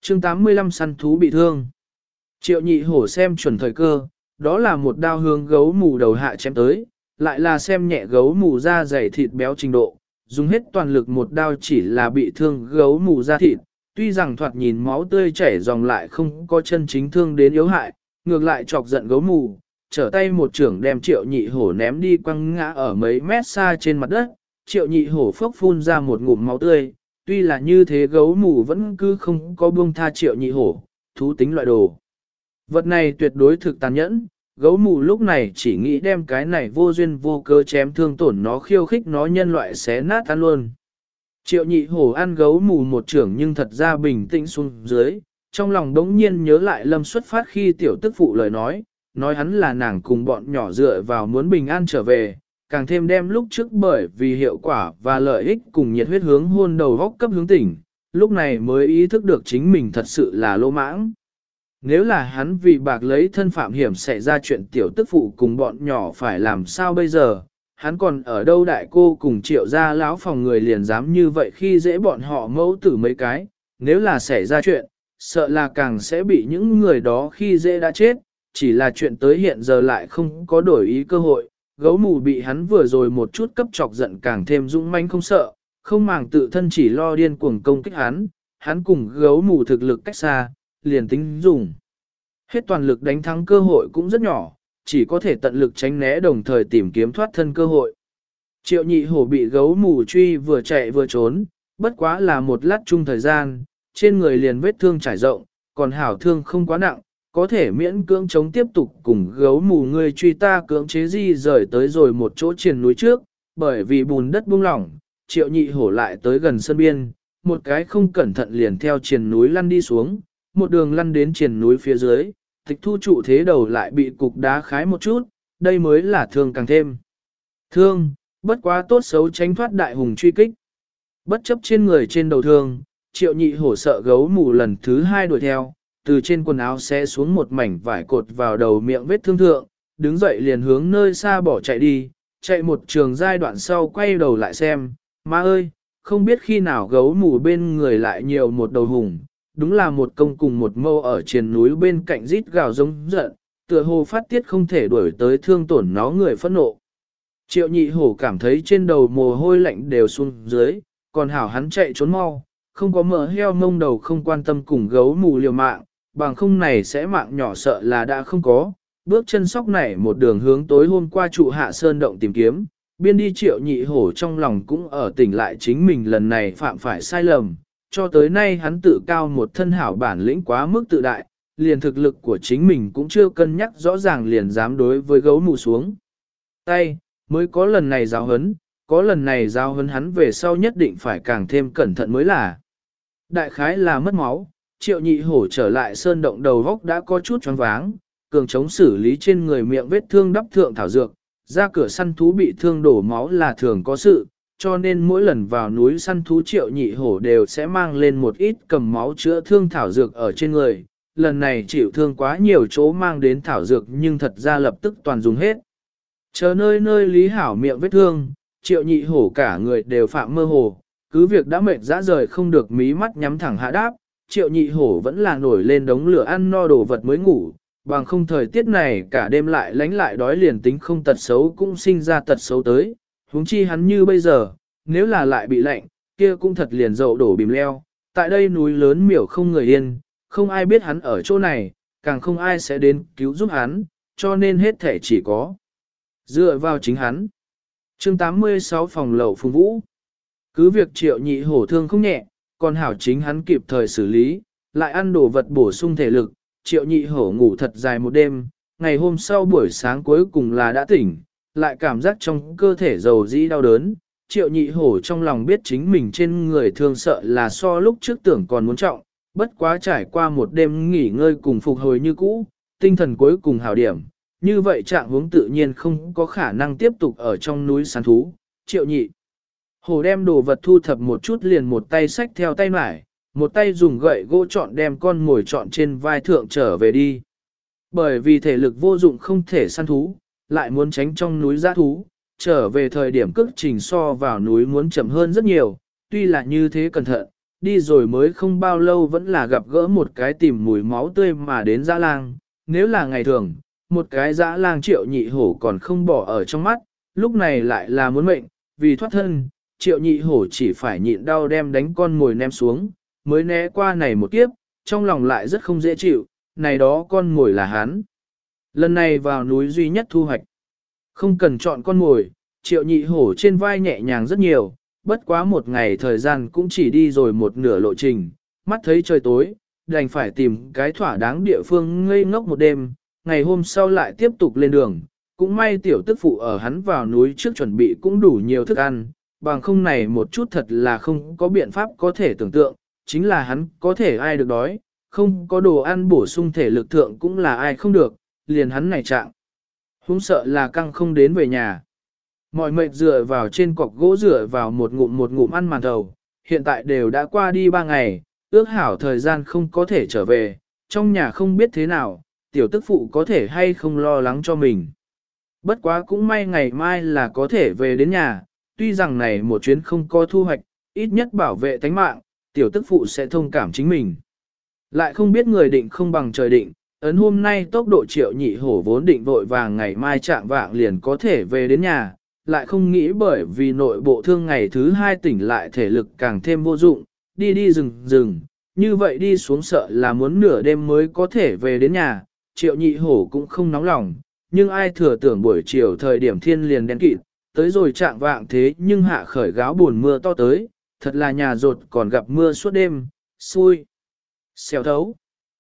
chương 85 săn thú bị thương. Triệu nhị hổ xem chuẩn thời cơ, đó là một đao hướng gấu mù đầu hạ chém tới, lại là xem nhẹ gấu mù da dày thịt béo trình độ, dùng hết toàn lực một đao chỉ là bị thương gấu mù da thịt, tuy rằng thoạt nhìn máu tươi chảy dòng lại không có chân chính thương đến yếu hại, ngược lại chọc giận gấu mù, trở tay một trưởng đem triệu nhị hổ ném đi quăng ngã ở mấy mét xa trên mặt đất, triệu nhị hổ phốc phun ra một ngụm máu tươi, tuy là như thế gấu mù vẫn cứ không có buông tha triệu nhị hổ, thú tính loại đồ. Vật này tuyệt đối thực tàn nhẫn, gấu mù lúc này chỉ nghĩ đem cái này vô duyên vô cớ chém thương tổn nó, khiêu khích nó, nhân loại xé nát ăn luôn. Triệu nhị hổ ăn gấu mù một trưởng nhưng thật ra bình tĩnh xuống dưới, trong lòng đống nhiên nhớ lại Lâm xuất phát khi tiểu tức phụ lời nói hắn là nàng cùng bọn nhỏ dựa vào muốn bình an trở về, càng thêm đem lúc trước bởi vì hiệu quả và lợi ích cùng nhiệt huyết hướng hôn đầu góc cấp hướng tỉnh, lúc này mới ý thức được chính mình thật sự là lỗ mãng. Nếu là hắn vì bạc lấy thân phạm hiểm xảy ra chuyện tiểu tức phụ cùng bọn nhỏ phải làm sao bây giờ, hắn còn ở đâu đại cô cùng triệu gia lão phòng người liền dám như vậy khi dễ bọn họ mẫu tử mấy cái, nếu là xảy ra chuyện, sợ là càng sẽ bị những người đó khi dễ đã chết, chỉ là chuyện tới hiện giờ lại không có đổi ý cơ hội, gấu mù bị hắn vừa rồi một chút cấp chọc giận càng thêm dũng manh không sợ, không màng tự thân chỉ lo điên cuồng công kích hắn cùng gấu mù thực lực cách xa, liền tính dùng. Hết toàn lực đánh thắng cơ hội cũng rất nhỏ, chỉ có thể tận lực tránh né đồng thời tìm kiếm thoát thân cơ hội. Triệu nhị hổ bị gấu mù truy vừa chạy vừa trốn, bất quá là một lát chung thời gian, trên người liền vết thương trải rộng, còn hảo thương không quá nặng, có thể miễn cưỡng chống tiếp tục cùng gấu mù người truy ta cưỡng chế di rời tới rồi một chỗ triền núi trước, bởi vì bùn đất buông lỏng, triệu nhị hổ lại tới gần sân biên, một cái không cẩn thận liền theo triền núi lăn đi xuống, một đường lăn đến triền núi phía dưới, tịch thu trụ thế đầu lại bị cục đá khái một chút, đây mới là thương càng thêm. Thương, bất quá tốt xấu tránh thoát đại hùng truy kích. Bất chấp trên người trên đầu thương, triệu nhị hổ sợ gấu mù lần thứ hai đuổi theo, từ trên quần áo xé xuống một mảnh vải cột vào đầu miệng vết thương thượng, đứng dậy liền hướng nơi xa bỏ chạy đi, chạy một trường giai đoạn sau quay đầu lại xem, má ơi, không biết khi nào gấu mù bên người lại nhiều một đầu hùng, đúng là một công cùng một mâu ở triền núi bên cạnh rít gào giống giận, tựa hồ phát tiết không thể đuổi tới thương tổn nó người phẫn nộ. Triệu nhị hổ cảm thấy trên đầu mồ hôi lạnh đều xuống dưới, còn hảo hắn chạy trốn mau, không có mỡ heo mông đầu không quan tâm cùng gấu mù liều mạng, bằng không này sẽ mạng nhỏ sợ là đã không có, bước chân sóc nảy một đường hướng tối hôm qua trụ hạ sơn động tìm kiếm, biên đi triệu nhị hổ trong lòng cũng ở tỉnh lại chính mình lần này phạm phải sai lầm, cho tới nay hắn tự cao một thân hảo bản lĩnh quá mức tự đại, liền thực lực của chính mình cũng chưa cân nhắc rõ ràng liền dám đối với gấu mù xuống tay, mới có lần này giáo huấn, có lần này giáo huấn hắn về sau nhất định phải càng thêm cẩn thận mới là. Đại khái là mất máu, triệu nhị hổ trở lại sơn động đầu góc đã có chút choáng váng, cường chống xử lý trên người miệng vết thương đắp thượng thảo dược, ra cửa săn thú bị thương đổ máu là thường có sự, cho nên mỗi lần vào núi săn thú triệu nhị hổ đều sẽ mang lên một ít cầm máu chữa thương thảo dược ở trên người, lần này chịu thương quá nhiều chỗ mang đến thảo dược nhưng thật ra lập tức toàn dùng hết. Chờ nơi nơi lý hảo miệng vết thương, triệu nhị hổ cả người đều phạm mơ hồ, cứ việc đã mệt dã rời không được mí mắt nhắm thẳng hạ đáp, triệu nhị hổ vẫn là nổi lên đống lửa ăn no đồ vật mới ngủ, bằng không thời tiết này cả đêm lại lánh lại đói liền tính không tật xấu cũng sinh ra tật xấu tới, huống chi hắn như bây giờ, nếu là lại bị lạnh, kia cũng thật liền dậu đổ bìm leo, tại đây núi lớn miểu không người yên, không ai biết hắn ở chỗ này, càng không ai sẽ đến cứu giúp hắn, cho nên hết thể chỉ có dựa vào chính hắn. Chương 86 phòng lậu Phùng Vũ. Cứ việc triệu nhị hổ thương không nhẹ, còn hảo chính hắn kịp thời xử lý, lại ăn đồ vật bổ sung thể lực, triệu nhị hổ ngủ thật dài một đêm, ngày hôm sau buổi sáng cuối cùng là đã tỉnh, lại cảm giác trong cơ thể dầu dĩ đau đớn, triệu nhị hổ trong lòng biết chính mình trên người thương sợ là so lúc trước tưởng còn muốn trọng, bất quá trải qua một đêm nghỉ ngơi cùng phục hồi như cũ, tinh thần cuối cùng hảo điểm, như vậy trạng huống tự nhiên không có khả năng tiếp tục ở trong núi săn thú, triệu nhị. Hổ đem đồ vật thu thập một chút liền một tay xách theo tay mải, một tay dùng gậy gỗ chọn đem con ngồi chọn trên vai thượng trở về đi. Bởi vì thể lực vô dụng không thể săn thú, lại muốn tránh trong núi giã thú, trở về thời điểm cước trình so vào núi muốn chậm hơn rất nhiều, tuy là như thế cẩn thận, đi rồi mới không bao lâu vẫn là gặp gỡ một cái tìm mùi máu tươi mà đến dã lang. Nếu là ngày thường, một cái dã lang Triệu Nhị Hổ còn không bỏ ở trong mắt, lúc này lại là muốn mệnh, vì thoát thân, Triệu Nhị Hổ chỉ phải nhịn đau đem đánh con mồi ném xuống, mới né qua này một kiếp, trong lòng lại rất không dễ chịu, này đó con mồi là hắn. Lần này vào núi duy nhất thu hoạch. Không cần chọn con mồi, Triệu Nhị Hổ trên vai nhẹ nhàng rất nhiều, bất quá một ngày thời gian cũng chỉ đi rồi một nửa lộ trình, mắt thấy trời tối, đành phải tìm cái thỏa đáng địa phương ngây ngốc một đêm, ngày hôm sau lại tiếp tục lên đường. Cũng may tiểu tức phụ ở hắn vào núi trước chuẩn bị cũng đủ nhiều thức ăn, bằng không này một chút thật là không có biện pháp có thể tưởng tượng, chính là hắn có thể ai được đói, không có đồ ăn bổ sung thể lực thượng cũng là ai không được, liền hắn này trạng. Húng sợ là căng không đến về nhà. Mọi mệt dựa vào trên cọc gỗ dựa vào một ngụm ăn màn thầu, hiện tại đều đã qua đi 3 ngày, ước hảo thời gian không có thể trở về, trong nhà không biết thế nào, tiểu tức phụ có thể hay không lo lắng cho mình. Bất quá cũng may ngày mai là có thể về đến nhà, tuy rằng này một chuyến không có thu hoạch, ít nhất bảo vệ tánh mạng, tiểu tức phụ sẽ thông cảm chính mình. Lại không biết người định không bằng trời định, ấn hôm nay tốc độ Triệu Nhị Hổ vốn định vội vàng ngày mai trạng vạng liền có thể về đến nhà, lại không nghĩ bởi vì nội bộ thương ngày thứ 2 tỉnh lại thể lực càng thêm vô dụng, đi rừng, như vậy đi xuống sợ là muốn nửa đêm mới có thể về đến nhà, Triệu Nhị Hổ cũng không nóng lòng, nhưng ai thừa tưởng buổi chiều thời điểm thiên liền đen kịt, tới rồi trạng vạng thế nhưng hạ khởi gáo buồn mưa to tới, thật là nhà rột còn gặp mưa suốt đêm, xui, xèo thấu.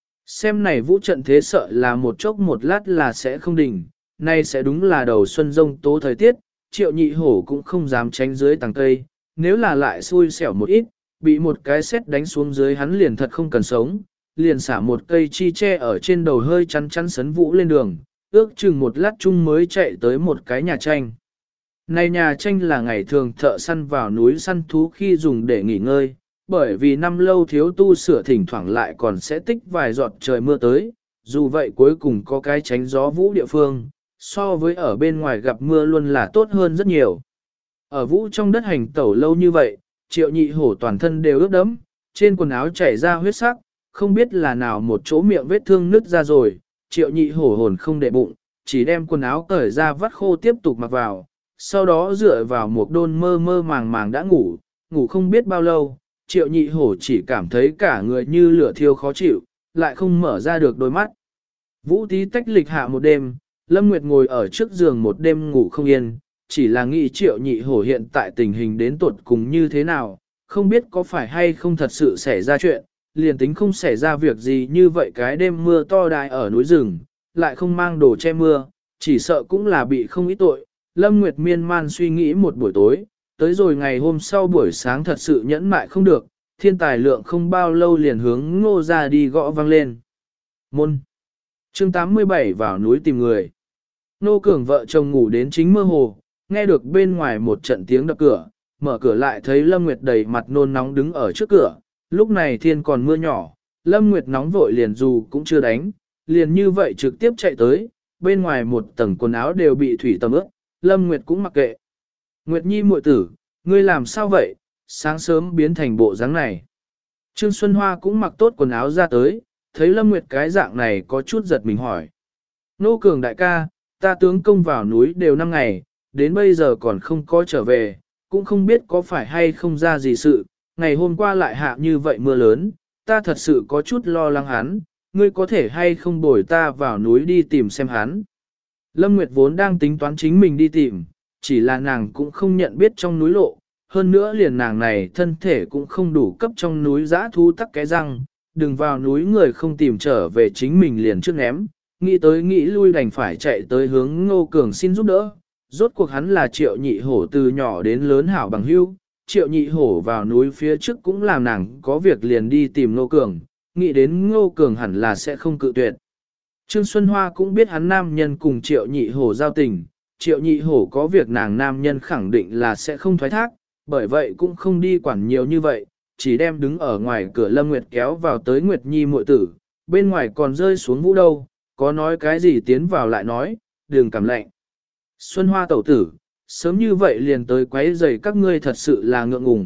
Xem này vũ trận thế sợ là một chốc một lát là sẽ không đỉnh, nay sẽ đúng là đầu xuân rông tố thời tiết, Triệu Nhị Hổ cũng không dám tránh dưới tàng cây, nếu là lại xui xẻo một ít, bị một cái sét đánh xuống dưới hắn liền thật không cần sống, liền xả một cây chi tre ở trên đầu hơi chắn sấn vũ lên đường, ước chừng một lát chung mới chạy tới một cái nhà tranh. Này nhà tranh là ngày thường thợ săn vào núi săn thú khi dùng để nghỉ ngơi, bởi vì năm lâu thiếu tu sửa thỉnh thoảng lại còn sẽ tích vài giọt trời mưa tới, dù vậy cuối cùng có cái tránh gió vũ địa phương, so với ở bên ngoài gặp mưa luôn là tốt hơn rất nhiều. Ở vũ trong đất hành tẩu lâu như vậy, Triệu Nhị Hổ toàn thân đều ướt đẫm, trên quần áo chảy ra huyết sắc, không biết là nào một chỗ miệng vết thương nứt ra rồi, Triệu Nhị Hổ hồn không để bụng, chỉ đem quần áo cởi ra vắt khô tiếp tục mặc vào, sau đó dựa vào một đôn mơ màng đã ngủ không biết bao lâu, Triệu Nhị Hổ chỉ cảm thấy cả người như lửa thiêu khó chịu, lại không mở ra được đôi mắt. Vũ tí tách lịch hạ một đêm, Lâm Nguyệt ngồi ở trước giường một đêm ngủ không yên, chỉ là nghĩ Triệu Nhị Hổ hiện tại tình hình đến tuột cùng như thế nào, không biết có phải hay không thật sự xảy ra chuyện, liền tính không xảy ra việc gì như vậy cái đêm mưa to đại ở núi rừng, lại không mang đồ che mưa, chỉ sợ cũng là bị không ít tội. Lâm Nguyệt miên man suy nghĩ một buổi tối, tới rồi ngày hôm sau buổi sáng thật sự nhẫn mại không được, thiên tài lượng không bao lâu liền hướng Ngô ra đi gõ vang lên. Môn chương 87 vào núi tìm người. Nô Cường vợ chồng ngủ đến chính mơ hồ, nghe được bên ngoài một trận tiếng đập cửa, mở cửa lại thấy Lâm Nguyệt đầy mặt nôn nóng đứng ở trước cửa, lúc này thiên còn mưa nhỏ, Lâm Nguyệt nóng vội liền dù cũng chưa đánh, liền như vậy trực tiếp chạy tới, bên ngoài một tầng quần áo đều bị thủy tầm ướt, Lâm Nguyệt cũng mặc kệ. Nguyệt Nhi muội tử, ngươi làm sao vậy, sáng sớm biến thành bộ dáng này. Trương Xuân Hoa cũng mặc tốt quần áo ra tới, thấy Lâm Nguyệt cái dạng này có chút giật mình hỏi. Nô Cường đại ca, ta tướng công vào núi đều 5 ngày, đến bây giờ còn không có trở về, cũng không biết có phải hay không ra gì sự, ngày hôm qua lại hạ như vậy mưa lớn, ta thật sự có chút lo lắng hắn, ngươi có thể hay không bồi ta vào núi đi tìm xem hắn. Lâm Nguyệt vốn đang tính toán chính mình đi tìm, chỉ là nàng cũng không nhận biết trong núi lộ, hơn nữa liền nàng này thân thể cũng không đủ cấp trong núi giã thú tắc cái răng, đừng vào núi người không tìm trở về chính mình liền trước ném, nghĩ tới nghĩ lui đành phải chạy tới hướng Ngô Cường xin giúp đỡ. Rốt cuộc hắn là Triệu Nhị Hổ từ nhỏ đến lớn hảo bằng hữu, Triệu Nhị Hổ vào núi phía trước cũng làm nàng có việc liền đi tìm Ngô Cường, nghĩ đến Ngô Cường hẳn là sẽ không cự tuyệt. Trương Xuân Hoa cũng biết hắn nam nhân cùng Triệu Nhị Hổ giao tình, Triệu Nhị Hổ có việc nàng nam nhân khẳng định là sẽ không thoái thác, bởi vậy cũng không đi quản nhiều như vậy, chỉ đem đứng ở ngoài cửa Lâm Nguyệt kéo vào tới Nguyệt Nhi muội tử, bên ngoài còn rơi xuống vũ đâu, có nói cái gì tiến vào lại nói, đừng cảm lạnh. Xuân Hoa tẩu tử, sớm như vậy liền tới quấy rầy các ngươi thật sự là ngượng ngùng,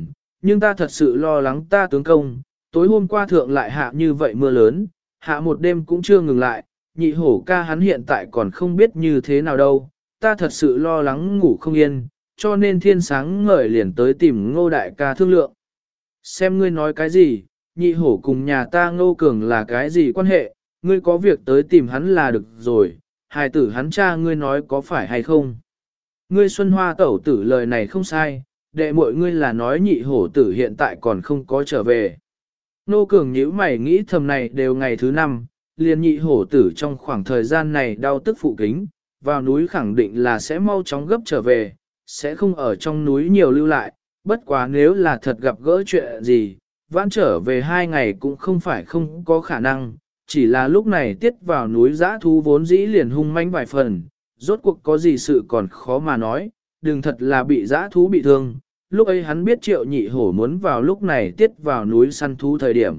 nhưng ta thật sự lo lắng ta tướng công, tối hôm qua thượng lại hạ như vậy mưa lớn, hạ một đêm cũng chưa ngừng lại, nhị hổ ca hắn hiện tại còn không biết như thế nào đâu, ta thật sự lo lắng ngủ không yên, cho nên thiên sáng ngời liền tới tìm Ngô đại ca thương lượng. Xem ngươi nói cái gì, nhị hổ cùng nhà ta Ngô Cường là cái gì quan hệ, ngươi có việc tới tìm hắn là được rồi, hài tử hắn cha ngươi nói có phải hay không. Ngươi Xuân Hoa tẩu tử lời này không sai, đệ muội ngươi là nói nhị hổ tử hiện tại còn không có trở về. Ngô Cường nhíu mày nghĩ thầm này đều ngày thứ 5, liền nhị hổ tử trong khoảng thời gian này đau tức phụ kính, vào núi khẳng định là sẽ mau chóng gấp trở về, sẽ không ở trong núi nhiều lưu lại, bất quá nếu là thật gặp gỡ chuyện gì, vãn trở về 2 ngày cũng không phải không có khả năng, chỉ là lúc này tiết vào núi dã thú vốn dĩ liền hung manh vài phần, rốt cuộc có gì sự còn khó mà nói, đừng thật là bị dã thú bị thương. Lúc ấy hắn biết Triệu Nhị Hổ muốn vào lúc này tiết vào núi săn thú thời điểm.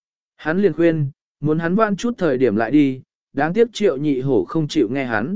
Hắn liền khuyên, muốn hắn vãn chút thời điểm lại đi, đáng tiếc Triệu Nhị Hổ không chịu nghe hắn.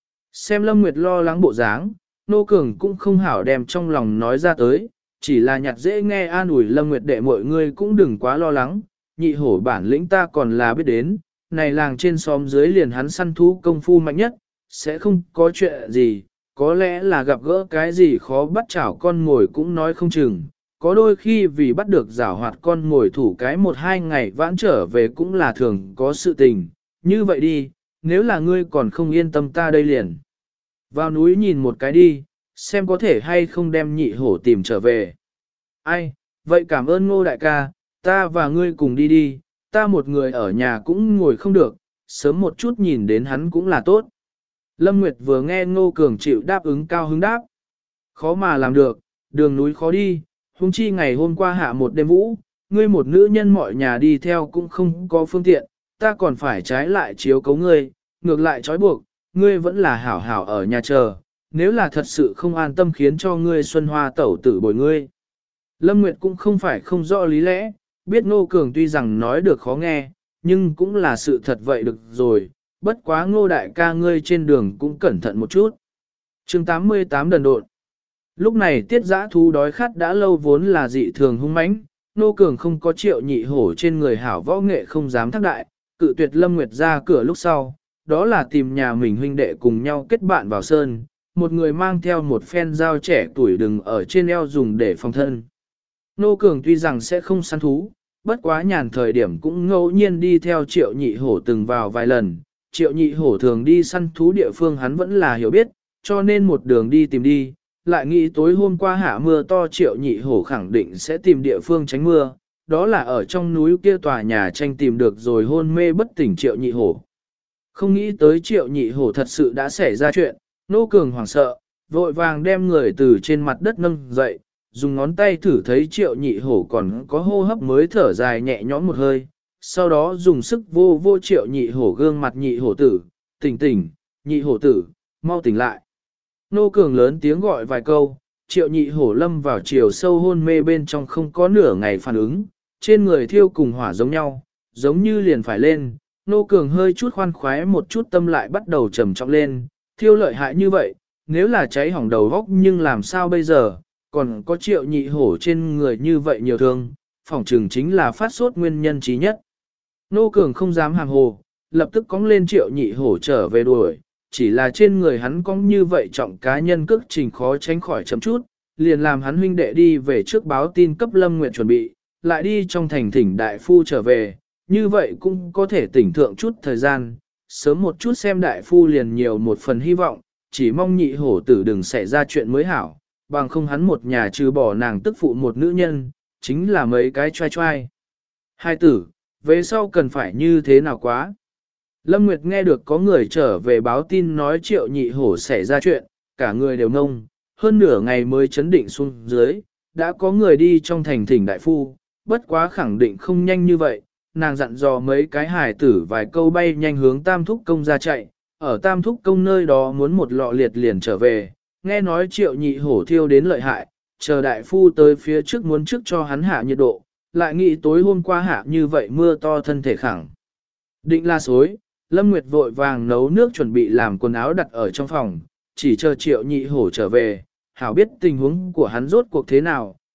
Xem Lâm Nguyệt lo lắng bộ dáng, Nô Cường cũng không hảo đem trong lòng nói ra tới, chỉ là nhặt dễ nghe an ủi Lâm Nguyệt đệ mọi người cũng đừng quá lo lắng, Nhị Hổ bản lĩnh ta còn là biết đến, này làng trên xóm dưới liền hắn săn thú công phu mạnh nhất, sẽ không có chuyện gì, có lẽ là gặp gỡ cái gì khó bắt chảo con ngồi cũng nói không chừng, có đôi khi vì bắt được giảo hoạt con ngồi thủ cái 1-2 ngày vãn trở về cũng là thường có sự tình, như vậy đi, nếu là ngươi còn không yên tâm ta đây liền. Vào núi nhìn một cái đi, xem có thể hay không đem Nhị Hổ tìm trở về. Ai, vậy cảm ơn Ngô đại ca, ta và ngươi cùng đi đi, ta một người ở nhà cũng ngồi không được, sớm một chút nhìn đến hắn cũng là tốt. Lâm Nguyệt vừa nghe Ngô Cường chịu đáp ứng cao hứng đáp. Khó mà làm được, đường núi khó đi, huống chi ngày hôm qua hạ một đêm vũ, ngươi một nữ nhân mọi nhà đi theo cũng không có phương tiện, ta còn phải trái lại chiếu cấu ngươi, ngược lại trói buộc, ngươi vẫn là hảo hảo ở nhà chờ, nếu là thật sự không an tâm khiến cho ngươi Xuân Hoa tẩu tử bồi ngươi. Lâm Nguyệt cũng không phải không rõ lý lẽ, biết Ngô Cường tuy rằng nói được khó nghe, nhưng cũng là sự thật vậy được rồi, bất quá Ngô đại ca ngươi trên đường cũng cẩn thận một chút. Chương 88 đần độn. Lúc này tiết dã thú đói khát đã lâu vốn là dị thường hung mãnh, Ngô Cường không có Triệu Nhị Hổ trên người hảo võ nghệ không dám thác đại, cự tuyệt Lâm Nguyệt ra cửa lúc sau, đó là tìm nhà mình huynh đệ cùng nhau kết bạn vào sơn, một người mang theo một phen dao trẻ tuổi đừng ở trên eo dùng để phòng thân. Ngô Cường tuy rằng sẽ không săn thú, bất quá nhàn thời điểm cũng ngẫu nhiên đi theo Triệu Nhị Hổ từng vào vài lần, Triệu Nhị Hổ thường đi săn thú địa phương hắn vẫn là hiểu biết, cho nên một đường đi tìm đi, lại nghĩ tối hôm qua hạ mưa to Triệu Nhị Hổ khẳng định sẽ tìm địa phương tránh mưa, đó là ở trong núi kia tòa nhà tranh tìm được rồi hôn mê bất tỉnh Triệu Nhị Hổ. Không nghĩ tới Triệu Nhị Hổ thật sự đã xảy ra chuyện, Ngô Cường hoảng sợ, vội vàng đem người từ trên mặt đất nâng dậy, dùng ngón tay thử thấy Triệu Nhị Hổ còn có hô hấp mới thở dài nhẹ nhõm một hơi, sau đó dùng sức vô vô Triệu Nhị Hổ gương mặt Nhị Hổ tử, tỉnh tỉnh, Nhị Hổ tử, mau tỉnh lại. Ngô Cường lớn tiếng gọi vài câu, Triệu Nhị Hổ lâm vào chiều sâu hôn mê bên trong không có nửa ngày phản ứng, trên người thiêu cùng hỏa giống nhau, giống như liền phải lên. Ngô Cường hơi chút khoan khoái một chút tâm lại bắt đầu trầm trọng lên, thiêu lợi hại như vậy, nếu là cháy hỏng đầu góc nhưng làm sao bây giờ, còn có Triệu Nhị Hổ trên người như vậy nhiều thương, phỏng chừng chính là phát sốt nguyên nhân trí nhất. Ngô Cường không dám hàng hồ, lập tức cong lên Triệu Nhị Hổ trở về đuổi, chỉ là trên người hắn cong như vậy trọng cá nhân cước trình khó tránh khỏi chậm chút, liền làm hắn huynh đệ đi về trước báo tin cấp Lâm Nguyệt chuẩn bị, lại đi trong thành thỉnh đại phu trở về, như vậy cũng có thể tỉnh thượng chút thời gian, sớm một chút xem đại phu liền nhiều một phần hy vọng, chỉ mong Nhị Hổ tử đừng xảy ra chuyện mới hảo, bằng không hắn một nhà trừ bỏ nàng tức phụ một nữ nhân, chính là mấy cái trai trai. Hai tử, về sau cần phải như thế nào quá? Lâm Nguyệt nghe được có người trở về báo tin nói Triệu Nhị Hổ xảy ra chuyện, cả người đều ngông, hơn nửa ngày mới chấn định xuống dưới, đã có người đi trong thành thỉnh đại phu, bất quá khẳng định không nhanh như vậy, nàng dặn dò mấy cái hài tử vài câu bay nhanh hướng Tam Thúc Công ra chạy, ở Tam Thúc Công nơi đó muốn một lọ liệt liền trở về, nghe nói Triệu Nhị Hổ thiêu đến lợi hại, chờ đại phu tới phía trước muốn trước cho hắn hạ nhiệt độ, lại nghĩ tối hôm qua hạ như vậy mưa to thân thể khẳng. Định là xối, Lâm Nguyệt vội vàng nấu nước chuẩn bị làm quần áo đặt ở trong phòng, chỉ chờ Triệu Nhị Hổ trở về, hảo biết tình huống của hắn rốt cuộc thế nào,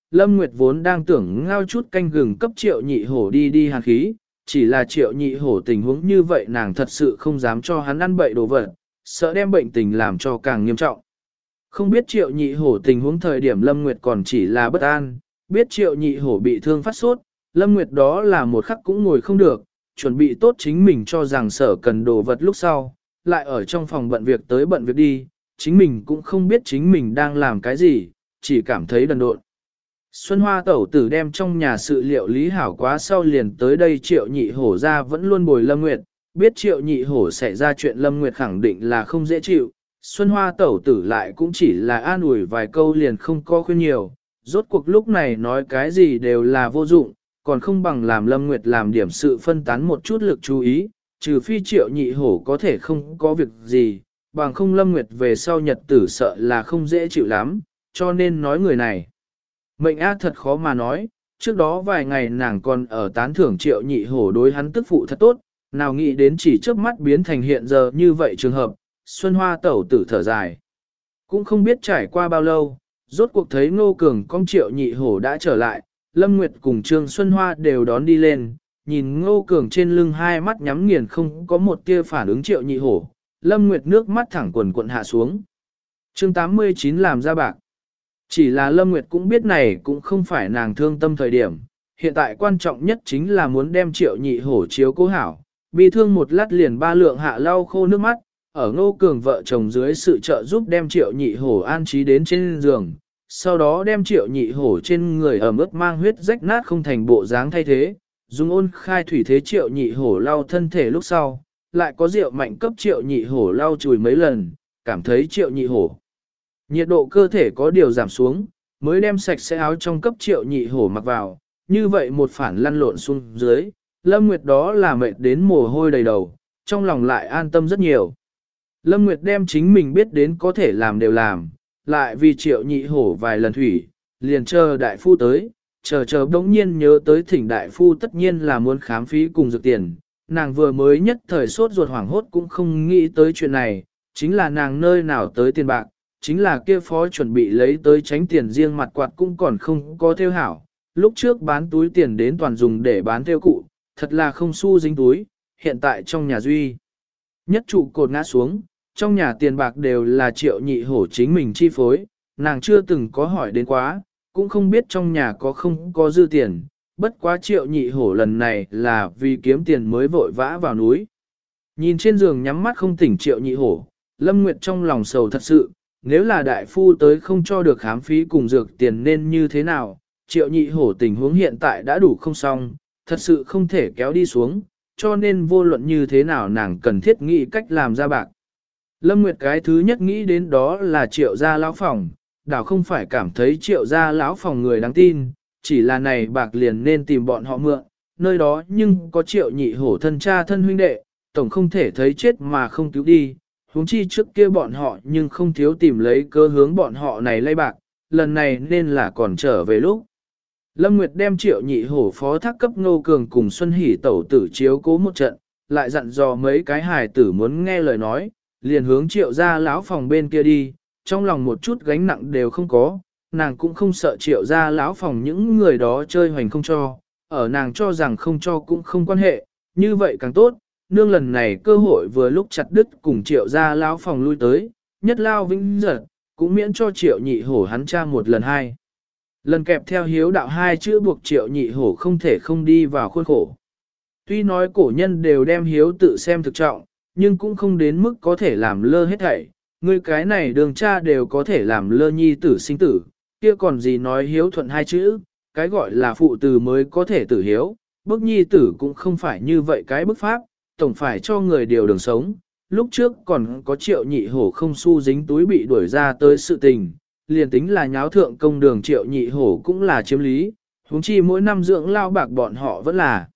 Lâm Nguyệt vốn đang tưởng ngao chút canh gừng cấp triệu nhị hổ đi hàn khí, chỉ là triệu nhị hổ tình huống như vậy nàng thật sự không dám cho hắn ăn bậy đồ vật, sợ đem bệnh tình làm cho càng nghiêm trọng. Không biết triệu nhị hổ tình huống thời điểm Lâm Nguyệt còn chỉ là bất an, biết triệu nhị hổ bị thương phát sốt, Lâm Nguyệt đó là một khắc cũng ngồi không được, chuẩn bị tốt chính mình cho rằng sở cần đồ vật lúc sau, lại ở trong phòng bận việc tới bận việc đi, chính mình cũng không biết chính mình đang làm cái gì, chỉ cảm thấy đần độn. Xuân Hoa tẩu tử đem trong nhà sự liệu lý hảo quá sau liền tới đây triệu nhị hổ ra vẫn luôn bồi Lâm Nguyệt, biết triệu nhị hổ xảy ra chuyện Lâm Nguyệt khẳng định là không dễ chịu, Xuân Hoa tẩu tử lại cũng chỉ là an ủi vài câu liền không có khuyên nhiều, rốt cuộc lúc này nói cái gì đều là vô dụng, còn không bằng làm Lâm Nguyệt làm điểm sự phân tán một chút lực chú ý, trừ phi triệu nhị hổ có thể không có việc gì, bằng không Lâm Nguyệt về sau nhật tử sợ là không dễ chịu lắm, cho nên nói người này. Mệnh A thật khó mà nói, trước đó vài ngày nàng còn ở tán thưởng triệu nhị hổ đối hắn tức phụ thật tốt, nào nghĩ đến chỉ trước mắt biến thành hiện giờ như vậy trường hợp, Xuân Hoa tẩu tử thở dài. Cũng không biết trải qua bao lâu, rốt cuộc thấy Ngô Cường con triệu nhị hổ đã trở lại, Lâm Nguyệt cùng Trương Xuân Hoa đều đón đi lên, nhìn Ngô Cường trên lưng hai mắt nhắm nghiền không có một tia phản ứng triệu nhị hổ, Lâm Nguyệt nước mắt thẳng quần quận hạ xuống. Chương 89 làm ra bạc. Chỉ là Lâm Nguyệt cũng biết này cũng không phải nàng thương tâm thời điểm, hiện tại quan trọng nhất chính là muốn đem triệu nhị hổ chiếu cố hảo, bi thương một lát liền ba lượng hạ lau khô nước mắt, ở Ngô Cường vợ chồng dưới sự trợ giúp đem triệu nhị hổ an trí đến trên giường, sau đó đem triệu nhị hổ trên người ẩm ướt mang huyết rách nát không thành bộ dáng thay thế, dùng ôn khai thủy thế triệu nhị hổ lau thân thể lúc sau, lại có rượu mạnh cấp triệu nhị hổ lau chùi mấy lần, cảm thấy triệu nhị hổ. Nhiệt độ cơ thể có điều giảm xuống, mới đem sạch sẽ áo trong cấp triệu nhị hổ mặc vào, như vậy một phản lăn lộn xuống dưới, Lâm Nguyệt đó là mệt đến mồ hôi đầy đầu, trong lòng lại an tâm rất nhiều. Lâm Nguyệt đem chính mình biết đến có thể làm đều làm, lại vì triệu nhị hổ vài lần thủy, liền chờ đại phu tới, chờ đống nhiên nhớ tới thỉnh đại phu tất nhiên là muốn khám phí cùng dược tiền, nàng vừa mới nhất thời sốt ruột hoảng hốt cũng không nghĩ tới chuyện này, chính là nàng nơi nào tới tiền bạc, chính là kia phó chuẩn bị lấy tới tránh tiền riêng mặt quạt cũng còn không có theo hảo, lúc trước bán túi tiền đến toàn dùng để bán theo cụ, thật là không xu dính túi, hiện tại trong nhà duy. Nhất trụ cột ngã xuống, trong nhà tiền bạc đều là triệu nhị hổ chính mình chi phối, nàng chưa từng có hỏi đến quá, cũng không biết trong nhà có không có dư tiền, bất quá triệu nhị hổ lần này là vì kiếm tiền mới vội vã vào núi. Nhìn trên giường nhắm mắt không tỉnh triệu nhị hổ, Lâm Nguyệt trong lòng sầu thật sự, nếu là đại phu tới không cho được khám phí cùng dược tiền nên như thế nào, triệu nhị hổ tình huống hiện tại đã đủ không xong, thật sự không thể kéo đi xuống, cho nên vô luận như thế nào nàng cần thiết nghĩ cách làm ra bạc. Lâm Nguyệt cái thứ nhất nghĩ đến đó là triệu gia lão phòng, đảo không phải cảm thấy triệu gia lão phòng người đáng tin, chỉ là này bạc liền nên tìm bọn họ mượn, nơi đó nhưng có triệu nhị hổ thân cha thân huynh đệ, tổng không thể thấy chết mà không cứu đi, huống chi trước kia bọn họ nhưng không thiếu tìm lấy cơ hướng bọn họ này lay bạc, lần này nên là còn trở về lúc. Lâm Nguyệt đem triệu nhị hổ phó thác cấp Ngô Cường cùng Xuân Hỷ tẩu tử chiếu cố một trận, lại dặn dò mấy cái hài tử muốn nghe lời nói, liền hướng triệu gia lão phòng bên kia đi, trong lòng một chút gánh nặng đều không có, nàng cũng không sợ triệu gia lão phòng những người đó chơi hoành không cho, ở nàng cho rằng không cho cũng không quan hệ, như vậy càng tốt, nương lần này cơ hội vừa lúc chặt đứt cùng triệu gia lão phòng lui tới, nhất lao vĩnh giật, cũng miễn cho triệu nhị hổ hắn cha một lần hai. Lần kẹp theo hiếu đạo hai chữ buộc triệu nhị hổ không thể không đi vào khuôn khổ. Tuy nói cổ nhân đều đem hiếu tự xem thực trọng, nhưng cũng không đến mức có thể làm lơ hết thảy. Ngươi cái này đường cha đều có thể làm lơ nhi tử sinh tử, kia còn gì nói hiếu thuận hai chữ, cái gọi là phụ tử mới có thể tử hiếu, bức nhi tử cũng không phải như vậy cái bức pháp, tổng phải cho người điều đường sống. Lúc trước còn có triệu nhị hổ không xu dính túi bị đuổi ra tới sự tình, liền tính là nháo thượng công đường triệu nhị hổ cũng là chiếm lý, huống chi mỗi năm dưỡng lao bạc bọn họ vẫn là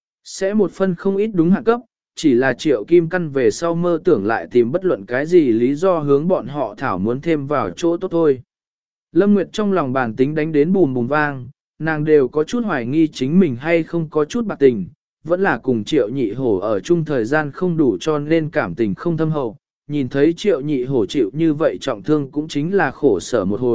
sẽ một phân không ít đúng hạn cấp, chỉ là triệu kim căn về sau mơ tưởng lại tìm bất luận cái gì lý do hướng bọn họ thảo muốn thêm vào chỗ tốt thôi. Lâm Nguyệt trong lòng bản tính đánh đến bùm bùm vang, nàng đều có chút hoài nghi chính mình hay không có chút bạc tình, vẫn là cùng triệu nhị hổ ở chung thời gian không đủ cho nên cảm tình không thâm hậu, nhìn thấy triệu nhị hổ chịu như vậy trọng thương cũng chính là khổ sở một hồi,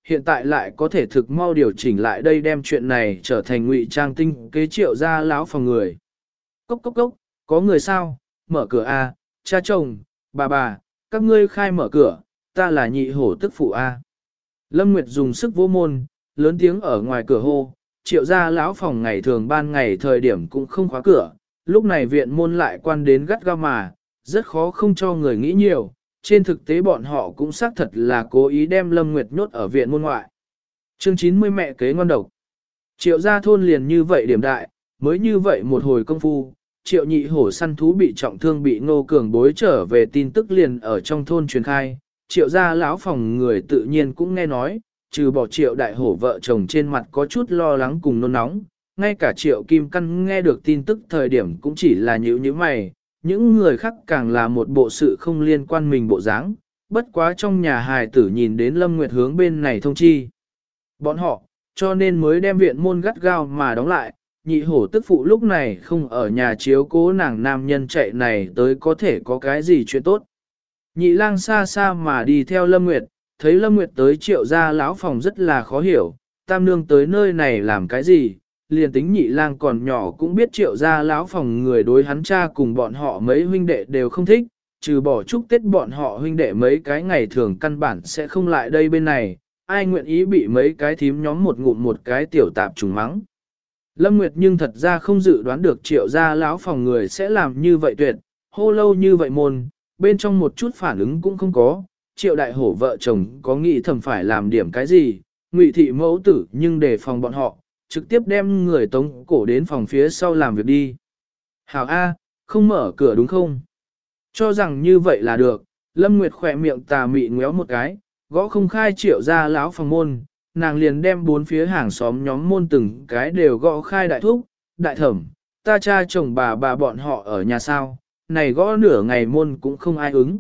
hiện tại lại có thể thực mau điều chỉnh lại đây đem chuyện này trở thành ngụy trang tinh kế Triệu gia lão phòng người. Cốc cốc cốc, có người sao, mở cửa a, cha chồng, bà, các ngươi khai mở cửa, ta là nhị hổ tức phụ a. Lâm Nguyệt dùng sức vô môn, lớn tiếng ở ngoài cửa hô, Triệu gia lão phòng ngày thường ban ngày thời điểm cũng không khóa cửa, lúc này viện môn lại quan đến gắt gao mà, rất khó không cho người nghĩ nhiều, trên thực tế bọn họ cũng xác thật là cố ý đem Lâm Nguyệt nhốt ở viện môn ngoại. Chương 90 mẹ kế ngon độc. Triệu gia thôn liền như vậy điểm đại, mới như vậy một hồi công phu, Triệu nhị hổ săn thú bị trọng thương bị Ngô Cường bối trở về tin tức liền ở trong thôn truyền khai, Triệu gia lão phòng người tự nhiên cũng nghe nói, trừ bỏ Triệu đại hổ vợ chồng trên mặt có chút lo lắng cùng nôn nóng, ngay cả Triệu Kim Căn nghe được tin tức thời điểm cũng chỉ là nhíu mày, những người khác càng là một bộ sự không liên quan mình bộ dáng. Bất quá trong nhà hài tử nhìn đến Lâm Nguyệt hướng bên này thông chi. Bọn họ, cho nên mới đem viện môn gắt gao mà đóng lại, nhị hổ tức phụ lúc này không ở nhà chiếu cố nàng nam nhân chạy này tới có thể có cái gì chuyện tốt. Nhị lang xa xa mà đi theo Lâm Nguyệt, thấy Lâm Nguyệt tới Triệu gia lão phòng rất là khó hiểu, tam nương tới nơi này làm cái gì, liền tính nhị lang còn nhỏ cũng biết Triệu gia lão phòng người đối hắn cha cùng bọn họ mấy huynh đệ đều không thích, trừ bỏ chúc Tết bọn họ huynh đệ mấy cái ngày thường căn bản sẽ không lại đây bên này, ai nguyện ý bị mấy cái thím nhóm một ngụm một cái tiểu tạp trùng mắng. Lâm Nguyệt nhưng thật ra không dự đoán được Triệu gia lão phòng người sẽ làm như vậy tuyệt, hô lâu như vậy môn, bên trong một chút phản ứng cũng không có, Triệu đại hổ vợ chồng có nghĩ thầm phải làm điểm cái gì, Ngụy thị mẫu tử nhưng đề phòng bọn họ, trực tiếp đem người tống cổ đến phòng phía sau làm việc đi. Hảo A, không mở cửa đúng không? Cho rằng như vậy là được, Lâm Nguyệt khỏe miệng tà mị ngéo một cái, gõ không khai Triệu gia lão phòng môn, nàng liền đem bốn phía hàng xóm nhóm môn từng cái đều gõ khai đại thúc, đại thẩm, ta cha chồng bà bọn họ ở nhà sao, này gõ nửa ngày môn cũng không ai ứng.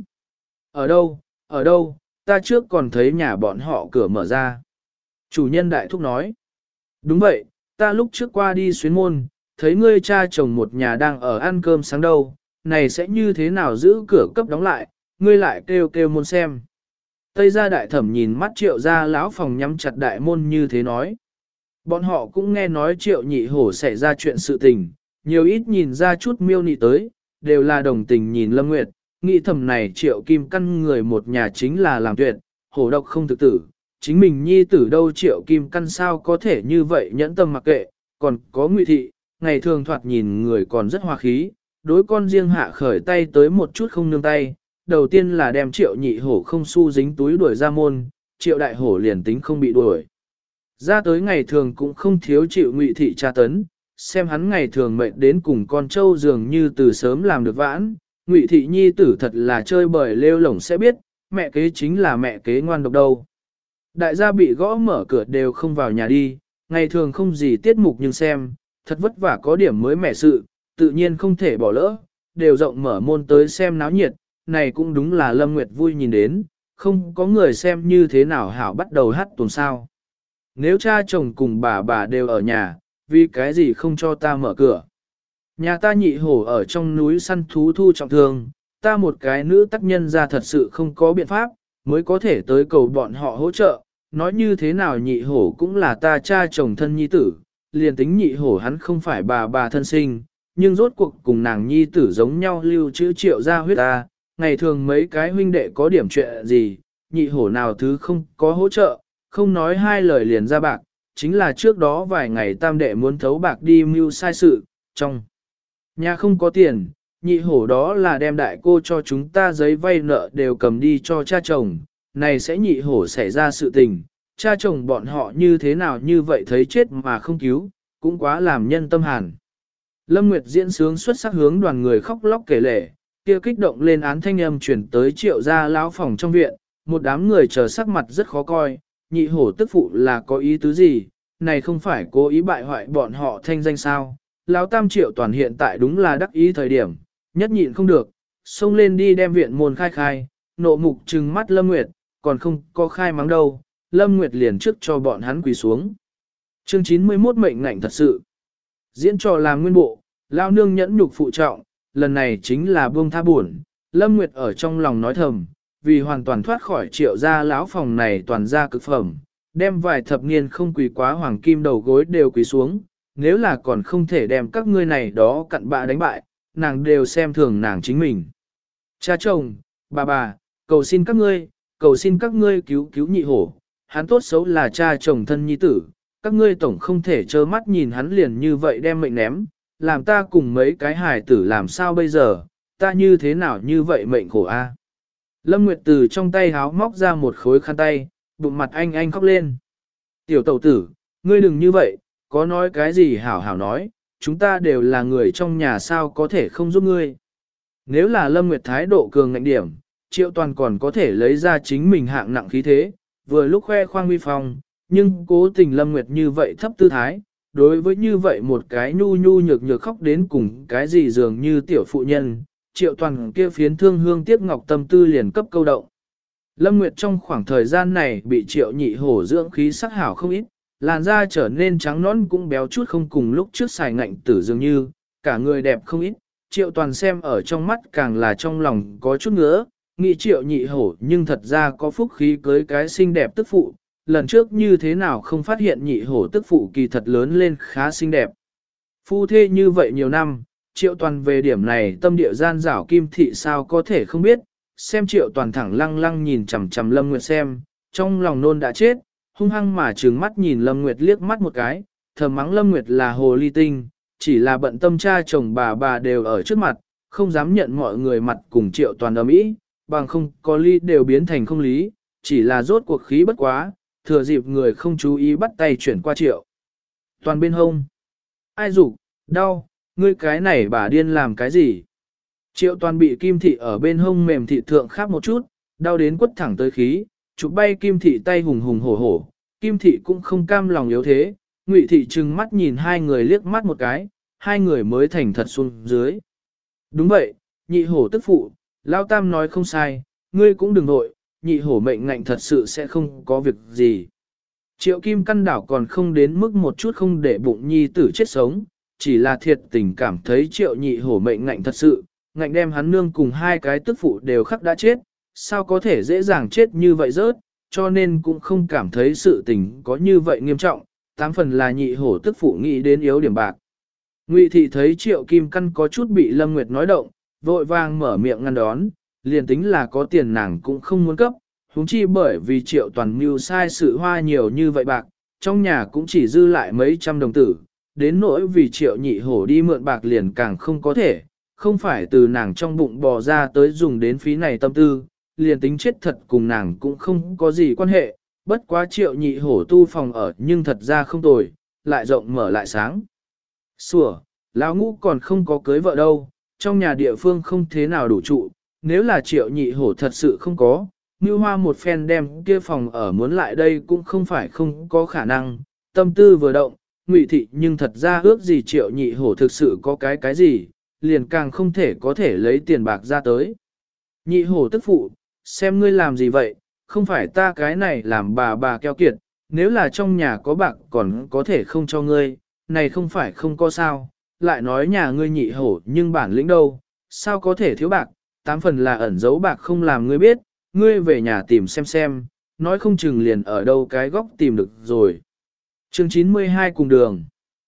Ở đâu, ta trước còn thấy nhà bọn họ cửa mở ra. Chủ nhân đại thúc nói, đúng vậy, ta lúc trước qua đi xuyến môn, thấy ngươi cha chồng một nhà đang ở ăn cơm sáng đâu, này sẽ như thế nào giữ cửa cấp đóng lại, ngươi lại kêu môn xem. Tây gia đại thẩm nhìn mắt Triệu gia lão phòng nhắm chặt đại môn như thế nói. Bọn họ cũng nghe nói Triệu nhị hổ xảy ra chuyện sự tình, nhiều ít nhìn ra chút miêu nị tới, đều là đồng tình nhìn Lâm Nguyệt, nghĩ thầm này Triệu Kim Căn người một nhà chính là làm tuyệt, hổ độc không thực tử, chính mình nhi tử đâu Triệu Kim Căn sao có thể như vậy nhẫn tâm mặc kệ, còn có Ngụy thị, ngày thường thoạt nhìn người còn rất hòa khí, đối con riêng hạ khởi tay tới một chút không nương tay, đầu tiên là đem Triệu nhị hổ không xu dính túi đuổi ra môn, Triệu đại hổ liền tính không bị đuổi. Ra tới ngày thường cũng không thiếu chịu Ngụy thị tra tấn, xem hắn ngày thường mệt đến cùng con trâu dường như từ sớm làm được vãn, Ngụy thị nhi tử thật là chơi bời lêu lổng sẽ biết, mẹ kế chính là mẹ kế ngoan độc đâu. Đại gia bị gõ mở cửa đều không vào nhà đi, ngày thường không gì tiết mục nhưng xem, thật vất vả có điểm mới mẻ sự, tự nhiên không thể bỏ lỡ, đều rộng mở môn tới xem náo nhiệt, này cũng đúng là Lâm Nguyệt vui nhìn đến, không có người xem như thế nào hảo bắt đầu hát tuần sao. Nếu cha chồng cùng bà đều ở nhà, vì cái gì không cho ta mở cửa. Nhà ta nhị hổ ở trong núi săn thú thu trọng thương, ta một cái nữ tác nhân ra thật sự không có biện pháp, mới có thể tới cầu bọn họ hỗ trợ, nói như thế nào nhị hổ cũng là ta cha chồng thân nhi tử, liền tính nhị hổ hắn không phải bà thân sinh, nhưng rốt cuộc cùng nàng nhi tử giống nhau lưu trữ Triệu ra huyết ta, ngày thường mấy cái huynh đệ có điểm chuyện gì, nhị hổ nào thứ không có hỗ trợ, không nói hai lời liền ra bạc, chính là trước đó vài ngày tam đệ muốn thấu bạc đi mưu sai sự, trong nhà không có tiền, nhị hổ đó là đem đại cô cho chúng ta giấy vay nợ đều cầm đi cho cha chồng, này sẽ nhị hổ xảy ra sự tình, cha chồng bọn họ như thế nào như vậy thấy chết mà không cứu, cũng quá làm nhân tâm hàn. Lâm Nguyệt diễn sướng xuất sắc hướng đoàn người khóc lóc kể lể, kia kích động lên án thanh âm chuyển tới Triệu gia lão phòng trong viện, một đám người chờ sắc mặt rất khó coi, nhị hổ tức phụ là có ý tứ gì, này không phải cố ý bại hoại bọn họ thanh danh sao, lão tam Triệu toàn hiện tại đúng là đắc ý thời điểm, nhất nhịn không được, xông lên đi đem viện môn khai, nộ mục trừng mắt Lâm Nguyệt, còn không có khai mắng đâu, Lâm Nguyệt liền trước cho bọn hắn quỳ xuống. Chương 91 mệnh ngạnh thật sự. Diễn trò làm nguyên bộ, lao nương nhẫn nhục phụ trọng, lần này chính là buông tha buồn. Lâm Nguyệt ở trong lòng nói thầm, vì hoàn toàn thoát khỏi Triệu gia lão phòng này toàn ra cực phẩm, đem vài thập niên không quỳ quá hoàng kim đầu gối đều quỳ xuống, nếu là còn không thể đem các ngươi này đó cặn bạ đánh bại, nàng đều xem thường nàng chính mình. Cha chồng, bà, cầu xin các ngươi cứu cứu nhị hổ, hắn tốt xấu là cha chồng thân nhi tử, các ngươi tổng không thể trơ mắt nhìn hắn liền như vậy đem mệnh ném, làm ta cùng mấy cái hài tử làm sao bây giờ, ta như thế nào như vậy mệnh khổ a. Lâm Nguyệt từ trong tay háo móc ra một khối khăn tay, bụng mặt anh khóc lên. Tiểu tẩu tử, ngươi đừng như vậy, có nói cái gì hảo hảo nói, chúng ta đều là người trong nhà sao có thể không giúp ngươi. Nếu là Lâm Nguyệt thái độ cường ngạnh điểm, Triệu Toàn còn có thể lấy ra chính mình hạng nặng khí thế, vừa lúc khoe khoang huy phong, nhưng cố tình Lâm Nguyệt như vậy thấp tư thái, đối với như vậy một cái nhu nhu nhược nhược khóc đến cùng cái gì dường như tiểu phụ nhân, Triệu Toàn kia phiến thương hương tiếc ngọc tâm tư liền cấp câu động. Lâm Nguyệt trong khoảng thời gian này bị Triệu Nhị Hổ dưỡng khí sắc hảo không ít, làn da trở nên trắng nõn cũng béo chút không cùng lúc trước xài ngạnh tử dường như, cả người đẹp không ít, Triệu Toàn xem ở trong mắt càng là trong lòng có chút ngứa, nghĩ Triệu Nhị Hổ nhưng thật ra có phúc khí cưới cái xinh đẹp tức phụ, lần trước như thế nào không phát hiện Nhị Hổ tức phụ kỳ thật lớn lên khá xinh đẹp. Phu thê như vậy nhiều năm, Triệu Toàn về điểm này tâm địa gian rảo Kim Thị sao có thể không biết, xem Triệu Toàn thẳng lăng lăng nhìn chằm chằm Lâm Nguyệt xem, trong lòng nôn đã chết, hung hăng mà trừng mắt nhìn Lâm Nguyệt liếc mắt một cái, thầm mắng Lâm Nguyệt là hồ ly tinh, chỉ là bận tâm cha chồng bà đều ở trước mặt, không dám nhận mọi người mặt cùng Triệu Toàn ầm ĩ, bằng không có ly đều biến thành không lý, chỉ là rốt cuộc khí bất quá, thừa dịp người không chú ý bắt tay chuyển qua Triệu Toàn bên hông. Ai rủ, đau, ngươi cái này bà điên làm cái gì? Triệu Toàn bị Kim Thị ở bên hông mềm thị thượng khắp một chút, đau đến quất thẳng tới khí, chụp bay Kim Thị tay hùng hùng hổ hổ, Kim Thị cũng không cam lòng yếu thế, Ngụy Thị trừng mắt nhìn hai người liếc mắt một cái, hai người mới thành thật xuống dưới. Đúng vậy, Nhị Hổ tức phụ, Lao Tam nói không sai, ngươi cũng đừng nội, Nhị Hổ mệnh ngạnh thật sự sẽ không có việc gì. Triệu Kim căn đảo còn không đến mức một chút không để bụng nhi tử chết sống, chỉ là thiệt tình cảm thấy Triệu Nhị Hổ mệnh ngạnh thật sự, ngạnh đem hắn nương cùng hai cái tức phụ đều khắc đã chết, sao có thể dễ dàng chết như vậy rớt, cho nên cũng không cảm thấy sự tình có như vậy nghiêm trọng, tám phần là Nhị Hổ tức phụ nghĩ đến yếu điểm bạc. Ngụy Thị thấy Triệu Kim căn có chút bị Lâm Nguyệt nói động, vội vàng mở miệng ngăn đón, liền tính là có tiền nàng cũng không muốn cấp, huống chi bởi vì Triệu Toàn mưu sai sự hoa nhiều như vậy bạc, trong nhà cũng chỉ dư lại mấy trăm đồng tử, đến nỗi vì Triệu Nhị Hổ đi mượn bạc liền càng không có thể, không phải từ nàng trong bụng bò ra tới dùng đến phí này tâm tư, liền tính chết thật cùng nàng cũng không có gì quan hệ, bất quá Triệu Nhị Hổ tu phòng ở nhưng thật ra không tồi, lại rộng mở lại sáng. Sủa, lão ngũ còn không có cưới vợ đâu, trong nhà địa phương không thế nào đủ trụ, nếu là Triệu Nhị Hổ thật sự không có, Mưu Hoa một phen đem kia phòng ở muốn lại đây cũng không phải không có khả năng, tâm tư vừa động, Ngụy Thị nhưng thật ra ước gì Triệu Nhị Hổ thực sự có cái gì, liền càng không thể có thể lấy tiền bạc ra tới. Nhị Hổ tức phụ, xem ngươi làm gì vậy, không phải ta cái này làm bà keo kiệt, nếu là trong nhà có bạc còn có thể không cho ngươi, này không phải không có sao, lại nói nhà ngươi Nhị Hổ nhưng bản lĩnh đâu, sao có thể thiếu bạc, tám phần là ẩn giấu bạc không làm ngươi biết, ngươi về nhà tìm xem, nói không chừng liền ở đâu cái góc tìm được rồi. Chương 92 cùng đường.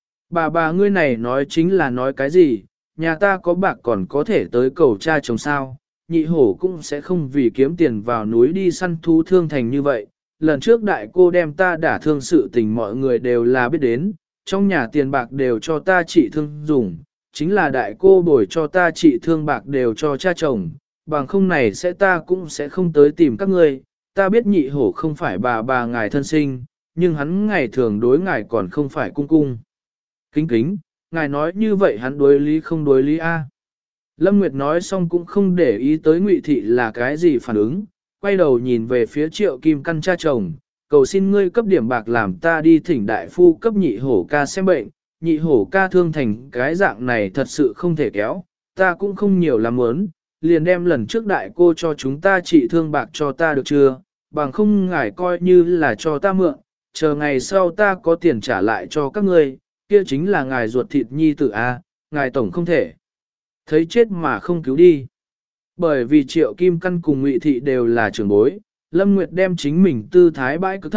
Bà ngươi này nói chính là nói cái gì, nhà ta có bạc còn có thể tới cầu cha chồng sao, Nhị Hổ cũng sẽ không vì kiếm tiền vào núi đi săn thú thương thành như vậy. Lần trước đại cô đem ta đả thương sự tình mọi người đều là biết đến, trong nhà tiền bạc đều cho ta trị thương dùng, chính là đại cô bồi cho ta trị thương bạc đều cho cha chồng, bằng không này sẽ ta cũng sẽ không tới tìm các ngươi, ta biết Nhị Hổ không phải bà ngài thân sinh, nhưng hắn ngày thường đối ngài còn không phải cung. Kính, ngài nói như vậy hắn đối lý không đối lý a. Lâm Nguyệt nói xong cũng không để ý tới Ngụy Thị là cái gì phản ứng, quay đầu nhìn về phía Triệu Kim căn cha chồng, cầu xin ngươi cấp điểm bạc làm ta đi thỉnh đại phu cấp Nhị Hổ ca xem bệnh, Nhị Hổ ca thương thành cái dạng này thật sự không thể kéo, ta cũng không nhiều lắm muốn, liền đem lần trước đại cô cho chúng ta trị thương bạc cho ta được chưa, bằng không ngài coi như là cho ta mượn, chờ ngày sau ta có tiền trả lại cho các ngươi, kia chính là ngài ruột thịt nhi tử a, ngài tổng không thể thấy chết mà không cứu đi. Bởi vì Triệu Kim căn cùng Ngụy Thị đều là trưởng bối, Lâm Nguyệt đem chính mình tư thái bãi cực thấp,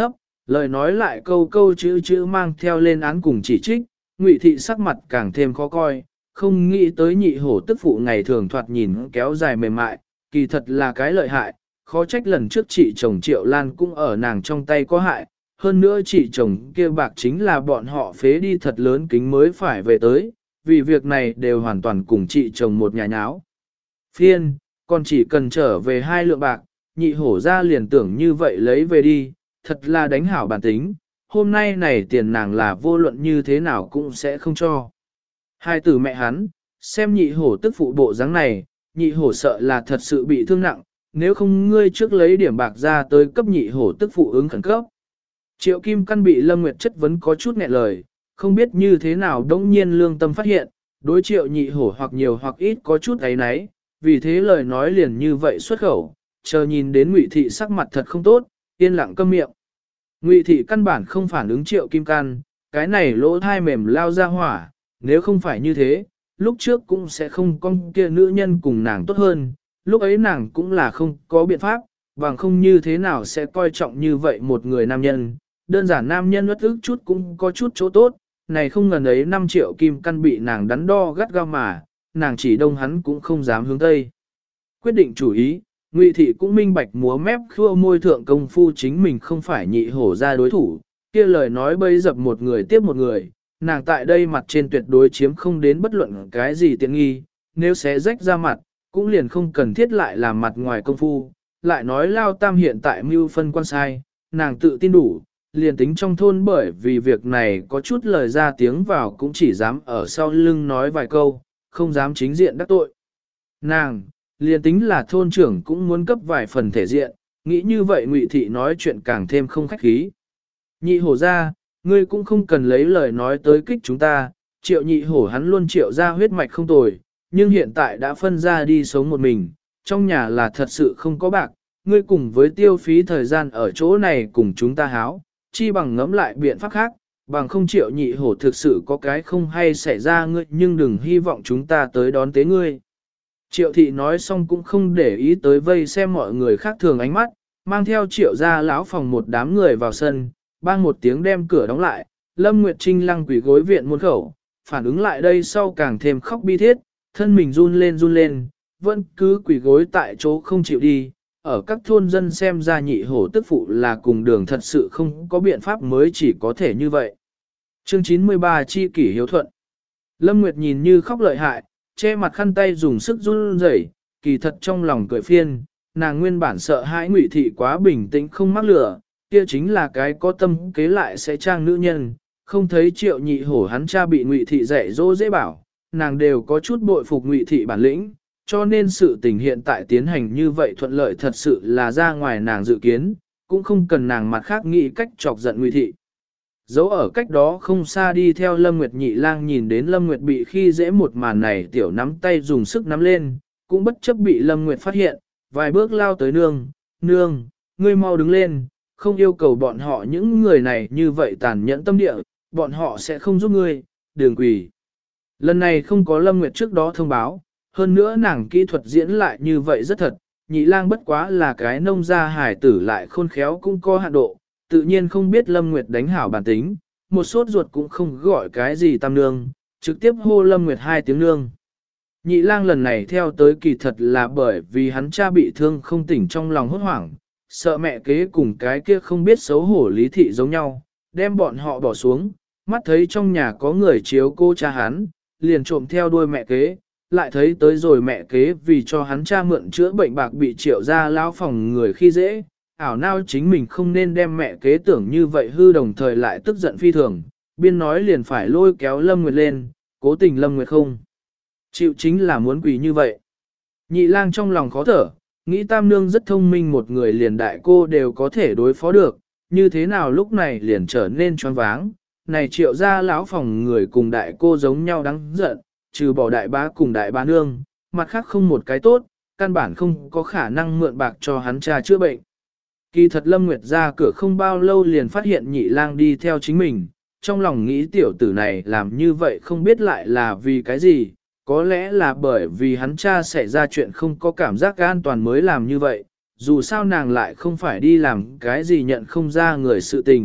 lời nói lại câu câu chữ chữ mang theo lên án cùng chỉ trích, Ngụy thị sắc mặt càng thêm khó coi, không nghĩ tới nhị hổ tức phụ ngày thường thoạt nhìn kéo dài mềm mại, kỳ thật là cái lợi hại, khó trách lần trước chị chồng Triệu Lan cũng ở nàng trong tay có hại, hơn nữa chị chồng kia bạc chính là bọn họ phế đi thật lớn kính mới phải về tới, vì việc này đều hoàn toàn cùng chị chồng một nhà nháo. Phiên, còn chỉ cần trở về 2 lượng bạc, nhị hổ ra liền tưởng như vậy lấy về đi, thật là đánh hảo bản tính, hôm nay này tiền nàng là vô luận như thế nào cũng sẽ không cho. Hai tử mẹ hắn, xem nhị hổ tức phụ bộ dáng này, nhị hổ sợ là thật sự bị thương nặng, nếu không ngươi trước lấy điểm bạc ra tới cấp nhị hổ tức phụ ứng khẩn cấp. Triệu Kim Căn bị Lâm Nguyệt chất vấn có chút nghẹn lời, không biết như thế nào đống nhiên lương tâm phát hiện, đối Triệu nhị hổ hoặc nhiều hoặc ít có chút ấy nấy, vì thế lời nói liền như vậy xuất khẩu, chờ nhìn đến Ngụy thị sắc mặt thật không tốt, yên lặng câm miệng. Ngụy thị căn bản không phản ứng Triệu Kim Căn, cái này lỗ thai mềm lao ra hỏa, nếu không phải như thế, lúc trước cũng sẽ không con kia nữ nhân cùng nàng tốt hơn, lúc ấy nàng cũng là không có biện pháp, bằng không như thế nào sẽ coi trọng như vậy một người nam nhân, đơn giản nam nhân uất ức chút cũng có chút chỗ tốt, này không ngần ấy 5 triệu kim căn bị nàng đắn đo gắt gao mà, nàng chỉ đông hắn cũng không dám hướng tây. Quyết định chủ ý, Ngụy thị cũng minh bạch múa mép khua môi thượng công phu chính mình không phải nhị hổ ra đối thủ, kia lời nói bấy dập một người tiếp một người, nàng tại đây mặt trên tuyệt đối chiếm không đến bất luận cái gì tiện nghi, nếu xé rách ra mặt, cũng liền không cần thiết lại làm mặt ngoài công phu, lại nói Lao Tam hiện tại mưu phân quan sai, nàng tự tin đủ, liền tính trong thôn bởi vì việc này có chút lời ra tiếng vào cũng chỉ dám ở sau lưng nói vài câu, không dám chính diện đắc tội. Nàng, liền tính là thôn trưởng cũng muốn cấp vài phần thể diện, nghĩ như vậy Ngụy thị nói chuyện càng thêm không khách khí. Nhị hổ ra, ngươi cũng không cần lấy lời nói tới kích chúng ta, Triệu nhị hổ hắn luôn Triệu ra huyết mạch không tồi, nhưng hiện tại đã phân ra đi sống một mình, trong nhà là thật sự không có bạc, ngươi cùng với tiêu phí thời gian ở chỗ này cùng chúng ta háo, chi bằng ngẫm lại biện pháp khác, bằng không Triệu nhị hổ thực sự có cái không hay xảy ra ngươi nhưng đừng hy vọng chúng ta tới đón tế ngươi. Triệu thị nói xong cũng không để ý tới vây xem mọi người khác thường ánh mắt, mang theo Triệu ra lão phòng một đám người vào sân, bang một tiếng đem cửa đóng lại, Lâm Nguyệt Trinh lăng quỷ gối viện muôn khẩu, phản ứng lại đây sau càng thêm khóc bi thiết, thân mình run lên, vẫn cứ quỷ gối tại chỗ không chịu đi. Ở các thôn dân xem ra nhị hổ tức phụ là cùng đường thật sự không có biện pháp mới chỉ có thể như vậy. Chương 93 Chi kỷ hiếu thuận. Lâm Nguyệt nhìn như khóc lợi hại, che mặt khăn tay dùng sức run rẩy, kỳ thật trong lòng cười phiên, nàng nguyên bản sợ hãi Ngụy thị quá bình tĩnh không mắc lửa, kia chính là cái có tâm kế lại sẽ trang nữ nhân, không thấy Triệu nhị hổ hắn cha bị Ngụy thị dạy dỗ dễ bảo, nàng đều có chút bội phục Ngụy thị bản lĩnh, cho nên sự tình hiện tại tiến hành như vậy thuận lợi thật sự là ra ngoài nàng dự kiến, cũng không cần nàng mặt khác nghĩ cách chọc giận Ngụy thị. Dấu ở cách đó không xa đi theo Lâm Nguyệt nhị lang nhìn đến Lâm Nguyệt bị khi dễ một màn này tiểu nắm tay dùng sức nắm lên, cũng bất chấp bị Lâm Nguyệt phát hiện, vài bước lao tới nương, ngươi mau đứng lên, không yêu cầu bọn họ những người này như vậy tàn nhẫn tâm địa, bọn họ sẽ không giúp ngươi, đường quỷ. Lần này không có Lâm Nguyệt trước đó thông báo, hơn nữa nàng kỹ thuật diễn lại như vậy rất thật, nhị lang bất quá là cái nông gia hải tử lại khôn khéo cũng có hạn độ, tự nhiên không biết Lâm Nguyệt đánh hảo bản tính, một sốt ruột cũng không gọi cái gì tam nương, trực tiếp hô Lâm Nguyệt 2 tiếng nương. Nhị lang lần này theo tới kỳ thật là bởi vì hắn cha bị thương không tỉnh trong lòng hốt hoảng, sợ mẹ kế cùng cái kia không biết xấu hổ lý thị giống nhau, đem bọn họ bỏ xuống, mắt thấy trong nhà có người chiếu cô cha hắn, liền trộm theo đuôi mẹ kế, lại thấy tới rồi mẹ kế vì cho hắn cha mượn chữa bệnh bạc bị Triệu ra lao phòng người khi dễ, ảo nao chính mình không nên đem mẹ kế tưởng như vậy hư đồng thời lại tức giận phi thường, biên nói liền phải lôi kéo Lâm Nguyệt lên, cố tình Lâm Nguyệt không. Chịu chính là muốn quỷ như vậy. Nhị lang trong lòng khó thở, nghĩ tam nương rất thông minh một người liền đại cô đều có thể đối phó được, như thế nào lúc này liền trở nên choáng váng. Này Triệu ra lão phòng người cùng đại cô giống nhau đáng giận, trừ bỏ đại bá cùng đại bá nương, mặt khác không một cái tốt, căn bản không có khả năng mượn bạc cho hắn cha chữa bệnh. Kỳ thật Lâm Nguyệt ra cửa không bao lâu liền phát hiện nhị lang đi theo chính mình, trong lòng nghĩ tiểu tử này làm như vậy không biết lại là vì cái gì, có lẽ là bởi vì hắn cha xảy ra chuyện không có cảm giác an toàn mới làm như vậy, dù sao nàng lại không phải đi làm cái gì nhận không ra người sự tình,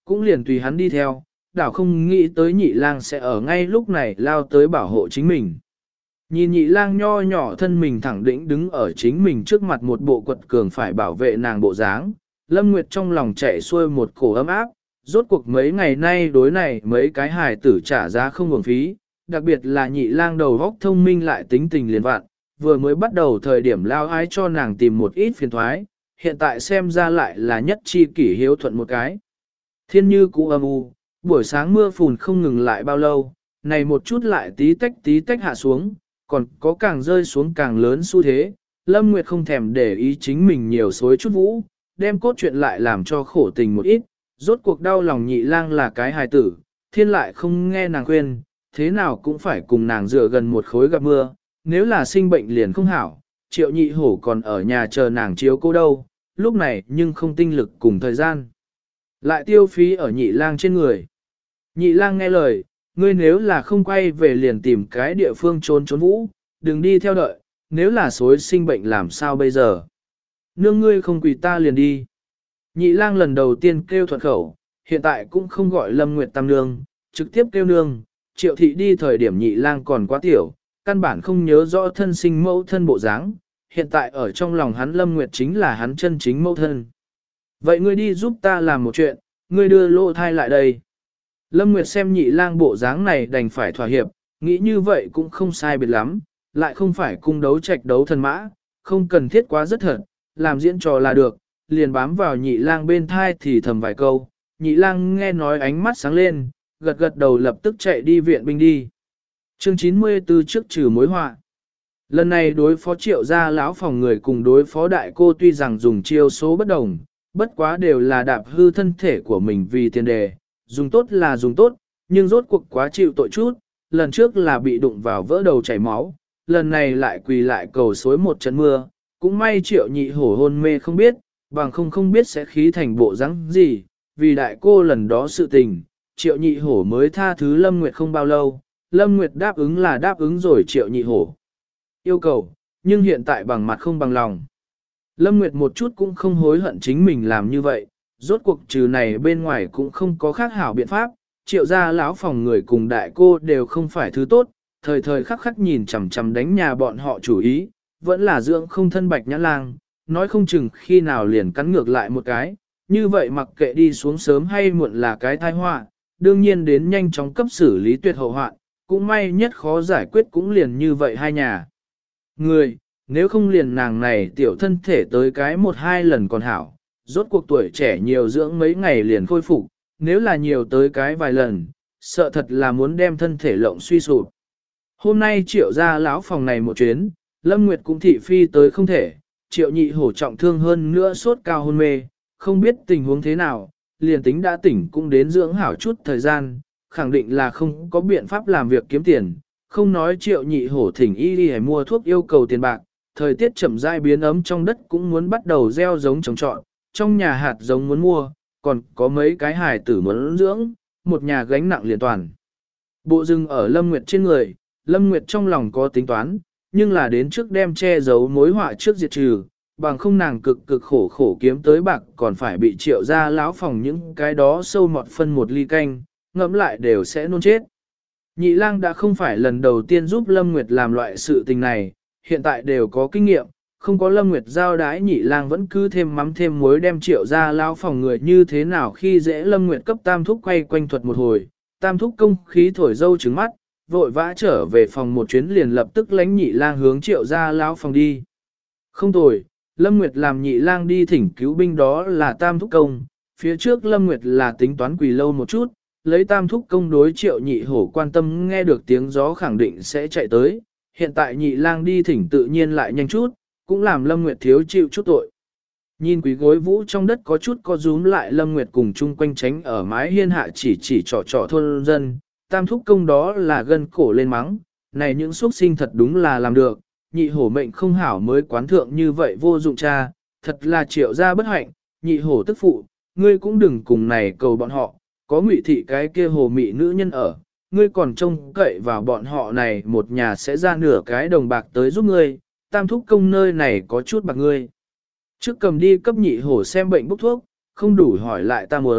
cũng liền tùy hắn đi theo, đảo không nghĩ tới nhị lang sẽ ở ngay lúc này lao tới bảo hộ chính mình. Nhìn nhị lang nho nhỏ thân mình thẳng đĩnh đứng ở chính mình trước mặt một bộ quật cường phải bảo vệ nàng bộ dáng, Lâm Nguyệt trong lòng chạy xuôi một cổ ấm áp, rốt cuộc mấy ngày nay đối này mấy cái hài tử trả giá không uổng phí, đặc biệt là nhị lang đầu góc thông minh lại tính tình liền vạn, vừa mới bắt đầu thời điểm lao ái cho nàng tìm một ít phiền thoái, hiện tại xem ra lại là nhất chi kỷ hiếu thuận một cái. Thiên như cũ âm u, buổi sáng mưa phùn không ngừng lại bao lâu, này một chút lại tí tách hạ xuống, còn có càng rơi xuống càng lớn xu thế, Lâm Nguyệt không thèm để ý chính mình nhiều xối chút vũ, đem cốt truyện lại làm cho khổ tình một ít, rốt cuộc đau lòng nhị lang là cái hài tử, thiên lại không nghe nàng khuyên, thế nào cũng phải cùng nàng dựa gần một khối gặp mưa, nếu là sinh bệnh liền không hảo, triệu nhị hổ còn ở nhà chờ nàng chiếu cô đâu, lúc này nhưng không tinh lực cùng thời gian. Lại tiêu phí ở nhị lang trên người. Nhị lang nghe lời, ngươi nếu là không quay về liền tìm cái địa phương trốn vũ, đừng đi theo đợi, nếu là xối sinh bệnh làm sao bây giờ. Nương ngươi không quỳ ta liền đi. Nhị lang lần đầu tiên kêu thuận khẩu, hiện tại cũng không gọi Lâm Nguyệt Tam nương, trực tiếp kêu nương, triệu thị đi thời điểm nhị lang còn quá tiểu, căn bản không nhớ rõ thân sinh mẫu thân bộ dáng, hiện tại ở trong lòng hắn Lâm Nguyệt chính là hắn chân chính mẫu thân. Vậy ngươi đi giúp ta làm một chuyện, ngươi đưa lô thai lại đây. Lâm Nguyệt xem nhị lang bộ dáng này đành phải thỏa hiệp, nghĩ như vậy cũng không sai biệt lắm, lại không phải cung đấu trạch đấu thần mã, không cần thiết quá rất thật, làm diễn trò là được, liền bám vào nhị lang bên thai thì thầm vài câu, nhị lang nghe nói ánh mắt sáng lên, gật gật đầu lập tức chạy đi viện binh đi. Chương 94 trước trừ mối họa. Lần này đối phó triệu gia lão phòng người cùng đối phó đại cô tuy rằng dùng chiêu số bất đồng, bất quá đều là đạp hư thân thể của mình vì tiền đề, dùng tốt là dùng tốt, nhưng rốt cuộc quá chịu tội chút, lần trước là bị đụng vào vỡ đầu chảy máu, lần này lại quỳ lại cầu xối một trận mưa, cũng may triệu nhị hổ hôn mê không biết, bằng không biết sẽ khí thành bộ rắn gì, vì đại cô lần đó sự tình, triệu nhị hổ mới tha thứ Lâm Nguyệt không bao lâu, Lâm Nguyệt đáp ứng là đáp ứng rồi triệu nhị hổ yêu cầu, nhưng hiện tại bằng mặt không bằng lòng. Lâm Nguyệt một chút cũng không hối hận chính mình làm như vậy, rốt cuộc trừ này bên ngoài cũng không có khác hảo biện pháp, triệu gia lão phòng người cùng đại cô đều không phải thứ tốt, thời thời khắc khắc nhìn chằm chằm đánh nhà bọn họ chủ ý, vẫn là dưỡng không thân bạch nhã lang, nói không chừng khi nào liền cắn ngược lại một cái, như vậy mặc kệ đi xuống sớm hay muộn là cái tai họa, đương nhiên đến nhanh chóng cấp xử lý tuyệt hậu hoạn, cũng may nhất khó giải quyết cũng liền như vậy hai nhà. Người, nếu không liền nàng này tiểu thân thể tới cái một hai lần còn hảo, rốt cuộc tuổi trẻ nhiều dưỡng mấy ngày liền khôi phục, nếu là nhiều tới cái vài lần, sợ thật là muốn đem thân thể lộng suy sụp. Hôm nay triệu ra lão phòng này một chuyến, Lâm Nguyệt cũng thị phi tới không thể, triệu nhị hổ trọng thương hơn nữa sốt cao hôn mê, không biết tình huống thế nào, liền tính đã tỉnh cũng đến dưỡng hảo chút thời gian, khẳng định là không có biện pháp làm việc kiếm tiền, không nói triệu nhị hổ thỉnh y đi mua thuốc yêu cầu tiền bạc, thời tiết chậm rãi biến ấm trong đất cũng muốn bắt đầu gieo giống trồng trọt, trong nhà hạt giống muốn mua, còn có mấy cái hài tử muốn dưỡng, một nhà gánh nặng liền toàn. Bộ rừng ở Lâm Nguyệt trên người, Lâm Nguyệt trong lòng có tính toán, nhưng là đến trước đem che giấu mối họa trước diệt trừ, bằng không nàng cực khổ kiếm tới bạc còn phải bị triệu ra lão phòng những cái đó sâu mọt phân một ly canh, ngẫm lại đều sẽ nôn chết. Nhị lang đã không phải lần đầu tiên giúp Lâm Nguyệt làm loại sự tình này, hiện tại đều có kinh nghiệm, không có Lâm Nguyệt giao đái nhị lang vẫn cứ thêm mắm thêm muối đem triệu ra lão phòng người như thế nào khi dễ Lâm Nguyệt cấp tam thúc quay quanh thuật một hồi, tam thúc công khí thổi dâu trứng mắt, vội vã trở về phòng một chuyến liền lập tức lánh nhị lang hướng triệu ra lão phòng đi. Không tồi, Lâm Nguyệt làm nhị lang đi thỉnh cứu binh đó là tam thúc công, phía trước Lâm Nguyệt là tính toán quỳ lâu một chút, lấy tam thúc công đối triệu nhị hổ quan tâm nghe được tiếng gió khẳng định sẽ chạy tới, hiện tại nhị lang đi thỉnh tự nhiên lại nhanh chút, cũng làm Lâm Nguyệt thiếu chịu chút tội. Nhìn quý gối vũ trong đất có chút co rúm lại Lâm Nguyệt cùng chung quanh tránh ở mái hiên hạ chỉ trò thôn dân, tam thúc công đó là gân cổ lên mắng, này những xuất sinh thật đúng là làm được, nhị hổ mệnh không hảo mới quán thượng như vậy vô dụng cha, thật là triệu gia bất hạnh, nhị hổ tức phụ, ngươi cũng đừng cùng này cầu bọn họ, có ngụy thị cái kia hồ mị nữ nhân ở, ngươi còn trông cậy vào bọn họ này một nhà sẽ ra nửa cái đồng bạc tới giúp ngươi, tam thúc công nơi này có chút bạc ngươi. Trước cầm đi cấp nhị hổ xem bệnh bốc thuốc, không đủ hỏi lại ta muốn,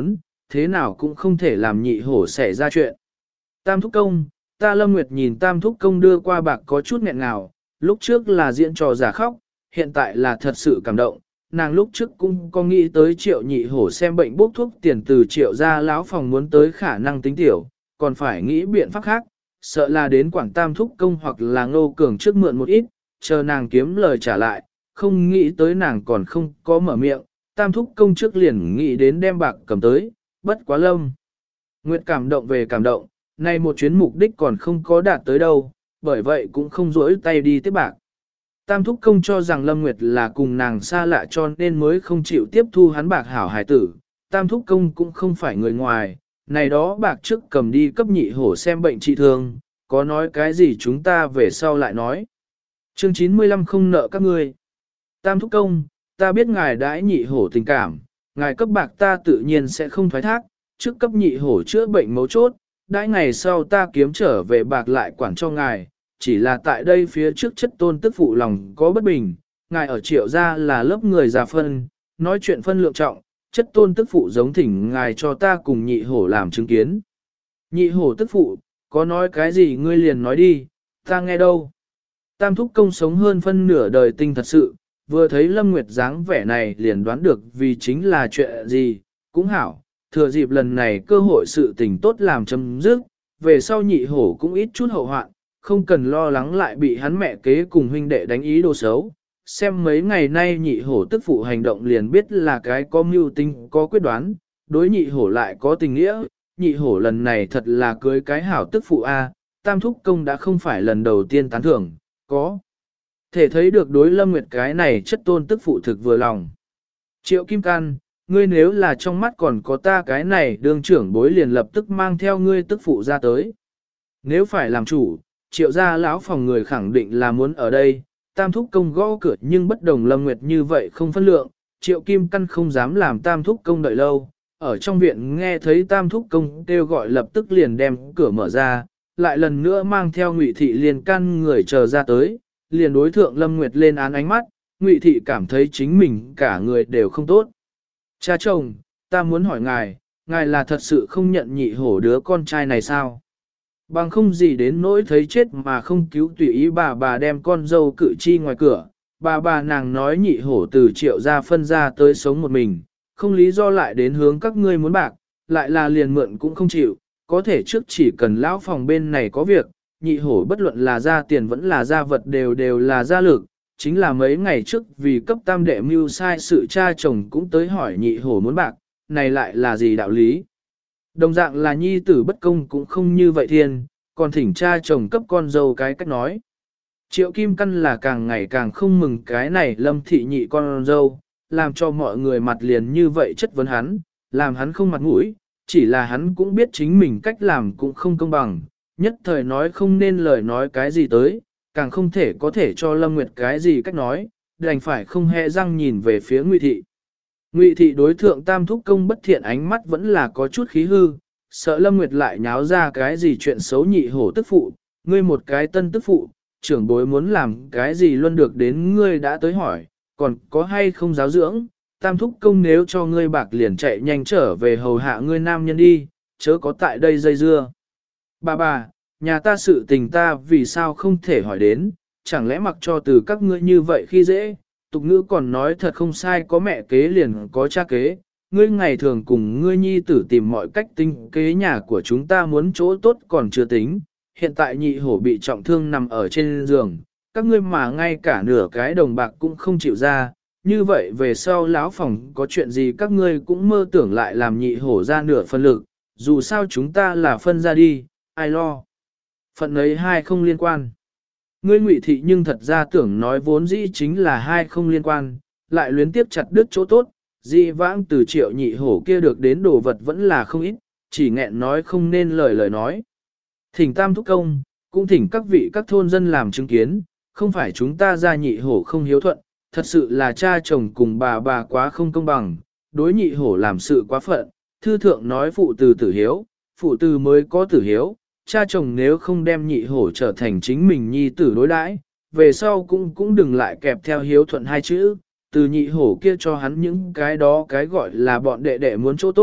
thế nào cũng không thể làm nhị hổ xảy ra chuyện. Tam thúc công, ta Lâm Nguyệt nhìn tam thúc công đưa qua bạc có chút nghẹn ngào, lúc trước là diễn trò giả khóc, hiện tại là thật sự cảm động. Nàng lúc trước cũng có nghĩ tới Triệu nhị hổ xem bệnh bốc thuốc tiền từ Triệu ra lão phòng muốn tới khả năng tính tiểu, còn phải nghĩ biện pháp khác, sợ là đến quảng tam thúc công hoặc là Ngô Cường trước mượn một ít, chờ nàng kiếm lời trả lại, không nghĩ tới nàng còn không có mở miệng, tam thúc công trước liền nghĩ đến đem bạc cầm tới, bất quá Lâm Nguyệt cảm động về cảm động, nay một chuyến mục đích còn không có đạt tới đâu, bởi vậy cũng không rỗi tay đi tiếp bạc. Tam thúc công cho rằng Lâm Nguyệt là cùng nàng xa lạ cho nên mới không chịu tiếp thu hắn bạc hảo hài tử. Tam thúc công cũng không phải người ngoài, này đó bạc trước cầm đi cấp nhị hổ xem bệnh trị thương, có nói cái gì chúng ta về sau lại nói. Chương 95 không nợ các ngươi. Tam thúc công, ta biết ngài đãi nhị hổ tình cảm, ngài cấp bạc ta tự nhiên sẽ không thoái thác, trước cấp nhị hổ chữa bệnh mấu chốt, đãi ngày sau ta kiếm trở về bạc lại quản cho ngài, chỉ là tại đây phía trước chất tôn tức phụ lòng có bất bình, ngài ở Triệu gia là lớp người già phân, nói chuyện phân lượng trọng, chất tôn tức phụ giống thỉnh ngài cho ta cùng nhị hổ làm chứng kiến. Nhị hổ tức phụ, có nói cái gì ngươi liền nói đi, ta nghe đâu. Tam thúc công sống hơn phân nửa đời tinh thật sự, vừa thấy Lâm Nguyệt dáng vẻ này liền đoán được vì chính là chuyện gì, cũng hảo, thừa dịp lần này cơ hội sự tình tốt làm chấm dứt, về sau nhị hổ cũng ít chút hậu hoạn, không cần lo lắng lại bị hắn mẹ kế cùng huynh đệ đánh ý đồ xấu. Xem mấy ngày nay nhị hổ tức phụ hành động liền biết là cái có mưu tính, có quyết đoán, đối nhị hổ lại có tình nghĩa, nhị hổ lần này thật là cưới cái hảo tức phụ A, tam thúc công đã không phải lần đầu tiên tán thưởng, có thể thấy được đối Lâm Nguyệt cái này chất tôn tức phụ thực vừa lòng. Triệu Kim Can, ngươi nếu là trong mắt còn có ta cái này đương trưởng bối liền lập tức mang theo ngươi tức phụ ra tới. Nếu phải làm chủ, Triệu gia lão phòng người khẳng định là muốn ở đây, tam thúc công gõ cửa nhưng bất đồng Lâm Nguyệt như vậy không phân lượng, Triệu Kim Căn không dám làm tam thúc công đợi lâu, ở trong viện nghe thấy tam thúc công kêu gọi lập tức liền đem cửa mở ra, lại lần nữa mang theo Ngụy Thị liền căn người chờ ra tới, liền đối thượng Lâm Nguyệt lên án ánh mắt, Ngụy Thị cảm thấy chính mình cả người đều không tốt. Cha chồng, ta muốn hỏi ngài là thật sự không nhận nhị hổ đứa con trai này sao? Bằng không gì đến nỗi thấy chết mà không cứu tùy ý bà đem con dâu cự chi ngoài cửa, bà nàng nói nhị hổ từ Triệu gia phân ra tới sống một mình, không lý do lại đến hướng các ngươi muốn bạc, lại là liền mượn cũng không chịu, có thể trước chỉ cần lão phòng bên này có việc, nhị hổ bất luận là ra tiền vẫn là ra vật đều là ra lực, chính là mấy ngày trước vì cấp tam đệ mưu sai sự cha chồng cũng tới hỏi nhị hổ muốn bạc, này lại là gì đạo lý? Đồng dạng là nhi tử bất công cũng không như vậy thiên, còn thỉnh cha chồng cấp con dâu cái cách nói. Triệu Kim Căn là càng ngày càng không mừng cái này Lâm thị nhị con dâu, làm cho mọi người mặt liền như vậy chất vấn hắn, làm hắn không mặt mũi, chỉ là hắn cũng biết chính mình cách làm cũng không công bằng, nhất thời nói không nên lời nói cái gì tới, càng không thể có thể cho Lâm Nguyệt cái gì cách nói, đành phải không hề răng nhìn về phía Ngụy Thị. Ngụy Thị đối thượng tam thúc công bất thiện ánh mắt vẫn là có chút khí hư, sợ Lâm Nguyệt lại nháo ra cái gì chuyện xấu nhị hổ tức phụ, ngươi một cái tân tức phụ, trưởng bối muốn làm cái gì luôn được đến ngươi đã tới hỏi, còn có hay không giáo dưỡng, tam thúc công nếu cho ngươi bạc liền chạy nhanh trở về hầu hạ ngươi nam nhân đi, chớ có tại đây dây dưa. Bà, nhà ta sự tình ta vì sao không thể hỏi đến, chẳng lẽ mặc cho từ các ngươi như vậy khi dễ, tục ngữ còn nói thật không sai có mẹ kế liền có cha kế, ngươi ngày thường cùng ngươi nhi tử tìm mọi cách tinh kế nhà của chúng ta muốn chỗ tốt còn chưa tính, hiện tại nhị hổ bị trọng thương nằm ở trên giường, các ngươi mà ngay cả nửa cái đồng bạc cũng không chịu ra, như vậy về sau lão phòng có chuyện gì các ngươi cũng mơ tưởng lại làm nhị hổ ra nửa phân lực, dù sao chúng ta là phân ra đi, ai lo. Phận ấy hai không liên quan. Ngươi Ngụy Thị nhưng thật ra tưởng nói vốn dĩ chính là hai không liên quan, lại luyến tiếp chặt đứt chỗ tốt, dị vãng từ Triệu nhị hổ kia được đến đồ vật vẫn là không ít, chỉ nghẹn nói không nên lời nói. Thỉnh tam thúc công, cũng thỉnh các vị các thôn dân làm chứng kiến, không phải chúng ta ra nhị hổ không hiếu thuận, thật sự là cha chồng cùng bà quá không công bằng, đối nhị hổ làm sự quá phận, thư thượng nói phụ từ tử hiếu, phụ từ mới có tử hiếu, cha chồng nếu không đem nhị hổ trở thành chính mình nhi tử đối đãi, về sau cũng đừng lại kẹp theo hiếu thuận hai chữ, từ nhị hổ kia cho hắn những cái đó cái gọi là bọn đệ đệ muốn chỗ tốt,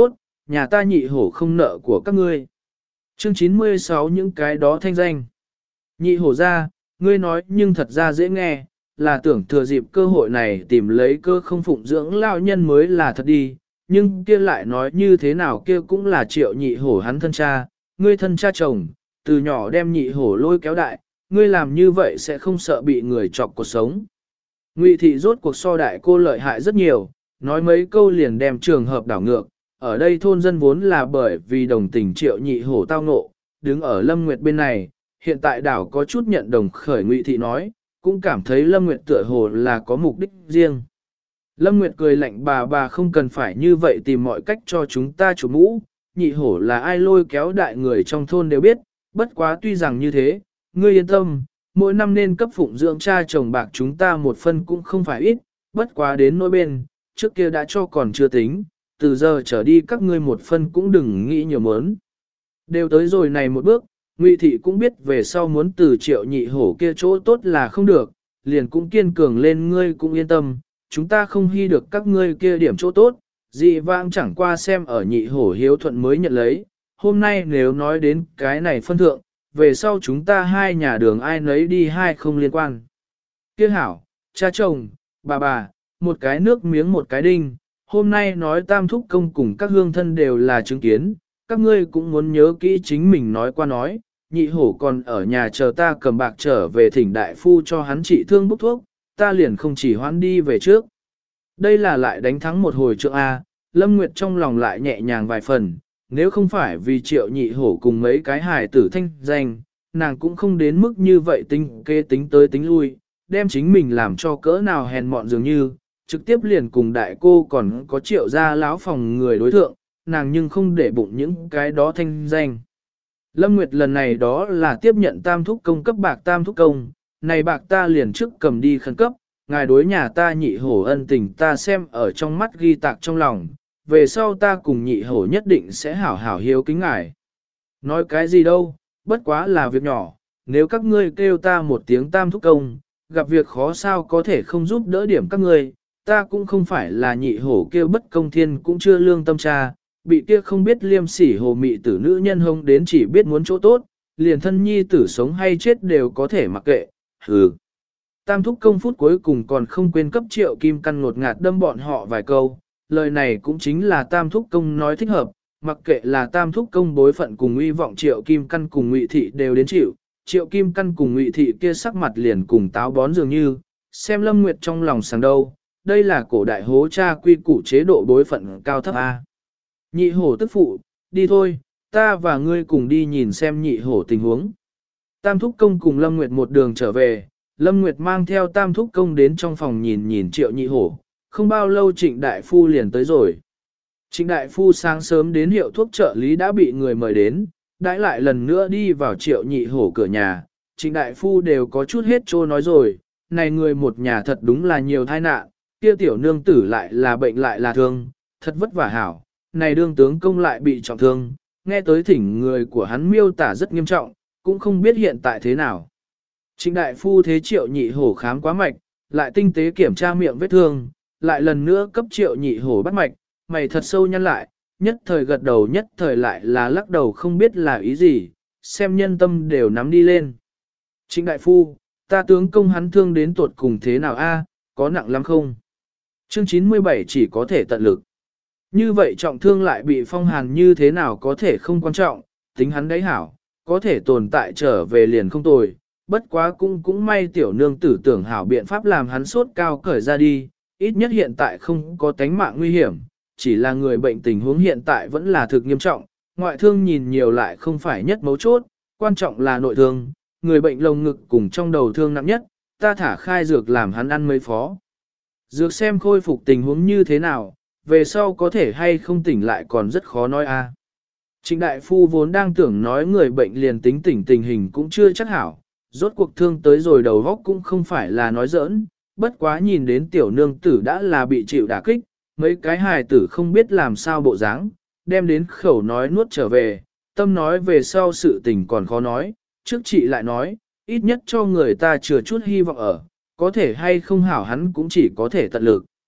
nhà ta nhị hổ không nợ của các ngươi. Chương 96 những cái đó thanh danh. Nhị hổ ra, ngươi nói nhưng thật ra dễ nghe, là tưởng thừa dịp cơ hội này tìm lấy cơ không phụng dưỡng lão nhân mới là thật đi, nhưng kia lại nói như thế nào kia cũng là Triệu nhị hổ hắn thân cha, ngươi thân cha chồng, từ nhỏ đem nhị hổ lôi kéo đại, ngươi làm như vậy sẽ không sợ bị người chọc cuộc sống. Ngụy thị rốt cuộc so đại cô lợi hại rất nhiều, nói mấy câu liền đem trường hợp đảo ngược, ở đây thôn dân vốn là bởi vì đồng tình Triệu nhị hổ tao ngộ, đứng ở Lâm Nguyệt bên này, hiện tại đảo có chút nhận đồng khởi Ngụy thị nói, cũng cảm thấy Lâm Nguyệt tựa hồ là có mục đích riêng. Lâm Nguyệt cười lạnh bà không cần phải như vậy tìm mọi cách cho chúng ta chủ mũ, nhị hổ là ai lôi kéo đại người trong thôn đều biết, bất quá tuy rằng như thế, ngươi yên tâm, mỗi năm nên cấp phụng dưỡng cha chồng bạc chúng ta một phân cũng không phải ít, bất quá đến nỗi bên, trước kia đã cho còn chưa tính, từ giờ trở đi các ngươi một phân cũng đừng nghĩ nhiều mớn. Đều tới rồi này một bước, Ngụy thị cũng biết về sau muốn từ Triệu nhị hổ kia chỗ tốt là không được, liền cũng kiên cường lên ngươi cũng yên tâm, chúng ta không hy được các ngươi kia điểm chỗ tốt, dị vãng chẳng qua xem ở nhị hổ hiếu thuận mới nhận lấy, hôm nay nếu nói đến cái này phân thượng, về sau chúng ta hai nhà đường ai nấy đi hai không liên quan. Kia hảo, cha chồng, bà, một cái nước miếng một cái đinh, hôm nay nói tam thúc công cùng các hương thân đều là chứng kiến, các ngươi cũng muốn nhớ kỹ chính mình nói qua nói, nhị hổ còn ở nhà chờ ta cầm bạc trở về thỉnh đại phu cho hắn trị thương bốc thuốc, ta liền không chỉ hoãn đi về trước. Đây là lại đánh thắng một hồi trượng A, Lâm Nguyệt trong lòng lại nhẹ nhàng vài phần, nếu không phải vì Triệu nhị hổ cùng mấy cái hài tử thanh danh, nàng cũng không đến mức như vậy tính kê tính tới tính lui, đem chính mình làm cho cỡ nào hèn mọn dường như, trực tiếp liền cùng đại cô còn có Triệu gia lão phòng người đối thượng, nàng nhưng không để bụng những cái đó thanh danh. Lâm Nguyệt lần này đó là tiếp nhận tam thúc công cấp bạc tam thúc công, này bạc ta liền trước cầm đi khẩn cấp, ngài đối nhà ta nhị hổ ân tình ta xem ở trong mắt ghi tạc trong lòng, về sau ta cùng nhị hổ nhất định sẽ hảo hảo hiếu kính ngài. Nói cái gì đâu, bất quá là việc nhỏ, nếu các ngươi kêu ta một tiếng tam thúc công, gặp việc khó sao có thể không giúp đỡ điểm các ngươi, ta cũng không phải là nhị hổ kêu bất công thiên cũng chưa lương tâm cha, bị kia không biết liêm sỉ hồ mị tử nữ nhân hông đến chỉ biết muốn chỗ tốt, liền thân nhi tử sống hay chết đều có thể mặc kệ, hừ. Tam thúc công phút cuối cùng còn không quên cấp Triệu Kim Căn ngột ngạt đâm bọn họ vài câu, lời này cũng chính là tam thúc công nói thích hợp, mặc kệ là tam thúc công bối phận cùng uy vọng Triệu Kim Căn cùng Ngụy thị đều đến chịu, Triệu Kim Căn cùng Ngụy thị kia sắc mặt liền cùng táo bón dường như, xem Lâm Nguyệt trong lòng sáng đâu, đây là cổ đại hố cha quy củ chế độ bối phận cao thấp A. Nhị hổ tức phụ, đi thôi, ta và ngươi cùng đi nhìn xem nhị hổ tình huống. Tam thúc công cùng Lâm Nguyệt một đường trở về, Lâm Nguyệt mang theo tam thúc công đến trong phòng nhìn Triệu nhị hổ, không bao lâu Trịnh Đại Phu liền tới rồi. Trịnh Đại Phu sáng sớm đến hiệu thuốc trợ lý đã bị người mời đến, đãi lại lần nữa đi vào Triệu nhị hổ cửa nhà, Trịnh Đại Phu đều có chút hết trô nói rồi, này người một nhà thật đúng là nhiều tai nạn, kia tiểu nương tử lại là bệnh lại là thương, thật vất vả hảo, này đương tướng công lại bị trọng thương, nghe tới thỉnh người của hắn miêu tả rất nghiêm trọng, cũng không biết hiện tại thế nào. Trịnh Đại Phu thế Triệu nhị hổ khám quá mạch, lại tinh tế kiểm tra miệng vết thương, lại lần nữa cấp Triệu nhị hổ bắt mạch, mày thật sâu nhăn lại, nhất thời gật đầu nhất thời lại là lắc đầu không biết là ý gì, xem nhân tâm đều nắm đi lên. Trịnh Đại Phu, ta tướng công hắn thương đến tuột cùng thế nào a, có nặng lắm không? Chương 97 chỉ có thể tận lực. Như vậy trọng thương lại bị phong hàn như thế nào có thể không quan trọng, tính hắn đấy hảo, có thể tồn tại trở về liền không tồi, bất quá cũng may tiểu nương tử tưởng hảo biện pháp làm hắn sốt cao cởi ra đi, ít nhất hiện tại không có tánh mạng nguy hiểm, chỉ là người bệnh tình huống hiện tại vẫn là thực nghiêm trọng, ngoại thương nhìn nhiều lại không phải nhất mấu chốt, quan trọng là nội thương, người bệnh lồng ngực cùng trong đầu thương nặng nhất, ta thả khai dược làm hắn ăn mấy phó. Dược xem khôi phục tình huống như thế nào, về sau có thể hay không tỉnh lại còn rất khó nói a. Trịnh Đại Phu vốn đang tưởng nói người bệnh liền tính tỉnh tình hình cũng chưa chắc hảo, rốt cuộc thương tới rồi đầu góc cũng không phải là nói giỡn, bất quá nhìn đến tiểu nương tử đã là bị chịu đả kích, mấy cái hài tử không biết làm sao bộ dáng, đem đến khẩu nói nuốt trở về, tâm nói về sau sự tình còn khó nói, trước chị lại nói, ít nhất cho người ta chừa chút hy vọng ở, có thể hay không hảo hắn cũng chỉ có thể tận lực.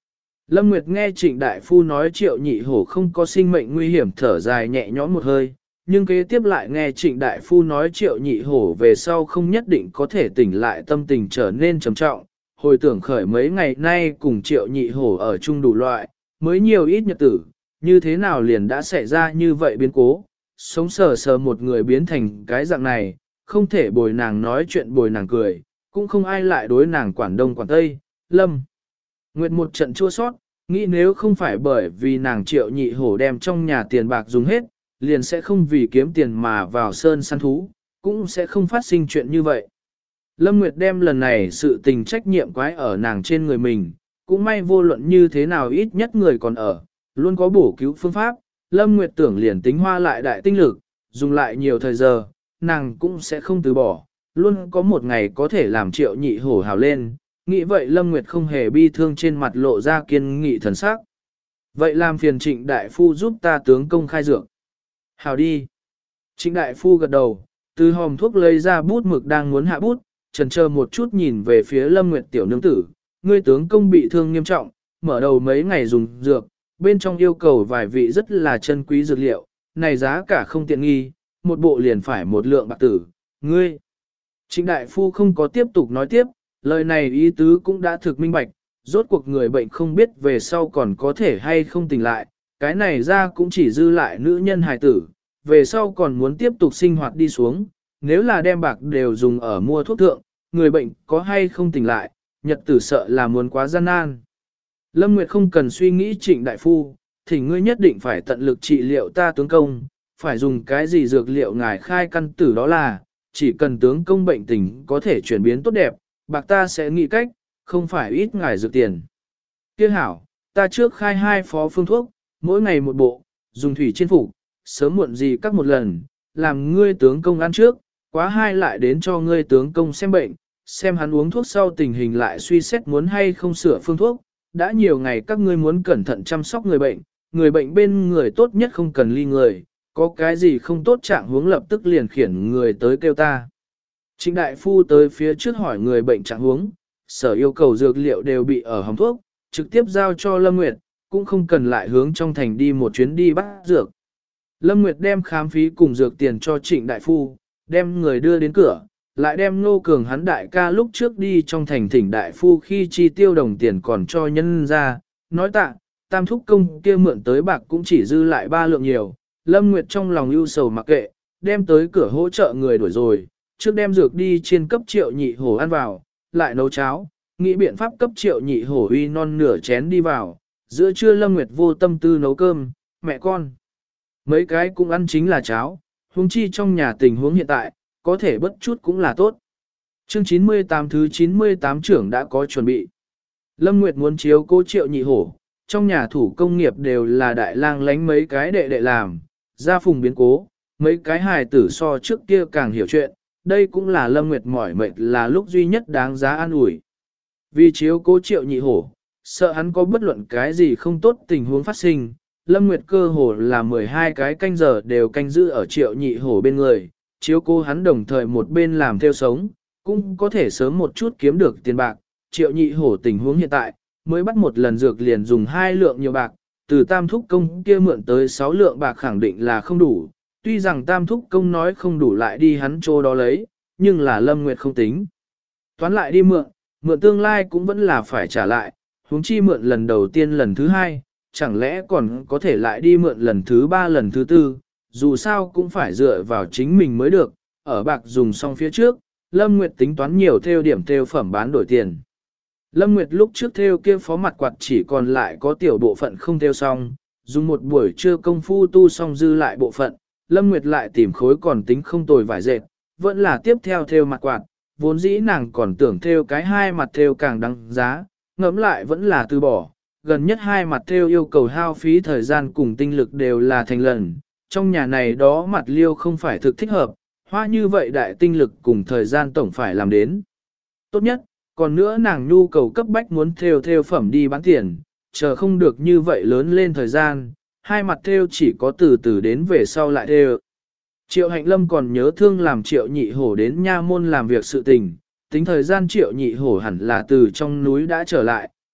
Lâm Nguyệt nghe Trịnh Đại Phu nói Triệu Nhị Hổ không có sinh mệnh nguy hiểm thở dài nhẹ nhõm một hơi, nhưng kế tiếp lại nghe Trịnh Đại Phu nói Triệu Nhị Hổ về sau không nhất định có thể tỉnh lại, tâm tình trở nên trầm trọng, hồi tưởng khởi mấy ngày nay cùng Triệu Nhị Hổ ở chung đủ loại, mới nhiều ít nhật tử, như thế nào liền đã xảy ra như vậy biến cố, sống sờ sờ một người biến thành cái dạng này, không thể bồi nàng nói chuyện bồi nàng cười, cũng không ai lại đối nàng quản đông quản tây. Lâm Nguyệt một trận chua sót, nghĩ nếu không phải bởi vì nàng Triệu Nhị Hổ đem trong nhà tiền bạc dùng hết, liền sẽ không vì kiếm tiền mà vào sơn săn thú, cũng sẽ không phát sinh chuyện như vậy. Lâm Nguyệt đem lần này sự tình trách nhiệm quái ở nàng trên người mình, cũng may vô luận như thế nào ít nhất người còn ở, luôn có bổ cứu phương pháp. Lâm Nguyệt tưởng liền tính hoa lại đại tinh lực, dùng lại nhiều thời giờ, nàng cũng sẽ không từ bỏ, luôn có một ngày có thể làm Triệu Nhị Hổ hào lên. Nghĩ vậy Lâm Nguyệt không hề bi thương, trên mặt lộ ra kiên nghị thần sắc. Vậy làm phiền Trịnh Đại Phu giúp ta tướng công khai dược. Hào đi. Trịnh Đại Phu gật đầu, từ hòm thuốc lấy ra bút mực đang muốn hạ bút, chần chờ một chút nhìn về phía Lâm Nguyệt tiểu nương tử, ngươi tướng công bị thương nghiêm trọng, mở đầu mấy ngày dùng dược, bên trong yêu cầu vài vị rất là chân quý dược liệu, này giá cả không tiện nghi, một bộ liền phải 1 lượng bạc tử, ngươi. Trịnh Đại Phu không có tiếp tục nói tiếp, lời này ý tứ cũng đã thực minh bạch, rốt cuộc người bệnh không biết về sau còn có thể hay không tỉnh lại, cái này ra cũng chỉ dư lại nữ nhân hài tử, về sau còn muốn tiếp tục sinh hoạt đi xuống, nếu là đem bạc đều dùng ở mua thuốc thượng, người bệnh có hay không tỉnh lại, nhật tử sợ là muốn quá gian nan. Lâm Nguyệt không cần suy nghĩ Trịnh Đại Phu, thì ngươi nhất định phải tận lực trị liệu ta tướng công, phải dùng cái gì dược liệu ngài khai căn tử đó là, chỉ cần tướng công bệnh tình có thể chuyển biến tốt đẹp, bạc ta sẽ nghĩ cách, không phải ít ngài dược tiền. Kia hảo, ta trước khai 2 phó phương thuốc, mỗi ngày một bộ, dùng thủy chiên phục, sớm muộn gì các một lần, làm ngươi tướng công ăn trước, quá 2 lại đến cho ngươi tướng công xem bệnh, xem hắn uống thuốc sau tình hình lại suy xét muốn hay không sửa phương thuốc. Đã nhiều ngày các ngươi muốn cẩn thận chăm sóc người bệnh bên người tốt nhất không cần ly người, có cái gì không tốt trạng huống lập tức liền khiển người tới kêu ta. Trịnh Đại Phu tới phía trước hỏi người bệnh trạng huống, sở yêu cầu dược liệu đều bị ở hòm thuốc, trực tiếp giao cho Lâm Nguyệt, cũng không cần lại hướng trong thành đi một chuyến đi bắt dược. Lâm Nguyệt đem khám phí cùng dược tiền cho Trịnh Đại Phu, đem người đưa đến cửa, lại đem Ngô Cường hắn đại ca lúc trước đi trong thành thỉnh Đại Phu khi chi tiêu đồng tiền còn cho nhân ra, nói tạ, tam thúc công kia mượn tới bạc cũng chỉ dư lại 3 lượng nhiều. Lâm Nguyệt trong lòng ưu sầu mặc kệ, đem tới cửa hỗ trợ người đuổi rồi, trước đem dược đi trên cấp Triệu Nhị Hổ ăn vào, lại nấu cháo, nghĩ biện pháp cấp Triệu Nhị Hổ uy non nửa chén đi vào. Giữa trưa Lâm Nguyệt vô tâm tư nấu cơm, mẹ con mấy cái cũng ăn chính là cháo, huống chi trong nhà tình huống hiện tại, có thể bất chút cũng là tốt. Chương 98 thứ 98 trưởng đã có chuẩn bị. Lâm Nguyệt muốn chiếu cố Triệu Nhị Hổ, trong nhà thủ công nghiệp đều là đại lang lánh mấy cái đệ đệ làm, gia phùng biến cố, mấy cái hài tử so trước kia càng hiểu chuyện, đây cũng là Lâm Nguyệt mỏi mệt là lúc duy nhất đáng giá an ủi. Vì chiếu cố Triệu Nhị Hổ, sợ hắn có bất luận cái gì không tốt tình huống phát sinh, Lâm Nguyệt cơ hồ là 12 cái canh giờ đều canh giữ ở Triệu Nhị Hổ bên người, chiếu cố hắn đồng thời một bên làm theo sống, cũng có thể sớm một chút kiếm được tiền bạc. Triệu Nhị Hổ tình huống hiện tại, mới bắt một lần dược liền dùng 2 lượng nhiều bạc, từ tam thúc công kia mượn tới 6 lượng bạc khẳng định là không đủ, tuy rằng tam thúc công nói không đủ lại đi hắn chỗ đó lấy, nhưng là Lâm Nguyệt không tính. Toán lại đi mượn tương lai cũng vẫn là phải trả lại, huống chi mượn lần đầu tiên lần thứ 2, chẳng lẽ còn có thể lại đi mượn lần thứ 3 lần thứ 4, dù sao cũng phải dựa vào chính mình mới được, ở bạc dùng xong phía trước, Lâm Nguyệt tính toán nhiều theo điểm theo phẩm bán đổi tiền. Lâm Nguyệt lúc trước theo kia phó mặt quạt chỉ còn lại có tiểu bộ phận không theo xong, dùng một buổi trưa công phu tu xong dư lại bộ phận, Lâm Nguyệt lại tìm khối còn tính không tồi vải dệt, vẫn là tiếp theo mặt quạt, vốn dĩ nàng còn tưởng theo cái 2 mặt theo càng đăng giá, ngẫm lại vẫn là từ bỏ, gần nhất 2 mặt theo yêu cầu hao phí thời gian cùng tinh lực đều là thành lần, trong nhà này đó mặt liêu không phải thực thích hợp, hoa như vậy đại tinh lực cùng thời gian tổng phải làm đến. Tốt nhất, còn nữa nàng nhu cầu cấp bách muốn theo phẩm đi bán tiền, chờ không được như vậy lớn lên thời gian, 2 mặt theo chỉ có từ từ đến về sau lại theo. Triệu Hạnh Lâm còn nhớ thương làm Triệu Nhị Hổ đến nha môn làm việc sự tình, tính thời gian Triệu Nhị Hổ hẳn là từ trong núi đã trở lại,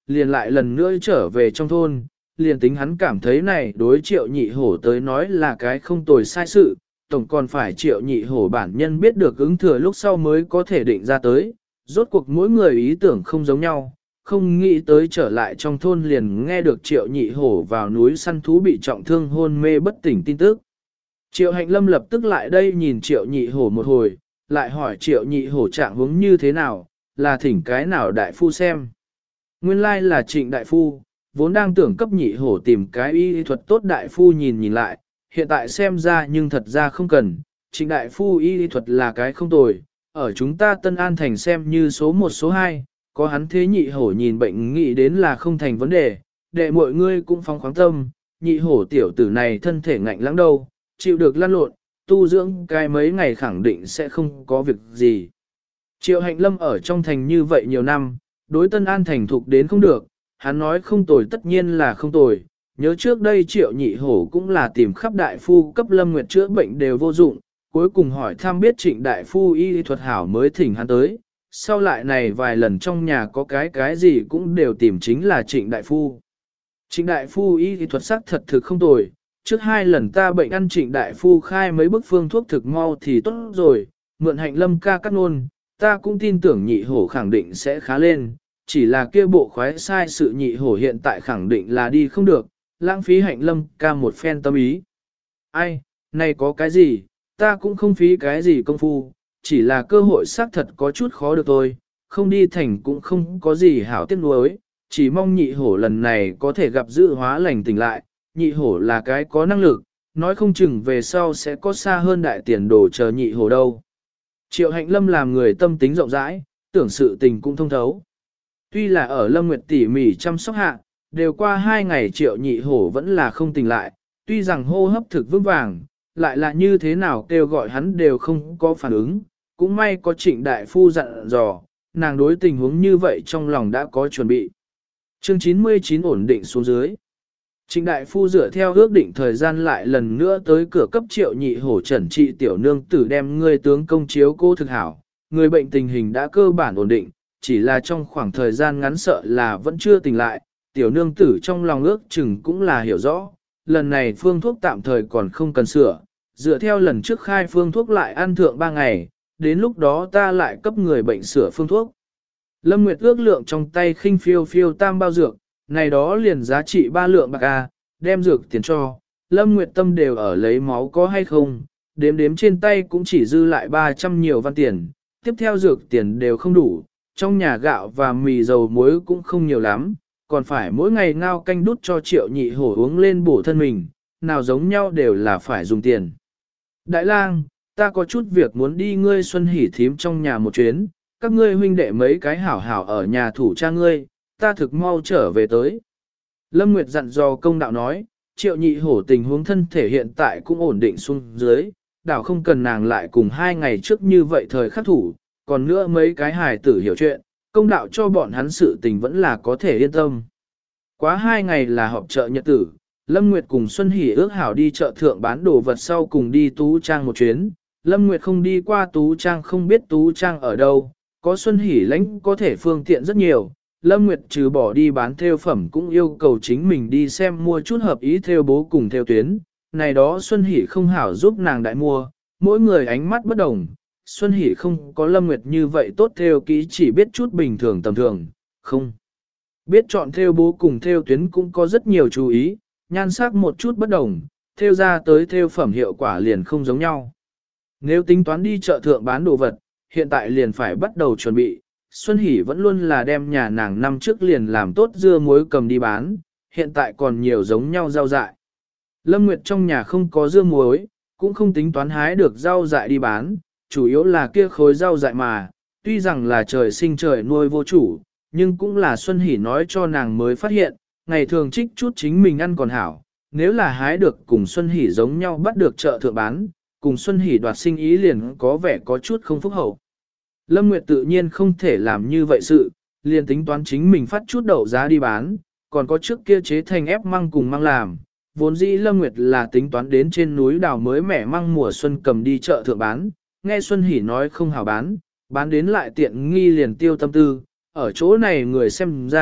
liền lại lần nữa trở về trong thôn, liền tính hắn cảm thấy này đối triệu nhị hổ tới nói là cái không tồi sai sự, tổng còn phải triệu nhị hổ bản nhân biết được ứng thừa lúc sau mới có thể định ra tới, rốt cuộc mỗi người ý tưởng không giống nhau, không nghĩ tới trở lại trong thôn liền nghe được triệu nhị hổ vào núi săn thú bị trọng thương hôn mê bất tỉnh tin tức. Triệu hạnh lâm lập tức lại đây nhìn triệu nhị hổ một hồi, lại hỏi triệu nhị hổ trạng huống như thế nào, là thỉnh cái nào đại phu xem. Nguyên lai là Trịnh đại phu, vốn đang tưởng cấp nhị hổ tìm cái y thuật tốt đại phu nhìn lại, hiện tại xem ra nhưng thật ra không cần, Trịnh đại phu y thuật là cái không tồi, ở chúng ta Tân An thành xem như số 1 số 2, có hắn thế nhị hổ nhìn bệnh nghĩ đến là không thành vấn đề, để mọi người cũng phóng khoáng tâm, nhị hổ tiểu tử này thân thể ngạnh lãng đâu, chịu được lăn lộn, tu dưỡng cái mấy ngày khẳng định sẽ không có việc gì. Triệu Hạnh Lâm ở trong thành như vậy nhiều năm, đối Tân An thành thục đến không được, hắn nói không tồi tất nhiên là không tồi. Nhớ trước đây Triệu Nhị Hổ cũng là tìm khắp đại phu cấp Lâm Nguyệt chữa bệnh đều vô dụng, cuối cùng hỏi thăm biết Trịnh đại phu y thuật hảo mới thỉnh hắn tới. Sau lại này vài lần trong nhà có cái gì cũng đều tìm chính là Trịnh đại phu. Trịnh đại phu y thuật sắc thật thực không tồi, trước 2 lần ta bệnh ăn Trịnh đại phu khai mấy bức phương thuốc thực mau thì tốt rồi, mượn Hạnh Lâm ca cắt nôn, ta cũng tin tưởng nhị hổ khẳng định sẽ khá lên, chỉ là kia bộ khoái sai sự nhị hổ hiện tại khẳng định là đi không được, lãng phí Hạnh Lâm ca một phen tâm ý. Ai, này có cái gì, ta cũng không phí cái gì công phu, chỉ là cơ hội xác thật có chút khó được thôi, không đi thành cũng không có gì hảo tiếc nuối, chỉ mong nhị hổ lần này có thể gặp dự hóa lành tỉnh lại, nhị hổ là cái có năng lực, nói không chừng về sau sẽ có xa hơn đại tiền đồ chờ nhị hổ đâu. Triệu Hạnh Lâm làm người tâm tính rộng rãi, tưởng sự tình cũng thông thấu. Tuy là ở Lâm Nguyệt tỉ mỉ chăm sóc hạ, đều qua 2 ngày Triệu nhị hổ vẫn là không tỉnh lại, tuy rằng hô hấp thực vững vàng, lại là như thế nào kêu gọi hắn đều không có phản ứng, cũng may có Trịnh đại phu dặn dò, nàng đối tình huống như vậy trong lòng đã có chuẩn bị. Chương 99 ổn định xuống dưới. Trịnh đại phu dựa theo ước định thời gian lại lần nữa tới cửa cấp Triệu nhị hổ trần trị tiểu nương tử đem người tướng công chiếu cô thực hảo, người bệnh tình hình đã cơ bản ổn định, chỉ là trong khoảng thời gian ngắn sợ là vẫn chưa tỉnh lại, tiểu nương tử trong lòng ước chừng cũng là hiểu rõ, lần này phương thuốc tạm thời còn không cần sửa, dựa theo lần trước khai phương thuốc lại ăn thượng 3 ngày, đến lúc đó ta lại cấp người bệnh sửa phương thuốc. Lâm Nguyệt ước lượng trong tay khinh phiêu phiêu tam bao dược, này đó liền giá trị 3 lượng bạc a, đem dược tiền cho, Lâm Nguyệt tâm đều ở lấy máu có hay không, đếm đếm trên tay cũng chỉ dư lại 300 nhiều văn tiền, tiếp theo dược tiền đều không đủ, trong nhà gạo và mì dầu muối cũng không nhiều lắm, còn phải mỗi ngày ngao canh đút cho Triệu nhị hổ uống lên bổ thân mình, nào giống nhau đều là phải dùng tiền. Đại lang, ta có chút việc muốn đi ngươi Xuân Hỷ thím trong nhà một chuyến, các ngươi huynh đệ mấy cái hảo hảo ở nhà thủ cha ngươi, ta thực mau trở về tới. Lâm Nguyệt dặn dò công đạo nói, Triệu nhị hổ tình huống thân thể hiện tại cũng ổn định xuống dưới, đảo không cần nàng lại cùng 2 ngày trước như vậy thời khắc thủ, còn nữa mấy cái hài tử hiểu chuyện, công đạo cho bọn hắn sự tình vẫn là có thể yên tâm. Quá 2 ngày là họp chợ nhật tử, Lâm Nguyệt cùng Xuân Hỷ ước hảo đi chợ thượng bán đồ vật sau cùng đi Tú Trang một chuyến. Lâm Nguyệt không đi qua Tú Trang không biết Tú Trang ở đâu, có Xuân Hỷ lãnh có thể phương tiện rất nhiều. Lâm Nguyệt trừ bỏ đi bán theo phẩm cũng yêu cầu chính mình đi xem mua chút hợp ý theo bố cùng theo tuyến. Này đó Xuân Hỷ không hảo giúp nàng đại mua, mỗi người ánh mắt bất đồng. Xuân Hỷ không có Lâm Nguyệt như vậy tốt theo kỹ chỉ biết chút bình thường tầm thường, không. Biết chọn theo bố cùng theo tuyến cũng có rất nhiều chú ý, nhan sắc một chút bất đồng, theo ra tới theo phẩm hiệu quả liền không giống nhau. Nếu tính toán đi chợ thượng bán đồ vật, hiện tại liền phải bắt đầu chuẩn bị. Xuân Hỷ vẫn luôn là đem nhà nàng năm trước liền làm tốt dưa muối cầm đi bán, hiện tại còn nhiều giống nhau rau dại. Lâm Nguyệt trong nhà không có dưa muối, cũng không tính toán hái được rau dại đi bán, chủ yếu là kia khối rau dại mà, tuy rằng là trời sinh trời nuôi vô chủ, nhưng cũng là Xuân Hỷ nói cho nàng mới phát hiện, ngày thường trích chút chính mình ăn còn hảo, nếu là hái được cùng Xuân Hỷ giống nhau bắt được chợ thượng bán, cùng Xuân Hỷ đoạt sinh ý liền có vẻ có chút không phúc hậu. Lâm Nguyệt tự nhiên không thể làm như vậy sự, liền tính toán chính mình phát chút đậu giá đi bán, còn có trước kia chế thành ép măng cùng măng làm. Vốn dĩ Lâm Nguyệt là tính toán đến trên núi đào mới mẻ măng mùa xuân cầm đi chợ thượng bán, nghe Xuân Hỷ nói không hảo bán đến lại tiện nghi liền tiêu tâm tư, ở chỗ này người xem ra,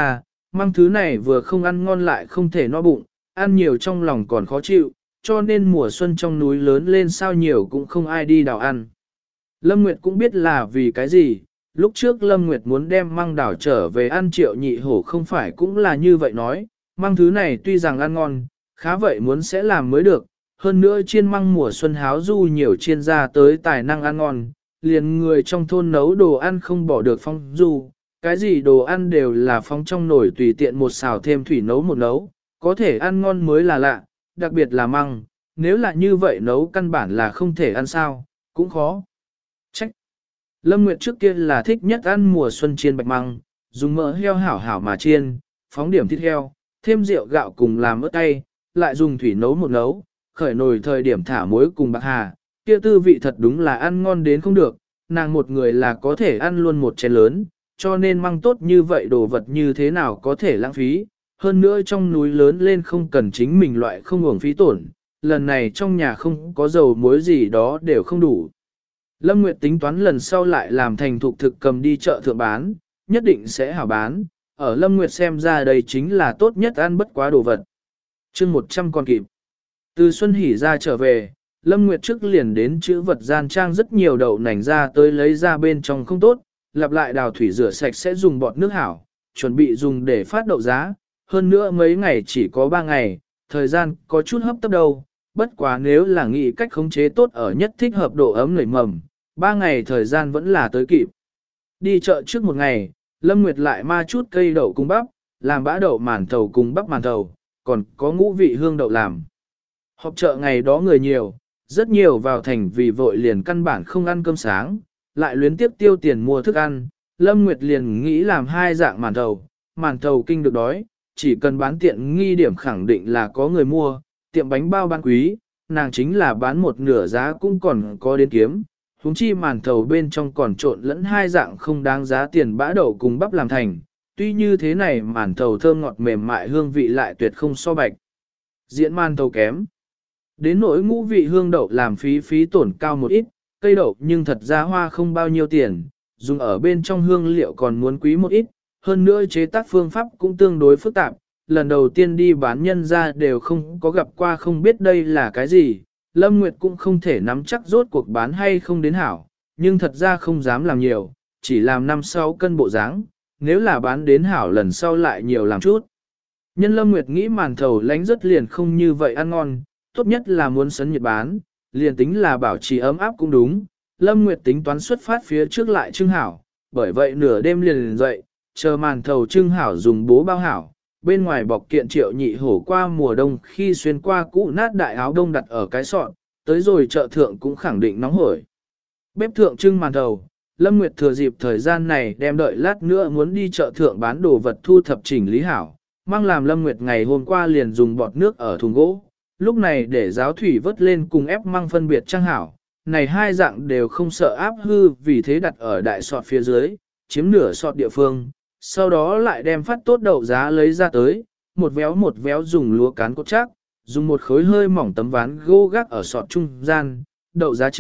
măng thứ này vừa không ăn ngon lại không thể no bụng, ăn nhiều trong lòng còn khó chịu, cho nên mùa xuân trong núi lớn lên sao nhiều cũng không ai đi đào ăn. Lâm Nguyệt cũng biết là vì cái gì, lúc trước Lâm Nguyệt muốn đem măng đảo trở về ăn Triệu Nhị Hổ không phải cũng là như vậy nói, măng thứ này tuy rằng ăn ngon, khá vậy muốn sẽ làm mới được, hơn nữa chiên măng mùa xuân háo du nhiều chiên ra tới tài năng ăn ngon, liền người trong thôn nấu đồ ăn không bỏ được phong du, cái gì đồ ăn đều là phong trong nồi tùy tiện một xào thêm thủy nấu một nấu, có thể ăn ngon mới là lạ, đặc biệt là măng, nếu là như vậy nấu căn bản là không thể ăn sao, cũng khó. Trách. Lâm Nguyệt trước kia là thích nhất ăn mùa xuân chiên bạch măng, dùng mỡ heo hảo hảo mà chiên, phóng điểm thịt heo, thêm rượu gạo cùng làm ớt cay, lại dùng thủy nấu một nấu, khởi nồi thời điểm thả muối cùng bạc hà, kia tư vị thật đúng là ăn ngon đến không được, nàng một người là có thể ăn luôn một chén lớn, cho nên măng tốt như vậy đồ vật như thế nào có thể lãng phí, hơn nữa trong núi lớn lên không cần chính mình loại không uổng phí tổn, lần này trong nhà không có dầu muối gì đó đều không đủ. Lâm Nguyệt tính toán lần sau lại làm thành thục thực cầm đi chợ thượng bán, nhất định sẽ hảo bán, ở Lâm Nguyệt xem ra đây chính là tốt nhất ăn bất quá đồ vật. chương 100 còn kịp. Từ Xuân Hỷ ra trở về, Lâm Nguyệt trước liền đến chữ vật gian trang rất nhiều đậu nành ra tới lấy ra bên trong không tốt, lặp lại đào thủy rửa sạch sẽ dùng bọt nước hảo, chuẩn bị dùng để phát đậu giá, hơn nữa mấy ngày chỉ có 3 ngày, thời gian có chút hấp tấp đâu, bất quá nếu là nghĩ cách khống chế tốt ở nhất thích hợp độ ấm nảy mầm, 3 ngày thời gian vẫn là tới kịp. Đi chợ trước một ngày, Lâm Nguyệt lại ma chút cây đậu cung bắp, làm bã đậu màn thầu cùng bắp màn thầu, còn có ngũ vị hương đậu làm. Họp chợ ngày đó người nhiều, rất nhiều vào thành vì vội liền căn bản không ăn cơm sáng, lại luyến tiếp tiêu tiền mua thức ăn, Lâm Nguyệt liền nghĩ làm 2 dạng màn thầu kinh được đói, chỉ cần bán tiện nghi điểm khẳng định là có người mua, tiệm bánh bao bán quý, nàng chính là bán một nửa giá cũng còn có đến kiếm, huống chi màn thầu bên trong còn trộn lẫn 2 dạng không đáng giá tiền bã đậu cùng bắp làm thành, tuy như thế này màn thầu thơm ngọt mềm mại hương vị lại tuyệt không so bạch. Diễn màn thầu kém. Đến nỗi ngũ vị hương đậu làm phí tổn cao một ít, cây đậu nhưng thật ra hoa không bao nhiêu tiền, dùng ở bên trong hương liệu còn muốn quý một ít, hơn nữa chế tác phương pháp cũng tương đối phức tạp, lần đầu tiên đi bán nhân ra đều không có gặp qua không biết đây là cái gì, Lâm Nguyệt cũng không thể nắm chắc rốt cuộc bán hay không đến hảo, nhưng thật ra không dám làm nhiều, chỉ làm 5-6 cân bộ dáng, nếu là bán đến hảo lần sau lại nhiều làm chút. Nhân Lâm Nguyệt nghĩ màn thầu lánh rất liền không như vậy ăn ngon, tốt nhất là muốn sấn nhiệt bán, liền tính là bảo trì ấm áp cũng đúng. Lâm Nguyệt tính toán xuất phát phía trước lại trưng hảo, bởi vậy nửa đêm liền dậy, chờ màn thầu trưng hảo dùng bố bao hảo, bên ngoài bọc kiện Triệu Nhị Hổ qua mùa đông khi xuyên qua cũ nát đại áo đông đặt ở cái sọt, tới rồi chợ thượng cũng khẳng định nóng hổi. Bếp thượng trưng màn thầu, Lâm Nguyệt thừa dịp thời gian này đem đợi lát nữa muốn đi chợ thượng bán đồ vật thu thập chỉnh lý hảo, mang làm Lâm Nguyệt ngày hôm qua liền dùng bọt nước ở thùng gỗ, lúc này để giáo thủy vớt lên cùng ép măng phân biệt trang hảo, này 2 dạng đều không sợ áp hư vì thế đặt ở đại sọt phía dưới, chiếm nửa sọt địa phương, sau đó lại đem phát tốt đậu giá lấy ra tới, một véo dùng lúa cán cốt chắc, dùng một khối hơi mỏng tấm ván gỗ gác ở sọt trung gian, đậu giá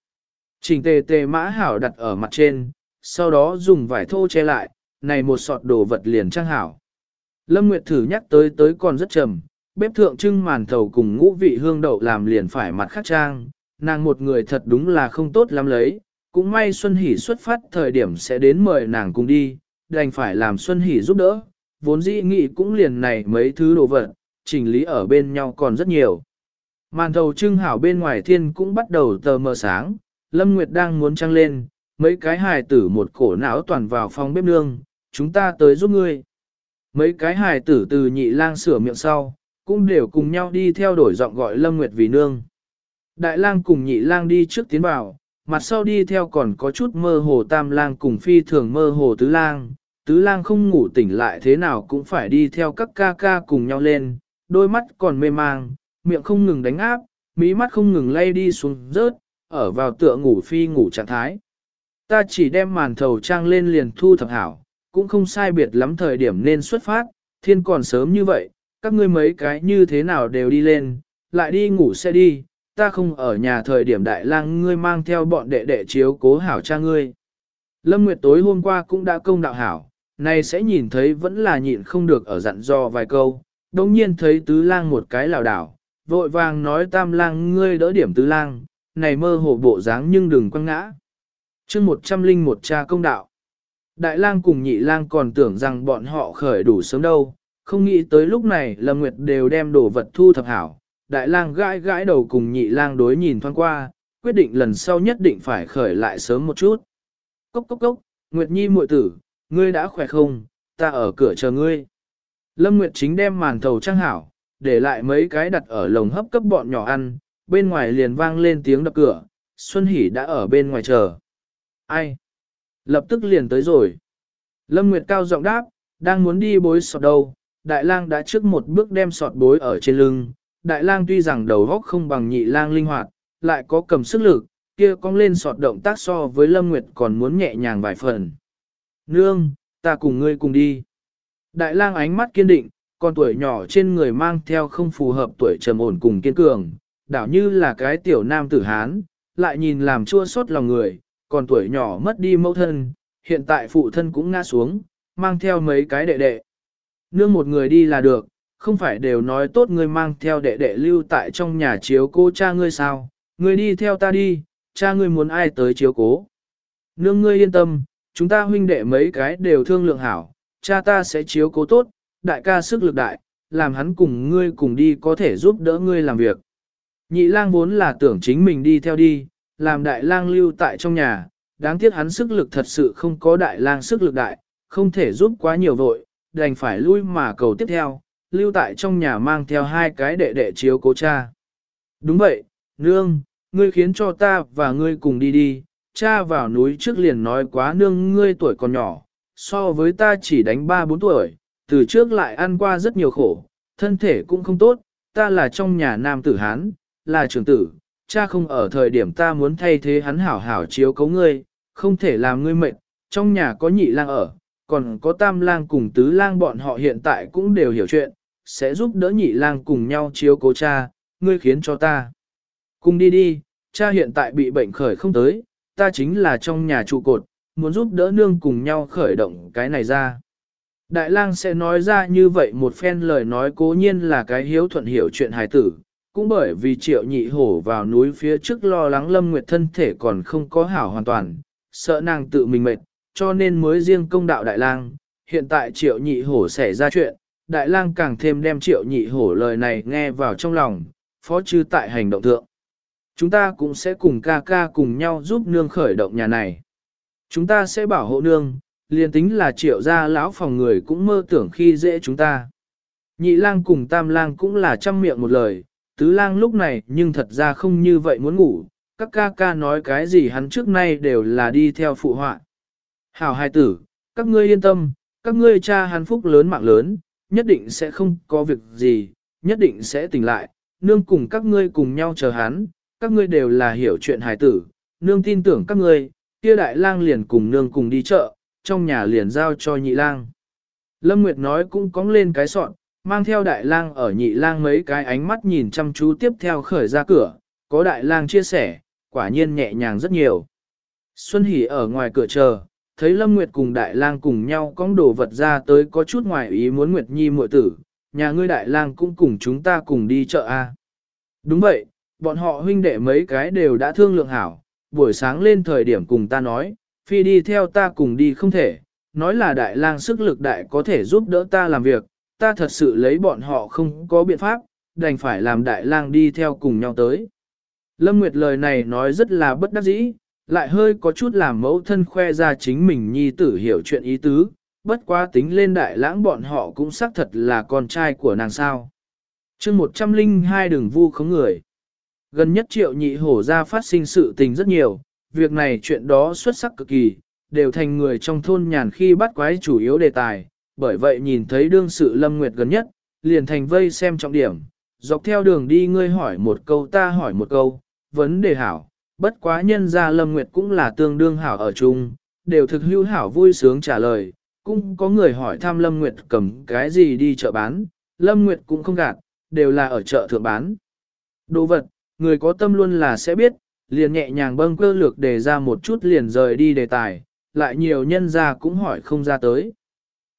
chỉnh tề tề mã hảo đặt ở mặt trên, sau đó dùng vải thô che lại, này một sọt đồ vật liền trang hảo. Lâm Nguyệt thử nhắc tới còn rất trầm, bếp thượng trưng màn thầu cùng ngũ vị hương đậu làm liền phải mặt khác trang, nàng một người thật đúng là không tốt lắm lấy, cũng may Xuân Hỷ xuất phát thời điểm sẽ đến mời nàng cùng đi, đành phải làm Xuân Hỷ giúp đỡ, vốn dĩ nghĩ cũng liền này mấy thứ đồ vật, chỉnh lý ở bên nhau còn rất nhiều. Màn thầu trưng hảo bên ngoài thiên cũng bắt đầu tờ mờ sáng, Lâm Nguyệt đang muốn trăng lên, mấy cái hài tử một cổ não toàn vào phòng bếp nương, chúng ta tới giúp ngươi. Mấy cái hài tử từ Nhị Lang sửa miệng sau, cũng đều cùng nhau đi theo đổi giọng gọi Lâm Nguyệt vì nương. Đại Lang cùng Nhị Lang đi trước tiến vào, mặt sau đi theo còn có chút mơ hồ Tam Lang cùng phi thường mơ hồ Tứ Lang. Tứ Lang không ngủ tỉnh lại thế nào cũng phải đi theo các ca ca cùng nhau lên, đôi mắt còn mê mang, miệng không ngừng đánh áp, mí mắt không ngừng lay đi xuống rớt, ở vào tựa ngủ phi ngủ trạng thái. Ta chỉ đem màn thầu trang lên liền thu thập hảo, cũng không sai biệt lắm thời điểm nên xuất phát, thiên còn sớm như vậy, các ngươi mấy cái như thế nào đều đi lên, lại đi ngủ sẽ đi, ta không ở nhà thời điểm Đại Lang ngươi mang theo bọn đệ đệ chiếu cố hảo cha ngươi. Lâm Nguyệt tối hôm qua cũng đã công đạo hảo, Này sẽ nhìn thấy vẫn là nhịn không được ở dặn dò vài câu, đồng nhiên thấy tứ lang một cái lảo đảo, vội vàng nói tam lang ngươi đỡ điểm tứ lang, này mơ hồ bộ dáng nhưng đừng quăng ngã. chương 101 cha công đạo. Đại lang cùng nhị lang còn tưởng rằng bọn họ khởi đủ sớm đâu, không nghĩ tới lúc này Lâm Nguyệt đều đem đồ vật thu thập hảo. Đại lang gãi gãi đầu cùng nhị lang đối nhìn thoáng qua, quyết định lần sau nhất định phải khởi lại sớm một chút. Cốc cốc cốc, Nguyệt Nhi muội tử, ngươi đã khỏe không, ta ở cửa chờ ngươi. Lâm Nguyệt chính đem màn thầu trang hảo, để lại mấy cái đặt ở lồng hấp cấp bọn nhỏ ăn, bên ngoài liền vang lên tiếng đập cửa, Xuân Hỷ đã ở bên ngoài chờ. Ai? Lập tức liền tới rồi. Lâm Nguyệt cao giọng đáp, đang muốn đi bối sọt đâu, Đại lang đã trước một bước đem sọt bối ở trên lưng. Đại lang tuy rằng đầu óc không bằng nhị lang linh hoạt, lại có cầm sức lực, kia cong lên sọt động tác so với Lâm Nguyệt còn muốn nhẹ nhàng vài phần. Nương, ta cùng ngươi cùng đi. Đại lang ánh mắt kiên định, con tuổi nhỏ trên người mang theo không phù hợp tuổi trầm ổn cùng kiên cường, đảo như là cái tiểu nam tử Hán, lại nhìn làm chua xót lòng người, còn tuổi nhỏ mất đi mẫu thân, hiện tại phụ thân cũng ngã xuống, mang theo mấy cái đệ đệ. Nương một người đi là được, không phải đều nói tốt ngươi mang theo đệ đệ lưu tại trong nhà chiếu cố cha ngươi sao, ngươi đi theo ta đi, cha ngươi muốn ai tới chiếu cố. Nương ngươi yên tâm, chúng ta huynh đệ mấy cái đều thương lượng hảo, cha ta sẽ chiếu cố tốt, đại ca sức lực đại, làm hắn cùng ngươi cùng đi có thể giúp đỡ ngươi làm việc. Nhị lang vốn là tưởng chính mình đi theo đi, làm đại lang lưu tại trong nhà, đáng tiếc hắn sức lực thật sự không có đại lang sức lực đại, không thể giúp quá nhiều vội, đành phải lui mà cầu tiếp theo, lưu tại trong nhà mang theo hai cái đệ đệ chiếu cố cha. Đúng vậy, nương, ngươi khiến cho ta và ngươi cùng đi đi, cha vào núi trước liền nói quá nương ngươi tuổi còn nhỏ, so với ta chỉ đánh 3-4 tuổi, từ trước lại ăn qua rất nhiều khổ, thân thể cũng không tốt, ta là trong nhà nam tử Hán, là trưởng tử, cha không ở thời điểm ta muốn thay thế hắn hảo hảo chiếu cấu ngươi, không thể làm ngươi mệt, trong nhà có nhị lang ở, còn có tam lang cùng tứ lang bọn họ hiện tại cũng đều hiểu chuyện, sẽ giúp đỡ nhị lang cùng nhau chiếu cố cha, ngươi khiến cho ta. Cùng đi đi, cha hiện tại bị bệnh khởi không tới, ta chính là trong nhà trụ cột, muốn giúp đỡ nương cùng nhau khởi động cái này ra. Đại lang sẽ nói ra như vậy một phen lời nói cố nhiên là cái hiếu thuận hiểu chuyện hài tử, cũng bởi vì Triệu Nhị Hổ vào núi phía trước lo lắng Lâm Nguyệt thân thể còn không có hảo hoàn toàn, sợ nàng tự mình mệt, cho nên mới riêng công đạo Đại lang. Hiện tại Triệu Nhị Hổ xảy ra chuyện, Đại lang càng thêm đem Triệu Nhị Hổ lời này nghe vào trong lòng, phó chư tại hành động thượng. Chúng ta cũng sẽ cùng ca ca cùng nhau giúp nương khởi động nhà này. Chúng ta sẽ bảo hộ nương, liền tính là Triệu gia lão phòng người cũng mơ tưởng khi dễ chúng ta. Nhị lang cùng tam lang cũng là trăm miệng một lời, tứ lang lúc này nhưng thật ra không như vậy muốn ngủ, các ca ca nói cái gì hắn trước nay đều là đi theo phụ họa. Hảo hài tử, các ngươi yên tâm, các ngươi cha hắn phúc lớn mạng lớn, nhất định sẽ không có việc gì, nhất định sẽ tỉnh lại, nương cùng các ngươi cùng nhau chờ hắn, các ngươi đều là hiểu chuyện hài tử, nương tin tưởng các ngươi, kia đại lang liền cùng nương cùng đi chợ, trong nhà liền giao cho nhị lang. Lâm Nguyệt nói cũng cóng lên cái sọn, mang theo đại lang ở nhị lang mấy cái ánh mắt nhìn chăm chú tiếp theo khởi ra cửa, có đại lang chia sẻ, quả nhiên nhẹ nhàng rất nhiều. Xuân Hỷ ở ngoài cửa chờ, thấy Lâm Nguyệt cùng đại lang cùng nhau cong đồ vật ra tới có chút ngoài ý muốn Nguyệt Nhi muội tử, nhà ngươi đại lang cũng cùng chúng ta cùng đi chợ a. Đúng vậy, bọn họ huynh đệ mấy cái đều đã thương lượng hảo, buổi sáng lên thời điểm cùng ta nói, phi đi theo ta cùng đi không thể, nói là đại lang sức lực đại có thể giúp đỡ ta làm việc, ta thật sự lấy bọn họ không có biện pháp, đành phải làm đại lang đi theo cùng nhau tới. Lâm Nguyệt lời này nói rất là bất đắc dĩ, lại hơi có chút làm mẫu thân khoe ra chính mình nhi tử hiểu chuyện ý tứ, bất quá tính lên đại lãng bọn họ cũng xác thật là con trai của nàng sao. chương 102 đường vu khống người. Gần nhất Triệu Nhị Hổ ra phát sinh sự tình rất nhiều, việc này chuyện đó xuất sắc cực kỳ, đều thành người trong thôn nhàn khi bắt quái chủ yếu đề tài, bởi vậy nhìn thấy đương sự Lâm Nguyệt gần nhất, liền thành vây xem trọng điểm, dọc theo đường đi ngươi hỏi một câu ta hỏi một câu, vấn đề hảo, bất quá nhân ra Lâm Nguyệt cũng là tương đương hảo ở chung, đều thực hữu hảo vui sướng trả lời, cũng có người hỏi thăm Lâm Nguyệt cầm cái gì đi chợ bán, Lâm Nguyệt cũng không gạt, đều là ở chợ thượng bán. Đồ vật, người có tâm luôn là sẽ biết, liền nhẹ nhàng bâng cơ lược đề ra một chút liền rời đi đề tài, lại nhiều nhân ra cũng hỏi không ra tới.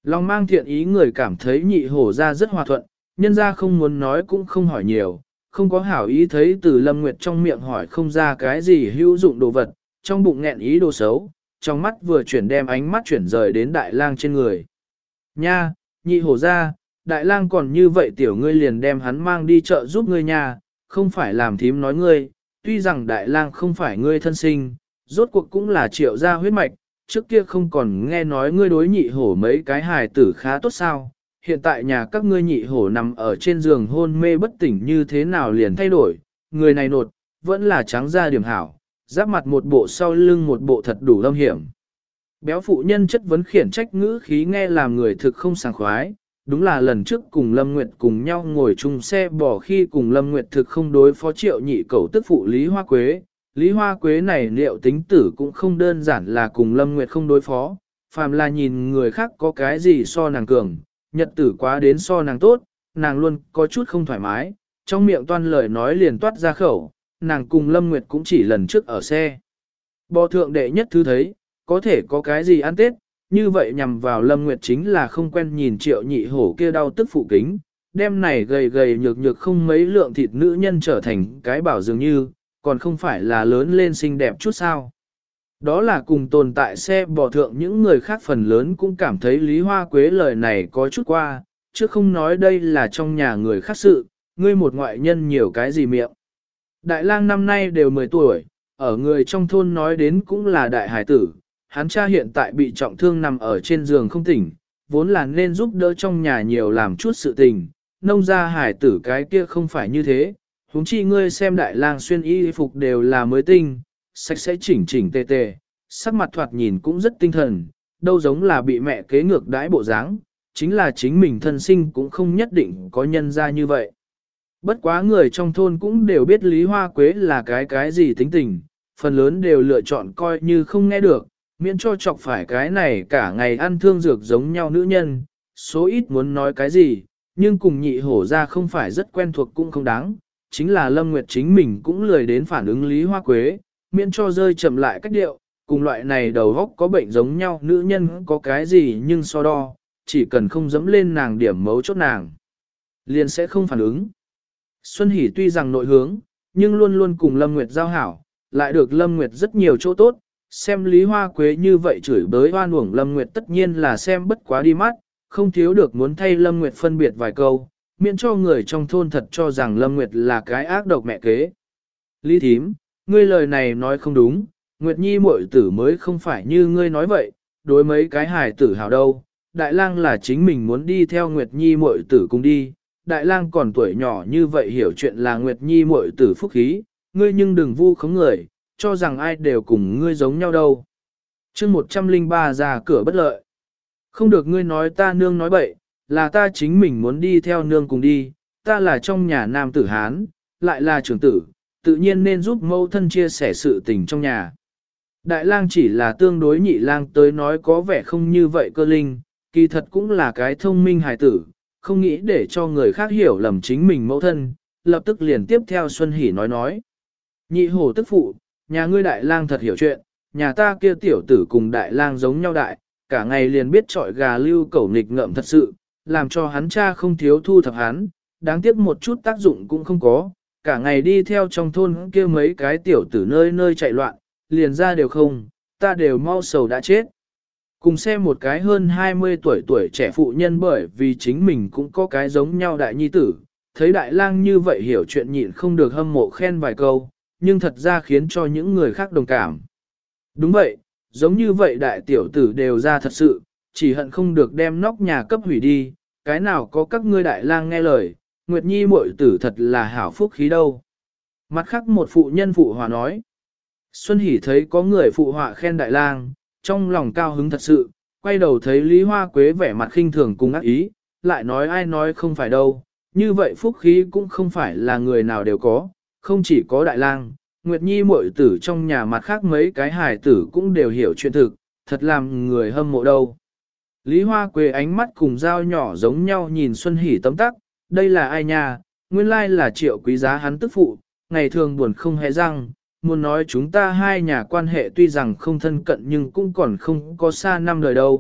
Lòng mang thiện ý người cảm thấy nhị hổ ra rất hòa thuận, nhân ra không muốn nói cũng không hỏi nhiều, không có hảo ý thấy từ Lâm Nguyệt trong miệng hỏi không ra cái gì hữu dụng đồ vật, trong bụng nghẹn ý đồ xấu, trong mắt vừa chuyển đem ánh mắt chuyển rời đến đại lang trên người. Nha, nhị hổ ra, đại lang còn như vậy tiểu ngươi liền đem hắn mang đi chợ giúp ngươi nha, không phải làm thím nói ngươi, tuy rằng đại lang không phải ngươi thân sinh, rốt cuộc cũng là triệu gia huyết mạch, trước kia không còn nghe nói ngươi đối nhị hổ mấy cái hài tử khá tốt sao, hiện tại nhà các ngươi nhị hổ nằm ở trên giường hôn mê bất tỉnh như thế nào liền thay đổi, người này nột, vẫn là trắng da điểm hảo, giáp mặt một bộ sau lưng một bộ thật đủ lâm hiểm. Béo phụ nhân chất vấn khiển trách ngữ khí nghe làm người thực không sảng khoái, đúng là lần trước cùng Lâm Nguyệt cùng nhau ngồi chung xe bỏ khi cùng Lâm Nguyệt thực không đối phó triệu nhị cầu tức phụ Lý Hoa Quế. Lý Hoa Quế này liệu tính tử cũng không đơn giản là cùng Lâm Nguyệt không đối phó, phàm là nhìn người khác có cái gì so nàng cường, nhật tử quá đến so nàng tốt, nàng luôn có chút không thoải mái, trong miệng toan lời nói liền toát ra khẩu, nàng cùng Lâm Nguyệt cũng chỉ lần trước ở xe. Bò thượng đệ nhất thứ thấy, có thể có cái gì ăn tết, như vậy nhằm vào Lâm Nguyệt chính là không quen nhìn triệu nhị hổ kia đau tức phụ kính, đêm này gầy gầy nhược nhược không mấy lượng thịt nữ nhân trở thành cái bảo dường như, còn không phải là lớn lên xinh đẹp chút sao. Đó là cùng tồn tại xe bò thượng những người khác phần lớn cũng cảm thấy Lý Hoa Quế lời này có chút qua, chứ không nói đây là trong nhà người khác sự, ngươi một ngoại nhân nhiều cái gì miệng. Đại lang năm nay đều 10 tuổi, ở người trong thôn nói đến cũng là đại hải tử, hắn cha hiện tại bị trọng thương nằm ở trên giường không tỉnh, vốn là nên giúp đỡ trong nhà nhiều làm chút sự tình, nông gia hải tử cái kia không phải như thế, huống chi ngươi xem đại lang xuyên y phục đều là mới tinh, sạch sẽ chỉnh chỉnh tề tề, sắc mặt thoạt nhìn cũng rất tinh thần, đâu giống là bị mẹ kế ngược đãi bộ dáng, chính là chính mình thân sinh cũng không nhất định có nhân ra như vậy. Bất quá người trong thôn cũng đều biết Lý Hoa Quế là cái gì tính tình, phần lớn đều lựa chọn coi như không nghe được, miễn cho chọc phải cái này cả ngày ăn thương dược giống nhau nữ nhân, số ít muốn nói cái gì, nhưng cùng nhị hổ ra không phải rất quen thuộc cũng không đáng, chính là Lâm Nguyệt chính mình cũng lười đến phản ứng Lý Hoa Quế, miễn cho rơi chậm lại cách điệu, cùng loại này đầu góc có bệnh giống nhau nữ nhân có cái gì nhưng so đo, chỉ cần không dẫm lên nàng điểm mấu chốt nàng, liền sẽ không phản ứng. Xuân Hỷ tuy rằng nội hướng, nhưng luôn luôn cùng Lâm Nguyệt giao hảo, lại được Lâm Nguyệt rất nhiều chỗ tốt, xem Lý Hoa Quế như vậy chửi bới oan uổng Lâm Nguyệt tất nhiên là xem bất quá đi mắt, không thiếu được muốn thay Lâm Nguyệt phân biệt vài câu, miễn cho người trong thôn thật cho rằng Lâm Nguyệt là cái ác độc mẹ kế. Lý thím, ngươi lời này nói không đúng, Nguyệt Nhi muội tử mới không phải như ngươi nói vậy, đối mấy cái hài tử hào đâu, Đại lang là chính mình muốn đi theo Nguyệt Nhi muội tử cùng đi, Đại lang còn tuổi nhỏ như vậy hiểu chuyện là Nguyệt Nhi muội tử phúc khí, ngươi nhưng đừng vu khống người, cho rằng ai đều cùng ngươi giống nhau đâu. Chương 103 ra cửa bất lợi. Không được ngươi nói ta nương nói bậy, là ta chính mình muốn đi theo nương cùng đi, ta là trong nhà nam tử Hán, lại là trưởng tử, tự nhiên nên giúp mẫu thân chia sẻ sự tình trong nhà. Đại lang chỉ là tương đối nhị lang tới nói có vẻ không như vậy cơ linh, kỳ thật cũng là cái thông minh hài tử, không nghĩ để cho người khác hiểu lầm chính mình mẫu thân, lập tức liền tiếp theo Xuân Hỷ nói. Nhị hổ tức phụ, nhà ngươi đại lang thật hiểu chuyện, nhà ta kia tiểu tử cùng đại lang giống nhau đại, cả ngày liền biết trọi gà lưu cẩu nghịch ngợm thật sự, làm cho hắn cha không thiếu thu thập hắn, đáng tiếc một chút tác dụng cũng không có, cả ngày đi theo trong thôn kia mấy cái tiểu tử nơi nơi chạy loạn, liền ra đều không, ta đều mau sầu đã chết. Cùng xem một cái hơn 20 tuổi trẻ phụ nhân bởi vì chính mình cũng có cái giống nhau đại nhi tử, thấy đại lang như vậy hiểu chuyện nhịn không được hâm mộ khen vài câu, nhưng thật ra khiến cho những người khác đồng cảm. Đúng vậy, giống như vậy đại tiểu tử đều ra thật sự, chỉ hận không được đem nóc nhà cấp hủy đi, cái nào có các ngươi đại lang nghe lời, Nguyệt Nhi muội tử thật là hảo phúc khí đâu. Mặt khác một phụ nhân phụ hòa nói, Xuân Hỷ thấy có người phụ họa khen đại lang, trong lòng cao hứng thật sự, quay đầu thấy Lý Hoa Quế vẻ mặt khinh thường cùng ác ý, lại nói ai nói không phải đâu, như vậy phúc khí cũng không phải là người nào đều có, không chỉ có đại lang, Nguyệt Nhi muội tử trong nhà mặt khác mấy cái hài tử cũng đều hiểu chuyện thực, thật làm người hâm mộ đâu. Lý Hoa Quế ánh mắt cùng dao nhỏ giống nhau nhìn Xuân Hỷ tấm tắc, đây là ai nha, nguyên lai là Triệu Quý Giá hắn tức phụ, ngày thường buồn không hề răng, muốn nói chúng ta hai nhà quan hệ tuy rằng không thân cận nhưng cũng còn không có xa năm đời đâu,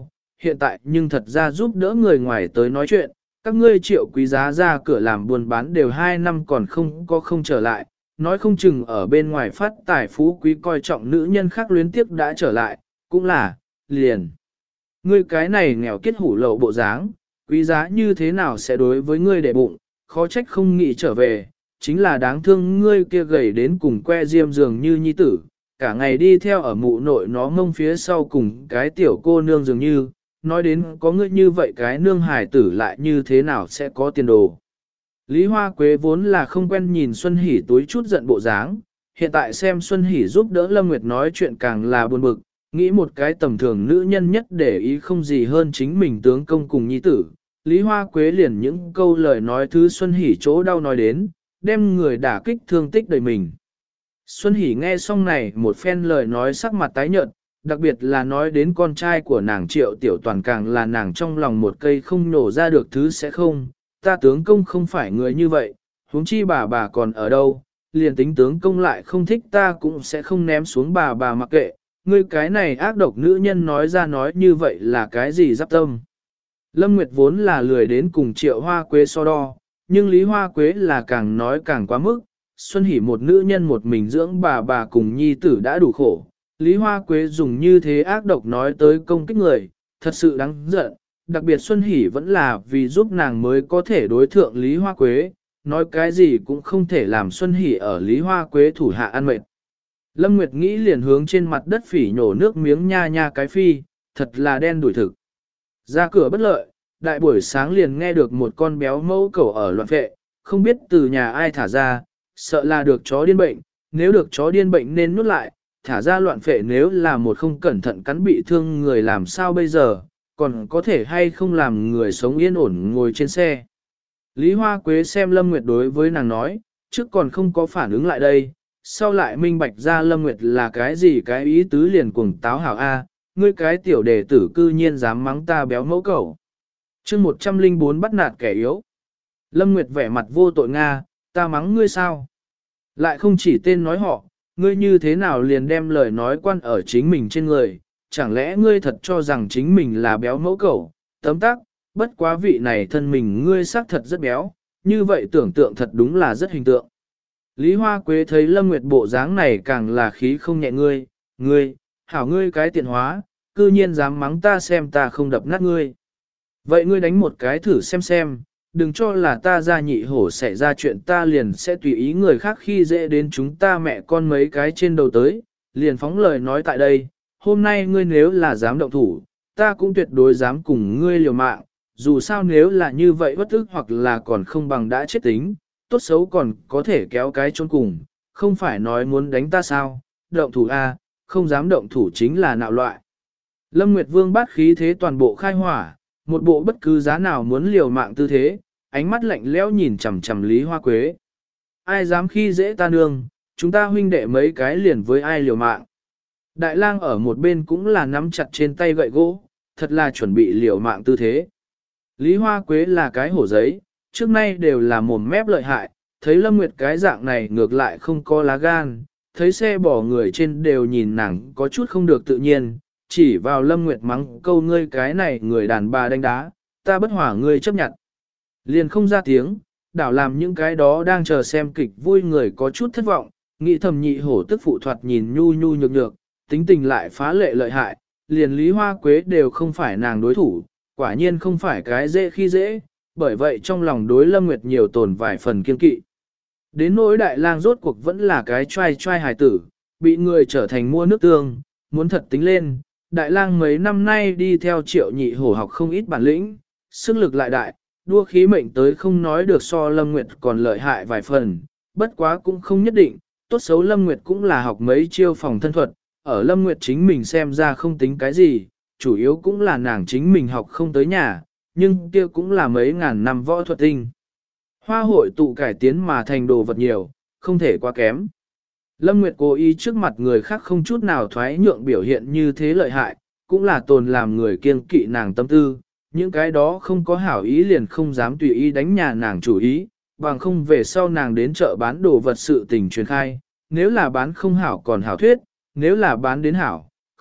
hiện tại nhưng thật ra giúp đỡ người ngoài tới nói chuyện, các ngươi Triệu quý giá ra cửa làm buôn bán đều 2 năm còn không trở lại, nói không chừng ở bên ngoài phát tài phú quý coi trọng nữ nhân khác luyến tiếc đã trở lại, cũng là, liền. Ngươi cái này nghèo kiết hủ lậu bộ dáng, quý giá như thế nào sẽ đối với ngươi để bụng, khó trách không nghĩ trở về, chính là đáng thương ngươi kia gầy đến cùng que diêm dường như nhi tử, cả ngày đi theo ở mụ nội nó ngông phía sau cùng cái tiểu cô nương dường như, nói đến có ngươi như vậy cái nương hài tử lại như thế nào sẽ có tiền đồ. Lý Hoa Quế vốn là không quen nhìn Xuân Hỷ túi chút giận bộ dáng, hiện tại xem Xuân Hỷ giúp đỡ Lâm Nguyệt nói chuyện càng là buồn bực, nghĩ một cái tầm thường nữ nhân nhất để ý không gì hơn chính mình tướng công cùng nhi tử. Lý Hoa Quế liền những câu lời nói thứ Xuân Hỷ chỗ đau nói đến, đem người đả kích thương tích đời mình. Xuân Hỷ nghe xong này một phen lời nói sắc mặt tái nhợt, đặc biệt là nói đến con trai của nàng Triệu Tiểu Toàn càng là nàng trong lòng một cây không nổ ra được thứ sẽ không, ta tướng công không phải người như vậy, huống chi bà còn ở đâu, liền tính tướng công lại không thích ta cũng sẽ không ném xuống bà mặc kệ, ngươi cái này ác độc nữ nhân nói ra nói như vậy là cái gì giáp tâm. Lâm Nguyệt vốn là lười đến cùng Triệu Hoa Quế so đo, nhưng Lý Hoa Quế là càng nói càng quá mức, Xuân Hỷ một nữ nhân một mình dưỡng bà cùng nhi tử đã đủ khổ. Lý Hoa Quế dùng như thế ác độc nói tới công kích người, thật sự đáng giận, đặc biệt Xuân Hỷ vẫn là vì giúp nàng mới có thể đối thượng Lý Hoa Quế, nói cái gì cũng không thể làm Xuân Hỷ ở Lý Hoa Quế thủ hạ ăn mệt. Lâm Nguyệt nghĩ liền hướng trên mặt đất phỉ nhổ nước miếng nha cái phi, thật là đen đuổi thực. Ra cửa bất lợi, đại buổi sáng liền nghe được một con béo mẫu cẩu ở loạn vệ, không biết từ nhà ai thả ra, sợ là được chó điên bệnh, nếu được chó điên bệnh nên nuốt lại, thả ra loạn phệ nếu là một không cẩn thận cắn bị thương người làm sao bây giờ, còn có thể hay không làm người sống yên ổn ngồi trên xe. Lý Hoa Quế xem Lâm Nguyệt đối với nàng nói, trước còn không có phản ứng lại đây, sau lại minh bạch ra Lâm Nguyệt là cái gì cái ý tứ liền cuồng táo hảo A, ngươi cái tiểu đệ tử cư nhiên dám mắng ta béo mẫu cẩu. Chương 104 bắt nạt kẻ yếu. Lâm Nguyệt vẻ mặt vô tội Nga, ta mắng ngươi sao? Lại không chỉ tên nói họ, ngươi như thế nào liền đem lời nói quan ở chính mình trên người, chẳng lẽ ngươi thật cho rằng chính mình là béo mẫu cẩu, tấm tắc, bất quá vị này thân mình ngươi xác thật rất béo, như vậy tưởng tượng thật đúng là rất hình tượng. Lý Hoa Quế thấy Lâm Nguyệt bộ dáng này càng là khí không nhẹ ngươi, hảo ngươi cái tiện hóa, cư nhiên dám mắng ta xem ta không đập nát ngươi. Vậy ngươi đánh một cái thử xem, đừng cho là ta ra nhị hổ xảy ra chuyện ta liền sẽ tùy ý người khác khi dễ đến chúng ta mẹ con mấy cái trên đầu tới, liền phóng lời nói tại đây, hôm nay ngươi nếu là dám động thủ, ta cũng tuyệt đối dám cùng ngươi liều mạng, dù sao nếu là như vậy bất ức hoặc là còn không bằng đã chết tính, tốt xấu còn có thể kéo cái chôn cùng, không phải nói muốn đánh ta sao, động thủ a, không dám động thủ chính là nạo loại. Lâm Nguyệt Vương bát khí thế toàn bộ khai hỏa, một bộ bất cứ giá nào muốn liều mạng tư thế, ánh mắt lạnh lẽo nhìn chằm chằm Lý Hoa Quế. Ai dám khi dễ ta nương, chúng ta huynh đệ mấy cái liền với ai liều mạng. Đại lang ở một bên cũng là nắm chặt trên tay gậy gỗ, thật là chuẩn bị liều mạng tư thế. Lý Hoa Quế là cái hổ giấy, trước nay đều là mồm mép lợi hại, thấy Lâm Nguyệt cái dạng này ngược lại không có lá gan, thấy xe bỏ người trên đều nhìn nàng có chút không được tự nhiên, chỉ vào Lâm Nguyệt mắng câu ngươi cái này người đàn bà đánh đá, ta bất hỏa ngươi chấp nhận. Liền không ra tiếng, đảo làm những cái đó đang chờ xem kịch vui người có chút thất vọng, nghĩ thầm nhị hổ tức phụ thoạt nhìn nhu nhu nhược nhược, tính tình lại phá lệ lợi hại, liền Lý Hoa Quế đều không phải nàng đối thủ, quả nhiên không phải cái dễ khi dễ, bởi vậy trong lòng đối Lâm Nguyệt nhiều tồn vài phần kiên kỵ. Đến nỗi đại lang rốt cuộc vẫn là cái trai hài tử, bị người trở thành mua nước tương, muốn thật tính lên, đại lang mấy năm nay đi theo Triệu nhị hổ học không ít bản lĩnh, sức lực lại đại, đua khí mệnh tới không nói được so Lâm Nguyệt còn lợi hại vài phần, bất quá cũng không nhất định, tốt xấu Lâm Nguyệt cũng là học mấy chiêu phòng thân thuật, ở Lâm Nguyệt chính mình xem ra không tính cái gì, chủ yếu cũng là nàng chính mình học không tới nhà, nhưng kia cũng là mấy ngàn năm võ thuật tinh. Hoa hội tụ cải tiến mà thành đồ vật nhiều, không thể quá kém. Lâm Nguyệt cố ý trước mặt người khác không chút nào thoái nhượng biểu hiện như thế lợi hại, cũng là tồn làm người kiêng kỵ nàng tâm tư, những cái đó không có hảo ý liền không dám tùy ý đánh nhà nàng chủ ý, bằng không về sau nàng đến chợ bán đồ vật sự tình truyền khai, nếu là bán không hảo còn hảo thuyết, nếu là bán đến hảo,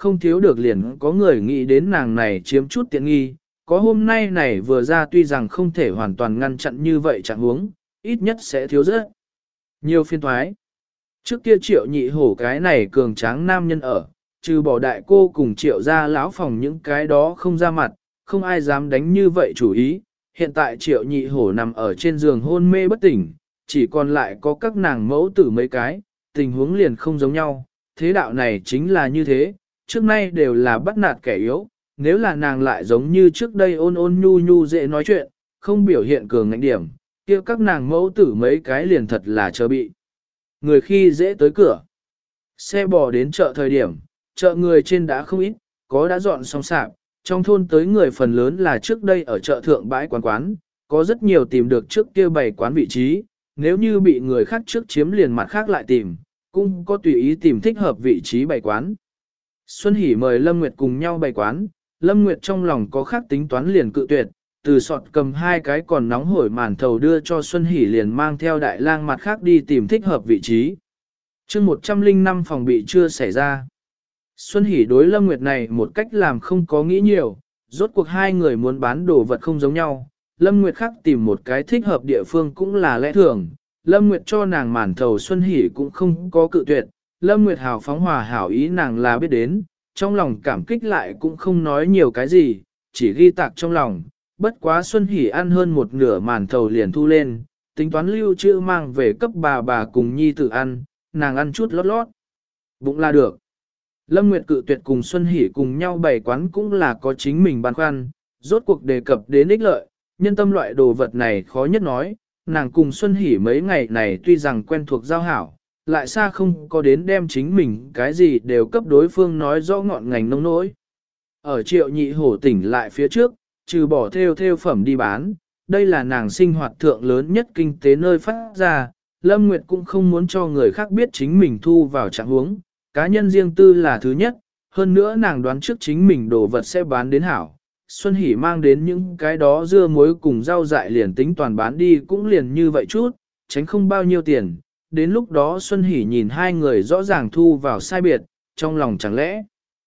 không thiếu được liền có người nghĩ đến nàng này chiếm chút tiện nghi, có hôm nay này vừa ra tuy rằng không thể hoàn toàn ngăn chặn như vậy chẳng huống, ít nhất sẽ thiếu rất nhiều phiên thoái. Trước kia Triệu Nhị Hổ cái này cường tráng nam nhân ở, trừ bỏ đại cô cùng Triệu ra lão phòng những cái đó không ra mặt, không ai dám đánh như vậy chủ ý. Hiện tại Triệu Nhị Hổ nằm ở trên giường hôn mê bất tỉnh, chỉ còn lại có các nàng mẫu tử mấy cái, tình huống liền không giống nhau. Thế đạo này chính là như thế, trước nay đều là bắt nạt kẻ yếu, nếu là nàng lại giống như trước đây ôn ôn nhu nhu dễ nói chuyện, không biểu hiện cường ngạnh điểm, kia các nàng mẫu tử mấy cái liền thật là chờ bị. Người khi dễ tới cửa, xe bò đến chợ thời điểm, chợ người trên đã không ít, có đã dọn xong sạp, trong thôn tới người phần lớn là trước đây ở chợ thượng bãi quán, có rất nhiều tìm được trước kia bày quán vị trí, nếu như bị người khác trước chiếm liền mặt khác lại tìm, cũng có tùy ý tìm thích hợp vị trí bày quán. Xuân Hỷ mời Lâm Nguyệt cùng nhau bày quán, Lâm Nguyệt trong lòng có khác tính toán liền cự tuyệt, từ sọt cầm hai cái còn nóng hổi màn thầu đưa cho Xuân Hỷ liền mang theo đại lang mặt khác đi tìm thích hợp vị trí. chương 105 phòng bị chưa xảy ra. Xuân Hỷ đối Lâm Nguyệt này một cách làm không có nghĩ nhiều, rốt cuộc hai người muốn bán đồ vật không giống nhau. Lâm Nguyệt khác tìm một cái thích hợp địa phương cũng là lẽ thường. Lâm Nguyệt cho nàng màn thầu Xuân Hỷ cũng không có cự tuyệt. Lâm Nguyệt hào phóng hòa hảo ý nàng là biết đến, trong lòng cảm kích lại cũng không nói nhiều cái gì, chỉ ghi tạc trong lòng. Bất quá Xuân Hỷ ăn hơn một nửa màn thầu liền thu lên, tính toán lưu trữ mang về cấp bà cùng nhi tử ăn, nàng ăn chút lót lót. Bụng là được. Lâm Nguyệt cự tuyệt cùng Xuân Hỷ cùng nhau bày quán cũng là có chính mình băn khoăn, rốt cuộc đề cập đến ích lợi, nhân tâm loại đồ vật này khó nhất nói, nàng cùng Xuân Hỷ mấy ngày này tuy rằng quen thuộc giao hảo, lại xa không có đến đem chính mình cái gì đều cấp đối phương nói rõ ngọn ngành nông nỗi. Ở Triệu Nhị Hổ tỉnh lại phía trước, trừ bỏ theo phẩm đi bán, đây là nàng sinh hoạt thượng lớn nhất kinh tế nơi phát ra, Lâm Nguyệt cũng không muốn cho người khác biết chính mình thu vào trạng huống, cá nhân riêng tư là thứ nhất, hơn nữa nàng đoán trước chính mình đồ vật sẽ bán đến hảo. Xuân Hỷ mang đến những cái đó dưa muối cùng rau dại liền tính toàn bán đi cũng liền như vậy chút, tránh không bao nhiêu tiền. Đến lúc đó Xuân Hỷ nhìn hai người rõ ràng thu vào sai biệt, trong lòng chẳng lẽ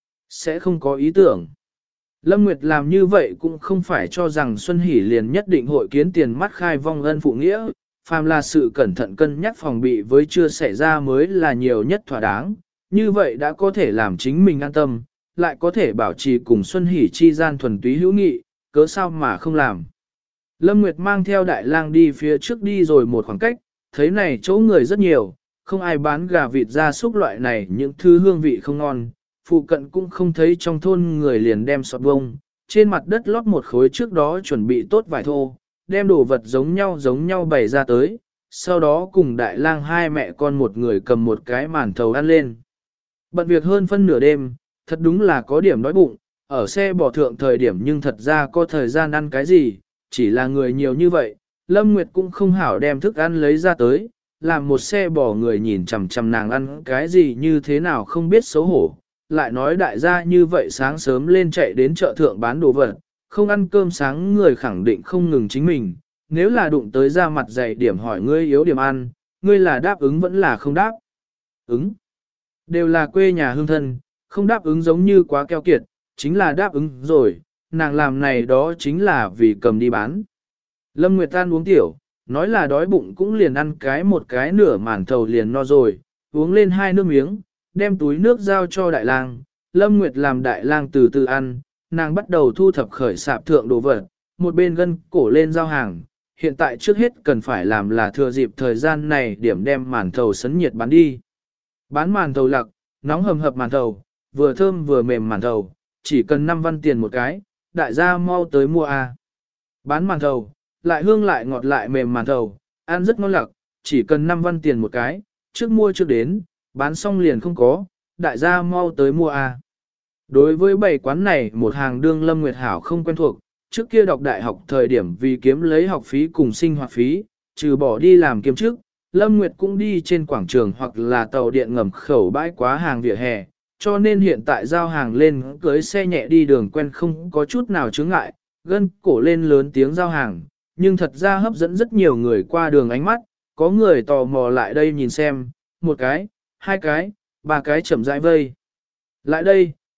sẽ không có ý tưởng. Lâm Nguyệt làm như vậy cũng không phải cho rằng Xuân Hỷ liền nhất định hội kiến tiền mắt khai vong ân phụ nghĩa, phàm là sự cẩn thận cân nhắc phòng bị với chưa xảy ra mới là nhiều nhất thỏa đáng, như vậy đã có thể làm chính mình an tâm, lại có thể bảo trì cùng Xuân Hỷ chi gian thuần túy hữu nghị, cớ sao mà không làm. Lâm Nguyệt mang theo đại lang đi phía trước đi rồi một khoảng cách, thấy này chỗ người rất nhiều, không ai bán gà vịt gia súc loại này những thứ hương vị không ngon, phụ cận cũng không thấy trong thôn người liền đem sọt bông, trên mặt đất lót một khối trước đó chuẩn bị tốt vải thô, đem đồ vật giống nhau bày ra tới, sau đó cùng đại lang hai mẹ con một người cầm một cái màn thầu ăn lên. Bận việc hơn phân nửa đêm, thật đúng là có điểm đói bụng, ở xe bỏ thượng thời điểm nhưng thật ra có thời gian ăn cái gì, chỉ là người nhiều như vậy, Lâm Nguyệt cũng không hảo đem thức ăn lấy ra tới, làm một xe bỏ người nhìn chằm chằm nàng ăn cái gì như thế nào không biết xấu hổ, lại nói đại gia như vậy sáng sớm lên chạy đến chợ thượng bán đồ vật, không ăn cơm sáng người khẳng định không ngừng chính mình, nếu là đụng tới ra mặt dày điểm hỏi ngươi yếu điểm ăn, ngươi là đáp ứng vẫn là không đáp ứng. Đều là quê nhà hương thân, không đáp ứng giống như quá keo kiệt, chính là đáp ứng rồi, nàng làm này đó chính là vì cầm đi bán. Lâm Nguyệt An uống tiểu, nói là đói bụng cũng liền ăn một cái nửa màn thầu liền no rồi, uống lên 2 nước miếng, đem túi nước giao cho đại lang. Lâm Nguyệt làm đại lang từ từ ăn, nàng bắt đầu thu thập khởi sạp thượng đồ vật, một bên gân cổ lên giao hàng. Hiện tại trước hết cần phải làm là thừa dịp thời gian này điểm đem màn thầu sấn nhiệt bán đi. Bán màn thầu lặc, nóng hầm hập màn thầu, vừa thơm vừa mềm màn thầu, chỉ cần 5 văn tiền một cái, đại gia mau tới mua a. Bán màn thầu, lại hương lại ngọt lại mềm màn thầu, ăn rất ngon lặc, chỉ cần 5 văn tiền một cái, trước mua trước đến, bán xong liền không có, đại gia mau tới mua a. Đối với bày quán này một hàng đương Lâm Nguyệt Hảo không quen thuộc, trước kia đọc đại học thời điểm vì kiếm lấy học phí cùng sinh hoạt phí, trừ bỏ đi làm kiếm trước, Lâm Nguyệt cũng đi trên quảng trường hoặc là tàu điện ngầm khẩu bãi quá hàng vỉa hè, cho nên hiện tại giao hàng lên cưới xe nhẹ đi đường quen không có chút nào chướng ngại, gân cổ lên lớn tiếng giao hàng, nhưng thật ra hấp dẫn rất nhiều người qua đường ánh mắt, có người tò mò lại đây nhìn xem, 1 cái, 2 cái, 3 cái chậm rãi vây. Lại đây,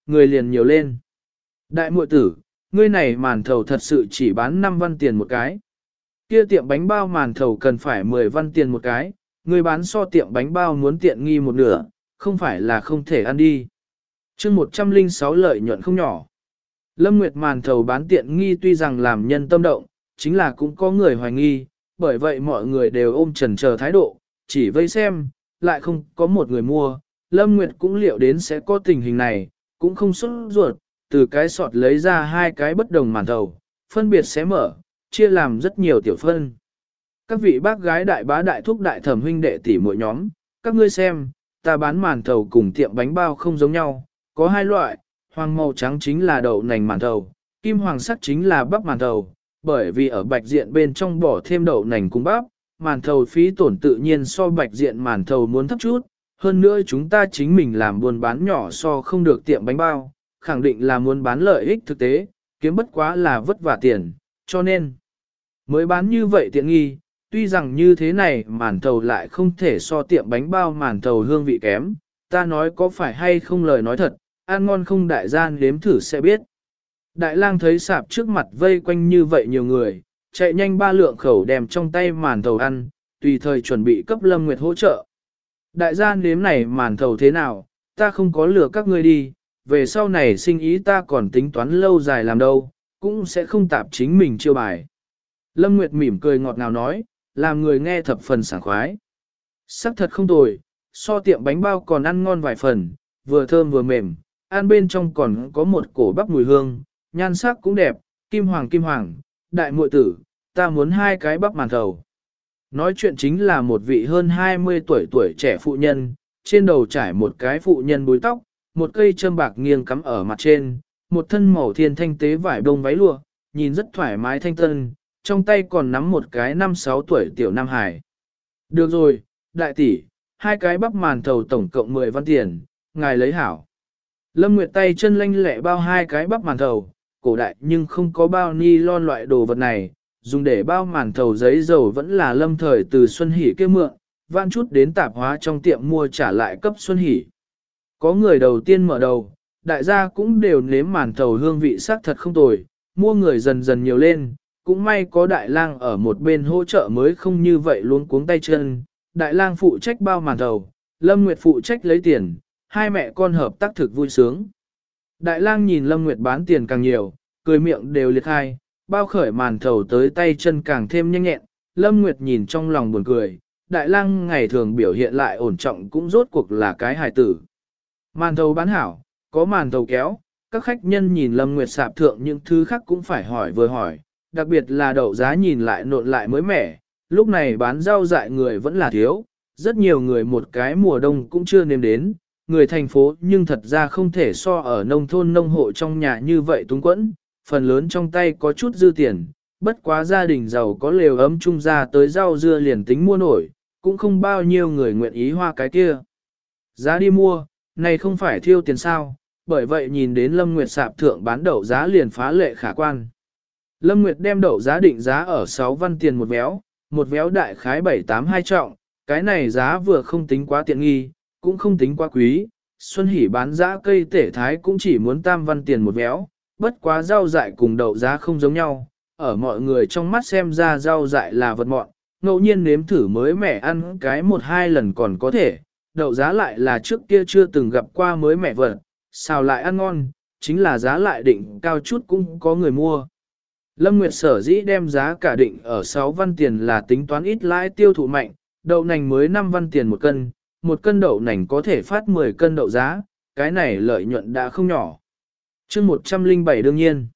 người liền nhiều lên. Đại muội tử, ngươi này màn thầu thật sự chỉ bán 5 văn tiền một cái. Kia tiệm bánh bao màn thầu cần phải 10 văn tiền một cái, ngươi bán so tiệm bánh bao muốn tiện nghi một nửa, không phải là không thể ăn đi. chương 106 lợi nhuận không nhỏ. Lâm Nguyệt màn thầu bán tiện nghi tuy rằng làm nhân tâm động, chính là cũng có người hoài nghi, bởi vậy mọi người đều ôm chần chờ thái độ, chỉ vây xem, lại không có một người mua. Lâm Nguyệt cũng liệu đến sẽ có tình hình này, cũng không sốt ruột, từ cái sọt lấy ra 2 cái bất đồng màn thầu, phân biệt xé mở, chia làm rất nhiều tiểu phân. Các vị bác gái đại bá đại thúc đại thẩm huynh đệ tỷ muội nhóm, các ngươi xem, ta bán màn thầu cùng tiệm bánh bao không giống nhau, có 2 loại, hoàng màu trắng chính là đậu nành màn thầu, kim hoàng sắc chính là bắp màn thầu, bởi vì ở bạch diện bên trong bỏ thêm đậu nành cùng bắp, màn thầu phí tổn tự nhiên so bạch diện màn thầu muốn thấp chút, hơn nữa chúng ta chính mình làm buôn bán nhỏ so không được tiệm bánh bao, khẳng định là muốn bán lợi ích thực tế, kiếm bất quá là vất vả tiền, cho nên mới bán như vậy tiện nghi, tuy rằng như thế này màn thầu lại không thể so tiệm bánh bao màn thầu hương vị kém, ta nói có phải hay không lời nói thật, ăn ngon không đại gian nếm thử sẽ biết. Đại lang thấy sạp trước mặt vây quanh như vậy nhiều người, chạy nhanh 3 lượng khẩu đem trong tay màn thầu ăn, tùy thời chuẩn bị cấp Lâm Nguyệt hỗ trợ. Đại gia nếm này màn thầu thế nào, ta không có lừa các ngươi đi, về sau này sinh ý ta còn tính toán lâu dài làm đâu, cũng sẽ không tạp chính mình chiêu bài. Lâm Nguyệt mỉm cười ngọt ngào nói, làm người nghe thập phần sảng khoái. Sắc thật không tồi, so tiệm bánh bao còn ăn ngon vài phần, vừa thơm vừa mềm, ăn bên trong còn có một cổ bắp mùi hương, nhan sắc cũng đẹp, kim hoàng, đại muội tử, ta muốn 2 cái bắp màn thầu. Nói chuyện chính là một vị hơn 20 tuổi trẻ phụ nhân, trên đầu trải một cái phụ nhân búi tóc, một cây châm bạc nghiêng cắm ở mặt trên, một thân màu thiên thanh tế vải bông váy lụa, nhìn rất thoải mái thanh tân, trong tay còn nắm một cái 5-6 tuổi tiểu nam hải. Được rồi, đại tỷ, 2 cái bắp màn thầu tổng cộng 10 văn tiền, ngài lấy hảo. Lâm Nguyệt tay chân lanh lẹ bao 2 cái bắp màn thầu, cổ đại nhưng không có bao ni lon loại đồ vật này, dùng để bao màn thầu giấy dầu vẫn là Lâm thời từ Xuân Hỷ kêu mượn, vãn chút đến tạp hóa trong tiệm mua trả lại cấp Xuân Hỷ. Có người đầu tiên mở đầu, đại gia cũng đều nếm màn thầu hương vị sắc thật không tồi, mua người dần dần nhiều lên, cũng may có đại lang ở một bên hỗ trợ mới không như vậy luống cuống tay chân. Đại lang phụ trách bao màn thầu, Lâm Nguyệt phụ trách lấy tiền, 2 mẹ con hợp tác thực vui sướng. Đại lang nhìn Lâm Nguyệt bán tiền càng nhiều, cười miệng đều liệt hai, bao khởi màn thầu tới tay chân càng thêm nhanh nhẹn. Lâm Nguyệt nhìn trong lòng buồn cười, đại lang ngày thường biểu hiện lại ổn trọng cũng rốt cuộc là cái hài tử. Màn thầu bán hảo, có màn thầu kéo, các khách nhân nhìn Lâm Nguyệt sạp thượng những thứ khác cũng phải hỏi vừa hỏi, đặc biệt là đậu giá nhìn lại nộn lại mới mẻ, lúc này bán rau dại người vẫn là thiếu, rất nhiều người một cái mùa đông cũng chưa nếm đến, người thành phố nhưng thật ra không thể so ở nông thôn nông hộ trong nhà như vậy túng quẫn, phần lớn trong tay có chút dư tiền, bất quá gia đình giàu có lều ấm chung ra tới rau dưa liền tính mua nổi, cũng không bao nhiêu người nguyện ý hoa cái kia. Giá đi mua, này không phải thiêu tiền sao, bởi vậy nhìn đến Lâm Nguyệt sạp thượng bán đậu giá liền phá lệ khả quan. Lâm Nguyệt đem đậu giá định giá ở 6 văn tiền một véo đại khái 7-8 trọng, cái này giá vừa không tính quá tiện nghi, cũng không tính quá quý. Xuân Hỷ bán giá cây tể thái cũng chỉ muốn 3 văn tiền một véo, bất quá rau dại cùng đậu giá không giống nhau, ở mọi người trong mắt xem ra rau dại là vật mọn, ngẫu nhiên nếm thử mới mẻ ăn cái 1-2 lần còn có thể, đậu giá lại là trước kia chưa từng gặp qua mới mẻ vật, xào lại ăn ngon, chính là giá lại định cao chút cũng có người mua. Lâm Nguyệt sở dĩ đem giá cả định ở 6 văn tiền là tính toán ít lãi tiêu thụ mạnh, đậu nành mới 5 văn tiền một cân đậu nành có thể phát 10 cân đậu giá, cái này lợi nhuận đã không nhỏ. chương 107 đương nhiên.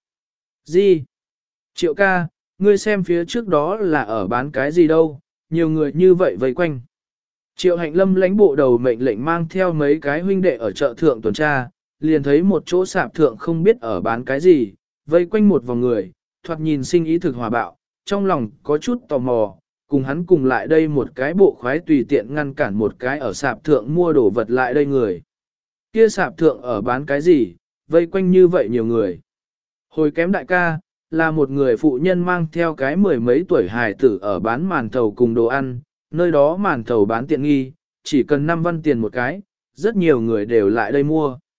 Gì? Triệu ca, ngươi xem phía trước đó là ở bán cái gì đâu, nhiều người như vậy vây quanh. Triệu Hạnh Lâm lãnh bộ đầu mệnh lệnh mang theo mấy cái huynh đệ ở chợ thượng tuần tra, liền thấy một chỗ sạp thượng không biết ở bán cái gì, vây quanh một vòng người, thoạt nhìn sinh ý thực hòa bạo, trong lòng có chút tò mò, cùng hắn cùng lại đây một cái bộ khoái tùy tiện ngăn cản một cái ở sạp thượng mua đồ vật lại đây người. Kia sạp thượng ở bán cái gì, vây quanh như vậy nhiều người. Hồi kém đại ca, là một người phụ nhân mang theo cái 10 mấy tuổi hài tử ở bán màn thầu cùng đồ ăn, nơi đó màn thầu bán tiện nghi, chỉ cần 5 văn tiền một cái, rất nhiều người đều lại đây mua.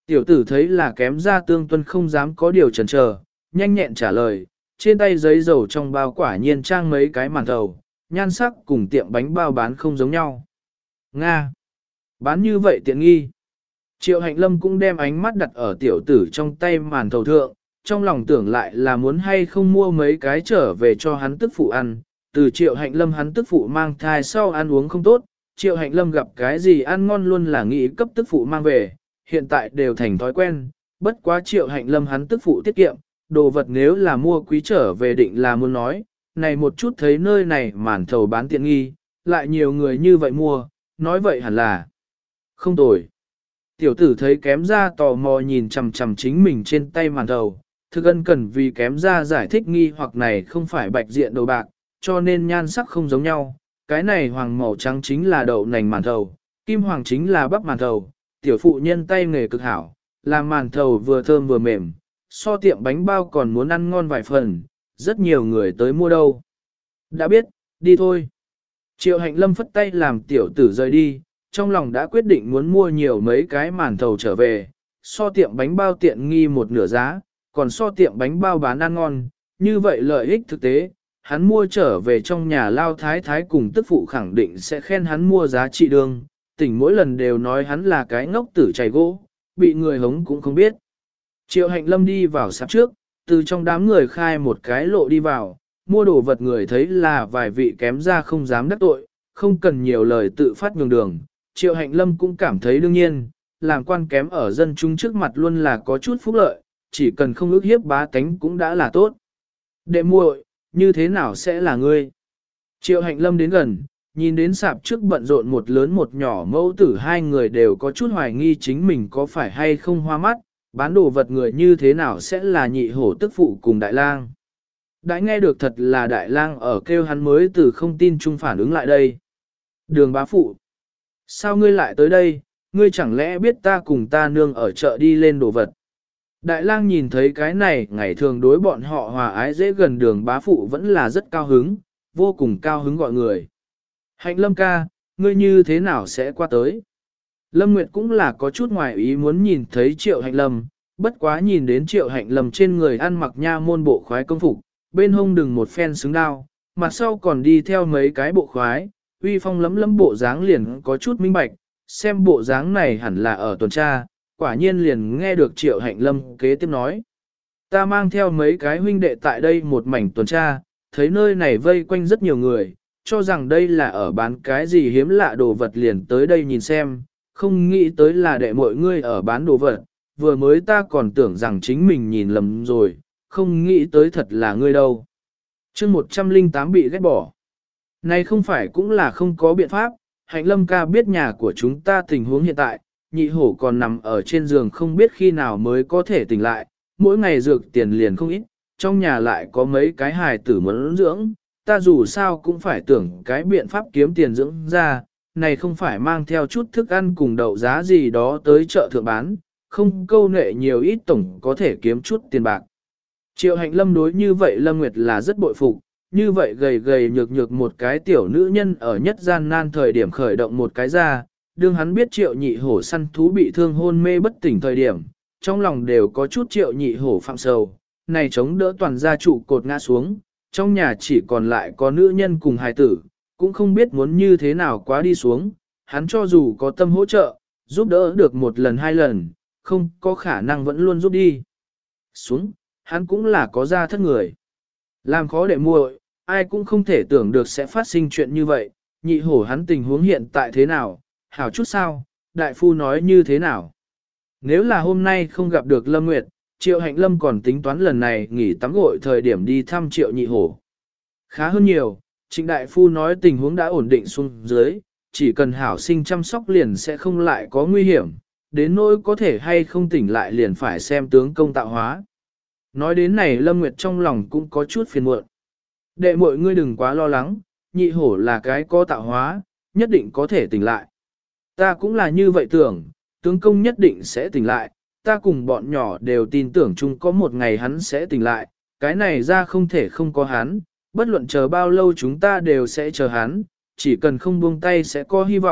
Tiểu tử thấy là kém ra Tương Tuân không dám có điều chần chờ, nhanh nhẹn trả lời, trên tay giấy dầu trong bao quả nhiên trang mấy cái màn thầu, nhan sắc cùng tiệm bánh bao bán không giống nhau. Nga! Bán như vậy tiện nghi. Triệu Hạnh Lâm cũng đem ánh mắt đặt ở tiểu tử trong tay màn thầu thượng, trong lòng tưởng lại là muốn hay không mua mấy cái trở về cho hắn tức phụ ăn. Từ Triệu Hạnh Lâm hắn tức phụ mang thai sau ăn uống không tốt, Triệu Hạnh Lâm gặp cái gì ăn ngon luôn là nghĩ cấp tức phụ mang về, hiện tại đều thành thói quen, bất quá Triệu Hạnh Lâm hắn tức phụ tiết kiệm, đồ vật nếu là mua quý trở về định là muốn nói, này một chút thấy nơi này màn thầu bán tiện nghi, lại nhiều người như vậy mua, nói vậy hẳn là không tồi. Tiểu tử thấy kém ra tò mò nhìn chằm chằm chính mình trên tay màn thầu, thực ân cần vì kém ra giải thích nghi hoặc này không phải bạch diện đồ bạc, cho nên nhan sắc không giống nhau, cái này hoàng màu trắng chính là đậu nành màn thầu, kim hoàng chính là bắp màn thầu, tiểu phụ nhân tay nghề cực hảo, làm màn thầu vừa thơm vừa mềm, so tiệm bánh bao còn muốn ăn ngon vài phần, rất nhiều người tới mua đâu. Đã biết, đi thôi. Triệu Hạnh Lâm phất tay làm tiểu tử rời đi, trong lòng đã quyết định muốn mua nhiều mấy cái màn thầu trở về, so tiệm bánh bao tiện nghi một nửa giá, còn so tiệm bánh bao bán ăn ngon, như vậy lợi ích thực tế, hắn mua trở về trong nhà lao thái thái cùng tức phụ khẳng định sẽ khen hắn mua giá trị đương, tỉnh mỗi lần đều nói hắn là cái ngốc tử chày gỗ, bị người hống cũng không biết. Triệu Hạnh Lâm đi vào sạp trước, từ trong đám người khai một cái lộ đi vào, mua đồ vật người thấy là vài vị kém ra không dám đắc tội, không cần nhiều lời tự phát nhường đường. Triệu Hạnh Lâm cũng cảm thấy đương nhiên, làm quan kém ở dân chúng trước mặt luôn là có chút phúc lợi, chỉ cần không ước hiếp bá tánh cũng đã là tốt. Đệ muội, như thế nào sẽ là ngươi? Triệu Hạnh Lâm đến gần, nhìn đến sạp trước bận rộn một lớn một nhỏ mẫu tử hai người đều có chút hoài nghi chính mình có phải hay không hoa mắt, bán đồ vật người như thế nào sẽ là nhị hổ tức phụ cùng đại lang. Đã nghe được thật là đại lang ở kêu hắn mới từ không tin chung phản ứng lại đây. Đường bá phụ. Sao ngươi lại tới đây, ngươi chẳng lẽ biết ta cùng ta nương ở chợ đi lên đồ vật. Đại lang nhìn thấy cái này ngày thường đối bọn họ hòa ái dễ gần đường bá phụ vẫn là rất cao hứng, vô cùng cao hứng gọi người. Hạnh Lâm ca, ngươi như thế nào sẽ qua tới? Lâm Nguyệt cũng là có chút ngoài ý muốn nhìn thấy Triệu Hạnh Lâm, bất quá nhìn đến Triệu Hạnh Lâm trên người ăn mặc nha môn bộ khoái công phục, bên hông đừng một phen xứng đao, mặt sau còn đi theo mấy cái bộ khoái, uy phong lấm lấm bộ dáng liền có chút minh bạch, xem bộ dáng này hẳn là ở tuần tra, quả nhiên liền nghe được Triệu Hạnh Lâm kế tiếp nói. Ta mang theo mấy cái huynh đệ tại đây một mảnh tuần tra, thấy nơi này vây quanh rất nhiều người, cho rằng đây là ở bán cái gì hiếm lạ đồ vật liền tới đây nhìn xem, không nghĩ tới là đệ mọi ngươi ở bán đồ vật, vừa mới ta còn tưởng rằng chính mình nhìn lầm rồi, không nghĩ tới thật là ngươi đâu. chương 108 bị ghét bỏ. Này không phải cũng là không có biện pháp, Hạnh Lâm ca biết nhà của chúng ta tình huống hiện tại, nhị hổ còn nằm ở trên giường không biết khi nào mới có thể tỉnh lại, mỗi ngày dược tiền liền không ít, trong nhà lại có mấy cái hài tử muốn dưỡng, ta dù sao cũng phải tưởng cái biện pháp kiếm tiền dưỡng ra, này không phải mang theo chút thức ăn cùng đậu giá gì đó tới chợ thượng bán, không câu nệ nhiều ít tổng có thể kiếm chút tiền bạc. Triệu Hạnh Lâm đối như vậy Lâm Nguyệt là rất bội phục, như vậy gầy gầy nhược nhược một cái tiểu nữ nhân ở nhất gian nan thời điểm khởi động một cái ra, đương hắn biết Triệu nhị hổ săn thú bị thương hôn mê bất tỉnh thời điểm, trong lòng đều có chút Triệu nhị hổ phạm sầu, này chống đỡ toàn gia trụ cột ngã xuống, trong nhà chỉ còn lại có nữ nhân cùng hài tử, cũng không biết muốn như thế nào quá đi xuống, hắn cho dù có tâm hỗ trợ, giúp đỡ được một lần hai lần, không có khả năng vẫn luôn giúp đi. Xuống, hắn cũng là có ra thất người. Làm khó để muội, ai cũng không thể tưởng được sẽ phát sinh chuyện như vậy, nhị hổ hắn tình huống hiện tại thế nào, hảo chút sao, đại phu nói như thế nào. Nếu là hôm nay không gặp được Lâm Nguyệt, Triệu Hạnh Lâm còn tính toán lần này nghỉ tắm gội thời điểm đi thăm Triệu nhị hổ. Khá hơn nhiều, Trịnh đại phu nói tình huống đã ổn định xuống dưới, chỉ cần hảo sinh chăm sóc liền sẽ không lại có nguy hiểm, đến nỗi có thể hay không tỉnh lại liền phải xem tướng công tạo hóa. Nói đến này Lâm Nguyệt trong lòng cũng có chút phiền muộn. Đệ muội ngươi đừng quá lo lắng, nhị hổ là cái có tạo hóa, nhất định có thể tỉnh lại. Ta cũng là như vậy tưởng, tướng công nhất định sẽ tỉnh lại, ta cùng bọn nhỏ đều tin tưởng chung có một ngày hắn sẽ tỉnh lại, cái này ra không thể không có hắn, bất luận chờ bao lâu chúng ta đều sẽ chờ hắn, chỉ cần không buông tay sẽ có hy vọng,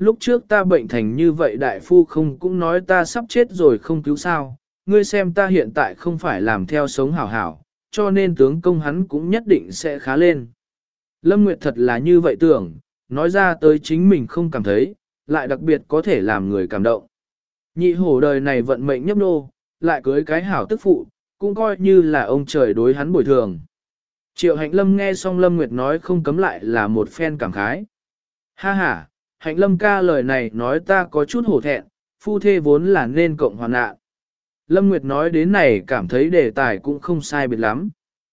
lúc trước ta bệnh thành như vậy đại phu không cũng nói ta sắp chết rồi không cứu sao, ngươi xem ta hiện tại không phải làm theo sống hảo hảo, cho nên tướng công hắn cũng nhất định sẽ khá lên. Lâm Nguyệt thật là như vậy tưởng, nói ra tới chính mình không cảm thấy, lại đặc biệt có thể làm người cảm động. Nhị hổ đời này vận mệnh nhấp nô, lại cưới cái hảo tức phụ, cũng coi như là ông trời đối hắn bồi thường. Triệu Hạnh Lâm nghe xong Lâm Nguyệt nói không cấm lại là một phen cảm khái. Ha ha, Hạnh Lâm ca lời này nói ta có chút hổ thẹn, phu thê vốn là nên cộng hoàn nạn. Lâm Nguyệt nói đến này cảm thấy đề tài cũng không sai biệt lắm.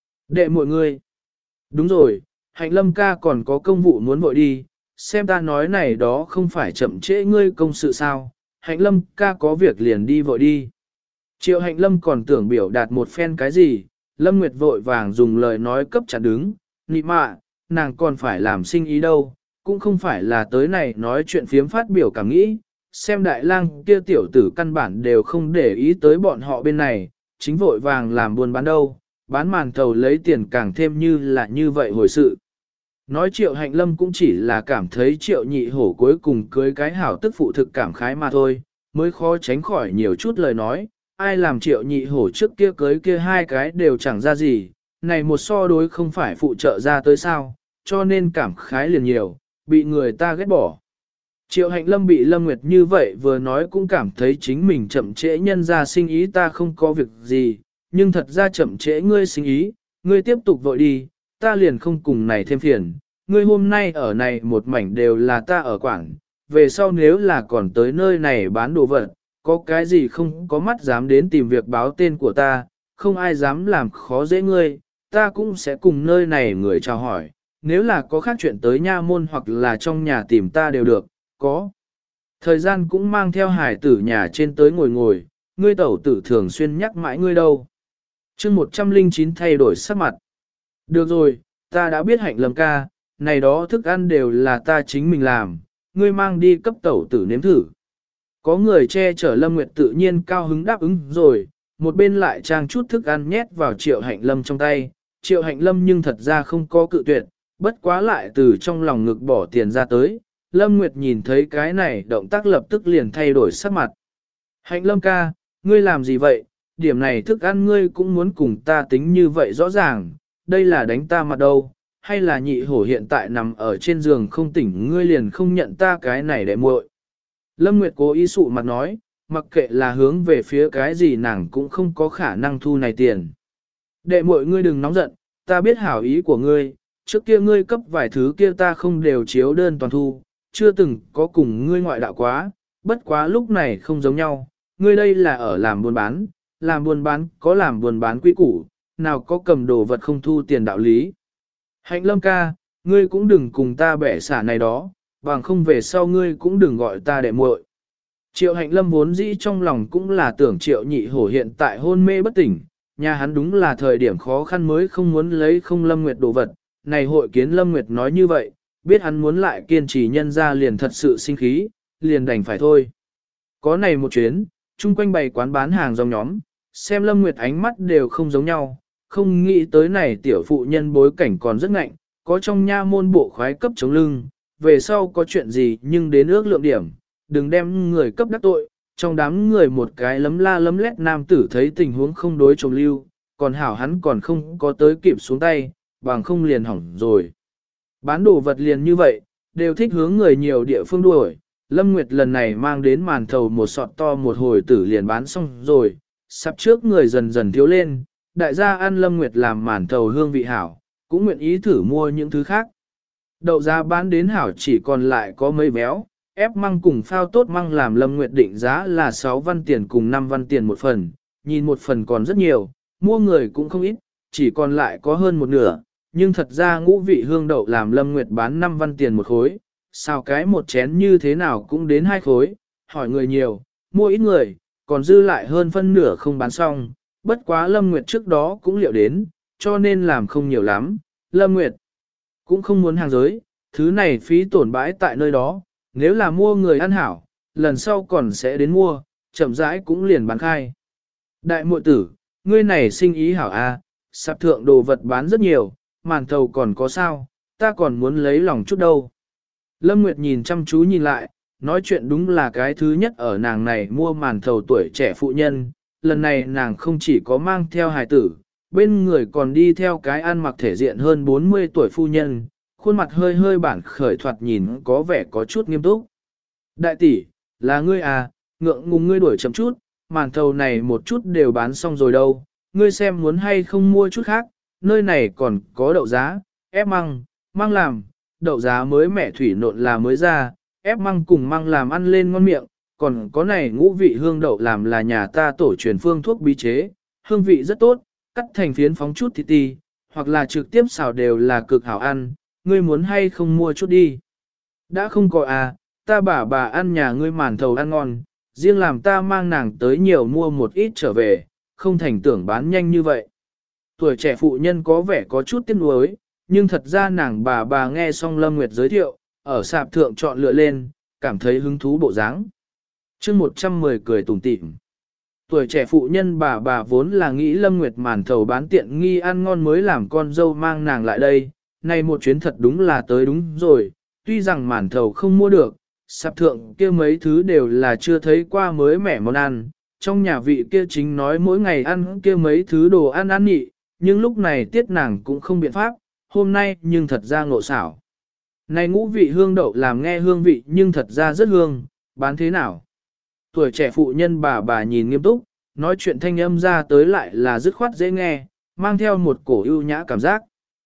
Đệ mọi người. Đúng rồi, Hạnh Lâm ca còn có công vụ muốn vội đi, xem ta nói này đó không phải chậm trễ ngươi công sự sao, Hạnh Lâm ca có việc liền đi vội đi. Triệu Hạnh Lâm còn tưởng biểu đạt một phen cái gì, Lâm Nguyệt vội vàng dùng lời nói cấp chặt đứng, nị mạ, nàng còn phải làm sinh ý đâu, cũng không phải là tới này nói chuyện phiếm phát biểu cảm nghĩ, xem đại lang kia tiểu tử căn bản đều không để ý tới bọn họ bên này, chính vội vàng làm buôn bán đâu, bán màn thầu lấy tiền càng thêm như là như vậy hồi sự. Nói Triệu Hạnh Lâm cũng chỉ là cảm thấy Triệu Nhị Hổ cuối cùng cưới cái hảo tức phụ thực cảm khái mà thôi, mới khó tránh khỏi nhiều chút lời nói, ai làm Triệu Nhị Hổ trước kia cưới kia hai cái đều chẳng ra gì, này một so đối không phải phụ trợ ra tới sao, cho nên cảm khái liền nhiều, bị người ta ghét bỏ. Triệu Hạnh Lâm bị Lâm Nguyệt như vậy vừa nói cũng cảm thấy chính mình chậm trễ nhân ra sinh ý ta không có việc gì, nhưng thật ra chậm trễ ngươi sinh ý, ngươi tiếp tục vội đi, ta liền không cùng này thêm phiền, ngươi hôm nay ở này một mảnh đều là ta ở quảng, về sau nếu là còn tới nơi này bán đồ vật, có cái gì không có mắt dám đến tìm việc báo tên của ta, không ai dám làm khó dễ ngươi, ta cũng sẽ cùng nơi này người chào hỏi, nếu là có khác chuyện tới nha môn hoặc là trong nhà tìm ta đều được, có. Thời gian cũng mang theo hải tử nhà trên tới ngồi ngồi, ngươi tẩu tử thường xuyên nhắc mãi ngươi đâu. chương 109 thay đổi sắc mặt. Được rồi, ta đã biết Hạnh Lâm ca, này đó thức ăn đều là ta chính mình làm, ngươi mang đi cấp tẩu tử nếm thử. Có người che chở Lâm Nguyệt tự nhiên cao hứng đáp ứng rồi, một bên lại trang chút thức ăn nhét vào Triệu Hạnh Lâm trong tay. Triệu Hạnh Lâm nhưng thật ra không có cự tuyệt, bất quá lại từ trong lòng ngực bỏ tiền ra tới. Lâm Nguyệt nhìn thấy cái này động tác lập tức liền thay đổi sắc mặt. Hạnh Lâm ca, ngươi làm gì vậy? Điểm này thức ăn ngươi cũng muốn cùng ta tính như vậy rõ ràng, đây là đánh ta mặt đâu, hay là nhị hổ hiện tại nằm ở trên giường không tỉnh ngươi liền không nhận ta cái này để muội. Lâm Nguyệt cố ý sụ mặt nói, mặc kệ là hướng về phía cái gì nàng cũng không có khả năng thu này tiền. Đệ muội ngươi đừng nóng giận, ta biết hảo ý của ngươi, trước kia ngươi cấp vài thứ kia ta không đều chiếu đơn toàn thu, chưa từng có cùng ngươi ngoại đạo quá, bất quá lúc này không giống nhau, ngươi đây là ở làm buôn bán có làm buôn bán quý củ, nào có cầm đồ vật không thu tiền đạo lý. Hạnh Lâm ca, ngươi cũng đừng cùng ta bẻ xả này đó, bằng không về sau ngươi cũng đừng gọi ta đệ muội. Triệu Hạnh Lâm vốn dĩ trong lòng cũng là tưởng Triệu Nhị Hổ hiện tại hôn mê bất tỉnh, nhà hắn đúng là thời điểm khó khăn mới không muốn lấy không Lâm Nguyệt đồ vật, này hội kiến Lâm Nguyệt nói như vậy, biết hắn muốn lại kiên trì nhân ra liền thật sự sinh khí, liền đành phải thôi. Có này một chuyến, chung quanh bày quán bán hàng dòng nhóm, xem Lâm Nguyệt ánh mắt đều không giống nhau, không nghĩ tới này tiểu phụ nhân bối cảnh còn rất ngạnh, có trong nha môn bộ khoái cấp chống lưng, về sau có chuyện gì nhưng đến ước lượng điểm, đừng đem người cấp đắc tội, trong đám người một cái lấm la lấm lét nam tử thấy tình huống không đối trồng lưu, còn hảo hắn còn không có tới kịp xuống tay, bằng không liền hỏng rồi. Bán đồ vật liền như vậy, đều thích hướng người nhiều địa phương đuổi, Lâm Nguyệt lần này mang đến màn thầu một sọt to một hồi tử liền bán xong rồi, sắp trước người dần dần thiếu lên, đại gia ăn Lâm Nguyệt làm màn thầu hương vị hảo, cũng nguyện ý thử mua những thứ khác. Đậu giá bán đến hảo chỉ còn lại có mấy béo, ép măng cùng phao tốt măng làm Lâm Nguyệt định giá là 6 văn tiền cùng 5 văn tiền một phần, nhìn một phần còn rất nhiều, mua người cũng không ít, chỉ còn lại có hơn một nửa, nhưng thật ra ngũ vị hương đậu làm Lâm Nguyệt bán 5 văn tiền một khối, sao cái một chén như thế nào cũng đến 2 khối, hỏi người nhiều, mua ít người, còn dư lại hơn phân nửa không bán xong, bất quá Lâm Nguyệt trước đó cũng liệu đến, cho nên làm không nhiều lắm, Lâm Nguyệt cũng không muốn hàng giới, thứ này phí tổn bãi tại nơi đó, nếu là mua người ăn hảo, lần sau còn sẽ đến mua, chậm rãi cũng liền bán khai. Đại muội tử, ngươi này sinh ý hảo a, sạp thượng đồ vật bán rất nhiều, màn thầu còn có sao, ta còn muốn lấy lòng chút đâu. Lâm Nguyệt nhìn chăm chú nhìn lại, nói chuyện đúng là cái thứ nhất ở nàng này mua màn thầu tuổi trẻ phụ nhân, lần này nàng không chỉ có mang theo hài tử, bên người còn đi theo cái ăn mặc thể diện hơn 40 tuổi phu nhân, khuôn mặt hơi hơi bản khởi thoạt nhìn có vẻ có chút nghiêm túc. Đại tỷ, là ngươi à, ngượng ngùng ngươi đuổi chậm chút, màn thầu này một chút đều bán xong rồi đâu, ngươi xem muốn hay không mua chút khác, nơi này còn có đậu giá, ép măng, măng làm, đậu giá mới mẻ thủy nộn là mới ra, ép măng cùng măng làm ăn lên ngon miệng, còn có này ngũ vị hương đậu làm là nhà ta tổ truyền phương thuốc bí chế, hương vị rất tốt, cắt thành phiến phóng chút thịt ti, hoặc là trực tiếp xào đều là cực hảo ăn, ngươi muốn hay không mua chút đi. Đã không có à, ta bà ăn nhà ngươi màn thầu ăn ngon, riêng làm ta mang nàng tới nhiều mua một ít trở về, không thành tưởng bán nhanh như vậy. Tuổi trẻ phụ nhân có vẻ có chút tiếc nuối, nhưng thật ra nàng bà nghe xong Lâm Nguyệt giới thiệu, ở sạp thượng chọn lựa lên, cảm thấy hứng thú bộ dáng. Chương 110 cười tủm tỉm. Tuổi trẻ phụ nhân bà vốn là nghĩ Lâm Nguyệt màn thầu bán tiện nghi ăn ngon mới làm con dâu mang nàng lại đây, này một chuyến thật đúng là tới đúng rồi, tuy rằng màn thầu không mua được, sạp thượng kia mấy thứ đều là chưa thấy qua mới mẻ món ăn, trong nhà vị kia chính nói mỗi ngày ăn kia mấy thứ đồ ăn ăn nhị, nhưng lúc này tiết nàng cũng không biện pháp, hôm nay nhưng thật ra ngộ xảo. Này ngũ vị hương đậu làm nghe hương vị nhưng thật ra rất hương, bán thế nào? Tuổi trẻ phụ nhân bà nhìn nghiêm túc, nói chuyện thanh âm ra tới lại là dứt khoát dễ nghe, mang theo một cổ ưu nhã cảm giác.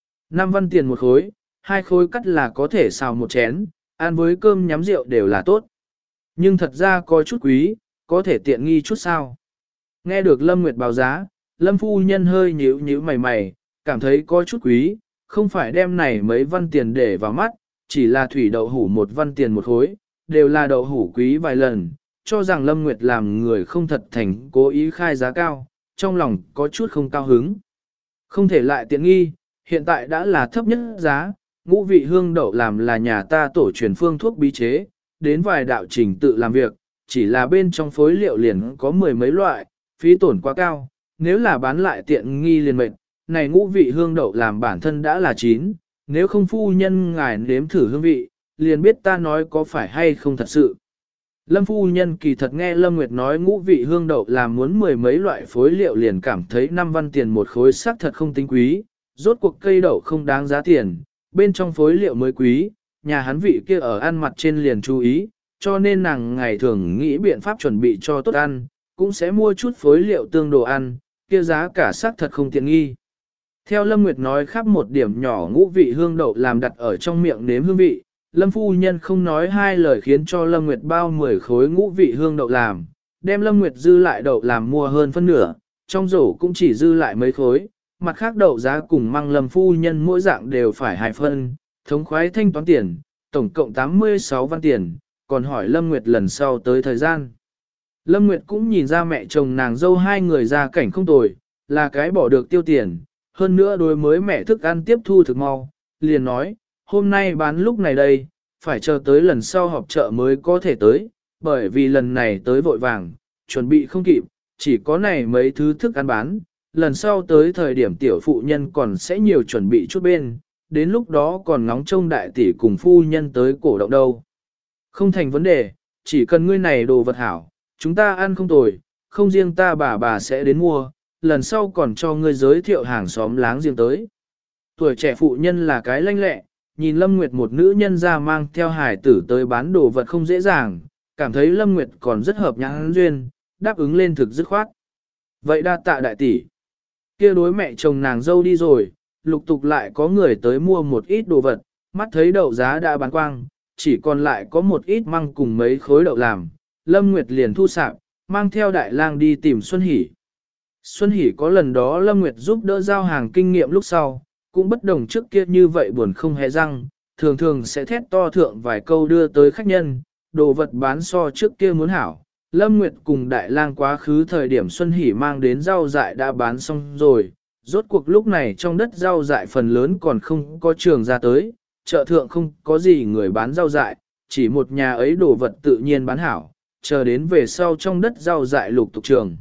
5 văn tiền một khối, 2 khối cắt là có thể xào một chén, ăn với cơm nhắm rượu đều là tốt. Nhưng thật ra có chút quý, có thể tiện nghi chút sao. Nghe được Lâm Nguyệt báo giá, Lâm phu nhân hơi nhíu mày, cảm thấy có chút quý, không phải đem này mấy văn tiền để vào mắt, chỉ là thủy đậu hủ 1 văn tiền một khối, đều là đậu hủ quý vài lần, cho rằng Lâm Nguyệt làm người không thật thành cố ý khai giá cao, trong lòng có chút không cao hứng. Không thể lại tiện nghi, hiện tại đã là thấp nhất giá, ngũ vị hương đậu làm là nhà ta tổ truyền phương thuốc bí chế, đến vài đạo trình tự làm việc, chỉ là bên trong phối liệu liền có 10 mấy loại, phí tổn quá cao, nếu là bán lại tiện nghi liền mệnh, này ngũ vị hương đậu làm bản thân đã là chín, nếu không phu nhân ngài nếm thử hương vị, liền biết ta nói có phải hay không thật sự. Lâm phu nhân kỳ thật nghe Lâm Nguyệt nói ngũ vị hương đậu làm muốn 10 mấy loại phối liệu liền cảm thấy 5 văn tiền một khối sắc thật không tính quý, rốt cuộc cây đậu không đáng giá tiền, bên trong phối liệu mới quý, nhà hắn vị kia ở ăn mặt trên liền chú ý, cho nên nàng ngày thường nghĩ biện pháp chuẩn bị cho tốt ăn, cũng sẽ mua chút phối liệu tương đồ ăn, kia giá cả sắc thật không tiện nghi. Theo Lâm Nguyệt nói khắp một điểm nhỏ ngũ vị hương đậu làm đặt ở trong miệng nếm hương vị, Lâm phu nhân không nói hai lời khiến cho Lâm Nguyệt bao 10 khối ngũ vị hương đậu làm, đem Lâm Nguyệt dư lại đậu làm mua hơn phân nửa, trong rổ cũng chỉ dư lại mấy khối, mặt khác đậu giá cùng măng Lâm phu nhân mỗi dạng đều phải 2 phân, thống khoái thanh toán tiền, tổng cộng 86 văn tiền, còn hỏi Lâm Nguyệt lần sau tới thời gian. Lâm Nguyệt cũng nhìn ra mẹ chồng nàng dâu hai người ra cảnh không tồi, là cái bỏ được tiêu tiền, hơn nữa đối mới mẹ thức ăn tiếp thu thực mau, liền nói, hôm nay bán lúc này đây, phải chờ tới lần sau họp chợ mới có thể tới, bởi vì lần này tới vội vàng, chuẩn bị không kịp, chỉ có này mấy thứ thức ăn bán, lần sau tới thời điểm tiểu phụ nhân còn sẽ nhiều chuẩn bị chút bên, đến lúc đó còn ngóng trông đại tỷ cùng phu nhân tới cổ động đâu. Không thành vấn đề, chỉ cần ngươi này đồ vật hảo, chúng ta ăn không tồi, không riêng ta bà sẽ đến mua, lần sau còn cho ngươi giới thiệu hàng xóm láng giềng tới. Tuổi trẻ phụ nhân là cái lanh lẹ, nhìn Lâm Nguyệt một nữ nhân ra mang theo hải tử tới bán đồ vật không dễ dàng, cảm thấy Lâm Nguyệt còn rất hợp nhãn duyên, đáp ứng lên thực dứt khoát. Vậy đa tạ đại tỷ. Kia đối mẹ chồng nàng dâu đi rồi, lục tục lại có người tới mua một ít đồ vật, mắt thấy đậu giá đã bán quang, chỉ còn lại có một ít măng cùng mấy khối đậu làm. Lâm Nguyệt liền thu sạp, mang theo đại lang đi tìm Xuân Hỷ. Xuân Hỷ có lần đó Lâm Nguyệt giúp đỡ giao hàng kinh nghiệm lúc sau, cũng bất đồng trước kia như vậy buồn không hề răng, thường thường sẽ thét to thượng vài câu đưa tới khách nhân, đồ vật bán so trước kia muốn hảo. Lâm Nguyệt cùng Đại Lang quá khứ thời điểm Xuân Hỷ mang đến rau dại đã bán xong rồi, rốt cuộc lúc này trong đất rau dại phần lớn còn không có trường ra tới, chợ thượng không có gì người bán rau dại, chỉ một nhà ấy đồ vật tự nhiên bán hảo, chờ đến về sau trong đất rau dại lục tục trường.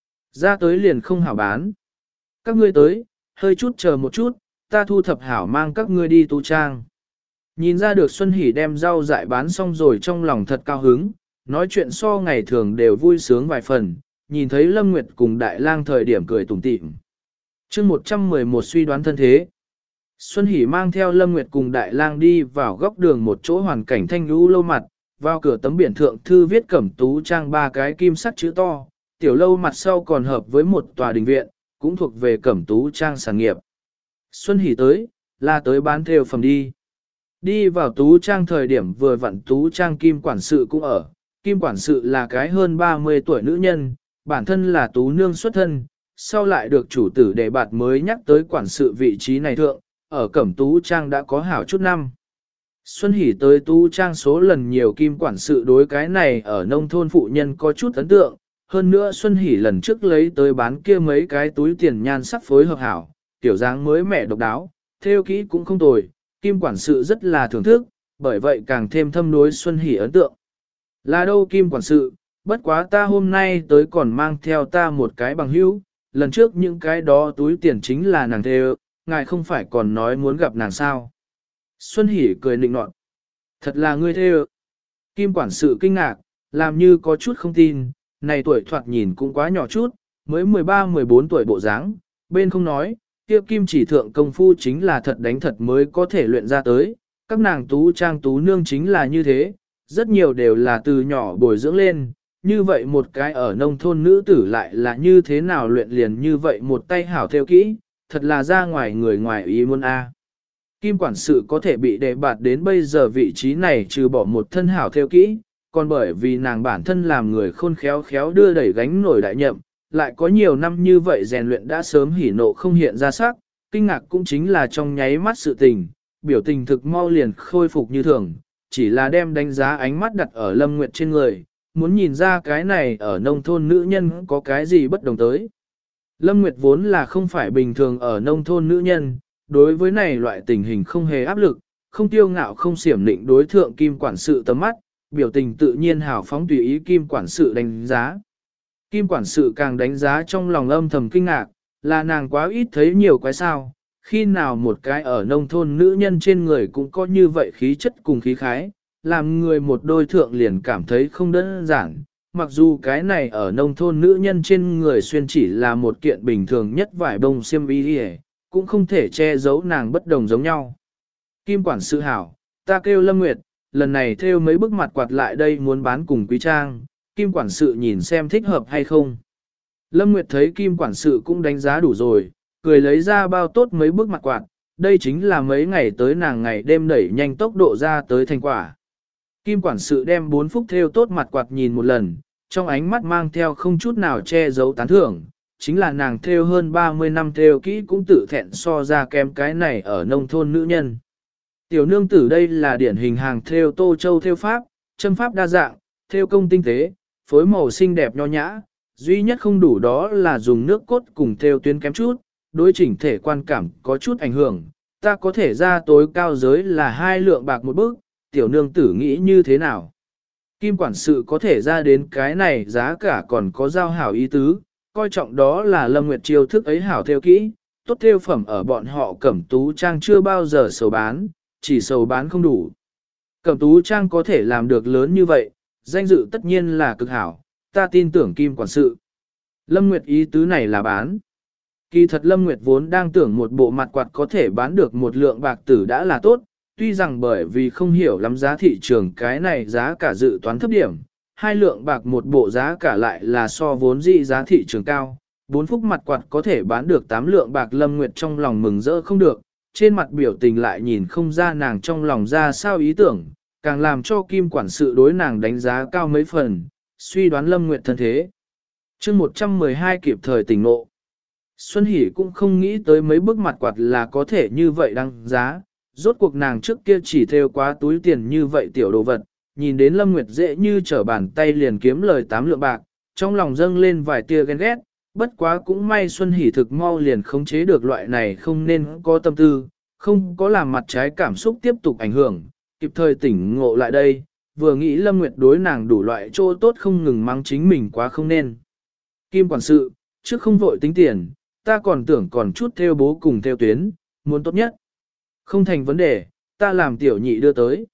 Ra tới liền không hảo bán. Các ngươi tới, hơi chút chờ một chút, ta thu thập hảo mang các ngươi đi tu trang. Nhìn ra được Xuân Hỷ đem rau dại bán xong rồi trong lòng thật cao hứng, nói chuyện so ngày thường đều vui sướng vài phần, nhìn thấy Lâm Nguyệt cùng Đại Lang thời điểm cười tủm tỉm. Chương 111 suy đoán thân thế. Xuân Hỷ mang theo Lâm Nguyệt cùng Đại Lang đi vào góc đường một chỗ hoàn cảnh thanh lũ lâu mặt, vào cửa tấm biển thượng thư viết Cẩm Tú Trang 3 cái kim sắt chữ to, tiểu lâu mặt sau còn hợp với một tòa đình viện, cũng thuộc về Cẩm Tú Trang sản nghiệp. Xuân Hỷ tới, là tới bán thêu phẩm đi. Đi vào Tú Trang thời điểm vừa vặn Tú Trang Kim quản sự cũng ở, Kim quản sự là cái hơn 30 tuổi nữ nhân, bản thân là Tú nương xuất thân, sau lại được chủ tử đề bạt mới nhắc tới quản sự vị trí này thượng, ở Cẩm Tú Trang đã có hảo chút năm. Xuân Hỷ tới Tú Trang số lần nhiều Kim quản sự đối cái này ở nông thôn phụ nhân có chút ấn tượng, hơn nữa Xuân Hỷ lần trước lấy tới bán kia mấy cái túi tiền nhan sắc phối hợp hảo, tiểu dáng mới mẻ độc đáo, theo kỹ cũng không tồi, Kim quản sự rất là thưởng thức, bởi vậy càng thêm thâm đối Xuân Hỷ ấn tượng. Là đâu Kim quản sự, bất quá ta hôm nay tới còn mang theo ta một cái bằng hữu, lần trước những cái đó túi tiền chính là nàng theo, ngài không phải còn nói muốn gặp nàng sao. Xuân Hỷ cười nịnh nọt. Thật là ngươi theo. Kim quản sự kinh ngạc, làm như có chút không tin, này tuổi thoạt nhìn cũng quá nhỏ chút, mới 13-14 tuổi bộ dáng, bên không nói, kia Kim chỉ thượng công phu chính là thật đánh thật mới có thể luyện ra tới, các nàng Tú Trang Tú nương chính là như thế, rất nhiều đều là từ nhỏ bồi dưỡng lên, như vậy một cái ở nông thôn nữ tử lại là như thế nào luyện liền như vậy một tay hảo theo kỹ, thật là ra ngoài người ngoài ý muốn a. Kim quản sự có thể bị đề bạt đến bây giờ vị trí này trừ bỏ một thân hảo theo kỹ, còn bởi vì nàng bản thân làm người khôn khéo khéo đưa đẩy gánh nổi đại nhậm, lại có nhiều năm như vậy rèn luyện đã sớm hỉ nộ không hiện ra sắc, kinh ngạc cũng chính là trong nháy mắt sự tình, biểu tình thực mau liền khôi phục như thường, chỉ là đem đánh giá ánh mắt đặt ở Lâm Nguyệt trên người, muốn nhìn ra cái này ở nông thôn nữ nhân có cái gì bất đồng tới. Lâm Nguyệt vốn là không phải bình thường ở nông thôn nữ nhân, đối với này loại tình hình không hề áp lực, không tiêu ngạo không xiểm định đối thượng Kim quản sự tầm mắt, biểu tình tự nhiên hào phóng tùy ý Kim quản sự đánh giá. Kim quản sự càng đánh giá trong lòng âm thầm kinh ngạc, là nàng quá ít thấy nhiều quái sao, khi nào một cái ở nông thôn nữ nhân trên người cũng có như vậy khí chất cùng khí khái, làm người một đôi thượng liền cảm thấy không đơn giản, mặc dù cái này ở nông thôn nữ nhân trên người xuyên chỉ là một kiện bình thường nhất vải bông xiêm y cũng không thể che giấu nàng bất đồng giống nhau. Kim quản sự hảo, ta kêu Lâm Nguyệt, lần này theo mấy bức mặt quạt lại đây muốn bán cùng Quý Trang, Kim quản sự nhìn xem thích hợp hay không. Lâm Nguyệt thấy Kim quản sự cũng đánh giá đủ rồi, cười lấy ra bao tốt mấy bức mặt quạt, đây chính là mấy ngày tới nàng ngày đêm đẩy nhanh tốc độ ra tới thành quả. Kim quản sự đem 4 phúc theo tốt mặt quạt nhìn một lần, trong ánh mắt mang theo không chút nào che giấu tán thưởng, chính là nàng theo hơn 30 năm theo kỹ cũng tự thẹn so ra kém cái này ở nông thôn nữ nhân. Tiểu nương tử đây là điển hình hàng theo Tô Châu theo pháp, châm pháp đa dạng, theo công tinh tế, phối màu xinh đẹp nho nhã, duy nhất không đủ đó là dùng nước cốt cùng theo tuyến kém chút, đối chỉnh thể quan cảm có chút ảnh hưởng, ta có thể ra tối cao giới là 2 lượng bạc một bức, tiểu nương tử nghĩ như thế nào? Kim quản sự có thể ra đến cái này giá cả còn có giao hảo ý tứ, coi trọng đó là Lâm Nguyệt chiêu thức ấy hảo theo kỹ, tốt theo phẩm ở bọn họ Cẩm Tú Trang chưa bao giờ sầu bán, chỉ sầu bán không đủ. Cẩm Tú Trang có thể làm được lớn như vậy, danh dự tất nhiên là cực hảo, ta tin tưởng Kim quản sự. Lâm Nguyệt ý tứ này là bán. Kỳ thật Lâm Nguyệt vốn đang tưởng một bộ mặt quạt có thể bán được 1 lượng bạc tử đã là tốt, tuy rằng bởi vì không hiểu lắm giá thị trường cái này giá cả dự toán thấp điểm, 2 lượng bạc một bộ giá cả lại là so vốn dị giá thị trường cao, 4 phúc mặt quạt có thể bán được 8 lượng bạc. Lâm Nguyệt trong lòng mừng rỡ không được, trên mặt biểu tình lại nhìn không ra nàng trong lòng ra sao ý tưởng, càng làm cho Kim quản sự đối nàng đánh giá cao mấy phần, suy đoán Lâm Nguyệt thân thế. Chương 112 kịp thời tỉnh ngộ. Xuân Hỷ cũng không nghĩ tới mấy bức mặt quạt là có thể như vậy đăng giá, rốt cuộc nàng trước kia chỉ theo quá túi tiền như vậy tiểu đồ vật, nhìn đến Lâm Nguyệt dễ như trở bàn tay liền kiếm lời 8 lượng bạc, trong lòng dâng lên vài tia ghen ghét, bất quá cũng may Xuân Hỷ thực mau liền khống chế được loại này không nên có tâm tư, không có làm mặt trái cảm xúc tiếp tục ảnh hưởng, kịp thời tỉnh ngộ lại đây, vừa nghĩ Lâm Nguyệt đối nàng đủ loại chỗ tốt không ngừng mắng chính mình quá không nên. Kim quản sự, trước không vội tính tiền, ta còn tưởng còn chút theo bố cùng theo tuyến, muốn tốt nhất. Không thành vấn đề, ta làm tiểu nhị đưa tới.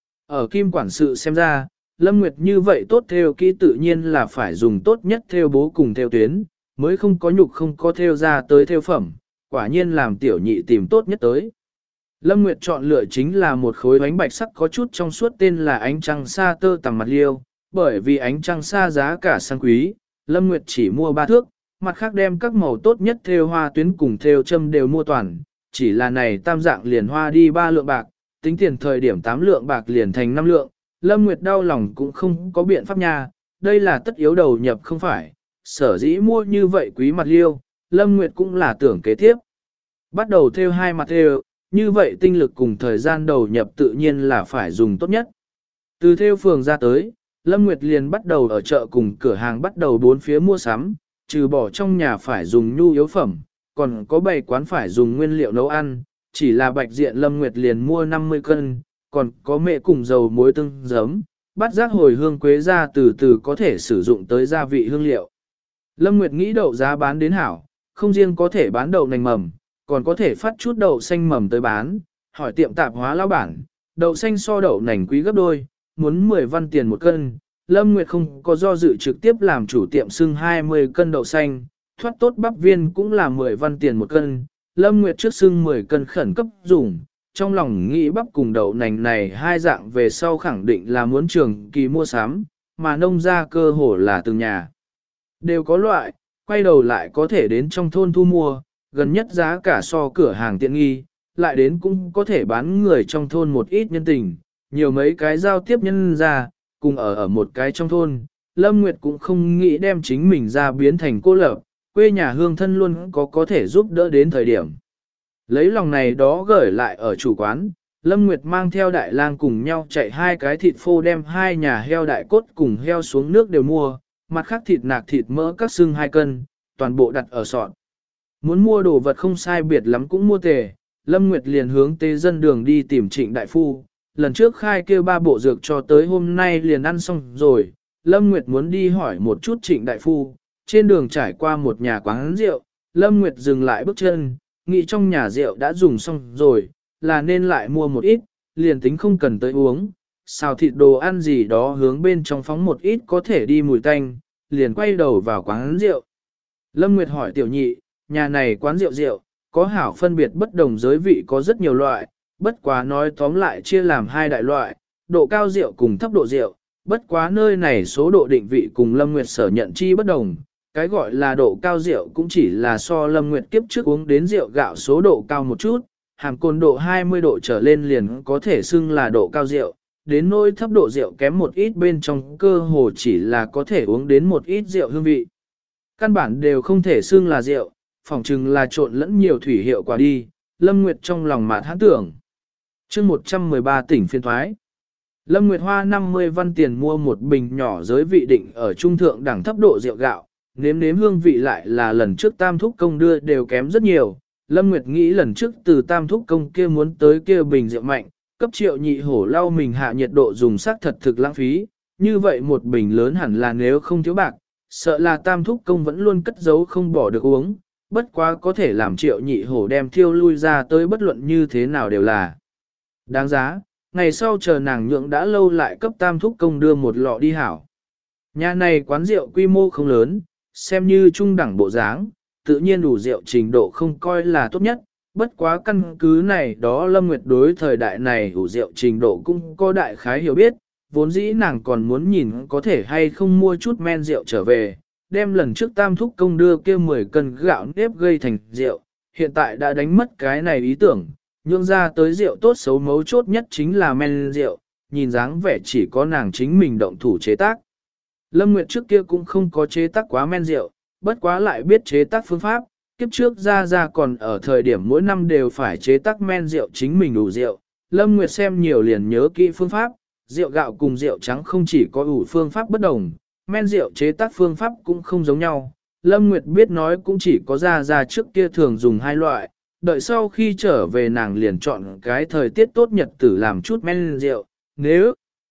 Ở Kim quản sự xem ra, Lâm Nguyệt như vậy tốt theo kỹ tự nhiên là phải dùng tốt nhất theo bố cùng theo tuyến, mới không có nhục không có theo ra tới theo phẩm, quả nhiên làm tiểu nhị tìm tốt nhất tới. Lâm Nguyệt chọn lựa chính là một khối bánh bạch sắc có chút trong suốt tên là ánh trăng sa tơ tằm mặt liêu, bởi vì ánh trăng sa giá cả sang quý, Lâm Nguyệt chỉ mua 3 thước, mặt khác đem các màu tốt nhất theo hoa tuyến cùng theo châm đều mua toàn, chỉ là này tam dạng liền hoa đi 3 lượng bạc, tính tiền thời điểm 8 lượng bạc liền thành 5 lượng, Lâm Nguyệt đau lòng cũng không có biện pháp nha, đây là tất yếu đầu nhập không phải, sở dĩ mua như vậy quý mặt liêu, Lâm Nguyệt cũng là tưởng kế tiếp. Bắt đầu theo 2 mặt theo, như vậy tinh lực cùng thời gian đầu nhập tự nhiên là phải dùng tốt nhất. Từ theo phường ra tới, Lâm Nguyệt liền bắt đầu ở chợ cùng cửa hàng bắt đầu bốn phía mua sắm, trừ bỏ trong nhà phải dùng nhu yếu phẩm, còn có bày quán phải dùng nguyên liệu nấu ăn, chỉ là bạch diện Lâm Nguyệt liền mua 50 cân, còn có mẹ cùng dầu muối tương giấm, bắt giác hồi hương quế ra từ từ có thể sử dụng tới gia vị hương liệu. Lâm Nguyệt nghĩ đậu giá bán đến hảo, không riêng có thể bán đậu nành mầm, còn có thể phát chút đậu xanh mầm tới bán, hỏi tiệm tạp hóa lão bản, đậu xanh so đậu nành quý gấp đôi, muốn 10 văn tiền một cân. Lâm Nguyệt không có do dự trực tiếp làm chủ tiệm xưng 20 cân đậu xanh, thoát tốt bắp viên cũng là 10 văn tiền một cân. Lâm Nguyệt trước xưng 10 cân khẩn cấp dùng, trong lòng nghĩ bắp cùng đậu nành này hai dạng về sau khẳng định là muốn trường kỳ mua sắm, mà nông gia cơ hồ là từng nhà. Đều có loại, quay đầu lại có thể đến trong thôn thu mua, gần nhất giá cả so cửa hàng tiện nghi, lại đến cũng có thể bán người trong thôn một ít nhân tình, nhiều mấy cái giao tiếp nhân ra, cùng ở một cái trong thôn. Lâm Nguyệt cũng không nghĩ đem chính mình ra biến thành cô lập, quê nhà hương thân luôn có thể giúp đỡ đến thời điểm. Lấy lòng này đó gửi lại ở chủ quán, Lâm Nguyệt mang theo đại lang cùng nhau chạy 2 cái thịt phô đem 2 nhà heo đại cốt cùng heo xuống nước đều mua, mặt khác thịt nạc thịt mỡ các xương 2 cân, toàn bộ đặt ở sọt. Muốn mua đồ vật không sai biệt lắm cũng mua tề, Lâm Nguyệt liền hướng tế dân đường đi tìm Trịnh Đại Phu, lần trước khai kêu 3 bộ dược cho tới hôm nay liền ăn xong rồi, Lâm Nguyệt muốn đi hỏi một chút Trịnh Đại Phu, trên đường trải qua một nhà quán rượu, Lâm Nguyệt dừng lại bước chân, nghĩ trong nhà rượu đã dùng xong rồi, là nên lại mua một ít, liền tính không cần tới uống, xào thịt đồ ăn gì đó hướng bên trong phóng một ít có thể đi mùi tanh, liền quay đầu vào quán rượu. Lâm Nguyệt hỏi tiểu nhị, nhà này quán rượu rượu, có hảo phân biệt bất đồng giới vị có rất nhiều loại, bất quá nói tóm lại chia làm 2 đại loại, độ cao rượu cùng thấp độ rượu, bất quá nơi này số độ định vị cùng Lâm Nguyệt sở nhận chi bất đồng, cái gọi là độ cao rượu cũng chỉ là so Lâm Nguyệt kiếp trước uống đến rượu gạo số độ cao một chút, hàm cồn độ 20 độ trở lên liền có thể xưng là độ cao rượu, đến nỗi thấp độ rượu kém một ít bên trong cơ hồ chỉ là có thể uống đến một ít rượu hương vị. Căn bản đều không thể xưng là rượu, phỏng chừng là trộn lẫn nhiều thủy hiệu quả đi, Lâm Nguyệt trong lòng mạt hãn tưởng. chương 113 tỉnh phiên thoái. Lâm Nguyệt hoa 50 văn tiền mua một bình nhỏ giới vị định ở trung thượng đẳng thấp độ rượu gạo, nếm nếm hương vị lại là lần trước tam thúc công đưa đều kém rất nhiều. Lâm Nguyệt nghĩ lần trước từ tam thúc công kia muốn tới kia bình rượu mạnh, cấp Triệu Nhị Hổ lau mình hạ nhiệt độ dùng sắc thật thực lãng phí, như vậy một bình lớn hẳn là nếu không thiếu bạc, sợ là tam thúc công vẫn luôn cất giấu không bỏ được uống, bất quá có thể làm Triệu Nhị Hổ đem thiêu lui ra tới bất luận như thế nào đều là đáng giá. Ngày sau chờ nàng nhượng đã lâu lại cấp tam thúc công đưa một lọ đi hảo. Nhà này quán rượu quy mô không lớn, xem như trung đẳng bộ dáng, tự nhiên đủ rượu trình độ không coi là tốt nhất, bất quá căn cứ này đó Lâm Nguyệt đối thời đại này đủ rượu trình độ cũng có đại khái hiểu biết, vốn dĩ nàng còn muốn nhìn có thể hay không mua chút men rượu trở về, đem lần trước tam thúc công đưa kia 10 cân gạo nếp gây thành rượu, hiện tại đã đánh mất cái này ý tưởng, nhượng ra tới rượu tốt xấu mấu chốt nhất chính là men rượu, nhìn dáng vẻ chỉ có nàng chính mình động thủ chế tác. Lâm Nguyệt trước kia cũng không có chế tác quá men rượu, bất quá lại biết chế tác phương pháp, kiếp trước ra còn ở thời điểm mỗi năm đều phải chế tác men rượu chính mình đủ rượu. Lâm Nguyệt xem nhiều liền nhớ kỹ phương pháp, rượu gạo cùng rượu trắng không chỉ có ủ phương pháp bất đồng, men rượu chế tác phương pháp cũng không giống nhau. Lâm Nguyệt biết nói cũng chỉ có ra trước kia thường dùng 2 loại, đợi sau khi trở về nàng liền chọn cái thời tiết tốt nhật tử làm chút men rượu, nếu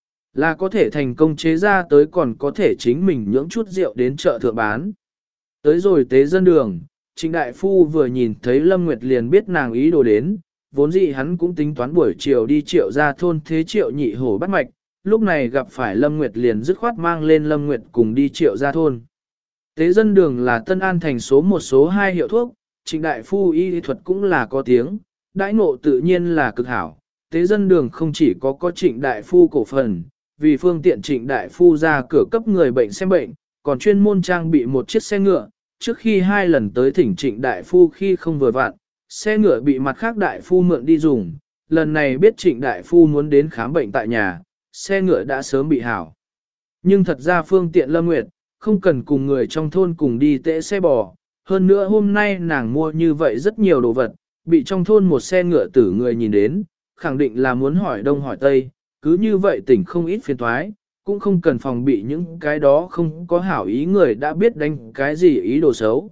là có thể thành công chế ra tới còn có thể chính mình nhưỡng chút rượu đến chợ thượng bán. Tới rồi tế dân đường, Trịnh Đại Phu vừa nhìn thấy Lâm Nguyệt liền biết nàng ý đồ đến, vốn dĩ hắn cũng tính toán buổi chiều đi Triệu gia thôn thế Triệu Nhị Hổ bắt mạch, lúc này gặp phải Lâm Nguyệt liền dứt khoát mang lên Lâm Nguyệt cùng đi Triệu gia thôn. Tế dân đường là Tân An thành số 1 số 2 hiệu thuốc, Trịnh đại phu y thuật cũng là có tiếng, đãi ngộ tự nhiên là cực hảo. Tế dân đường không chỉ có Trịnh đại phu cổ phần, vì phương tiện Trịnh đại phu ra cửa cấp người bệnh xem bệnh, còn chuyên môn trang bị một chiếc xe ngựa, trước khi 2 lần tới thỉnh Trịnh đại phu khi không vừa vặn, xe ngựa bị mặt khác đại phu mượn đi dùng, lần này biết Trịnh đại phu muốn đến khám bệnh tại nhà, xe ngựa đã sớm bị hảo. Nhưng thật ra phương tiện Lâm Nguyệt, không cần cùng người trong thôn cùng đi tễ xe bò, hơn nữa hôm nay nàng mua như vậy rất nhiều đồ vật, bị trong thôn một xe ngựa tử người nhìn đến, khẳng định là muốn hỏi đông hỏi tây, cứ như vậy tỉnh không ít phiền toái, cũng không cần phòng bị những cái đó không có hảo ý người đã biết đánh cái gì ý đồ xấu.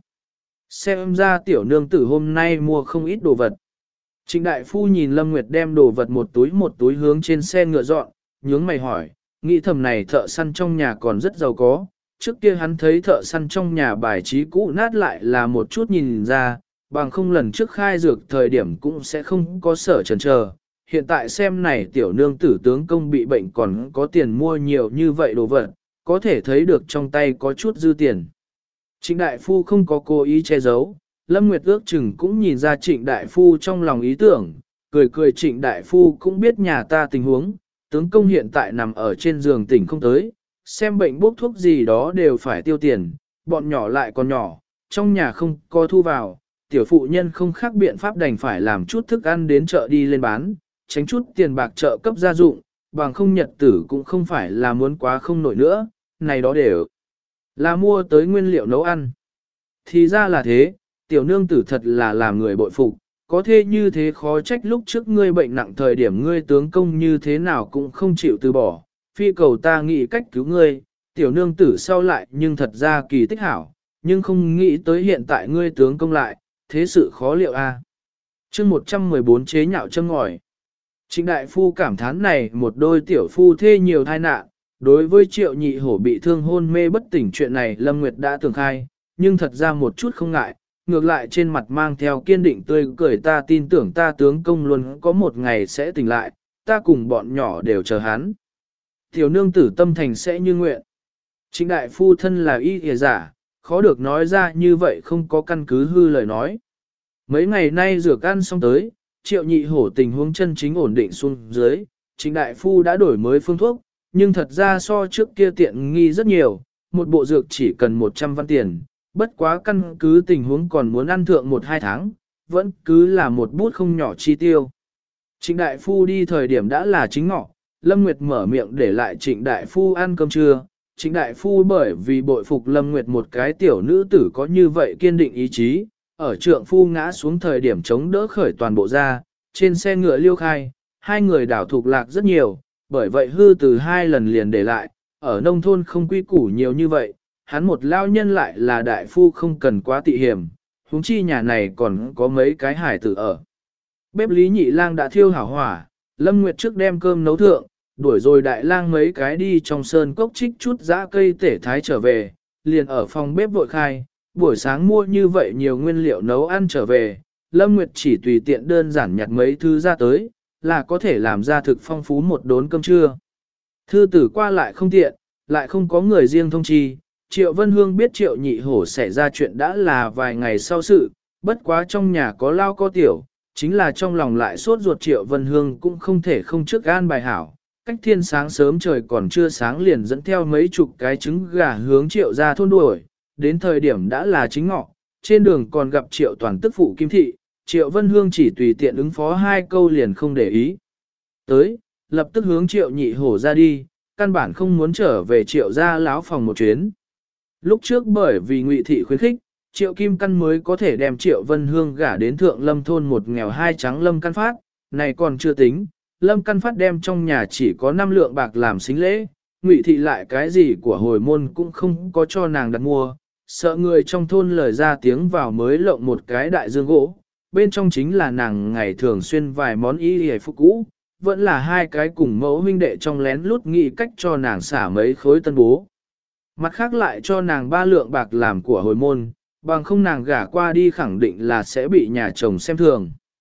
Xem ra tiểu nương tử hôm nay mua không ít đồ vật. Trịnh đại phu nhìn Lâm Nguyệt đem đồ vật một túi hướng trên xe ngựa dọn, nhướng mày hỏi, nghĩ thầm này thợ săn trong nhà còn rất giàu có. Trước kia hắn thấy thợ săn trong nhà bài trí cũ nát lại là một chút nhìn ra, bằng không lần trước khai dược thời điểm cũng sẽ không có sở chần chờ. Hiện tại xem này tiểu nương tử tướng công bị bệnh còn có tiền mua nhiều như vậy đồ vật, có thể thấy được trong tay có chút dư tiền. Trịnh đại phu không có cố ý che giấu, Lâm Nguyệt ước chừng cũng nhìn ra trịnh đại phu trong lòng ý tưởng, cười trịnh đại phu cũng biết nhà ta tình huống, tướng công hiện tại nằm ở trên giường tỉnh không tới, xem bệnh bốc thuốc gì đó đều phải tiêu tiền, bọn nhỏ lại còn nhỏ, trong nhà không có thu vào, tiểu phụ nhân không khác biện pháp đành phải làm chút thức ăn đến chợ đi lên bán, tránh chút tiền bạc chợ cấp gia dụng, bằng không nhật tử cũng không phải là muốn quá không nổi nữa, này đó đều là mua tới nguyên liệu nấu ăn. Thì ra là thế, tiểu nương tử thật là làm người bội phục, có thế như thế khó trách lúc trước ngươi bệnh nặng thời điểm ngươi tướng công như thế nào cũng không chịu từ bỏ, phi cầu ta nghĩ cách cứu ngươi, tiểu nương tử sau lại nhưng thật ra kỳ tích hảo, nhưng không nghĩ tới hiện tại ngươi tướng công lại, thế sự khó liệu a. Chương 114 chế nhạo châm ngòi. Trịnh đại phu cảm thán này một đôi tiểu phu thê nhiều tai nạn, đối với Triệu Nhị Hổ bị thương hôn mê bất tỉnh chuyện này Lâm Nguyệt đã tường khai, nhưng thật ra một chút không ngại, ngược lại trên mặt mang theo kiên định tươi cười, ta tin tưởng ta tướng công luôn có một ngày sẽ tỉnh lại, ta cùng bọn nhỏ đều chờ hắn. Tiểu nương tử tâm thành sẽ như nguyện. Trịnh đại phu thân là y y giả, khó được nói ra như vậy không có căn cứ hư lời nói. Mấy ngày nay rửa ăn xong tới, Triệu Nhị Hổ tình huống chân chính ổn định xuống dưới, Trịnh đại phu đã đổi mới phương thuốc, nhưng thật ra so trước kia tiện nghi rất nhiều, một bộ dược chỉ cần 100 văn tiền, bất quá căn cứ tình huống còn muốn ăn thượng 1-2 tháng, vẫn cứ là một bút không nhỏ chi tiêu. Trịnh đại phu đi thời điểm đã là chính ngọ, Lâm Nguyệt mở miệng để lại Trịnh đại phu ăn cơm trưa. Trịnh đại phu bởi vì bội phục Lâm Nguyệt một cái tiểu nữ tử có như vậy kiên định ý chí, ở trượng phu ngã xuống thời điểm chống đỡ khởi toàn bộ ra, trên xe ngựa liêu khai, hai người đảo thuộc lạc rất nhiều, bởi vậy hư từ 2 lần liền để lại, ở nông thôn không quy củ nhiều như vậy, hắn một lao nhân lại là đại phu không cần quá tị hiểm, huống chi nhà này còn có mấy cái hải tử ở. Bếp Lý Nhị Lang đã thiêu hảo hỏa, Lâm Nguyệt trước đem cơm nấu thượng, đuổi rồi đại lang mấy cái đi trong sơn cốc trích chút dã cây tể thái trở về, liền ở phòng bếp vội khai, buổi sáng mua như vậy nhiều nguyên liệu nấu ăn trở về, Lâm Nguyệt chỉ tùy tiện đơn giản nhặt mấy thứ ra tới, là có thể làm ra thực phong phú một đốn cơm trưa. Thư tử qua lại không tiện, lại không có người riêng thông chi, Triệu Vân Hương biết Triệu Nhị Hổ xảy ra chuyện đã là vài ngày sau sự, bất quá trong nhà có lao có tiểu, chính là trong lòng lại sốt ruột Triệu Vân Hương cũng không thể không trước gan bài hảo. Cách thiên sáng sớm trời còn chưa sáng liền dẫn theo mấy chục cái trứng gà hướng Triệu ra thôn đuổi, đến thời điểm đã là chính ngọ, trên đường còn gặp Triệu Toàn tức phụ Kim Thị, Triệu Vân Hương chỉ tùy tiện ứng phó 2 câu liền không để ý. Tới, lập tức hướng Triệu Nhị Hổ ra đi, căn bản không muốn trở về Triệu ra láo phòng một chuyến. Lúc trước bởi vì Ngụy Thị khuyến khích, Triệu Kim Căn mới có thể đem Triệu Vân Hương gả đến Thượng Lâm thôn một nghèo hai trắng Lâm Căn Phát, này còn chưa tính, Lâm Căn Phát đem trong nhà chỉ có 5 lượng bạc làm sính lễ, Ngụy Thị lại cái gì của hồi môn cũng không có cho nàng đặt mua, sợ người trong thôn lời ra tiếng vào mới lộng một cái đại dương gỗ, bên trong chính là nàng ngày thường xuyên vài món y hề phục cũ, vẫn là 2 cái cùng mẫu huynh đệ trong lén lút nghĩ cách cho nàng xả mấy khối tân bố. Mặt khác lại cho nàng 3 lượng bạc làm của hồi môn, bằng không nàng gả qua đi khẳng định là sẽ bị nhà chồng xem thường.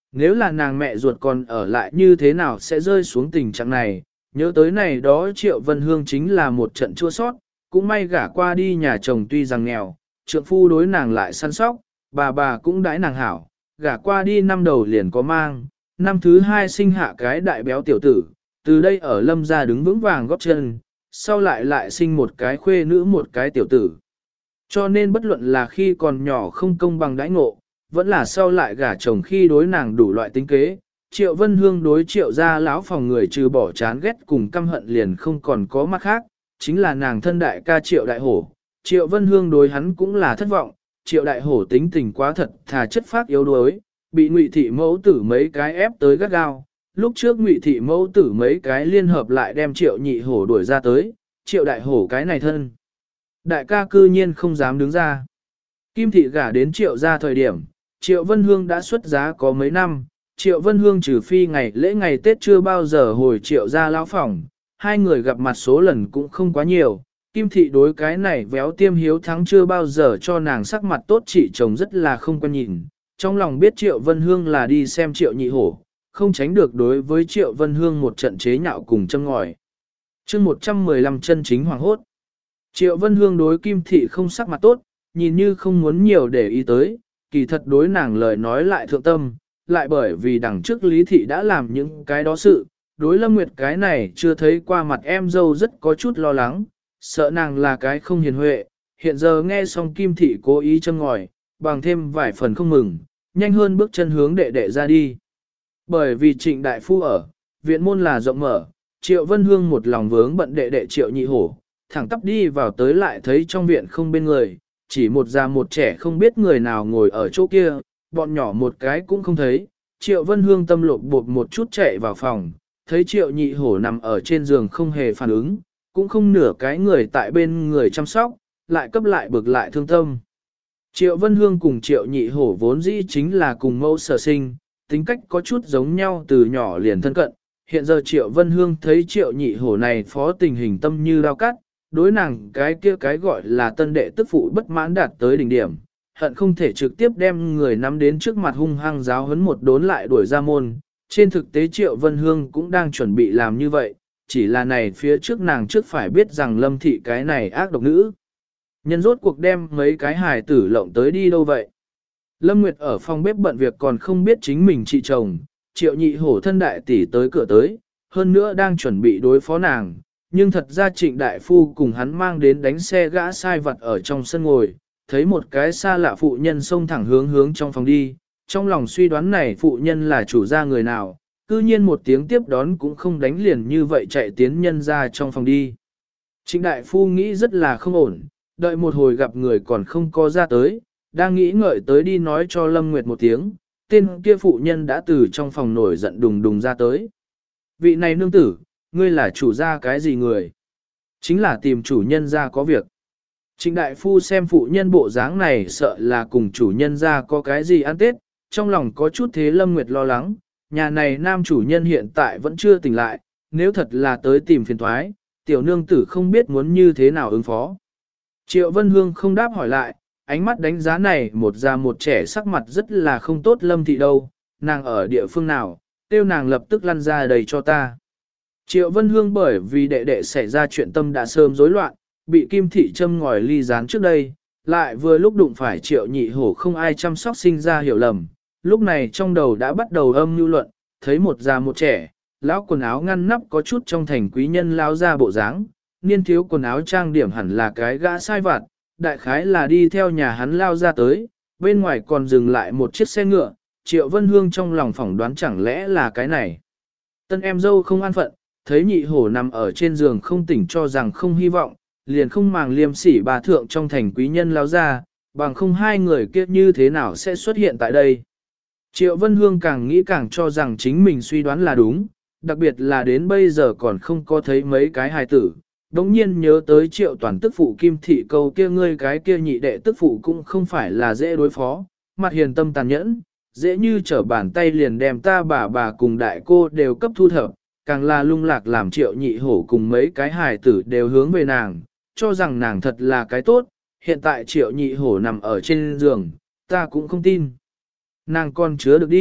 Nếu là nàng mẹ ruột còn ở lại như thế nào sẽ rơi xuống tình trạng này, nhớ tới này đó Triệu Vân Hương chính là một trận chua sót, cũng may gả qua đi nhà chồng tuy rằng nghèo, trượng phu đối nàng lại săn sóc, bà cũng đãi nàng hảo, gả qua đi năm đầu liền có mang, năm thứ hai sinh hạ cái đại béo tiểu tử, từ đây ở Lâm gia đứng vững vàng góp chân, sau lại sinh một cái khuê nữ một cái tiểu tử. Cho nên bất luận là khi còn nhỏ không công bằng đãi ngộ, vẫn là sau lại gả chồng khi đối nàng đủ loại tính kế, Triệu Vân Hương đối Triệu gia lão phòng người trừ bỏ chán ghét cùng căm hận liền không còn có mắt khác, chính là nàng thân đại ca Triệu Đại Hổ. Triệu Vân Hương đối hắn cũng là thất vọng, Triệu Đại Hổ tính tình quá thật thà chất phác yếu đuối, bị Ngụy thị mẫu tử mấy cái ép tới gắt gao. Lúc trước Ngụy thị mẫu tử mấy cái liên hợp lại đem Triệu Nhị Hổ đuổi ra tới, Triệu Đại Hổ cái này thân. Đại ca cư nhiên không dám đứng ra. Kim thị gả đến Triệu gia thời điểm, Triệu Vân Hương đã xuất giá có mấy năm, Triệu Vân Hương trừ phi ngày lễ ngày Tết chưa bao giờ hồi Triệu gia lão phòng, hai người gặp mặt số lần cũng không quá nhiều. Kim thị đối cái này véo tiêm hiếu thắng chưa bao giờ cho nàng sắc mặt tốt, chị chồng rất là không quen nhìn, trong lòng biết Triệu Vân Hương là đi xem Triệu Nhị Hổ, không tránh được đối với Triệu Vân Hương một trận chế nhạo cùng châm ngòi. Chương 115 chân chính hoàng hốt. Triệu Vân Hương đối Kim thị không sắc mặt tốt, nhìn như không muốn nhiều để ý tới, kỳ thật đối nàng lời nói lại thượng tâm, lại bởi vì đằng trước Lý thị đã làm những cái đó sự, đối Lâm Nguyệt cái này chưa thấy qua mặt em dâu rất có chút lo lắng, sợ nàng là cái không hiền huệ, hiện giờ nghe xong Kim thị cố ý châm ngòi, bằng thêm vài phần không mừng, nhanh hơn bước chân hướng đệ đệ ra đi. Bởi vì Trịnh đại phu ở, viện môn là rộng mở, Triệu Vân Hương một lòng vướng bận đệ đệ Triệu Nhị Hổ, thẳng tắp đi vào tới lại thấy trong viện không bên người, chỉ một già một trẻ không biết người nào ngồi ở chỗ kia, bọn nhỏ một cái cũng không thấy. Triệu Vân Hương tâm lột bột một chút chạy vào phòng, thấy Triệu Nhị Hổ nằm ở trên giường không hề phản ứng, cũng không nửa cái người tại bên người chăm sóc, lại cấp lại bực lại thương tâm. Triệu Vân Hương cùng Triệu Nhị Hổ vốn dĩ chính là cùng mẫu sở sinh, tính cách có chút giống nhau từ nhỏ liền thân cận. Hiện giờ Triệu Vân Hương thấy Triệu Nhị Hổ này phó tình hình tâm như đao cắt, đối nàng cái kia cái gọi là tân đệ tức phụ bất mãn đạt tới đỉnh điểm, hận không thể trực tiếp đem người nắm đến trước mặt hung hăng giáo huấn một đốn lại đuổi ra môn. Trên thực tế Triệu Vân Hương cũng đang chuẩn bị làm như vậy, chỉ là này phía trước nàng trước phải biết rằng Lâm thị cái này ác độc nữ. Nhân rốt cuộc đem mấy cái hài tử lộng tới đi đâu vậy? Lâm Nguyệt ở phòng bếp bận việc còn không biết chính mình chị chồng, Triệu Nhị Hổ thân đại tỷ tới cửa tới, hơn nữa đang chuẩn bị đối phó nàng. Nhưng thật ra Trịnh đại phu cùng hắn mang đến đánh xe gã sai vặt ở trong sân ngồi, thấy một cái xa lạ phụ nhân xông thẳng hướng trong phòng đi, trong lòng suy đoán này phụ nhân là chủ gia người nào, cư nhiên một tiếng tiếp đón cũng không đánh liền như vậy chạy tiến nhân ra trong phòng đi. Trịnh đại phu nghĩ rất là không ổn, đợi một hồi gặp người còn không có ra tới, đang nghĩ ngợi tới đi nói cho Lâm Nguyệt một tiếng, tên kia phụ nhân đã từ trong phòng nổi giận đùng đùng ra tới. Vị này nương tử, ngươi là chủ gia cái gì người? Chính là tìm chủ nhân ra có việc. Trịnh đại phu xem phụ nhân bộ dáng này sợ là cùng chủ nhân ra có cái gì ăn tết, trong lòng có chút thế Lâm Nguyệt lo lắng, nhà này nam chủ nhân hiện tại vẫn chưa tỉnh lại, nếu thật là tới tìm phiền thoái, tiểu nương tử không biết muốn như thế nào ứng phó. Triệu Vân Hương không đáp hỏi lại, ánh mắt đánh giá này một già một trẻ sắc mặt rất là không tốt. Lâm thị đâu, nàng ở địa phương nào, tiêu nàng lập tức lăn ra đầy cho ta. Triệu Vân Hương bởi vì đệ đệ xảy ra chuyện tâm đã sớm rối loạn, bị Kim thị châm ngòi ly gián trước đây, lại vừa lúc đụng phải Triệu Nhị Hổ không ai chăm sóc sinh ra hiểu lầm, lúc này trong đầu đã bắt đầu âm mưu luận, thấy một già một trẻ, lão quần áo ngăn nắp có chút trong thành quý nhân lao ra bộ dáng, niên thiếu quần áo trang điểm hẳn là cái gã sai vặt, đại khái là đi theo nhà hắn lao ra tới, bên ngoài còn dừng lại một chiếc xe ngựa, Triệu Vân Hương trong lòng phỏng đoán chẳng lẽ là cái này. Tân em dâu không an phận, thấy Nhị Hổ nằm ở trên giường không tỉnh cho rằng không hy vọng, liền không màng liêm sỉ bà thượng trong thành quý nhân lao ra, bằng không hai người kia như thế nào sẽ xuất hiện tại đây. Triệu Vân Hương càng nghĩ càng cho rằng chính mình suy đoán là đúng, đặc biệt là đến bây giờ còn không có thấy mấy cái hài tử. Đống nhiên nhớ tới Triệu Toàn tức phụ Kim thị câu kia ngươi cái kia nhị đệ tức phụ cũng không phải là dễ đối phó, mặt hiền tâm tàn nhẫn, dễ như trở bàn tay liền đem ta bà cùng đại cô đều cấp thu thập, càng là lung lạc làm Triệu Nhị Hổ cùng mấy cái hài tử đều hướng về nàng, cho rằng nàng thật là cái tốt, hiện tại Triệu Nhị Hổ nằm ở trên giường, ta cũng không tin. Nàng còn chứa được đi,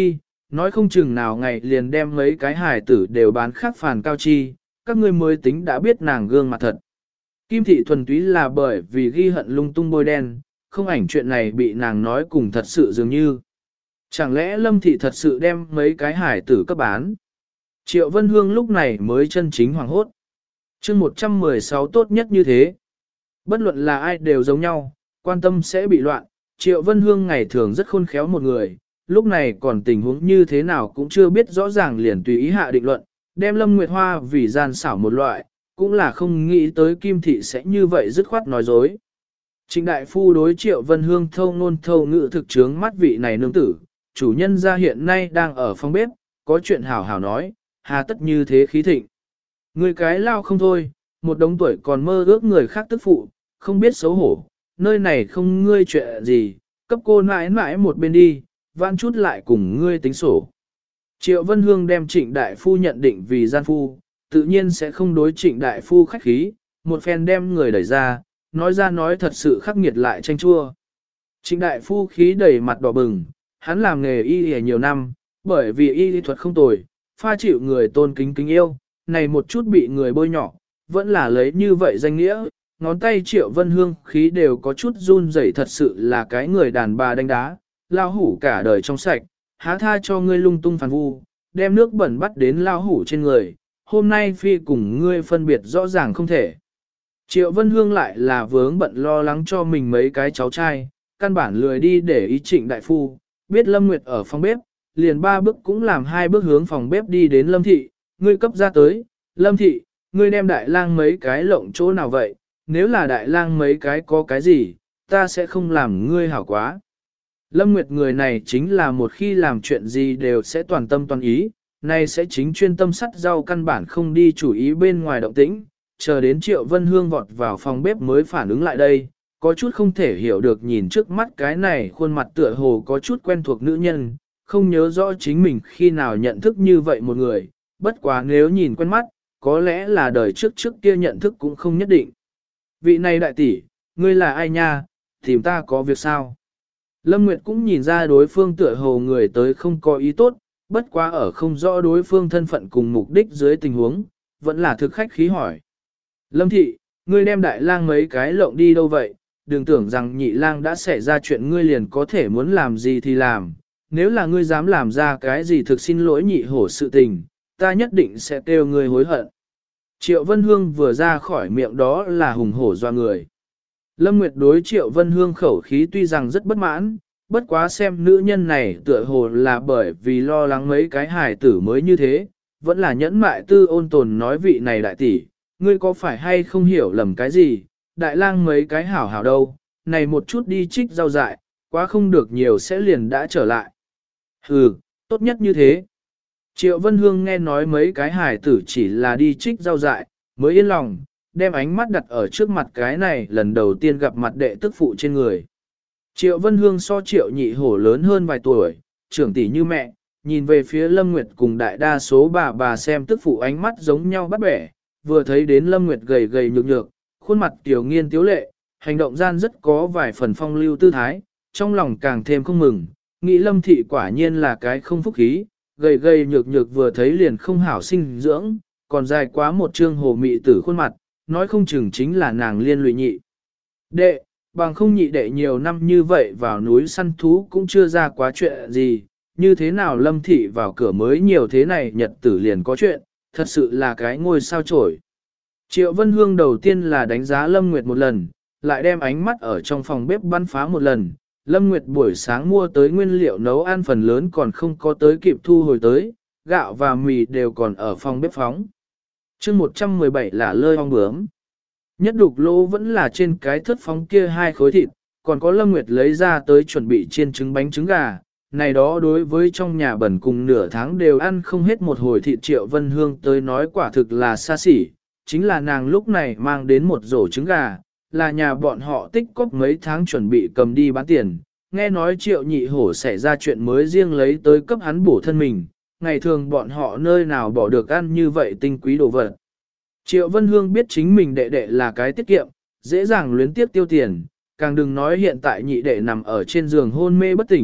nói không chừng nào ngày liền đem mấy cái hài tử đều bán khác phàn cao chi, các ngươi mới tính đã biết nàng gương mặt thật. Kim thị thuần túy là bởi vì ghi hận lung tung bôi đen, không ảnh chuyện này bị nàng nói cùng thật sự dường như. Chẳng lẽ Lâm thị thật sự đem mấy cái hải tử cấp bán? Triệu Vân Hương lúc này mới chân chính hoàng hốt. Chương 116 tốt nhất như thế. Bất luận là ai đều giống nhau, quan tâm sẽ bị loạn. Triệu Vân Hương ngày thường rất khôn khéo một người, lúc này còn tình huống như thế nào cũng chưa biết rõ ràng liền tùy ý hạ định luận, đem Lâm Nguyệt Hoa vì gian xảo một loại, cũng là không nghĩ tới Kim thị sẽ như vậy dứt khoát nói dối. Trịnh đại phu đối Triệu Vân Hương thâu ngôn thâu ngữ thực chướng mắt vị này nương tử, chủ nhân gia hiện nay đang ở phòng bếp, có chuyện hảo hảo nói, hà tất như thế khí thịnh. Người cái lao không thôi, một đống tuổi còn mơ ước người khác tức phụ, không biết xấu hổ, nơi này không ngươi chuyện gì, cấp cô mãi mãi một bên đi, vãn chút lại cùng ngươi tính sổ. Triệu Vân Hương đem Trịnh đại phu nhận định vì gian phu, tự nhiên sẽ không đối Trịnh đại phu khách khí, một phen đem người đẩy ra nói thật sự khắc nghiệt lại tranh chua. Trịnh đại phu khí đầy mặt đỏ bừng, hắn làm nghề y nhiều năm, bởi vì y lý thuật không tồi, pha chịu người tôn kính kính yêu, này một chút bị người bôi nhọ, vẫn là lấy như vậy danh nghĩa, ngón tay Triệu Vân Hương khí đều có chút run rẩy, thật sự là cái người đàn bà đánh đá, lao hủ cả đời trong sạch, há tha cho ngươi lung tung phản vu, đem nước bẩn bắt đến lao hủ trên người, hôm nay phi cùng ngươi phân biệt rõ ràng không thể. Triệu Vân Hương lại là vướng bận lo lắng cho mình mấy cái cháu trai, căn bản lười đi để ý Trịnh đại phu, biết Lâm Nguyệt ở phòng bếp, liền 3 bước cũng làm 2 bước hướng phòng bếp đi đến Lâm thị, ngươi cấp ra tới, Lâm thị, ngươi đem đại lang mấy cái lộng chỗ nào vậy, nếu là đại lang mấy cái có cái gì, ta sẽ không làm ngươi hảo quá. Lâm Nguyệt người này chính là một khi làm chuyện gì đều sẽ toàn tâm toàn ý, này sẽ chính chuyên tâm sắt rau căn bản không đi chủ ý bên ngoài động tĩnh, chờ đến Triệu Vân Hương vọt vào phòng bếp mới phản ứng lại đây, có chút không thể hiểu được nhìn trước mắt cái này khuôn mặt tựa hồ có chút quen thuộc nữ nhân, không nhớ rõ chính mình khi nào nhận thức như vậy một người, bất quá nếu nhìn quen mắt, có lẽ là đời trước kia nhận thức cũng không nhất định. Vị này đại tỷ, ngươi là ai nha, tìm ta có việc sao? Lâm Nguyệt cũng nhìn ra đối phương tựa hồ người tới không có ý tốt, bất quá ở không rõ đối phương thân phận cùng mục đích dưới tình huống, vẫn là thực khách khí hỏi. Lâm thị, ngươi đem đại lang mấy cái lộng đi đâu vậy? Đừng tưởng rằng nhị lang đã xảy ra chuyện ngươi liền có thể muốn làm gì thì làm. Nếu là ngươi dám làm ra cái gì thực xin lỗi nhị hổ sự tình, ta nhất định sẽ kêu ngươi hối hận. Triệu Vân Hương vừa ra khỏi miệng đó là hùng hổ doa người. Lâm Nguyệt đối Triệu Vân Hương khẩu khí tuy rằng rất bất mãn, bất quá xem nữ nhân này tựa hồ là bởi vì lo lắng mấy cái hài tử mới như thế, vẫn là nhẫn mại tư ôn tồn nói vị này đại tỷ, ngươi có phải hay không hiểu lầm cái gì, đại lang mấy cái hảo hảo đâu, này một chút đi trích rau dại, quá không được nhiều sẽ liền đã trở lại. Hừ, tốt nhất như thế. Triệu Vân Hương nghe nói mấy cái hài tử chỉ là đi trích rau dại, mới yên lòng, đem ánh mắt đặt ở trước mặt cái này lần đầu tiên gặp mặt đệ tức phụ trên người. Triệu Vân Hương so Triệu Nhị Hổ lớn hơn vài tuổi, trưởng tỷ như mẹ, nhìn về phía Lâm Nguyệt cùng đại đa số bà xem tức phụ ánh mắt giống nhau bắt bẻ, vừa thấy đến Lâm Nguyệt gầy gầy nhược nhược, khuôn mặt tiểu nghiên tiếu lệ, hành động gian rất có vài phần phong lưu tư thái, trong lòng càng thêm không mừng, nghĩ Lâm thị quả nhiên là cái không phúc khí, gầy gầy nhược nhược vừa thấy liền không hảo sinh dưỡng, còn dài quá một trương hồ mị tử khuôn mặt, nói không chừng chính là nàng liên lụy nhị. Đệ, bằng không nhị đệ nhiều năm như vậy vào núi săn thú cũng chưa ra quá chuyện gì, như thế nào Lâm thị vào cửa mới nhiều thế này nhật tử liền có chuyện, thật sự là cái ngôi sao chổi. Triệu Vân Hương đầu tiên là đánh giá Lâm Nguyệt một lần, lại đem ánh mắt ở trong phòng bếp bắn phá một lần. Lâm Nguyệt buổi sáng mua tới nguyên liệu nấu ăn phần lớn còn không có tới kịp thu hồi tới, gạo và mì đều còn ở phòng bếp phóng. Chương 117 là lơi ong bướm. Nhất đục lỗ vẫn là trên cái thớt phóng kia 2 khối thịt, còn có Lâm Nguyệt lấy ra tới chuẩn bị chiên trứng bánh trứng gà. Này đó đối với trong nhà bẩn cùng nửa tháng đều ăn không hết một hồi thịt Triệu Vân Hương tới nói quả thực là xa xỉ, chính là nàng lúc này mang đến một rổ trứng gà, là nhà bọn họ tích cóp mấy tháng chuẩn bị cầm đi bán tiền, nghe nói Triệu Nhị Hổ xảy ra chuyện mới riêng lấy tới cấp hắn bổ thân mình, ngày thường bọn họ nơi nào bỏ được ăn như vậy tinh quý đồ vật. Triệu Vân Hương biết chính mình đệ đệ là cái tiết kiệm, dễ dàng luyến tiếp tiêu tiền, càng đừng nói hiện tại nhị đệ nằm ở trên giường hôn mê bất tỉnh,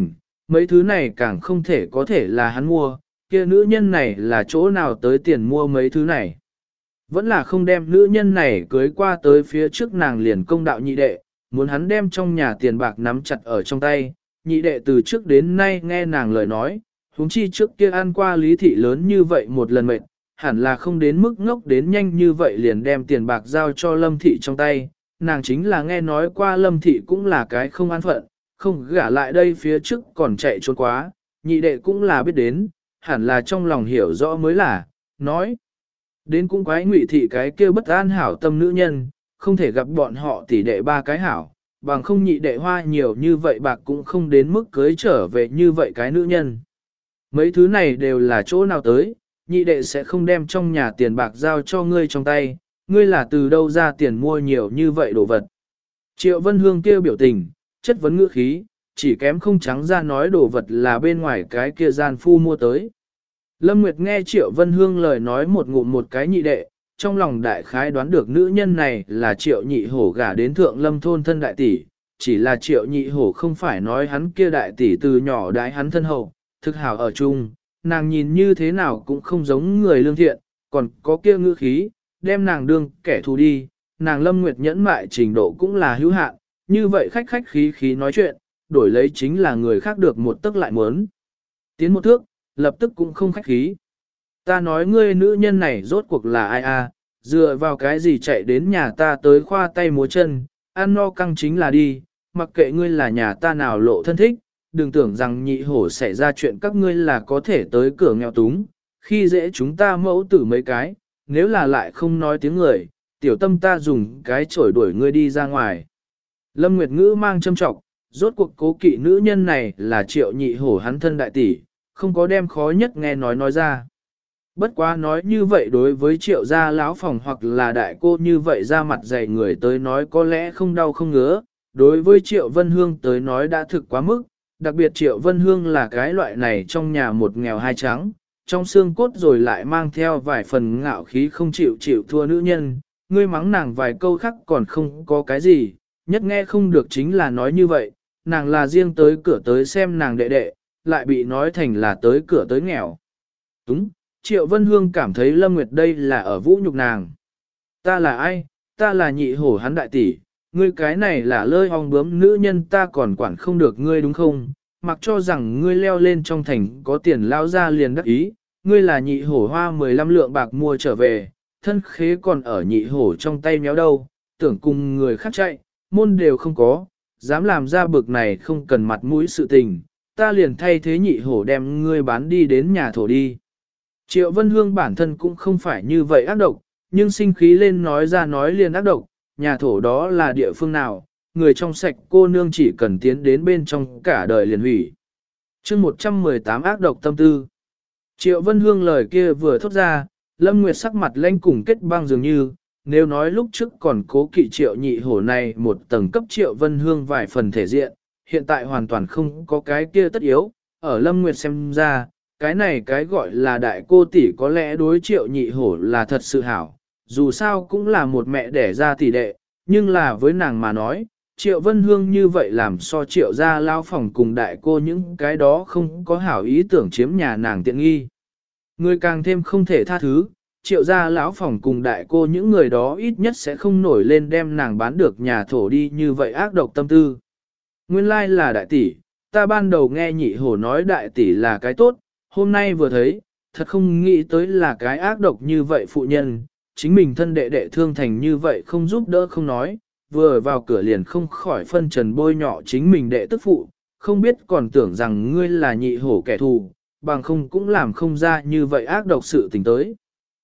mấy thứ này càng không thể có thể là hắn mua, kia nữ nhân này là chỗ nào tới tiền mua mấy thứ này. Vẫn là không đem nữ nhân này cưới qua tới phía trước nàng liền công đạo nhị đệ, muốn hắn đem trong nhà tiền bạc nắm chặt ở trong tay, nhị đệ từ trước đến nay nghe nàng lời nói, huống chi trước kia ăn qua lý thị lớn như vậy một lần mệt, hẳn là không đến mức ngốc đến nhanh như vậy liền đem tiền bạc giao cho lâm thị trong tay, nàng chính là nghe nói qua lâm thị cũng là cái không an phận, không gả lại đây phía trước còn chạy trốn quá, nhị đệ cũng là biết đến, hẳn là trong lòng hiểu rõ mới là, nói. Đến cũng quái ngụy thị cái kia bất an hảo tâm nữ nhân, không thể gặp bọn họ tỷ đệ ba cái hảo, bằng không nhị đệ hoa nhiều như vậy bạc cũng không đến mức cưới trở về như vậy cái nữ nhân. Mấy thứ này đều là chỗ nào tới, nhị đệ sẽ không đem trong nhà tiền bạc giao cho ngươi trong tay, ngươi là từ đâu ra tiền mua nhiều như vậy đồ vật. Triệu Vân Hương kêu biểu tình, chất vấn ngữ khí, chỉ kém không trắng ra nói đồ vật là bên ngoài cái kia gian phu mua tới. Lâm Nguyệt nghe Triệu Vân Hương lời nói một ngụm một cái nhị đệ, trong lòng đại khái đoán được nữ nhân này là Triệu Nhị Hổ gả đến thượng lâm thôn thân đại tỷ, chỉ là Triệu Nhị Hổ không phải nói hắn kia đại tỷ từ nhỏ đái hắn thân hậu, thực hảo ở chung, nàng nhìn như thế nào cũng không giống người lương thiện, còn có kia ngữ khí, đem nàng đương kẻ thù đi, nàng Lâm Nguyệt nhẫn mại trình độ cũng là hữu hạn, như vậy khách khách khí khí nói chuyện, đổi lấy chính là người khác được một tức lại muốn. Tiến một thước, lập tức cũng không khách khí. Ta nói ngươi nữ nhân này rốt cuộc là ai a? Dựa vào cái gì chạy đến nhà ta tới khoa tay múa chân, ăn no căng chính là đi, mặc kệ ngươi là nhà ta nào lộ thân thích, đừng tưởng rằng nhị hổ xảy ra chuyện các ngươi là có thể tới cửa nghèo túng, khi dễ chúng ta mẫu tử mấy cái, nếu là lại không nói tiếng người, tiểu tâm ta dùng cái chổi đuổi ngươi đi ra ngoài. Lâm Nguyệt Ngữ mang châm trọng, rốt cuộc cố kỵ nữ nhân này là Triệu Nhị Hổ hắn thân đại tỷ, không có đem khó nhất nghe nói ra. Bất quá nói như vậy đối với Triệu gia lão phòng hoặc là đại cô như vậy ra mặt dày người tới nói có lẽ không đau không ngứa, đối với Triệu Vân Hương tới nói đã thực quá mức, đặc biệt Triệu Vân Hương là cái loại này trong nhà một nghèo hai trắng, trong xương cốt rồi lại mang theo vài phần ngạo khí không chịu thua nữ nhân, ngươi mắng nàng vài câu khác còn không có cái gì, nhất nghe không được chính là nói như vậy, nàng là riêng tới cửa tới xem nàng đệ đệ, lại bị nói thành là tới cửa tới nghèo. Đúng, Triệu Vân Hương cảm thấy Lâm Nguyệt đây là ở vũ nhục nàng. Ta là ai? Ta là Nhị Hổ hắn đại tỷ, ngươi cái này là lơi ong bướm nữ nhân ta còn quản không được ngươi đúng không? Mặc cho rằng ngươi leo lên trong thành có tiền lao ra liền đắc ý, ngươi là Nhị Hổ hoa 15 lượng bạc mua trở về, thân khế còn ở Nhị Hổ trong tay méo đâu, tưởng cùng người khác chạy, môn đều không có, dám làm ra bực này không cần mặt mũi sự tình, ta liền thay thế Nhị Hổ đem ngươi bán đi đến nhà thổ đi. Triệu Vân Hương bản thân cũng không phải như vậy ác độc, nhưng sinh khí lên nói ra nói liền ác độc, nhà thổ đó là địa phương nào, người trong sạch cô nương chỉ cần tiến đến bên trong cả đời liền hủy. chương 118 ác độc tâm tư. Triệu Vân Hương lời kia vừa thốt ra, Lâm Nguyệt sắc mặt lanh cùng kết băng dường như, nếu nói lúc trước còn cố kỵ Triệu Nhị Hổ này một tầng cấp Triệu Vân Hương vài phần thể diện, hiện tại hoàn toàn không có cái kia tất yếu, ở Lâm Nguyệt xem ra, cái này cái gọi là đại cô tỷ có lẽ đối Triệu Nhị Hổ là thật sự hảo, dù sao cũng là một mẹ đẻ ra tỷ đệ, nhưng là với nàng mà nói, Triệu Vân Hương như vậy làm so Triệu gia lao phòng cùng đại cô những cái đó không có hảo ý tưởng chiếm nhà nàng tiện nghi. Người càng thêm không thể tha thứ, Triệu gia lão phòng cùng đại cô những người đó ít nhất sẽ không nổi lên đem nàng bán được nhà thổ đi như vậy ác độc tâm tư. Nguyên lai là đại tỷ, ta ban đầu nghe Nhị Hổ nói đại tỷ là cái tốt, hôm nay vừa thấy, thật không nghĩ tới là cái ác độc như vậy phụ nhân, chính mình thân đệ đệ thương thành như vậy không giúp đỡ không nói, vừa vào cửa liền không khỏi phân trần bôi nhọ chính mình đệ tức phụ, không biết còn tưởng rằng ngươi là Nhị Hổ kẻ thù, bằng không cũng làm không ra như vậy ác độc sự tình tới.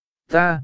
Ta,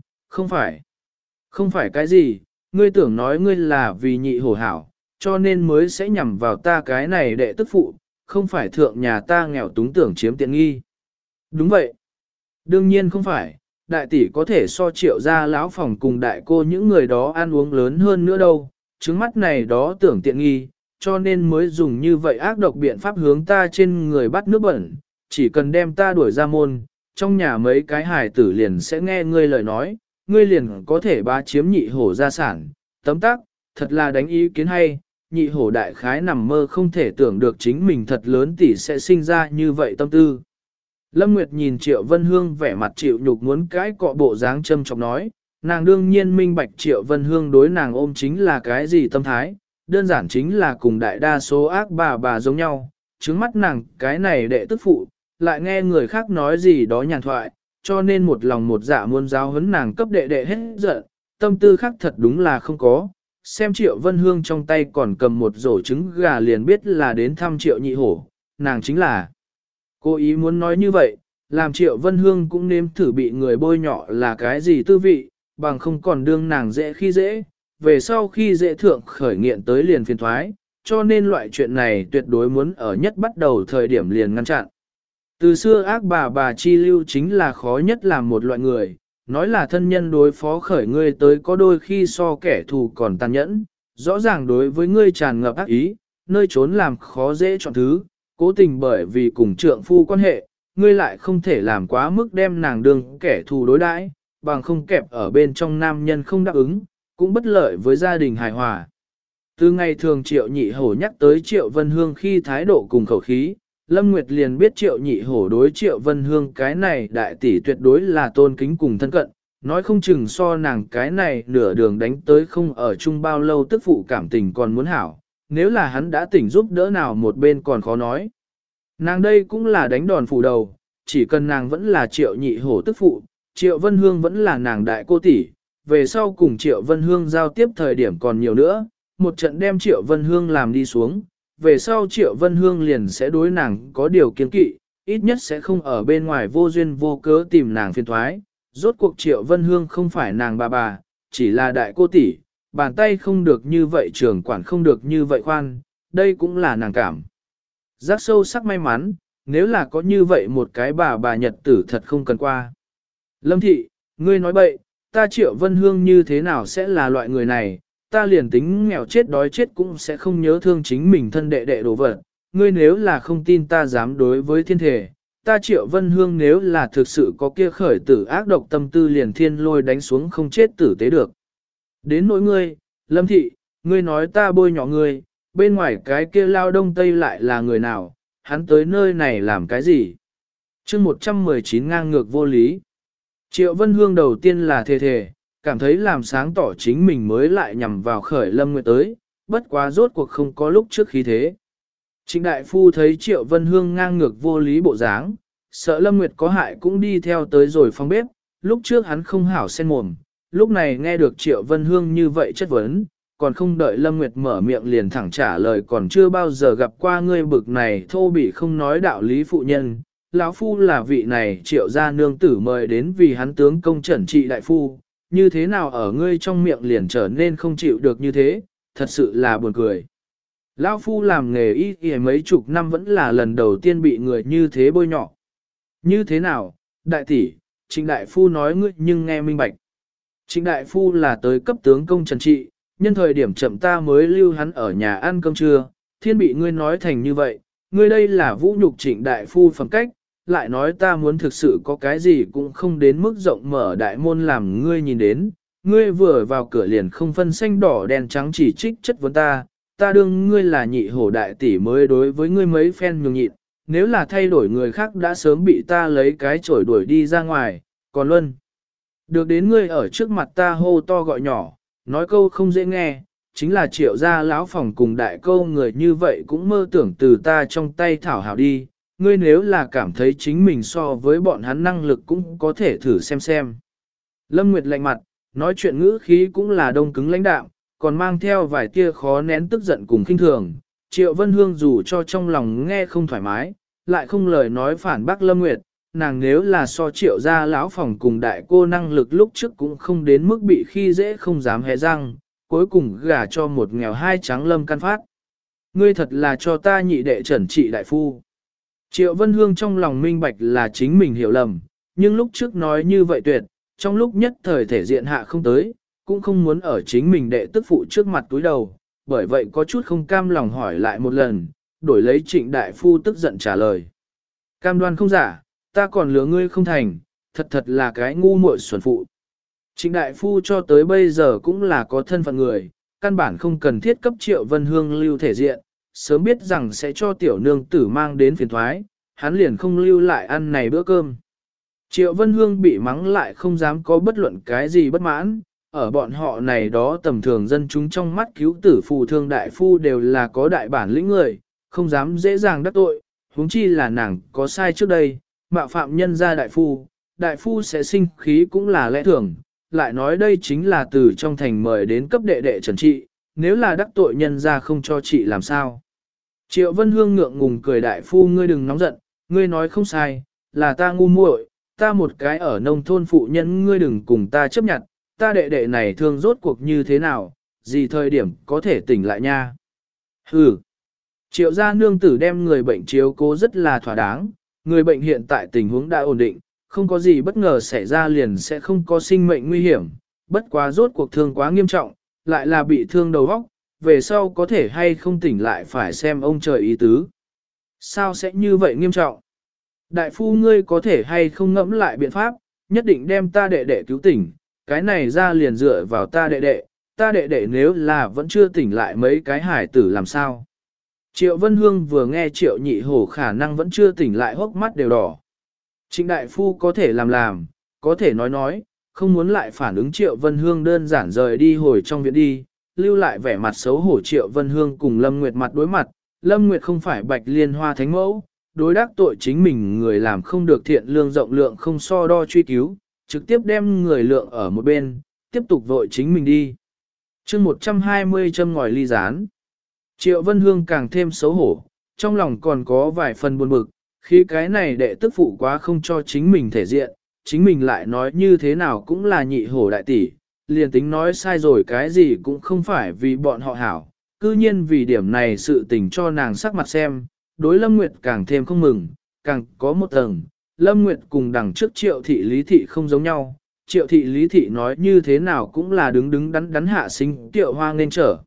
không phải cái gì, ngươi tưởng nói ngươi là vì Nhị Hổ hảo, cho nên mới sẽ nhằm vào ta cái này đệ tức phụ, không phải thượng nhà ta nghèo túng tưởng chiếm tiện nghi. Đúng vậy. Đương nhiên không phải, đại tỷ có thể so Triệu gia lão phòng cùng đại cô những người đó ăn uống lớn hơn nữa đâu, trứng mắt này đó tưởng tiện nghi, cho nên mới dùng như vậy ác độc biện pháp hướng ta trên người bắt nước bẩn, chỉ cần đem ta đuổi ra môn, trong nhà mấy cái hài tử liền sẽ nghe ngươi lời nói, ngươi liền có thể bá chiếm Nhị Hổ gia sản, tấm tắc, thật là đánh ý kiến hay, nhị hổ đại khái nằm mơ không thể tưởng được chính mình thật lớn tỷ sẽ sinh ra như vậy tâm tư. Lâm Nguyệt nhìn Triệu Vân Hương vẻ mặt chịu nhục muốn cãi cọ bộ dáng châm chọc nói, nàng đương nhiên minh bạch Triệu Vân Hương đối nàng ôm chính là cái gì tâm thái, đơn giản chính là cùng đại đa số ác bà giống nhau, trứng mắt nàng cái này đệ tức phụ, lại nghe người khác nói gì đó nhàn thoại, cho nên một lòng một dạ muốn giáo huấn nàng cấp đệ đệ hết giận, tâm tư khác thật đúng là không có. Xem Triệu Vân Hương trong tay còn cầm một rổ trứng gà liền biết là đến thăm Triệu nhị hổ, nàng chính là cố ý muốn nói như vậy, làm Triệu Vân Hương cũng nếm thử bị người bôi nhọ là cái gì tư vị, bằng không còn đương nàng dễ khi dễ, về sau khi dễ thượng khởi nghiện tới liền phiền thoái, cho nên loại chuyện này tuyệt đối muốn ở nhất bắt đầu thời điểm liền ngăn chặn. Từ xưa ác bà chi lưu chính là khó nhất làm một loại người, nói là thân nhân đối phó khởi ngươi tới có đôi khi so kẻ thù còn tàn nhẫn, rõ ràng đối với ngươi tràn ngập ác ý, nơi trốn làm khó dễ chọn thứ, cố tình bởi vì cùng trượng phu quan hệ, ngươi lại không thể làm quá mức đem nàng đương kẻ thù đối đãi, bằng không kẹp ở bên trong nam nhân không đáp ứng, cũng bất lợi với gia đình hài hòa. Từ ngày thường Triệu nhị hổ nhắc tới Triệu Vân Hương khi thái độ cùng khẩu khí, Lâm Nguyệt liền biết Triệu nhị hổ đối Triệu Vân Hương cái này đại tỷ tuyệt đối là tôn kính cùng thân cận, nói không chừng so nàng cái này nửa đường đánh tới không ở chung bao lâu tức phụ cảm tình còn muốn hảo, nếu là hắn đã tỉnh giúp đỡ nào một bên còn khó nói. Nàng đây cũng là đánh đòn phủ đầu, chỉ cần nàng vẫn là Triệu nhị hổ tức phụ, Triệu Vân Hương vẫn là nàng đại cô tỷ, về sau cùng Triệu Vân Hương giao tiếp thời điểm còn nhiều nữa, một trận đem Triệu Vân Hương làm đi xuống, về sau Triệu Vân Hương liền sẽ đối nàng có điều kiên kỵ, ít nhất sẽ không ở bên ngoài vô duyên vô cớ tìm nàng phiền thoái. Rốt cuộc Triệu Vân Hương không phải nàng bà, chỉ là đại cô tỷ, bàn tay không được như vậy trưởng quản không được như vậy khoan, đây cũng là nàng cảm. Giác sâu sắc may mắn, nếu là có như vậy một cái bà nhật tử thật không cần qua. Lâm thị, ngươi nói bậy, ta Triệu Vân Hương như thế nào sẽ là loại người này, ta liền tính nghèo chết đói chết cũng sẽ không nhớ thương chính mình thân đệ đệ đồ vật, ngươi nếu là không tin ta dám đối với thiên thể, ta Triệu Vân Hương nếu là thực sự có kia khởi tử ác độc tâm tư liền thiên lôi đánh xuống không chết tử tế được. Đến nỗi ngươi, Lâm thị, ngươi nói ta bôi nhọ ngươi, bên ngoài cái kia lao đông tây lại là người nào, hắn tới nơi này làm cái gì? Chương 119 ngang ngược vô lý. Triệu Vân Hương đầu tiên là thề, cảm thấy làm sáng tỏ chính mình mới lại nhằm vào khởi Lâm Nguyệt tới, bất quá rốt cuộc không có lúc trước khí thế. Trịnh đại phu thấy Triệu Vân Hương ngang ngược vô lý bộ dáng, sợ Lâm Nguyệt có hại cũng đi theo tới rồi phòng bếp, lúc trước hắn không hảo sen mồm, lúc này nghe được Triệu Vân Hương như vậy chất vấn, còn không đợi Lâm Nguyệt mở miệng liền thẳng trả lời còn chưa bao giờ gặp qua ngươi bực này thô bỉ không nói đạo lý phụ nhân. Lão phu là vị này Triệu gia nương tử mời đến vì hắn tướng công trẩn trị đại phu, như thế nào ở ngươi trong miệng liền trở nên không chịu được như thế, thật sự là buồn cười. Lão phu làm nghề y mấy chục năm vẫn là lần đầu tiên bị người như thế bôi nhọ. Như thế nào, đại tỷ, Trịnh đại phu nói ngươi nhưng nghe minh bạch. Trịnh đại phu là tới cấp tướng công trần trị, nhân thời điểm chậm ta mới lưu hắn ở nhà ăn cơm trưa, thiên bị ngươi nói thành như vậy, ngươi đây là vũ nhục Trịnh đại phu phẩm cách, lại nói ta muốn thực sự có cái gì cũng không đến mức rộng mở đại môn làm ngươi nhìn đến, ngươi vừa vào cửa liền không phân xanh đỏ đen trắng chỉ trích chất vấn ta đương ngươi là nhị hổ đại tỷ mới đối với ngươi mấy phen nhường nhịn, nếu là thay đổi người khác đã sớm bị ta lấy cái chổi đuổi đi ra ngoài, còn luôn. Được đến ngươi ở trước mặt ta hô to gọi nhỏ, nói câu không dễ nghe, chính là Triệu gia lão phòng cùng đại câu người như vậy cũng mơ tưởng từ ta trong tay thảo hảo đi, ngươi nếu là cảm thấy chính mình so với bọn hắn năng lực cũng có thể thử xem. Lâm Nguyệt lạnh mặt, nói chuyện ngữ khí cũng là đông cứng lãnh đạm, còn mang theo vài tia khó nén tức giận cùng khinh thường. Triệu Vân Hương dù cho trong lòng nghe không thoải mái, lại không lời nói phản bác Lâm Nguyệt, nàng nếu là so Triệu gia lão phòng cùng đại cô năng lực lúc trước cũng không đến mức bị khi dễ không dám hé răng, cuối cùng gả cho một nghèo hai trắng Lâm căn phát. Ngươi thật là cho ta nhị đệ trần trị đại phu. Triệu Vân Hương trong lòng minh bạch là chính mình hiểu lầm, nhưng lúc trước nói như vậy tuyệt, trong lúc nhất thời thể diện hạ không tới, cũng không muốn ở chính mình đệ tức phụ trước mặt túi đầu, bởi vậy có chút không cam lòng hỏi lại một lần, đổi lấy Trịnh đại phu tức giận trả lời. Cam đoan không giả, ta còn lừa ngươi không thành, thật là cái ngu muội xuẩn phụ. Trịnh đại phu cho tới bây giờ cũng là có thân phận người, căn bản không cần thiết cấp Triệu Vân Hương lưu thể diện, sớm biết rằng sẽ cho tiểu nương tử mang đến phiền thoái, hắn liền không lưu lại ăn này bữa cơm. Triệu Vân Hương bị mắng lại không dám có bất luận cái gì bất mãn, ở bọn họ này đó tầm thường dân chúng trong mắt cứu tử phù thương đại phu đều là có đại bản lĩnh người, không dám dễ dàng đắc tội, huống chi là nàng có sai trước đây, mạo phạm nhân ra đại phu sẽ sinh khí cũng là lẽ thường, lại nói đây chính là từ trong thành mời đến cấp đệ đệ trần trị, nếu là đắc tội nhân ra không cho trị làm sao. Triệu Vân Hương ngượng ngùng cười đại phu ngươi đừng nóng giận, ngươi nói không sai, là ta ngu muội, ta một cái ở nông thôn phụ nhân ngươi đừng cùng ta chấp nhận, ta đệ đệ này thương rốt cuộc như thế nào, gì thời điểm có thể tỉnh lại nha. Hừ. Triệu gia nương tử đem người bệnh chiếu cố rất là thỏa đáng, người bệnh hiện tại tình huống đã ổn định, không có gì bất ngờ xảy ra liền sẽ không có sinh mệnh nguy hiểm, bất quá rốt cuộc thương quá nghiêm trọng, lại là bị thương đầu óc, về sau có thể hay không tỉnh lại phải xem ông trời ý tứ. Sao sẽ như vậy nghiêm trọng? Đại phu ngươi có thể hay không ngẫm lại biện pháp, nhất định đem ta đệ đệ cứu tỉnh, cái này ra liền dựa vào ta đệ đệ nếu là vẫn chưa tỉnh lại mấy cái hải tử làm sao? Triệu Vân Hương vừa nghe Triệu Nhị Hổ khả năng vẫn chưa tỉnh lại hốc mắt đều đỏ. Trịnh đại phu có thể làm, có thể nói, không muốn lại phản ứng Triệu Vân Hương đơn giản rời đi hồi trong viện đi, lưu lại vẻ mặt xấu hổ Triệu Vân Hương cùng Lâm Nguyệt mặt đối mặt, Lâm Nguyệt không phải Bạch Liên Hoa thánh mẫu, đối đắc tội chính mình người làm không được thiện lương rộng lượng không so đo truy cứu, trực tiếp đem người lượng ở một bên, tiếp tục vội chính mình đi. chương 120 châm ngòi ly gián. Triệu Vân Hương càng thêm xấu hổ, trong lòng còn có vài phần buồn bực, khi cái này đệ tức phụ quá không cho chính mình thể diện, chính mình lại nói như thế nào cũng là nhị hổ đại tỷ, liền tính nói sai rồi cái gì cũng không phải vì bọn họ hảo, cư nhiên vì điểm này sự tình cho nàng sắc mặt xem, đối Lâm Nguyệt càng thêm không mừng, càng có một tầng, Lâm Nguyệt cùng đằng trước Triệu thị Lý thị không giống nhau, Triệu thị Lý thị nói như thế nào cũng là đứng đắn hạ sinh Tiệu Hoa nên trở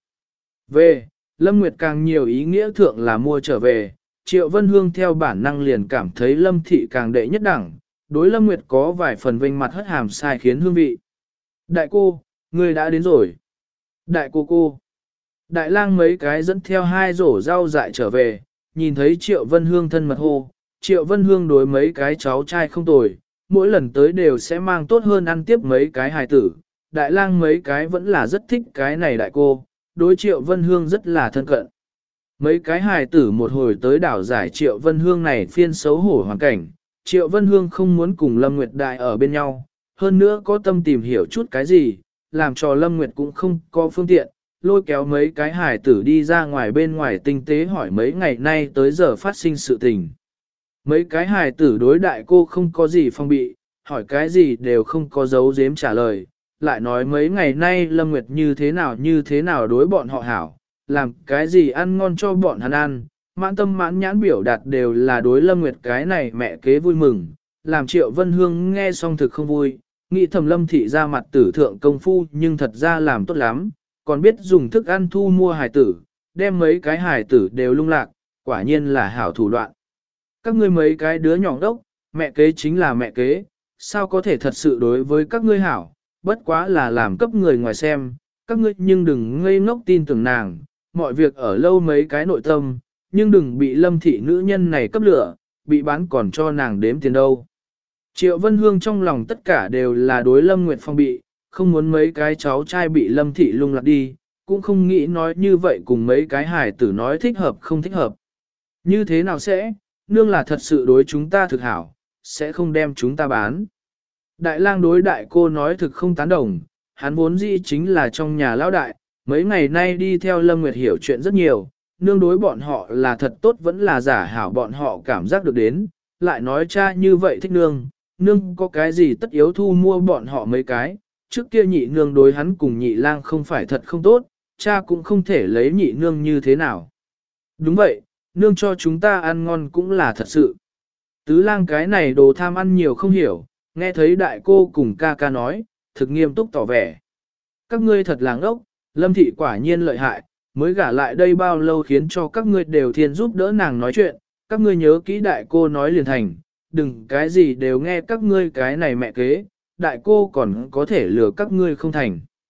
về, Lâm Nguyệt càng nhiều ý nghĩa thượng là mua trở về, Triệu Vân Hương theo bản năng liền cảm thấy Lâm thị càng đệ nhất đẳng, đối Lâm Nguyệt có vài phần vênh mặt hất hàm sai khiến hương vị. Đại cô, người đã đến rồi. Đại cô. Đại lang mấy cái dẫn theo hai rổ rau dại trở về, nhìn thấy Triệu Vân Hương thân mật hô. Triệu Vân Hương đối mấy cái cháu trai không tồi, mỗi lần tới đều sẽ mang tốt hơn ăn tiếp mấy cái hài tử. Đại lang mấy cái vẫn là rất thích cái này đại cô, đối Triệu Vân Hương rất là thân cận. Mấy cái hài tử một hồi tới đảo giải Triệu Vân Hương này phiên xấu hổ hoàn cảnh, Triệu Vân Hương không muốn cùng Lâm Nguyệt Đại ở bên nhau, hơn nữa có tâm tìm hiểu chút cái gì, làm cho Lâm Nguyệt cũng không có phương tiện, lôi kéo mấy cái hài tử đi ra ngoài bên ngoài tinh tế hỏi mấy ngày nay tới giờ phát sinh sự tình. Mấy cái hài tử đối đại cô không có gì phong bị, hỏi cái gì đều không có dấu giếm trả lời, lại nói mấy ngày nay Lâm Nguyệt như thế nào đối bọn họ hảo, làm cái gì ăn ngon cho bọn hắn ăn, mãn tâm mãn nhãn biểu đạt đều là đối Lâm Nguyệt cái này mẹ kế vui mừng, làm Triệu Vân Hương nghe xong thực không vui, nghĩ thầm Lâm thị ra mặt tử thượng công phu nhưng thật ra làm tốt lắm, còn biết dùng thức ăn thu mua hài tử, đem mấy cái hài tử đều lung lạc, quả nhiên là hảo thủ đoạn. Các ngươi mấy cái đứa nhỏ đốc, mẹ kế chính là mẹ kế, sao có thể thật sự đối với các ngươi hảo, bất quá là làm cấp người ngoài xem, các ngươi nhưng đừng ngây ngốc tin tưởng nàng, mọi việc ở lâu mấy cái nội tâm, nhưng đừng bị Lâm thị nữ nhân này cấp lửa, bị bán còn cho nàng đếm tiền đâu. Triệu Vân Hương trong lòng tất cả đều là đối Lâm Nguyệt Phong bị, không muốn mấy cái cháu trai bị Lâm thị lung lạc đi, cũng không nghĩ nói như vậy cùng mấy cái hài tử nói thích hợp không thích hợp. Như thế nào sẽ, nương là thật sự đối chúng ta thực hảo, sẽ không đem chúng ta bán. Đại lang đối đại cô nói thực không tán đồng, hắn vốn dĩ chính là trong nhà lão đại, mấy ngày nay đi theo Lâm Nguyệt hiểu chuyện rất nhiều, nương đối bọn họ là thật tốt vẫn là giả hảo bọn họ cảm giác được đến, lại nói cha như vậy thích nương có cái gì tất yếu thu mua bọn họ mấy cái, trước kia nhị nương đối hắn cùng nhị lang không phải thật không tốt, cha cũng không thể lấy nhị nương như thế nào. Đúng vậy, nương cho chúng ta ăn ngon cũng là thật sự. Tứ lang cái này đồ tham ăn nhiều không hiểu, nghe thấy đại cô cùng ca ca nói, thực nghiêm túc tỏ vẻ. Các ngươi thật là ngốc, Lâm thị quả nhiên lợi hại, mới gả lại đây bao lâu khiến cho các ngươi đều thiên giúp đỡ nàng nói chuyện, các ngươi nhớ kỹ đại cô nói liền thành, đừng cái gì đều nghe các ngươi cái này mẹ kế, đại cô còn có thể lừa các ngươi không thành.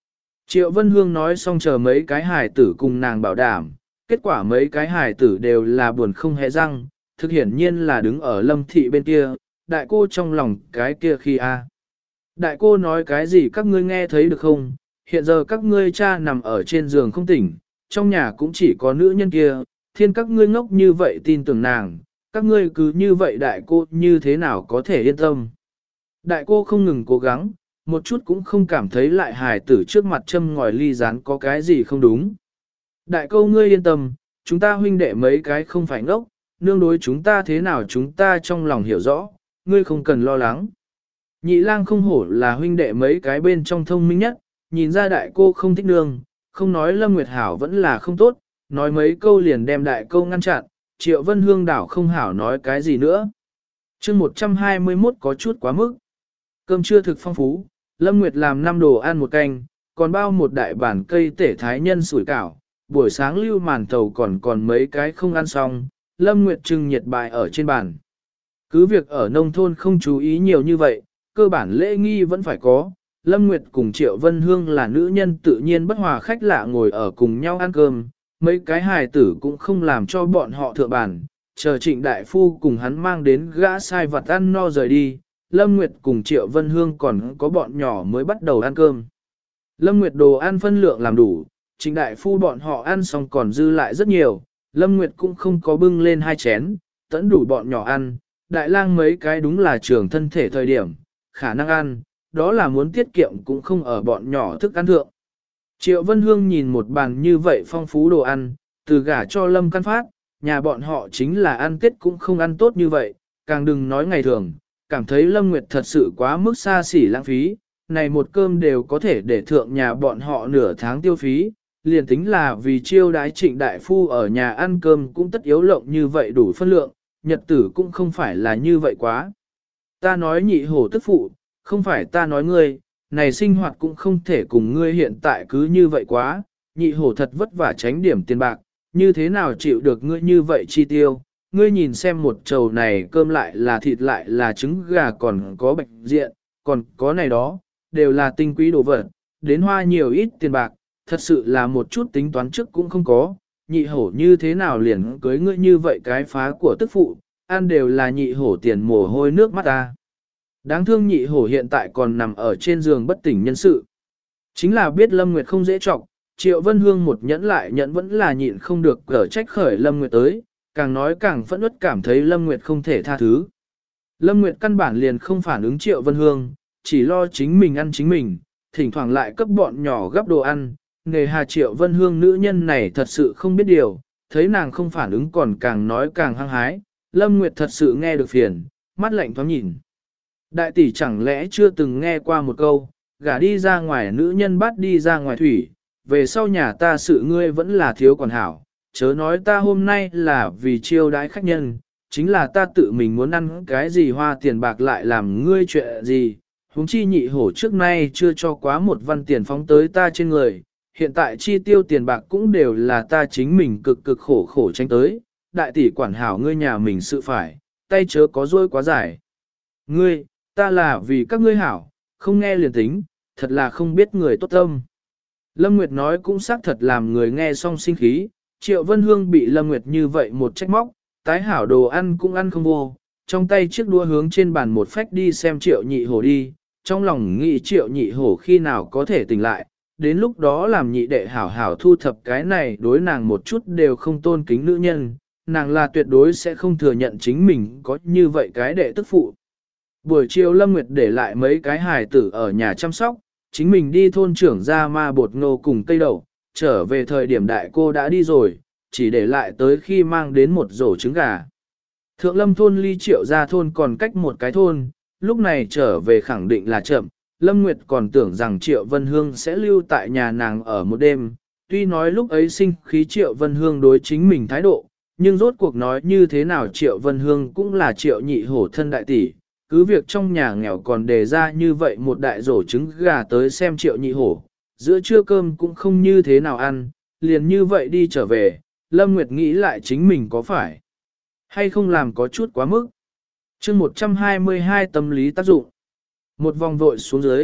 Triệu Vân Hương nói xong chờ mấy cái hài tử cùng nàng bảo đảm, kết quả mấy cái hài tử đều là buồn không hề răng, thực hiển nhiên là đứng ở Lâm thị bên kia, đại cô trong lòng cái kia khi a. Đại cô nói cái gì các ngươi nghe thấy được không? Hiện giờ các ngươi cha nằm ở trên giường không tỉnh, trong nhà cũng chỉ có nữ nhân kia, thiên các ngươi ngốc như vậy tin tưởng nàng, các ngươi cứ như vậy đại cô như thế nào có thể yên tâm. Đại cô không ngừng cố gắng, một chút cũng không cảm thấy lại hài tử trước mặt châm ngòi ly rán có cái gì không đúng. Đại cô ngươi yên tâm, chúng ta huynh đệ mấy cái không phải ngốc, nương đối chúng ta thế nào chúng ta trong lòng hiểu rõ, ngươi không cần lo lắng. Nhị lang không hổ là huynh đệ mấy cái bên trong thông minh nhất, nhìn ra đại cô không thích nương, không nói Lâm Nguyệt Hảo vẫn là không tốt, nói mấy câu liền đem đại cô ngăn chặn, Triệu Vân Hương đảo không hảo nói cái gì nữa. chương 121 có chút quá mức. Cơm trưa thực phong phú, Lâm Nguyệt làm 5 đồ ăn một canh, còn bao một đại bản cây tể thái nhân sủi cảo, buổi sáng lưu màn thầu còn mấy cái không ăn xong, Lâm Nguyệt trưng nhiệt bài ở trên bàn. Cứ việc ở nông thôn không chú ý nhiều như vậy, cơ bản lễ nghi vẫn phải có. Lâm Nguyệt cùng Triệu Vân Hương là nữ nhân tự nhiên bất hòa khách lạ ngồi ở cùng nhau ăn cơm, mấy cái hài tử cũng không làm cho bọn họ thượng bàn, chờ Trịnh Đại Phu cùng hắn mang đến gã sai vặt ăn no rời đi, Lâm Nguyệt cùng Triệu Vân Hương còn có bọn nhỏ mới bắt đầu ăn cơm. Lâm Nguyệt đồ ăn phân lượng làm đủ, Trịnh Đại Phu bọn họ ăn xong còn dư lại rất nhiều, Lâm Nguyệt cũng không có bưng lên 2 chén, tẫn đủ bọn nhỏ ăn, Đại lang mấy cái đúng là trường thân thể thời điểm, khả năng ăn, đó là muốn tiết kiệm cũng không ở bọn nhỏ thức ăn thượng. Triệu Vân Hương nhìn một bàn như vậy phong phú đồ ăn, từ gả cho Lâm Căn Phát, nhà bọn họ chính là ăn Tết cũng không ăn tốt như vậy, càng đừng nói ngày thường, cảm thấy Lâm Nguyệt thật sự quá mức xa xỉ lãng phí, này một cơm đều có thể để thượng nhà bọn họ nửa tháng tiêu phí, liền tính là vì chiêu đái Trịnh Đại Phu ở nhà ăn cơm cũng tất yếu lộng như vậy đủ phân lượng, nhật tử cũng không phải là như vậy quá. Ta nói nhị hổ tức phụ, không phải ta nói ngươi, này sinh hoạt cũng không thể cùng ngươi hiện tại cứ như vậy quá, nhị hổ thật vất vả tránh điểm tiền bạc, như thế nào chịu được ngươi như vậy chi tiêu, ngươi nhìn xem một chầu này cơm lại là thịt lại là trứng gà còn có bạch diện, còn có này đó, đều là tinh quý đồ vật, đến hoa nhiều ít tiền bạc, thật sự là một chút tính toán trước cũng không có, nhị hổ như thế nào liền cưới ngươi như vậy cái phá của tức phụ, ăn đều là nhị hổ tiền mồ hôi nước mắt ta. Đáng thương nhị hổ hiện tại còn nằm ở trên giường bất tỉnh nhân sự. Chính là biết Lâm Nguyệt không dễ trọng, Triệu Vân Hương một nhẫn lại nhẫn vẫn là nhịn không được cở trách khởi Lâm Nguyệt tới, càng nói càng phẫn uất cảm thấy Lâm Nguyệt không thể tha thứ. Lâm Nguyệt căn bản liền không phản ứng Triệu Vân Hương, chỉ lo chính mình ăn chính mình, thỉnh thoảng lại cấp bọn nhỏ gấp đồ ăn, nghề hà Triệu Vân Hương nữ nhân này thật sự không biết điều, thấy nàng không phản ứng còn càng nói càng hăng hái, Lâm Nguyệt thật sự nghe được phiền, mắt lạnh thoáng nhìn. Đại tỷ chẳng lẽ chưa từng nghe qua một câu, gả đi ra ngoài nữ nhân bắt đi ra ngoài thủy, về sau nhà ta sự ngươi vẫn là thiếu còn hảo, chớ nói ta hôm nay là vì chiêu đãi khách nhân, chính là ta tự mình muốn ăn cái gì hoa tiền bạc lại làm ngươi chuyện gì, huống chi nhị hổ trước nay chưa cho quá một văn tiền phóng tới ta trên người, hiện tại chi tiêu tiền bạc cũng đều là ta chính mình cực cực khổ khổ tranh tới, đại tỷ quản hảo ngươi nhà mình sự phải, tay chớ có dôi quá dài. Ngươi, ta là vì các ngươi hảo, không nghe liền tính, thật là không biết người tốt tâm. Lâm Nguyệt nói cũng xác thật làm người nghe xong sinh khí, Triệu Vân Hương bị Lâm Nguyệt như vậy một trách móc, tái hảo đồ ăn cũng ăn không vô, trong tay chiếc đũa hướng trên bàn một phách đi xem Triệu Nhị Hổ đi, trong lòng nghĩ Triệu Nhị Hổ khi nào có thể tỉnh lại, đến lúc đó làm nhị đệ hảo hảo thu thập cái này đối nàng một chút đều không tôn kính nữ nhân, nàng là tuyệt đối sẽ không thừa nhận chính mình có như vậy cái đệ tức phụ. Buổi chiều Lâm Nguyệt để lại mấy cái hài tử ở nhà chăm sóc, chính mình đi thôn trưởng ra ma bột ngô cùng cây đậu, trở về thời điểm đại cô đã đi rồi, chỉ để lại tới khi mang đến một rổ trứng gà. Thượng Lâm thôn ly Triệu ra thôn còn cách một cái thôn, lúc này trở về khẳng định là chậm, Lâm Nguyệt còn tưởng rằng Triệu Vân Hương sẽ lưu tại nhà nàng ở một đêm, tuy nói lúc ấy sinh khí Triệu Vân Hương đối chính mình thái độ, nhưng rốt cuộc nói như thế nào Triệu Vân Hương cũng là Triệu Nhị Hổ thân đại tỷ. Cứ việc trong nhà nghèo còn đề ra như vậy một đại rổ trứng gà tới xem Triệu Nhị Hổ, giữa trưa cơm cũng không như thế nào ăn, liền như vậy đi trở về, Lâm Nguyệt nghĩ lại chính mình có phải hay không làm có chút quá mức. chương 122 tâm lý tác dụng. Một vòng vội xuống dưới,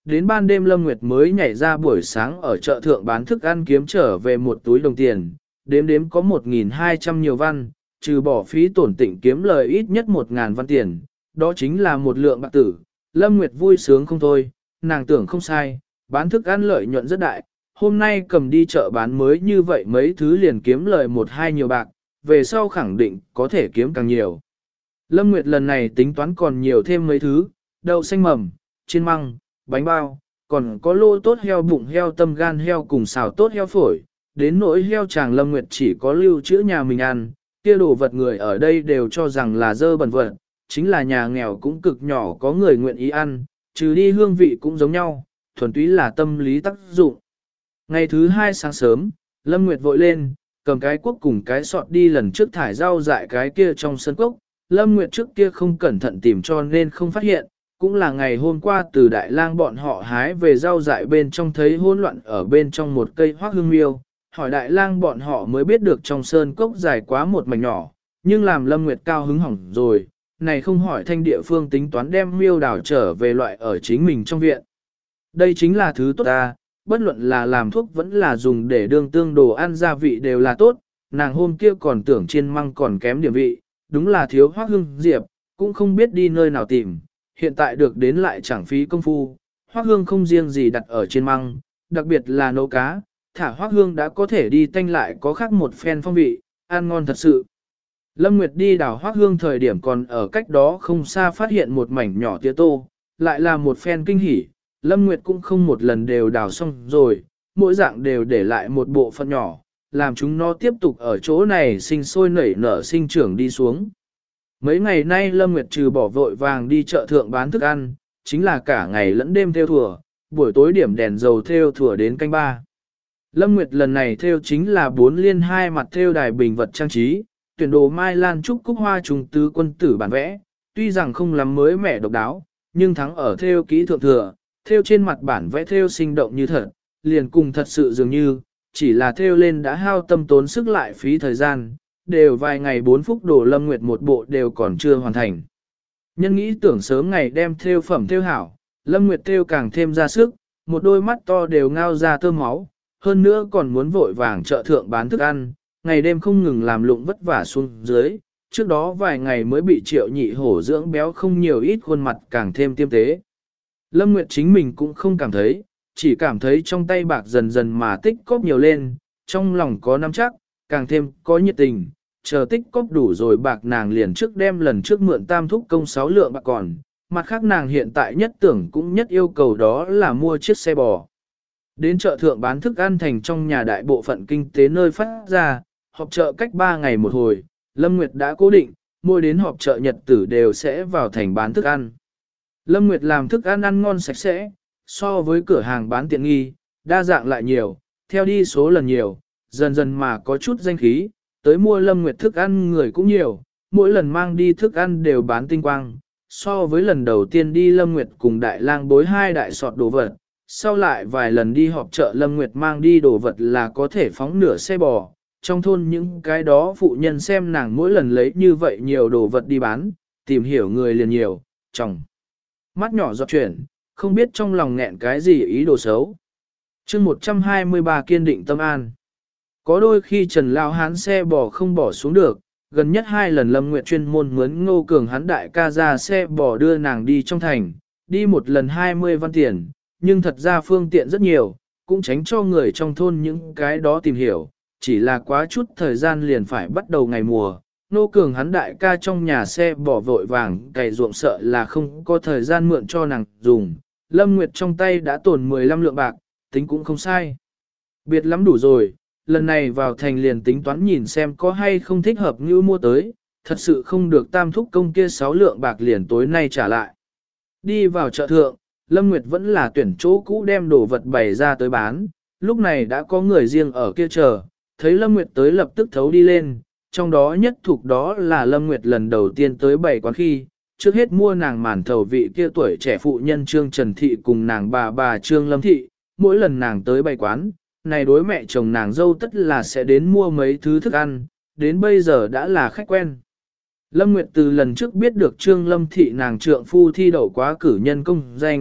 đến ban đêm Lâm Nguyệt mới nhảy ra buổi sáng ở chợ thượng bán thức ăn kiếm trở về một túi đồng tiền, đếm đếm có 1.200 nhiều văn, trừ bỏ phí tổn tịnh kiếm lời ít nhất 1.000 văn tiền, đó chính là một lượng bạc tử. Lâm Nguyệt vui sướng không thôi, nàng tưởng không sai, bán thức ăn lợi nhuận rất đại, hôm nay cầm đi chợ bán mới như vậy mấy thứ liền kiếm lời 1-2 nhiều bạc, về sau khẳng định có thể kiếm càng nhiều. Lâm Nguyệt lần này tính toán còn nhiều thêm mấy thứ, đậu xanh mầm, chiên măng, bánh bao, còn có lô tốt heo bụng heo tâm gan heo cùng xào tốt heo phổi, đến nỗi heo chàng Lâm Nguyệt chỉ có lưu trữ nhà mình ăn, kia đồ vật người ở đây đều cho rằng là dơ bẩn vật, chính là nhà nghèo cũng cực nhỏ có người nguyện ý ăn, trừ đi hương vị cũng giống nhau, thuần túy là tâm lý tác dụng. Ngày thứ 2 sáng sớm, Lâm Nguyệt vội lên, cầm cái cuốc cùng cái sọt đi lần trước thải rau dại cái kia trong sân cốc. Lâm Nguyệt trước kia không cẩn thận tìm cho nên không phát hiện, cũng là ngày hôm qua từ Đại Lang bọn họ hái về rau dại bên trong thấy hỗn loạn ở bên trong một cây hoác hương miêu, hỏi Đại Lang bọn họ mới biết được trong sơn cốc dài quá một mảnh nhỏ, nhưng làm Lâm Nguyệt cao hứng hỏng rồi, này không hỏi thanh địa phương tính toán đem miêu đào trở về loại ở chính mình trong viện. Đây chính là thứ tốt ta, bất luận là làm thuốc vẫn là dùng để đương tương đồ ăn gia vị đều là tốt, nàng hôm kia còn tưởng chiên măng còn kém điểm vị, đúng là thiếu hoác hương diệp, cũng không biết đi nơi nào tìm, hiện tại được đến lại chẳng phí công phu, hoác hương không riêng gì đặt ở trên măng, đặc biệt là nấu cá, thả hoác hương đã có thể đi tanh lại có khác một phen phong vị, ăn ngon thật sự. Lâm Nguyệt đi đào hoác hương thời điểm còn ở cách đó không xa phát hiện một mảnh nhỏ tía tô, lại là một phen kinh hỉ, Lâm Nguyệt cũng không một lần đều đào xong rồi, mỗi dạng đều để lại một bộ phận nhỏ, làm chúng nó tiếp tục ở chỗ này sinh sôi nảy nở sinh trưởng đi xuống. Mấy ngày nay Lâm Nguyệt trừ bỏ vội vàng đi chợ thượng bán thức ăn, chính là cả ngày lẫn đêm theo thùa, buổi tối điểm đèn dầu theo thùa đến canh ba. Lâm Nguyệt lần này theo chính là 4 liên 2 mặt theo đài bình vật trang trí, tuyển đồ mai lan trúc cúc hoa trùng tứ quân tử bản vẽ, tuy rằng không lắm mới mẻ độc đáo, nhưng thắng ở theo kỹ thượng thừa, theo trên mặt bản vẽ theo sinh động như thật, liền cùng thật sự dường như, chỉ là theo lên đã hao tâm tốn sức lại phí thời gian, đều vài ngày 4 phút đồ Lâm Nguyệt một bộ đều còn chưa hoàn thành. Nhân nghĩ tưởng sớm ngày đem theo phẩm theo hảo, Lâm Nguyệt theo càng thêm ra sức, một đôi mắt to đều ngao ra tơ máu, hơn nữa còn muốn vội vàng chợ thượng bán thức ăn, ngày đêm không ngừng làm lụng vất vả xuống dưới, trước đó vài ngày mới bị Triệu Nhị Hổ dưỡng béo không nhiều ít khuôn mặt càng thêm tiêm tế. Lâm Nguyệt chính mình cũng không cảm thấy, chỉ cảm thấy trong tay bạc dần dần mà tích cóp nhiều lên, trong lòng có nắm chắc, càng thêm có nhiệt tình, chờ tích cóp đủ rồi bạc nàng liền trước đem lần trước mượn tam thúc công 6 lượng bạc còn, mặt khác nàng hiện tại nhất tưởng cũng nhất yêu cầu đó là mua chiếc xe bò. Đến chợ thượng bán thức ăn thành trong nhà đại bộ phận kinh tế nơi phát ra, họp chợ cách 3 ngày một hồi, Lâm Nguyệt đã cố định, mỗi đến họp chợ nhật tử đều sẽ vào thành bán thức ăn. Lâm Nguyệt làm thức ăn ăn ngon sạch sẽ, so với cửa hàng bán tiện nghi, đa dạng lại nhiều, theo đi số lần nhiều, dần dần mà có chút danh khí, tới mua Lâm Nguyệt thức ăn người cũng nhiều, mỗi lần mang đi thức ăn đều bán tinh quang. So với lần đầu tiên đi Lâm Nguyệt cùng Đại Lang bối 2 đại sọt đồ vật, sau lại vài lần đi họp chợ Lâm Nguyệt mang đi đồ vật là có thể phóng nửa xe bò. Trong thôn những cái đó phụ nhân xem nàng mỗi lần lấy như vậy nhiều đồ vật đi bán, tìm hiểu người liền nhiều, chồng. Mắt nhỏ giọt chuyển, không biết trong lòng nghẹn cái gì ý đồ xấu. chương 123 kiên định tâm an. Có đôi khi Trần Lao Hán xe bò không bỏ xuống được, gần nhất 2 lần Lâm Nguyệt chuyên môn mướn Ngô Cường hắn đại ca ra xe bò đưa nàng đi trong thành, đi một lần 20 văn tiền, nhưng thật ra phương tiện rất nhiều, cũng tránh cho người trong thôn những cái đó tìm hiểu, chỉ là quá chút thời gian liền phải bắt đầu ngày mùa. Ngô Cường hắn đại ca trong nhà xe bò vội vàng cày ruộng sợ là không có thời gian mượn cho nàng dùng, Lâm Nguyệt trong tay đã tồn 15 lượng bạc, tính cũng không sai. Biệt lắm đủ rồi, lần này vào thành liền tính toán nhìn xem có hay không thích hợp như mua tới, thật sự không được tam thúc công kia 6 lượng bạc liền tối nay trả lại. Đi vào chợ thượng, Lâm Nguyệt vẫn là tuyển chỗ cũ đem đồ vật bày ra tới bán, lúc này đã có người riêng ở kia chờ, thấy Lâm Nguyệt tới lập tức thấu đi lên, trong đó nhất thuộc đó là Lâm Nguyệt lần đầu tiên tới bày quán khi, trước hết mua nàng màn thầu vị kia tuổi trẻ phụ nhân Trương Trần Thị cùng nàng bà Trương Lâm Thị, mỗi lần nàng tới bày quán, này đối mẹ chồng nàng dâu tất là sẽ đến mua mấy thứ thức ăn, đến bây giờ đã là khách quen. Lâm Nguyệt từ lần trước biết được Trương Lâm Thị nàng trượng phu thi đậu quá cử nhân công danh,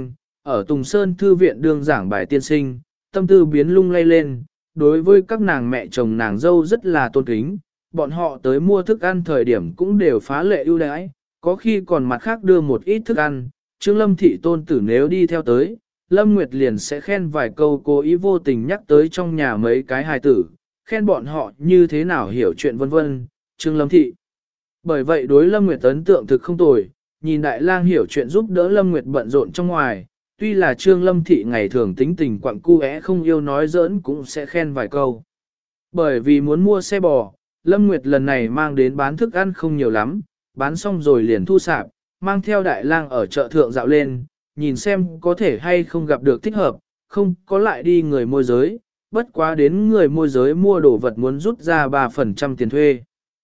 ở Tùng Sơn Thư viện đương giảng bài tiên sinh, tâm tư biến lung lay lên, đối với các nàng mẹ chồng nàng dâu rất là tôn kính, bọn họ tới mua thức ăn thời điểm cũng đều phá lệ ưu đãi, có khi còn mặt khác đưa một ít thức ăn, Trương Lâm thị tôn tử nếu đi theo tới, Lâm Nguyệt liền sẽ khen vài câu, cố ý vô tình nhắc tới trong nhà mấy cái hài tử, khen bọn họ như thế nào hiểu chuyện vân vân, Trương Lâm thị. Bởi vậy đối Lâm Nguyệt ấn tượng thực không tồi, nhìn Đại Lang hiểu chuyện giúp đỡ Lâm Nguyệt bận rộn trong ngoài, tuy là Trương Lâm thị ngày thường tính tình quặng cu é không yêu nói giỡn cũng sẽ khen vài câu. Bởi vì muốn mua xe bò, Lâm Nguyệt lần này mang đến bán thức ăn không nhiều lắm, bán xong rồi liền thu sạp, mang theo Đại Lang ở chợ thượng dạo lên, nhìn xem có thể hay không gặp được thích hợp, không có lại đi người môi giới, bất quá đến người môi giới mua đồ vật muốn rút ra 3% tiền thuê.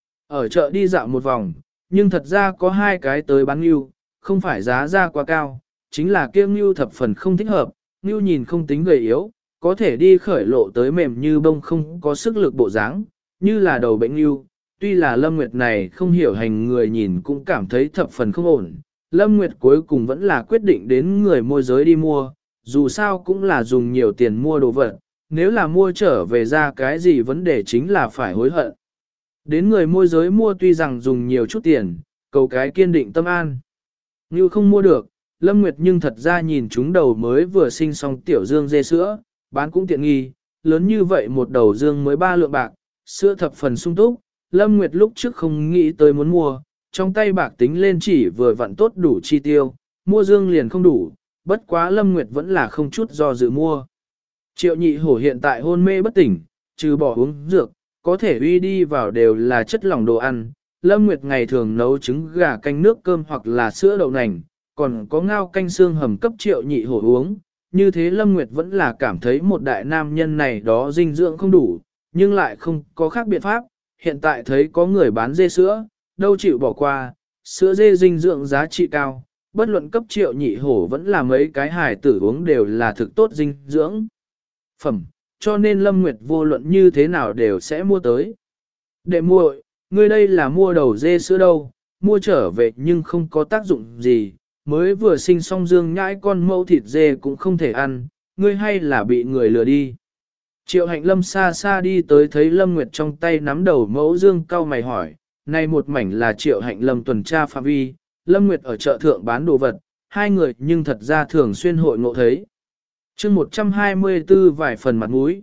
Ở chợ đi dạo một vòng, nhưng thật ra có hai cái tới bán ngưu, không phải giá ra quá cao, chính là kia ngưu thập phần không thích hợp, ngưu nhìn không tính gầy yếu, có thể đi khởi lộ tới mềm như bông không có sức lực bộ dáng, như là đầu bệnh ngưu. Tuy là Lâm Nguyệt này không hiểu hành người nhìn cũng cảm thấy thập phần không ổn, Lâm Nguyệt cuối cùng vẫn là quyết định đến người môi giới đi mua, dù sao cũng là dùng nhiều tiền mua đồ vật, nếu là mua trở về ra cái gì vấn đề chính là phải hối hận. Đến người môi giới mua tuy rằng dùng nhiều chút tiền, cầu cái kiên định tâm an. Như không mua được, Lâm Nguyệt nhưng thật ra nhìn chúng đầu mới vừa sinh xong tiểu dương dê sữa, bán cũng tiện nghi, lớn như vậy một đầu dương mới 3 lượng bạc, sữa thập phần sung túc, Lâm Nguyệt lúc trước không nghĩ tới muốn mua, trong tay bạc tính lên chỉ vừa vặn tốt đủ chi tiêu, mua dương liền không đủ, bất quá Lâm Nguyệt vẫn là không chút do dự mua. Triệu Nhị Hổ hiện tại hôn mê bất tỉnh, trừ bỏ uống dược, có thể uy đi vào đều là chất lỏng đồ ăn. Lâm Nguyệt ngày thường nấu trứng gà canh nước cơm hoặc là sữa đậu nành, còn có ngao canh xương hầm cấp Triệu Nhị Hổ uống. Như thế Lâm Nguyệt vẫn là cảm thấy một đại nam nhân này đó dinh dưỡng không đủ, nhưng lại không có khác biện pháp. Hiện tại thấy có người bán dê sữa, đâu chịu bỏ qua, sữa dê dinh dưỡng giá trị cao, bất luận cấp Triệu Nhị Hổ vẫn là mấy cái hài tử uống đều là thực tốt dinh dưỡng phẩm, cho nên Lâm Nguyệt vô luận như thế nào đều sẽ mua tới. Đệ muội, ngươi đây là mua đầu dê sữa đâu, mua trở về nhưng không có tác dụng gì, mới vừa sinh xong dương nhãi con mẫu thịt dê cũng không thể ăn, ngươi hay là bị người lừa đi. Triệu Hạnh Lâm xa xa đi tới thấy Lâm Nguyệt trong tay nắm đầu mẫu dương cau mày hỏi, này một mảnh là Triệu Hạnh Lâm tuần tra phạm vi, Lâm Nguyệt ở chợ thượng bán đồ vật, hai người nhưng thật ra thường xuyên hội ngộ thấy. Chương 124 vài phần mặt mũi.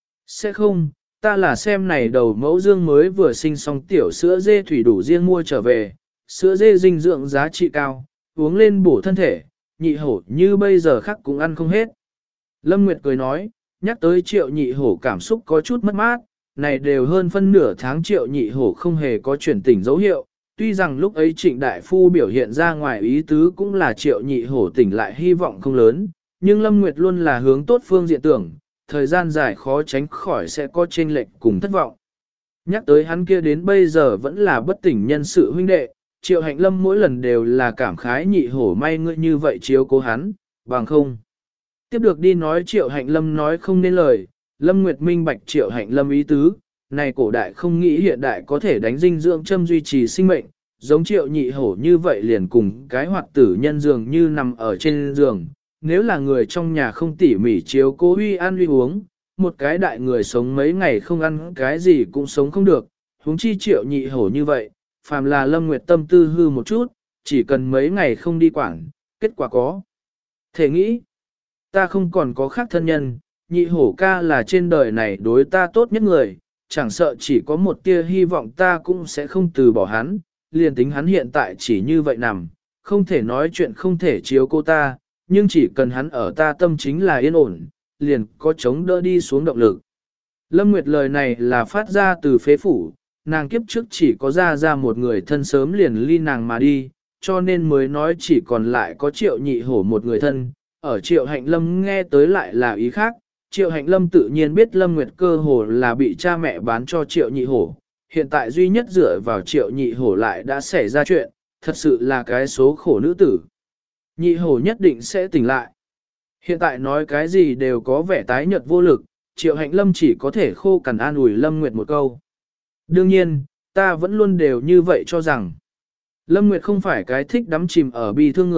Sẽ không, ta là xem này đầu mẫu dương mới vừa sinh xong tiểu sữa dê thủy đủ riêng mua trở về, sữa dê dinh dưỡng giá trị cao, uống lên bổ thân thể, Nhị Hổ như bây giờ khác cũng ăn không hết. Lâm Nguyệt cười nói, nhắc tới Triệu Nhị Hổ cảm xúc có chút mất mát, này đều hơn phân nửa tháng Triệu Nhị Hổ không hề có chuyển tỉnh dấu hiệu, tuy rằng lúc ấy Trịnh Đại Phu biểu hiện ra ngoài ý tứ cũng là Triệu Nhị Hổ tỉnh lại hy vọng không lớn, nhưng Lâm Nguyệt luôn là hướng tốt phương diện tưởng, thời gian dài khó tránh khỏi sẽ có chênh lệch cùng thất vọng. Nhắc tới hắn kia đến bây giờ vẫn là bất tỉnh nhân sự huynh đệ, Triệu Hạnh Lâm mỗi lần đều là cảm khái Nhị Hổ may ngươi như vậy chiếu cố hắn, bằng không. Tiếp được đi nói Triệu Hạnh Lâm nói không nên lời, Lâm Nguyệt minh bạch Triệu Hạnh Lâm ý tứ, này cổ đại không nghĩ hiện đại có thể đánh dinh dưỡng châm duy trì sinh mệnh, giống Triệu Nhị Hổ như vậy liền cùng cái hoạt tử nhân dường như nằm ở trên giường. Nếu là người trong nhà không tỉ mỉ chiếu cố uy ăn uy uống, một cái đại người sống mấy ngày không ăn cái gì cũng sống không được, huống chi Triệu Nhị Hổ như vậy, phàm là Lâm Nguyệt tâm tư hư một chút, chỉ cần mấy ngày không đi quản, kết quả có. Thể nghĩ, ta không còn có khác thân nhân, Nhị Hổ ca là trên đời này đối ta tốt nhất người, chẳng sợ chỉ có một tia hy vọng ta cũng sẽ không từ bỏ hắn, liền tính hắn hiện tại chỉ như vậy nằm, không thể nói chuyện không thể chiếu cô ta, nhưng chỉ cần hắn ở ta tâm chính là yên ổn, liền có chống đỡ đi xuống động lực. Lâm Nguyệt lời này là phát ra từ phế phủ, nàng kiếp trước chỉ có ra một người thân sớm liền ly nàng mà đi, cho nên mới nói chỉ còn lại có Triệu Nhị Hổ một người thân, ở Triệu Hạnh Lâm nghe tới lại là ý khác. Triệu Hạnh Lâm tự nhiên biết Lâm Nguyệt cơ hồ là bị cha mẹ bán cho Triệu Nhị Hổ, hiện tại duy nhất dựa vào Triệu Nhị Hổ lại đã xảy ra chuyện, thật sự là cái số khổ nữ tử. Nhị Hổ nhất định sẽ tỉnh lại. Hiện tại nói cái gì đều có vẻ tái nhợt vô lực, Triệu Hạnh Lâm chỉ có thể khô cằn an ủi Lâm Nguyệt một câu. Đương nhiên, ta vẫn luôn đều như vậy cho rằng. Lâm Nguyệt không phải cái thích đắm chìm ở bi thương người,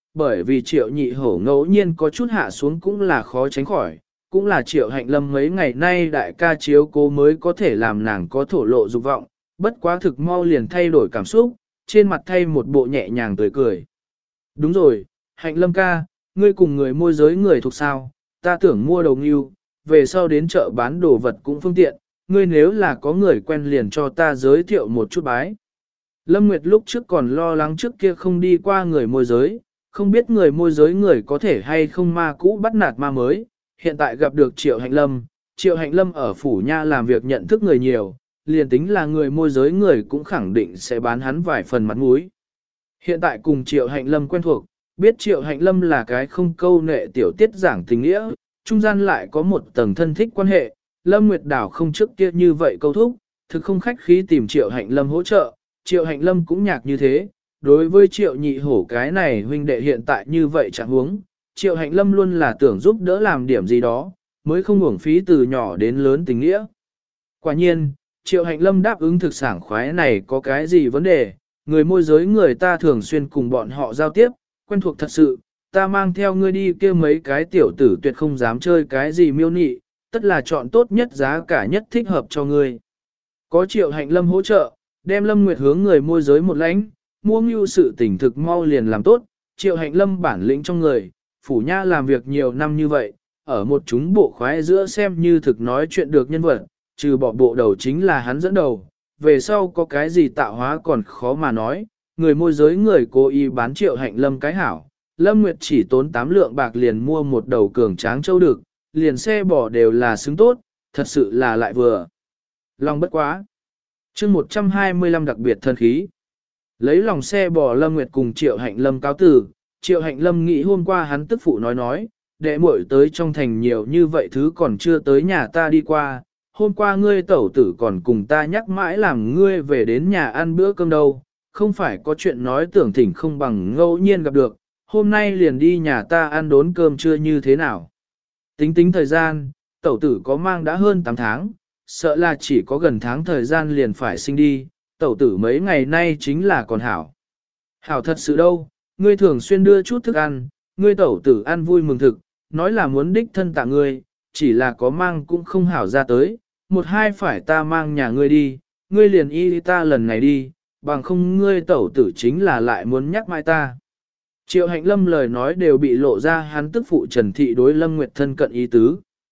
bởi vì Triệu Nhị Hổ ngẫu nhiên có chút hạ xuống cũng là khó tránh khỏi, cũng là Triệu Hạnh Lâm mấy ngày nay đại ca chiếu cố mới có thể làm nàng có thổ lộ dục vọng, bất quá thực mau liền thay đổi cảm xúc, trên mặt thay một bộ nhẹ nhàng tươi cười. Đúng rồi, Hạnh Lâm ca, ngươi cùng người môi giới người thuộc sao, ta tưởng mua đầu ngưu, về sau đến chợ bán đồ vật cũng phương tiện, ngươi nếu là có người quen liền cho ta giới thiệu một chút bái. Lâm Nguyệt lúc trước còn lo lắng trước kia không đi qua người môi giới, không biết người môi giới người có thể hay không ma cũ bắt nạt ma mới, hiện tại gặp được Triệu Hạnh Lâm. Triệu Hạnh Lâm ở Phủ Nha làm việc nhận thức người nhiều, liền tính là người môi giới người cũng khẳng định sẽ bán hắn vài phần mặt mũi. Hiện tại cùng Triệu Hạnh Lâm quen thuộc, biết Triệu Hạnh Lâm là cái không câu nệ tiểu tiết giảng tình nghĩa, trung gian lại có một tầng thân thích quan hệ, Lâm Nguyệt Đảo không trước kia như vậy câu thúc, thực không khách khí tìm Triệu Hạnh Lâm hỗ trợ, Triệu Hạnh Lâm cũng nhạc như thế, đối với Triệu Nhị Hổ cái này huynh đệ hiện tại như vậy chẳng huống, Triệu Hạnh Lâm luôn là tưởng giúp đỡ làm điểm gì đó, mới không uổng phí từ nhỏ đến lớn tình nghĩa. Quả nhiên, Triệu Hạnh Lâm đáp ứng thực sảng khoái này có cái gì vấn đề, người môi giới người ta thường xuyên cùng bọn họ giao tiếp, quen thuộc thật sự, ta mang theo ngươi đi kia mấy cái tiểu tử tuyệt không dám chơi cái gì miêu nị, tất là chọn tốt nhất giá cả nhất thích hợp cho ngươi. Có Triệu Hạnh Lâm hỗ trợ, đem Lâm Nguyệt hướng người môi giới một lãnh, mua mưu sự tỉnh thực mau liền làm tốt, Triệu Hạnh Lâm bản lĩnh trong người, Phủ Nha làm việc nhiều năm như vậy, ở một chúng bộ khoái giữa xem như thực nói chuyện được nhân vật, trừ bỏ bộ đầu chính là hắn dẫn đầu, về sau có cái gì tạo hóa còn khó mà nói, người môi giới người cố ý bán Triệu Hạnh Lâm cái hảo, Lâm Nguyệt chỉ tốn 8 lượng bạc liền mua một đầu cường tráng châu đực, liền xe bò đều là xứng tốt, thật sự là lại vừa. Lòng bất quá. chương 125 đặc biệt thân khí. Lấy lòng xe bò Lâm Nguyệt cùng Triệu Hạnh Lâm cáo tử, Triệu Hạnh Lâm nghĩ hôm qua hắn tức phụ nói, đệ muội tới trong thành nhiều như vậy thứ còn chưa tới nhà ta đi qua, hôm qua ngươi tẩu tử còn cùng ta nhắc mãi làm ngươi về đến nhà ăn bữa cơm đâu, không phải có chuyện nói tưởng thỉnh không bằng ngẫu nhiên gặp được, hôm nay liền đi nhà ta ăn đốn cơm trưa như thế nào. Tính tính thời gian, tẩu tử có mang đã hơn 8 tháng, sợ là chỉ có gần tháng thời gian liền phải sinh đi, tẩu tử mấy ngày nay chính là còn hảo. Hảo thật sự đâu, ngươi thường xuyên đưa chút thức ăn, ngươi tẩu tử ăn vui mừng thực, nói là muốn đích thân tạ ngươi, chỉ là có mang cũng không hảo ra tới, một hai phải ta mang nhà ngươi đi, ngươi liền y ta lần này đi, bằng không ngươi tẩu tử chính là lại muốn nhắc mai ta. Triệu Hạnh Lâm lời nói đều bị lộ ra hắn tức phụ Trần Thị đối Lâm Nguyệt thân cận ý tứ.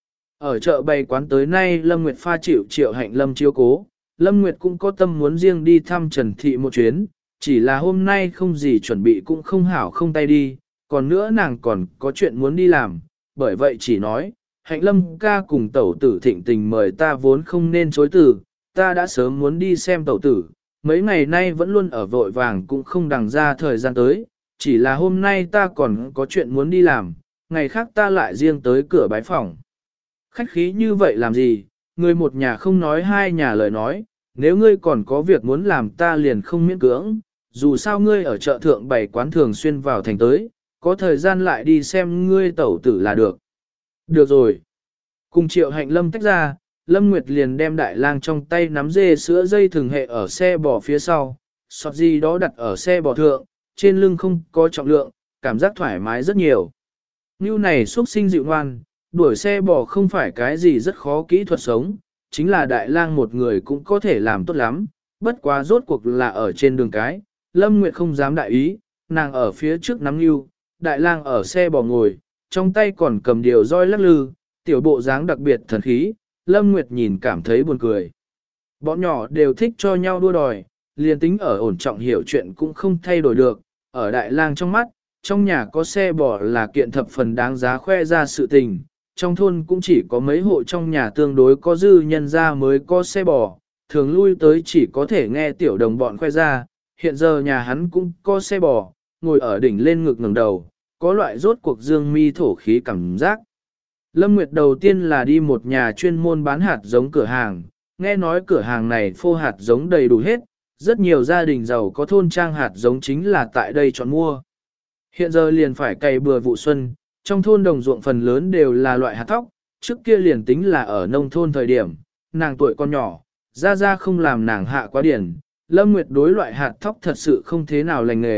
Ở chợ bày quán tới nay Lâm Nguyệt pha chịu Triệu Hạnh Lâm chiếu cố, Lâm Nguyệt cũng có tâm muốn riêng đi thăm Trần Thị một chuyến, chỉ là hôm nay không gì chuẩn bị cũng không hảo không tay đi, còn nữa nàng còn có chuyện muốn đi làm, bởi vậy chỉ nói, Hạnh Lâm ca cùng tẩu tử thịnh tình mời ta vốn không nên chối từ, ta đã sớm muốn đi xem tẩu tử, mấy ngày nay vẫn luôn ở vội vàng cũng không đằng ra thời gian tới, chỉ là hôm nay ta còn có chuyện muốn đi làm, ngày khác ta lại riêng tới cửa bái phòng. Khách khí như vậy làm gì, người một nhà không nói hai nhà lời nói, nếu ngươi còn có việc muốn làm ta liền không miễn cưỡng, dù sao ngươi ở chợ thượng bày quán thường xuyên vào thành tới, có thời gian lại đi xem ngươi tẩu tử là được. Được rồi. Cùng Triệu Hạnh Lâm tách ra, Lâm Nguyệt liền đem đại lang trong tay nắm dê sữa dây thường hệ ở xe bò phía sau, sọt gì đó đặt ở xe bò thượng, trên lưng không có trọng lượng, cảm giác thoải mái rất nhiều. Như này xuất sinh dịu ngoan, đuổi xe bò không phải cái gì rất khó kỹ thuật sống, chính là đại lang một người cũng có thể làm tốt lắm, bất quá rốt cuộc là ở trên đường cái, Lâm Nguyệt không dám đại ý, nàng ở phía trước nắm Nưu, đại lang ở xe bò ngồi, trong tay còn cầm điều roi lắc lư, tiểu bộ dáng đặc biệt thần khí, Lâm Nguyệt nhìn cảm thấy buồn cười. Bọn nhỏ đều thích cho nhau đua đòi, liền tính ở ổn trọng hiểu chuyện cũng không thay đổi được, ở đại lang trong mắt, trong nhà có xe bò là kiện thập phần đáng giá khoe ra sự tình, trong thôn cũng chỉ có mấy hộ trong nhà tương đối có dư nhân ra mới có xe bò, thường lui tới chỉ có thể nghe tiểu đồng bọn khoe ra, hiện giờ nhà hắn cũng có xe bò, ngồi ở đỉnh lên ngực ngẩng đầu, có loại rốt cuộc dương mi thổ khí cảm giác. Lâm Nguyệt đầu tiên là đi một nhà chuyên môn bán hạt giống cửa hàng, nghe nói cửa hàng này phô hạt giống đầy đủ hết, rất nhiều gia đình giàu có thôn trang hạt giống chính là tại đây chọn mua. Hiện giờ liền phải cày bừa vụ xuân, trong thôn đồng ruộng phần lớn đều là loại hạt thóc, trước kia liền tính là ở nông thôn thời điểm, nàng tuổi con nhỏ, ra không làm nàng hạ quá điển, Lâm Nguyệt đối loại hạt thóc thật sự không thế nào lành nghề,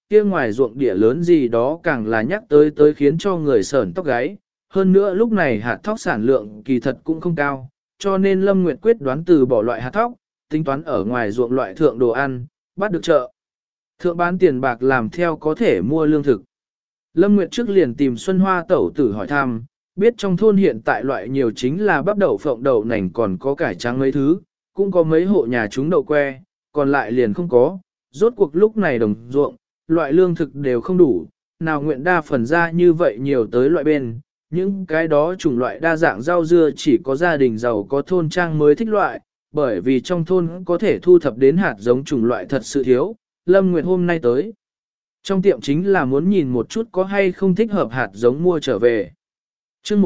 kia ngoài ruộng địa lớn gì đó càng là nhắc tới khiến cho người sởn tóc gáy. Hơn nữa lúc này hạt thóc sản lượng kỳ thật cũng không cao, cho nên Lâm Nguyệt quyết đoán từ bỏ loại hạt thóc, tính toán ở ngoài ruộng loại thượng đồ ăn, bắt được chợ. Thượng bán tiền bạc làm theo có thể mua lương thực. Lâm Nguyệt trước liền tìm Xuân Hoa tẩu tử hỏi thăm, biết trong thôn hiện tại loại nhiều chính là bắp đậu phộng đậu nành còn có cải trắng mấy thứ, cũng có mấy hộ nhà chúng đậu que, còn lại liền không có. Rốt cuộc lúc này đồng ruộng, loại lương thực đều không đủ, nào nguyện đa phần ra như vậy nhiều tới loại bên. Những cái đó chủng loại đa dạng rau dưa chỉ có gia đình giàu có thôn trang mới thích loại, bởi vì trong thôn có thể thu thập đến hạt giống chủng loại thật sự thiếu. Lâm Nguyệt hôm nay tới trong tiệm chính là muốn nhìn một chút có hay không thích hợp hạt giống mua trở về. Chương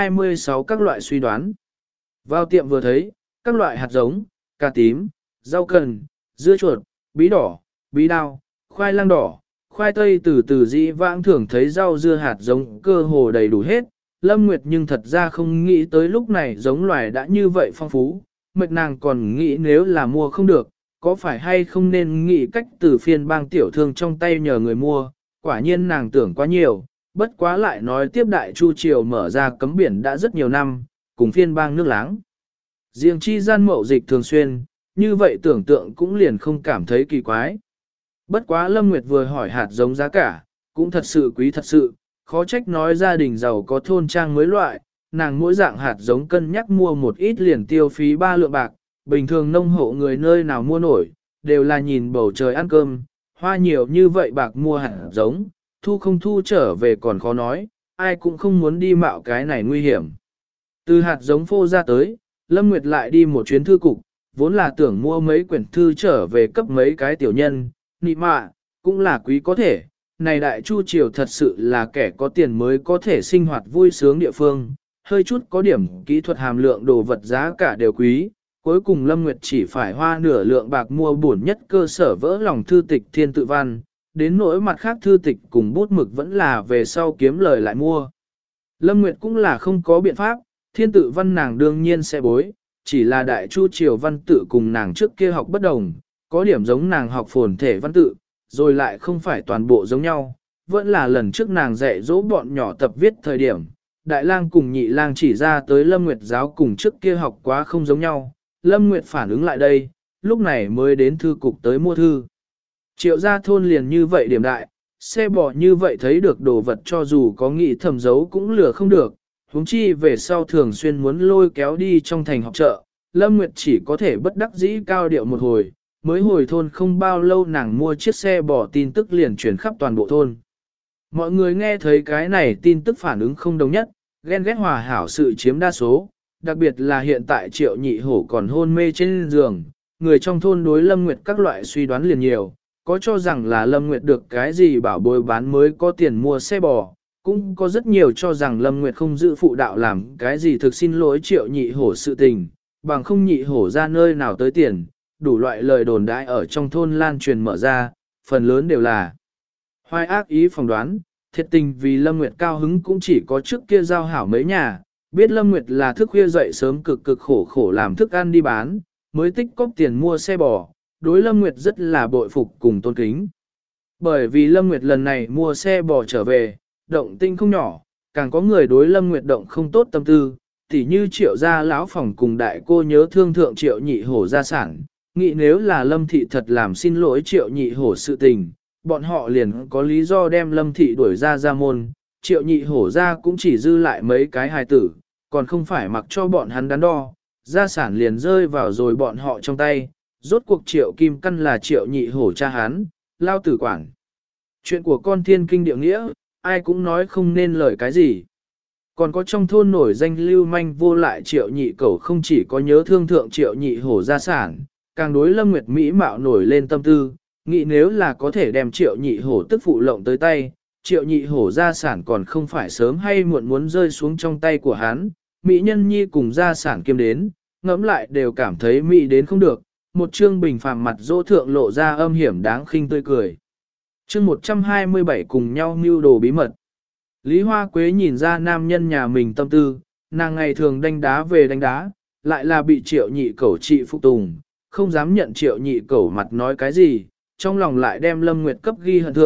126 các loại suy đoán. Vào tiệm vừa thấy, các loại hạt giống, cà tím, rau cần, dưa chuột, bí đỏ, bí đao, khoai lang đỏ, khoai tây từ từ dĩ vãng thường thấy rau dưa hạt giống cơ hồ đầy đủ hết. Lâm Nguyệt nhưng thật ra không nghĩ tới lúc này giống loài đã như vậy phong phú, mệt nàng còn nghĩ nếu là mua không được, có phải hay không nên nghĩ cách từ phiên bang tiểu thương trong tay nhờ người mua, quả nhiên nàng tưởng quá nhiều, bất quá lại nói tiếp đại chu triều mở ra cấm biển đã rất nhiều năm, cùng phiên bang nước láng. Riêng chi gian mậu dịch thường xuyên, như vậy tưởng tượng cũng liền không cảm thấy kỳ quái. Bất quá Lâm Nguyệt vừa hỏi hạt giống giá cả, cũng thật sự quý thật sự, khó trách nói gia đình giàu có thôn trang mới loại, nàng mỗi dạng hạt giống cân nhắc mua một ít liền tiêu phí 3 lượng bạc, bình thường nông hộ người nơi nào mua nổi, đều là nhìn bầu trời ăn cơm, hoa nhiều như vậy bạc mua hạt giống, thu không thu trở về còn khó nói, ai cũng không muốn đi mạo cái này nguy hiểm. Từ hạt giống phô ra tới, Lâm Nguyệt lại đi một chuyến thư cục, vốn là tưởng mua mấy quyển thư trở về cấp mấy cái tiểu nhân, nị mạ, cũng là quý có thể. Này đại chu triều thật sự là kẻ có tiền mới có thể sinh hoạt vui sướng địa phương, hơi chút có điểm kỹ thuật hàm lượng đồ vật giá cả đều quý. Cuối cùng Lâm Nguyệt chỉ phải hoa nửa lượng bạc mua bổn nhất cơ sở vỡ lòng thư tịch thiên tự văn, đến nỗi mặt khác thư tịch cùng bút mực vẫn là về sau kiếm lời lại mua. Lâm Nguyệt cũng là không có biện pháp, thiên tự văn nàng đương nhiên sẽ bối, chỉ là đại chu triều văn tự cùng nàng trước kia học bất đồng, có điểm giống nàng học phồn thể văn tự, rồi lại không phải toàn bộ giống nhau, vẫn là lần trước nàng dạy dỗ bọn nhỏ tập viết thời điểm, đại lang cùng nhị lang chỉ ra tới Lâm Nguyệt giáo cùng trước kia học quá không giống nhau. Lâm Nguyệt phản ứng lại đây, lúc này mới đến thư cục tới mua thư. Triệu gia thôn liền như vậy điểm đại, xe bò như vậy thấy được đồ vật cho dù có nghĩ thầm giấu cũng lừa không được, huống chi về sau thường xuyên muốn lôi kéo đi trong thành học chợ. Lâm Nguyệt chỉ có thể bất đắc dĩ cao điệu một hồi, mới hồi thôn không bao lâu nàng mua chiếc xe bò tin tức liền chuyển khắp toàn bộ thôn. Mọi người nghe thấy cái này tin tức phản ứng không đồng nhất, ghen ghét hòa hảo sự chiếm đa số. Đặc biệt là hiện tại Triệu Nhị Hổ còn hôn mê trên giường, người trong thôn đối Lâm Nguyệt các loại suy đoán liền nhiều, có cho rằng là Lâm Nguyệt được cái gì bảo bối bán mới có tiền mua xe bò, cũng có rất nhiều cho rằng Lâm Nguyệt không giữ phụ đạo làm cái gì thực xin lỗi Triệu Nhị Hổ sự tình, bằng không Nhị Hổ ra nơi nào tới tiền, đủ loại lời đồn đại ở trong thôn lan truyền mở ra, phần lớn đều là hoài ác ý phỏng đoán, thiệt tình vì Lâm Nguyệt cao hứng cũng chỉ có trước kia giao hảo mấy nhà. Biết Lâm Nguyệt là thức khuya dậy sớm cực cực khổ khổ làm thức ăn đi bán, mới tích cóp tiền mua xe bò, đối Lâm Nguyệt rất là bội phục cùng tôn kính. Bởi vì Lâm Nguyệt lần này mua xe bò trở về, động tinh không nhỏ, càng có người đối Lâm Nguyệt động không tốt tâm tư, tỉ như Triệu gia lão phòng cùng đại cô nhớ thương thượng Triệu Nhị Hổ gia sản, nghĩ nếu là Lâm thị thật làm xin lỗi Triệu Nhị Hổ sự tình, bọn họ liền có lý do đem Lâm thị đuổi ra môn. Triệu Nhị Hổ ra cũng chỉ dư lại mấy cái hài tử, còn không phải mặc cho bọn hắn đắn đo, gia sản liền rơi vào rồi bọn họ trong tay, rốt cuộc Triệu Kim Căn là Triệu Nhị Hổ cha hắn, lao tử quản. Chuyện của con thiên kinh địa nghĩa, ai cũng nói không nên lời cái gì. Còn có trong thôn nổi danh lưu manh vô lại Triệu Nhị Cẩu không chỉ có nhớ thương thượng Triệu Nhị Hổ gia sản, càng đối Lâm Nguyệt Mỹ mạo nổi lên tâm tư, nghĩ nếu là có thể đem Triệu Nhị Hổ tức phụ lộng tới tay, Triệu Nhị Hổ gia sản còn không phải sớm hay muộn muốn rơi xuống trong tay của hắn, Mỹ Nhân Nhi cùng gia sản kiêm đến, ngẫm lại đều cảm thấy Mỹ đến không được, một chương bình phàm mặt dỗ thượng lộ ra âm hiểm đáng khinh tươi cười. Chương 127 cùng nhau mưu đồ bí mật. Lý Hoa Quế nhìn ra nam nhân nhà mình tâm tư, nàng ngày thường đánh đá về đánh đá, lại là bị Triệu Nhị Cẩu trị phục tùng, không dám nhận Triệu Nhị Cẩu mặt nói cái gì, trong lòng lại đem Lâm Nguyệt cấp ghi hận thượng,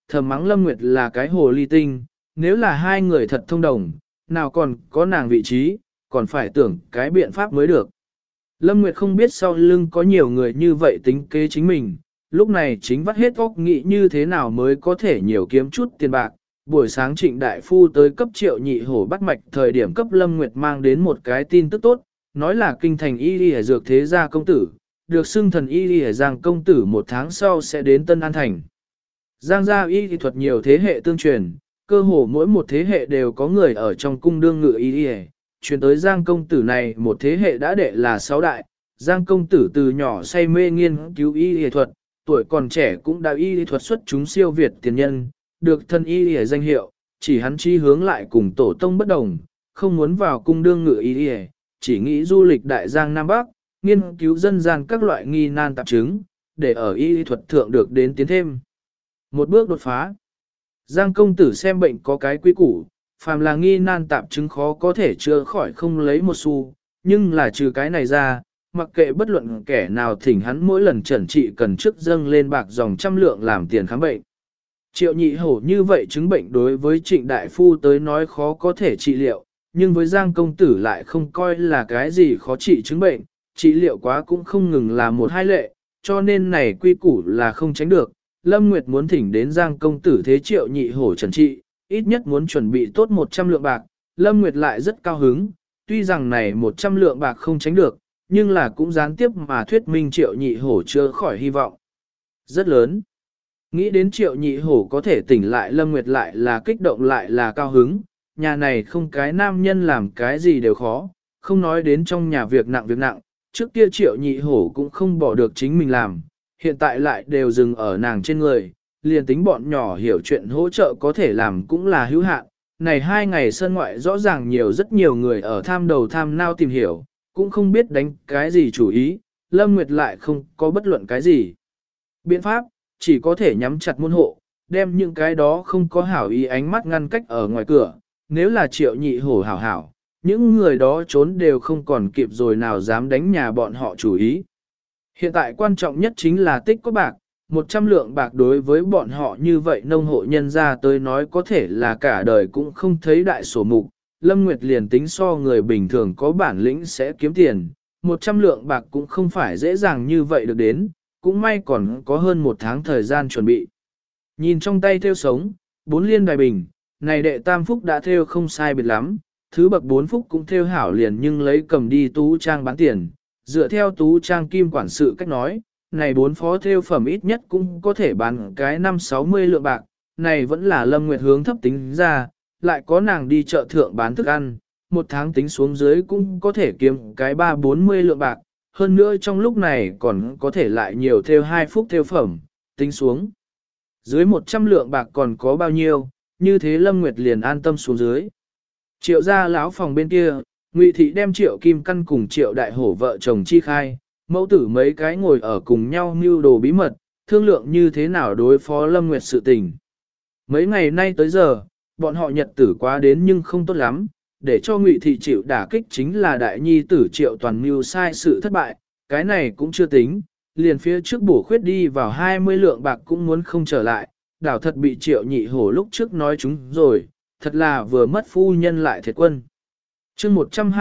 thầm mắng Lâm Nguyệt là cái hồ ly tinh, nếu là hai người thật thông đồng, nào còn có nàng vị trí, còn phải tưởng cái biện pháp mới được. Lâm Nguyệt không biết sau lưng có nhiều người như vậy tính kế chính mình, lúc này chính vắt hết óc nghĩ như thế nào mới có thể nhiều kiếm chút tiền bạc. Buổi sáng Trịnh Đại Phu tới cấp Triệu Nhị Hổ bắt mạch thời điểm cấp Lâm Nguyệt mang đến một cái tin tức tốt, nói là kinh thành y y dược thế gia công tử, được xưng thần y y Giang công tử một tháng sau sẽ đến Tân An Thành. Giang gia y thuật nhiều thế hệ tương truyền, cơ hồ mỗi một thế hệ đều có người ở trong cung đương ngự y y, truyền tới Giang công tử này một thế hệ đã đệ là 6 đại. Giang công tử từ nhỏ say mê nghiên cứu y y thuật, tuổi còn trẻ cũng đã y y thuật xuất chúng siêu việt tiền nhân, được thân y y danh hiệu, chỉ hắn chi hướng lại cùng tổ tông bất đồng, không muốn vào cung đương ngự y y, chỉ nghĩ du lịch đại giang Nam Bắc, nghiên cứu dân gian các loại nghi nan tạp chứng, để ở y thuật thượng được đến tiến thêm. Một bước đột phá. Giang công tử xem bệnh có cái quy củ, phàm là nghi nan tạp chứng khó có thể chữa khỏi không lấy một xu, nhưng là trừ cái này ra, mặc kệ bất luận kẻ nào thỉnh hắn mỗi lần chẩn trị cần trước dâng lên bạc dòng 100 lượng làm tiền khám bệnh. Triệu Nhị Hổ như vậy chứng bệnh đối với Trịnh Đại Phu tới nói khó có thể trị liệu, nhưng với Giang công tử lại không coi là cái gì khó trị chứng bệnh, trị liệu quá cũng không ngừng là một hai lệ, cho nên này quy củ là không tránh được. Lâm Nguyệt muốn thỉnh đến Giang công tử thế Triệu Nhị Hổ trần trị, ít nhất muốn chuẩn bị tốt 100 lượng bạc, Lâm Nguyệt lại rất cao hứng, tuy rằng này 100 lượng bạc không tránh được, nhưng là cũng gián tiếp mà thuyết minh Triệu Nhị Hổ chưa khỏi hy vọng. Rất lớn. Nghĩ đến Triệu Nhị Hổ có thể tỉnh lại Lâm Nguyệt lại là kích động lại là cao hứng, nhà này không cái nam nhân làm cái gì đều khó, không nói đến trong nhà việc nặng, trước kia Triệu Nhị Hổ cũng không bỏ được chính mình làm, hiện tại lại đều dừng ở nàng trên người, liền tính bọn nhỏ hiểu chuyện hỗ trợ có thể làm cũng là hữu hạn. Này 2 ngày sân ngoại rõ ràng rất nhiều người ở tham đầu tham nao tìm hiểu, cũng không biết đánh cái gì chủ ý, Lâm Nguyệt lại không có bất luận cái gì. Biện pháp, chỉ có thể nhắm chặt môn hộ, đem những cái đó không có hảo ý ánh mắt ngăn cách ở ngoài cửa, nếu là Triệu Nhị Hổ hảo, những người đó trốn đều không còn kịp rồi nào dám đánh nhà bọn họ chủ ý. Hiện tại quan trọng nhất chính là tích có bạc, 100 lượng bạc đối với bọn họ như vậy nông hộ nhân ra tới nói có thể là cả đời cũng không thấy đại sổ mục. Lâm Nguyệt liền tính so người bình thường có bản lĩnh sẽ kiếm tiền, 100 lượng bạc cũng không phải dễ dàng như vậy được đến, cũng may còn có hơn 1 tháng thời gian chuẩn bị. Nhìn trong tay theo sống, 4 liên đài bình, này đệ tam phúc đã theo không sai biệt lắm, thứ bậc 4 phúc cũng theo hảo liền nhưng lấy cầm đi tú trang bán tiền, dựa theo tú trang kim quản sự cách nói, này 4 phó theo phẩm ít nhất cũng có thể bán cái 5-60 lượng bạc, này vẫn là Lâm Nguyệt hướng thấp tính ra, lại có nàng đi chợ thượng bán thức ăn, 1 tháng tính xuống dưới cũng có thể kiếm cái 3-40 lượng bạc, hơn nữa trong lúc này còn có thể lại nhiều theo 2 phút theo phẩm, tính xuống. Dưới 100 lượng bạc còn có bao nhiêu, như thế Lâm Nguyệt liền an tâm xuống dưới. Triệu gia lão phòng bên kia, Ngụy Thị đem Triệu Kim Căn cùng Triệu Đại Hổ vợ chồng chi khai, mẫu tử mấy cái ngồi ở cùng nhau mưu đồ bí mật, thương lượng như thế nào đối phó Lâm Nguyệt sự tình. Mấy ngày nay tới giờ, bọn họ nhật tử quá đến nhưng không tốt lắm, để cho Ngụy Thị chịu đả kích chính là đại nhi tử Triệu Toàn mưu sai sự thất bại, cái này cũng chưa tính, liền phía trước bổ khuyết đi vào 20 lượng bạc cũng muốn không trở lại, đảo thật bị Triệu Nhị Hổ lúc trước nói chúng rồi, thật là vừa mất phu nhân lại thiệt quân. Chương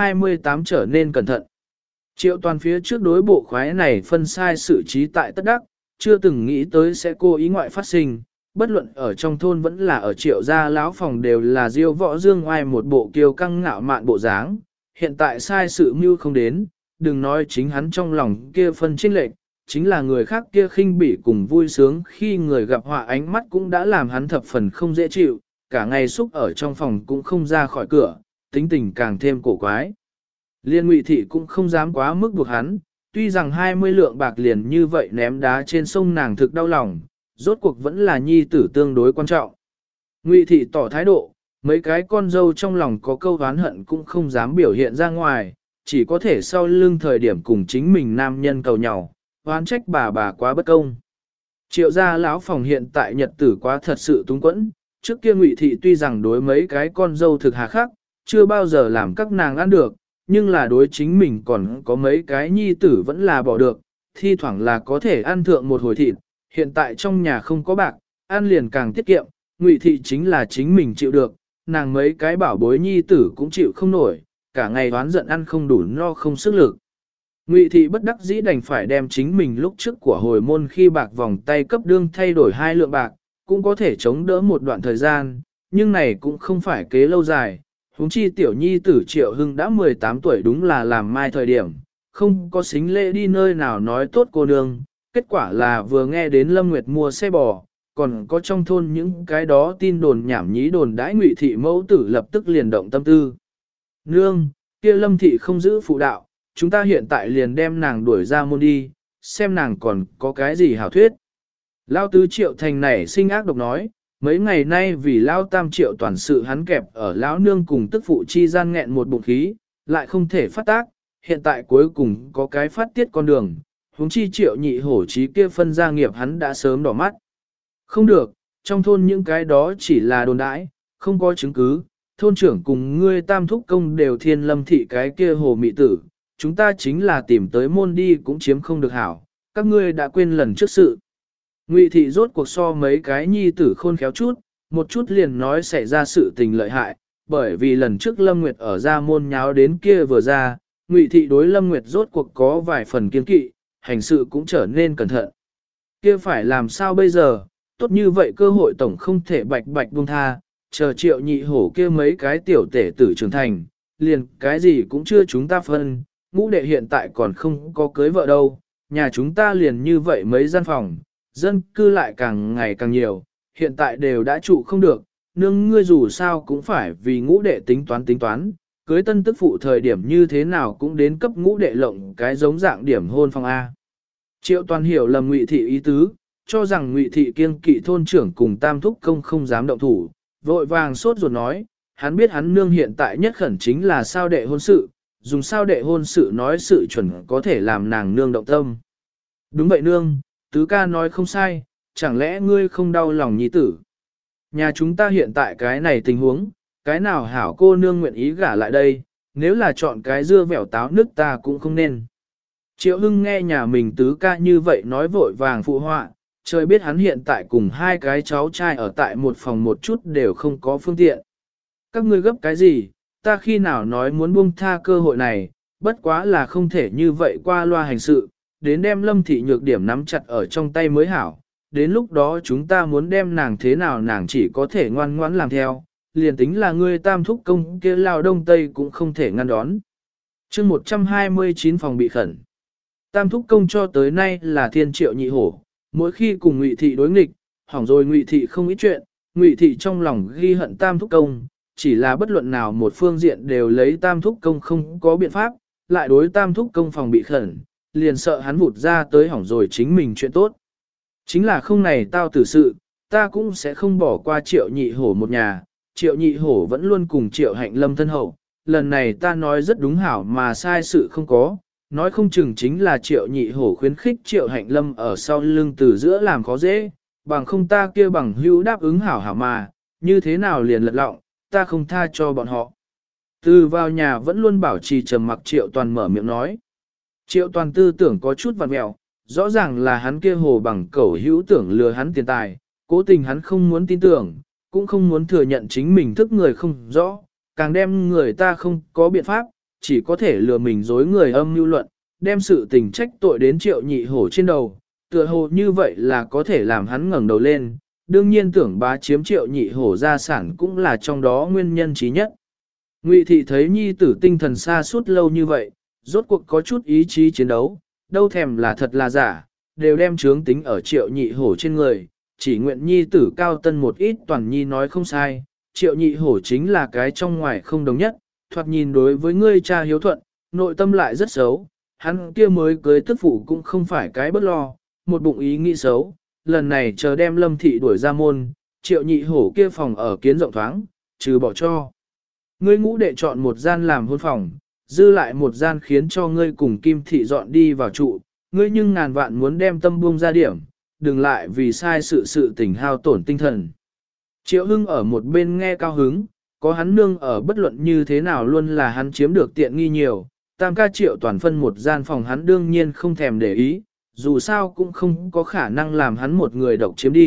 128 trở nên cẩn thận. Triệu Toàn phía trước đối bộ khoái này phân sai sự trí tại tất đắc, chưa từng nghĩ tới sẽ cố ý ngoại phát sinh, bất luận ở trong thôn vẫn là ở Triệu gia lão phòng đều là diêu võ dương oai một bộ kiêu căng ngạo mạn bộ dáng, hiện tại sai sự mưu không đến, đừng nói chính hắn trong lòng kia phân chênh lệch, chính là người khác kia khinh bỉ cùng vui sướng khi người gặp họa ánh mắt cũng đã làm hắn thập phần không dễ chịu, cả ngày xúc ở trong phòng cũng không ra khỏi cửa, tính tình càng thêm cổ quái. Liên Ngụy Thị cũng không dám quá mức buộc hắn, tuy rằng 20 lượng bạc liền như vậy ném đá trên sông nàng thực đau lòng, rốt cuộc vẫn là nhi tử tương đối quan trọng. Ngụy Thị tỏ thái độ, mấy cái con dâu trong lòng có câu oán hận cũng không dám biểu hiện ra ngoài, chỉ có thể sau lưng thời điểm cùng chính mình nam nhân cầu nhau, oán trách bà quá bất công. Triệu gia lão phòng hiện tại nhật tử quá thật sự túng quẫn, trước kia Ngụy Thị tuy rằng đối mấy cái con dâu thực hà khắc, chưa bao giờ làm các nàng ăn được, nhưng là đối chính mình còn có mấy cái nhi tử vẫn là bỏ được, thi thoảng là có thể ăn thượng một hồi thịt, hiện tại trong nhà không có bạc, ăn liền càng tiết kiệm, Ngụy thị chính là chính mình chịu được, nàng mấy cái bảo bối nhi tử cũng chịu không nổi, cả ngày đoán giận ăn không đủ no không sức lực. Ngụy thị bất đắc dĩ đành phải đem chính mình lúc trước của hồi môn khi bạc vòng tay cấp đương thay đổi 2 lượng bạc, cũng có thể chống đỡ một đoạn thời gian, nhưng này cũng không phải kế lâu dài. Huống chi tiểu nhi tử Triệu Hưng đã 18 tuổi đúng là làm mai thời điểm, không có xính lễ đi nơi nào nói tốt cô nương, kết quả là vừa nghe đến Lâm Nguyệt mua xe bò, còn có trong thôn những cái đó tin đồn nhảm nhí đồn đãi Ngụy thị mẫu tử lập tức liền động tâm tư. Nương, kia Lâm thị không giữ phụ đạo, chúng ta hiện tại liền đem nàng đuổi ra môn đi, xem nàng còn có cái gì hảo thuyết. Lao tứ Triệu Thành này sinh ác độc nói, mấy ngày nay vì Lao tam Triệu toàn sự hắn kẹp ở lão nương cùng tức phụ chi gian nghẹn một bụng khí, lại không thể phát tác, hiện tại cuối cùng có cái phát tiết con đường, huống chi Triệu nhị hổ trí kia phân gia nghiệp hắn đã sớm đỏ mắt. Không được, trong thôn những cái đó chỉ là đồn đãi, không có chứng cứ, thôn trưởng cùng ngươi tam thúc công đều thiên Lâm thị cái kia hồ mị tử, chúng ta chính là tìm tới môn đi cũng chiếm không được hảo, các ngươi đã quên lần trước sự. Ngụy thị rốt cuộc so mấy cái nhi tử khôn khéo chút, một chút liền nói xảy ra sự tình lợi hại, bởi vì lần trước Lâm Nguyệt ở ra môn nháo đến kia vừa ra, Ngụy thị đối Lâm Nguyệt rốt cuộc có vài phần kiên kỵ, hành sự cũng trở nên cẩn thận. Kia phải làm sao bây giờ, tốt như vậy cơ hội tổng không thể bạch bạch buông tha, chờ Triệu nhị hổ kia mấy cái tiểu tể tử trưởng thành, liền cái gì cũng chưa chúng ta phân, ngũ đệ hiện tại còn không có cưới vợ đâu, nhà chúng ta liền như vậy mấy gian phòng, dân cư lại càng ngày càng nhiều, hiện tại đều đã trụ không được, nương ngươi dù sao cũng phải vì ngũ đệ tính toán, cưới tân tức phụ thời điểm như thế nào cũng đến cấp ngũ đệ lộng cái giống dạng điểm hôn phòng A. Triệu toàn hiểu lầm Ngụy thị ý tứ, cho rằng Ngụy thị kiêng kỵ thôn trưởng cùng tam thúc công không dám động thủ, vội vàng sốt ruột nói, hắn biết hắn nương hiện tại nhất khẩn chính là sao đệ hôn sự, dùng sao đệ hôn sự nói sự chuẩn có thể làm nàng nương động tâm. Đúng vậy nương, tứ ca nói không sai, chẳng lẽ ngươi không đau lòng nhi tử. Nhà chúng ta hiện tại cái này tình huống, cái nào hảo cô nương nguyện ý gả lại đây, nếu là chọn cái dưa vẻo táo nước ta cũng không nên. Triệu Hưng nghe nhà mình tứ ca như vậy nói vội vàng phụ họa, trời biết hắn hiện tại cùng 2 cái cháu trai ở tại một phòng một chút đều không có phương tiện. Các ngươi gấp cái gì, ta khi nào nói muốn buông tha cơ hội này, bất quá là không thể như vậy qua loa hành sự, đến đem Lâm thị nhược điểm nắm chặt ở trong tay mới hảo, đến lúc đó chúng ta muốn đem nàng thế nào nàng chỉ có thể ngoan ngoãn làm theo, liền tính là ngươi tam thúc công kia lao đông tây cũng không thể ngăn đón. chương 129 phòng bị khẩn. Tam thúc công cho tới nay là thiên Triệu nhị hổ, mỗi khi cùng Ngụy thị đối nghịch, hỏng rồi Ngụy thị không ít chuyện, Ngụy thị trong lòng ghi hận tam thúc công, chỉ là bất luận nào một phương diện đều lấy tam thúc công không có biện pháp, lại đối tam thúc công phòng bị khẩn, liền sợ hắn vụt ra tới hỏng rồi chính mình chuyện tốt. Chính là không này tao tử sự, ta cũng sẽ không bỏ qua Triệu nhị hổ một nhà, Triệu nhị hổ vẫn luôn cùng Triệu hạnh lâm thân hậu, lần này ta nói rất đúng hảo mà sai sự không có, nói không chừng chính là Triệu nhị hổ khuyến khích Triệu hạnh lâm ở sau lưng từ giữa làm khó dễ, bằng không ta kia bằng hữu đáp ứng hảo hảo mà, như thế nào liền lật lọng, ta không tha cho bọn họ. Từ vào nhà vẫn luôn bảo trì trầm mặc Triệu toàn mở miệng nói. Triệu toàn tư tưởng có chút vặn mẹo, rõ ràng là hắn kia hồ bằng cẩu hữu tưởng lừa hắn tiền tài, cố tình hắn không muốn tin tưởng, cũng không muốn thừa nhận chính mình thức người không rõ, càng đem người ta không có biện pháp, chỉ có thể lừa mình dối người âm mưu luận, đem sự tình trách tội đến Triệu nhị hổ trên đầu, tựa hồ như vậy là có thể làm hắn ngẩng đầu lên, đương nhiên tưởng bá chiếm Triệu nhị hổ gia sản cũng là trong đó nguyên nhân trí nhất. Ngụy thị thấy nhi tử tinh thần xa suốt lâu như vậy, rốt cuộc có chút ý chí chiến đấu, đâu thèm là thật là giả, đều đem chướng tính ở Triệu nhị hổ trên người, chỉ nguyện nhi tử cao tân một ít toàn nhi nói không sai, Triệu nhị hổ chính là cái trong ngoài không đồng nhất, thoạt nhìn đối với ngươi cha hiếu thuận, nội tâm lại rất xấu, hắn kia mới cưới tức phụ cũng không phải cái bất lo, một bụng ý nghĩ xấu, lần này chờ đem Lâm thị đuổi ra môn, Triệu nhị hổ kia phòng ở kiến rộng thoáng, trừ bỏ cho. Ngươi ngũ đệ chọn một gian làm hôn phòng, dư lại một gian khiến cho ngươi cùng Kim thị dọn đi vào trụ, ngươi nhưng ngàn vạn muốn đem tâm buông ra điểm, đừng lại vì sai sự tình hao tổn tinh thần. Triệu Hưng ở một bên nghe cao hứng, có hắn nương ở bất luận như thế nào luôn là hắn chiếm được tiện nghi nhiều, tam ca Triệu toàn phân một gian phòng hắn đương nhiên không thèm để ý, dù sao cũng không có khả năng làm hắn một người độc chiếm đi,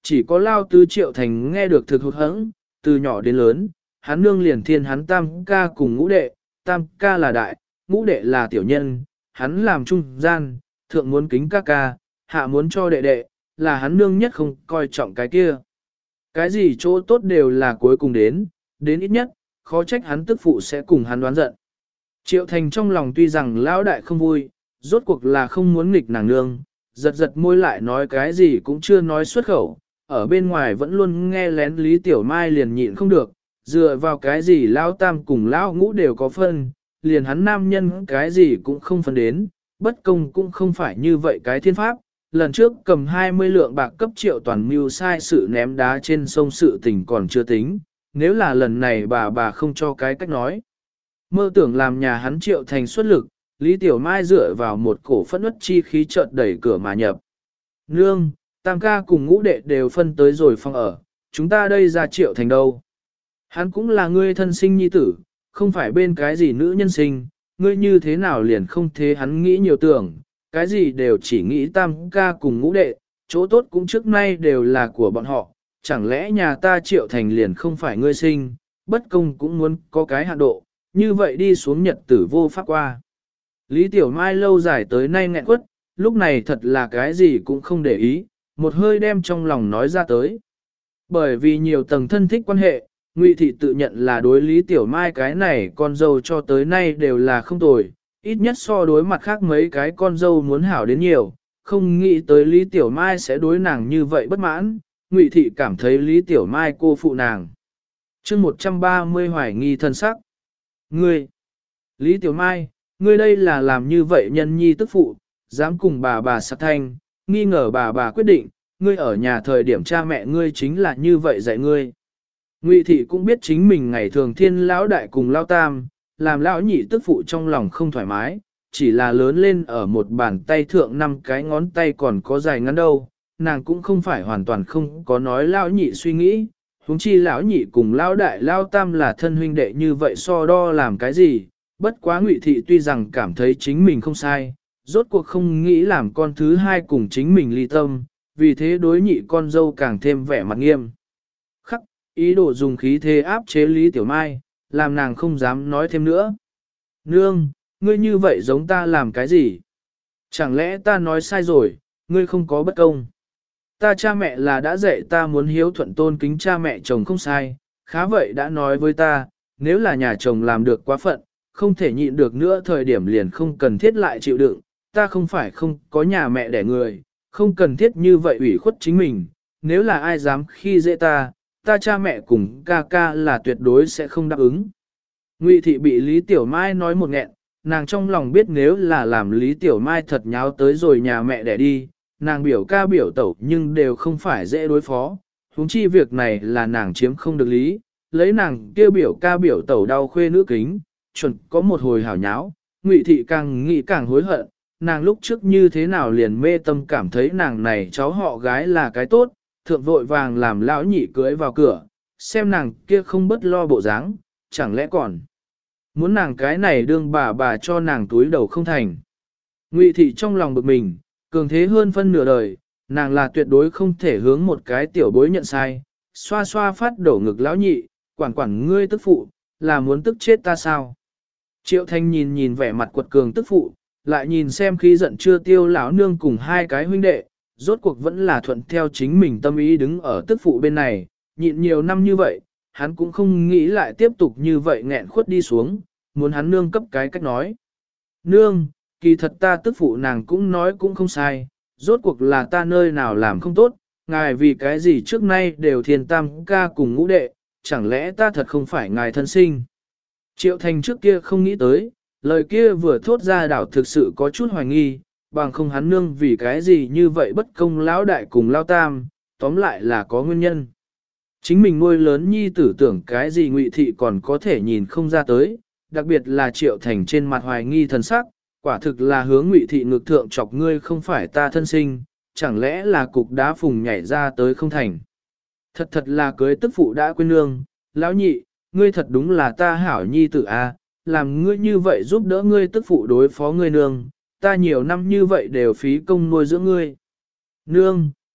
chỉ có Lao Tứ Triệu Thành nghe được thực hụt hẫng, từ nhỏ đến lớn, hắn nương liền thiên hắn tam ca cùng ngũ đệ, tam ca là đại, ngũ đệ là tiểu nhân, hắn làm trung gian, thượng muốn kính ca ca, hạ muốn cho đệ đệ, là hắn nương nhất không coi trọng cái kia. Cái gì chỗ tốt đều là cuối cùng đến ít nhất, khó trách hắn tức phụ sẽ cùng hắn đoán giận. Triệu Thành trong lòng tuy rằng lão đại không vui, rốt cuộc là không muốn nghịch nàng nương, giật giật môi lại nói cái gì cũng chưa nói xuất khẩu, ở bên ngoài vẫn luôn nghe lén Lý Tiểu Mai liền nhịn không được, dựa vào cái gì lão tam cùng lão ngũ đều có phân, liền hắn nam nhân cái gì cũng không phân đến, bất công cũng không phải như vậy cái thiên pháp. Lần trước cầm 20 lượng bạc cấp Triệu Toàn mưu sai sự ném đá trên sông sự tình còn chưa tính, nếu là lần này bà không cho cái cách nói. Mơ tưởng làm nhà hắn Triệu Thành xuất lực, Lý Tiểu Mai dựa vào một cổ phẫn uất chi khí chợt đẩy cửa mà nhập. Nương, tam ca cùng ngũ đệ đều phân tới rồi phòng ở, chúng ta đây ra Triệu Thành đâu. Hắn cũng là ngươi thân sinh nhi tử, không phải bên cái gì nữ nhân sinh, ngươi như thế nào liền không thế hắn nghĩ nhiều tưởng, cái gì đều chỉ nghĩ tam ca cùng ngũ đệ, chỗ tốt cũng trước nay đều là của bọn họ, chẳng lẽ nhà ta Triệu Thành liền không phải ngươi sinh, bất công cũng muốn có cái hạn độ, như vậy đi xuống nhật tử vô pháp qua. Lý Tiểu Mai lâu dài tới nay nghẹn quất, lúc này thật là cái gì cũng không để ý, một hơi đem trong lòng nói ra tới. Bởi vì nhiều tầng thân thích quan hệ, Ngụy Thị tự nhận là đối Lý Tiểu Mai cái này con dâu cho tới nay đều là không tồi, ít nhất so đối mặt khác mấy cái con dâu muốn hảo đến nhiều, không nghĩ tới Lý Tiểu Mai sẽ đối nàng như vậy bất mãn, Ngụy Thị cảm thấy Lý Tiểu Mai cô phụ nàng. chương 130 hoài nghi thân sắc. Ngươi, Lý Tiểu Mai, ngươi đây là làm như vậy nhân nhi tức phụ, dám cùng bà sát thanh, nghi ngờ bà quyết định, ngươi ở nhà thời điểm cha mẹ ngươi chính là như vậy dạy ngươi. Ngụy Thị cũng biết chính mình ngày thường thiên lão đại cùng lao tam, làm lão nhị tức phụ trong lòng không thoải mái, chỉ là lớn lên ở một bàn tay thượng 5 cái ngón tay còn có dài ngắn đâu, nàng cũng không phải hoàn toàn không có nói lão nhị suy nghĩ, huống chi lão nhị cùng lão đại lão tam là thân huynh đệ như vậy so đo làm cái gì, bất quá Ngụy Thị tuy rằng cảm thấy chính mình không sai, rốt cuộc không nghĩ làm con thứ hai cùng chính mình ly tâm, vì thế đối nhị con dâu càng thêm vẻ mặt nghiêm. Khắc, ý đồ dùng khí thế áp chế Lý Tiểu Mai, làm nàng không dám nói thêm nữa. Nương, ngươi như vậy giống ta làm cái gì? Chẳng lẽ ta nói sai rồi, ngươi không có bất công? Ta cha mẹ là đã dạy ta muốn hiếu thuận tôn kính cha mẹ chồng không sai, khá vậy đã nói với ta, nếu là nhà chồng làm được quá phận, không thể nhịn được nữa thời điểm liền không cần thiết lại chịu đựng, ta không phải không có nhà mẹ đẻ người, không cần thiết như vậy ủy khuất chính mình, nếu là ai dám khi dễ ta cha mẹ cùng ca ca là tuyệt đối sẽ không đáp ứng. Ngụy Thị bị Lý Tiểu Mai nói một nghẹn, nàng trong lòng biết nếu là làm Lý Tiểu Mai thật nháo tới rồi nhà mẹ đẻ đi, nàng biểu ca biểu tẩu nhưng đều không phải dễ đối phó, huống chi việc này là nàng chiếm không được lý, lấy nàng kia biểu ca biểu tẩu đau khuê nữ kính, chuẩn có một hồi hảo nháo, Ngụy Thị càng nghĩ càng hối hận, nàng lúc trước như thế nào liền mê tâm cảm thấy nàng này cháu họ gái là cái tốt, thượng vội vàng làm lão nhị cưới vào cửa, xem nàng kia không bất lo bộ dáng, chẳng lẽ còn muốn nàng cái này đương bà cho nàng túi đầu không thành. Ngụy Thị trong lòng bực mình, cường thế hơn phân nửa đời, nàng là tuyệt đối không thể hướng một cái tiểu bối nhận sai, xoa xoa phát đổ ngực lão nhị, quản ngươi tức phụ, là muốn tức chết ta sao? Triệu Thanh nhìn vẻ mặt quật cường tức phụ, lại nhìn xem khi giận chưa tiêu lão nương cùng hai cái huynh đệ, rốt cuộc vẫn là thuận theo chính mình tâm ý đứng ở tức phụ bên này, nhịn nhiều năm như vậy, hắn cũng không nghĩ lại tiếp tục như vậy nghẹn khuất đi xuống, muốn hắn nương cấp cái cách nói. Nương, kỳ thật ta tức phụ nàng cũng nói cũng không sai, rốt cuộc là ta nơi nào làm không tốt, ngài vì cái gì trước nay đều thiền tam ca cùng ngũ đệ, chẳng lẽ ta thật không phải ngài thân sinh. Triệu Thành trước kia không nghĩ tới, lời kia vừa thốt ra đảo thực sự có chút hoài nghi, bằng không hắn nương vì cái gì như vậy bất công lão đại cùng lao tam, tóm lại là có nguyên nhân. Chính mình nuôi lớn nhi tử tưởng cái gì Ngụy Thị còn có thể nhìn không ra tới, đặc biệt là Triệu Thành trên mặt hoài nghi thần sắc, quả thực là hướng Ngụy Thị ngược thượng chọc ngươi không phải ta thân sinh, chẳng lẽ là cục đá phùng nhảy ra tới không thành. Thật là cưới tức phụ đã quên nương, lão nhị, ngươi thật đúng là ta hảo nhi tử a, làm ngươi như vậy giúp đỡ ngươi tức phụ đối phó ngươi nương, ta nhiều năm như vậy đều phí công nuôi dưỡng ngươi. Nương,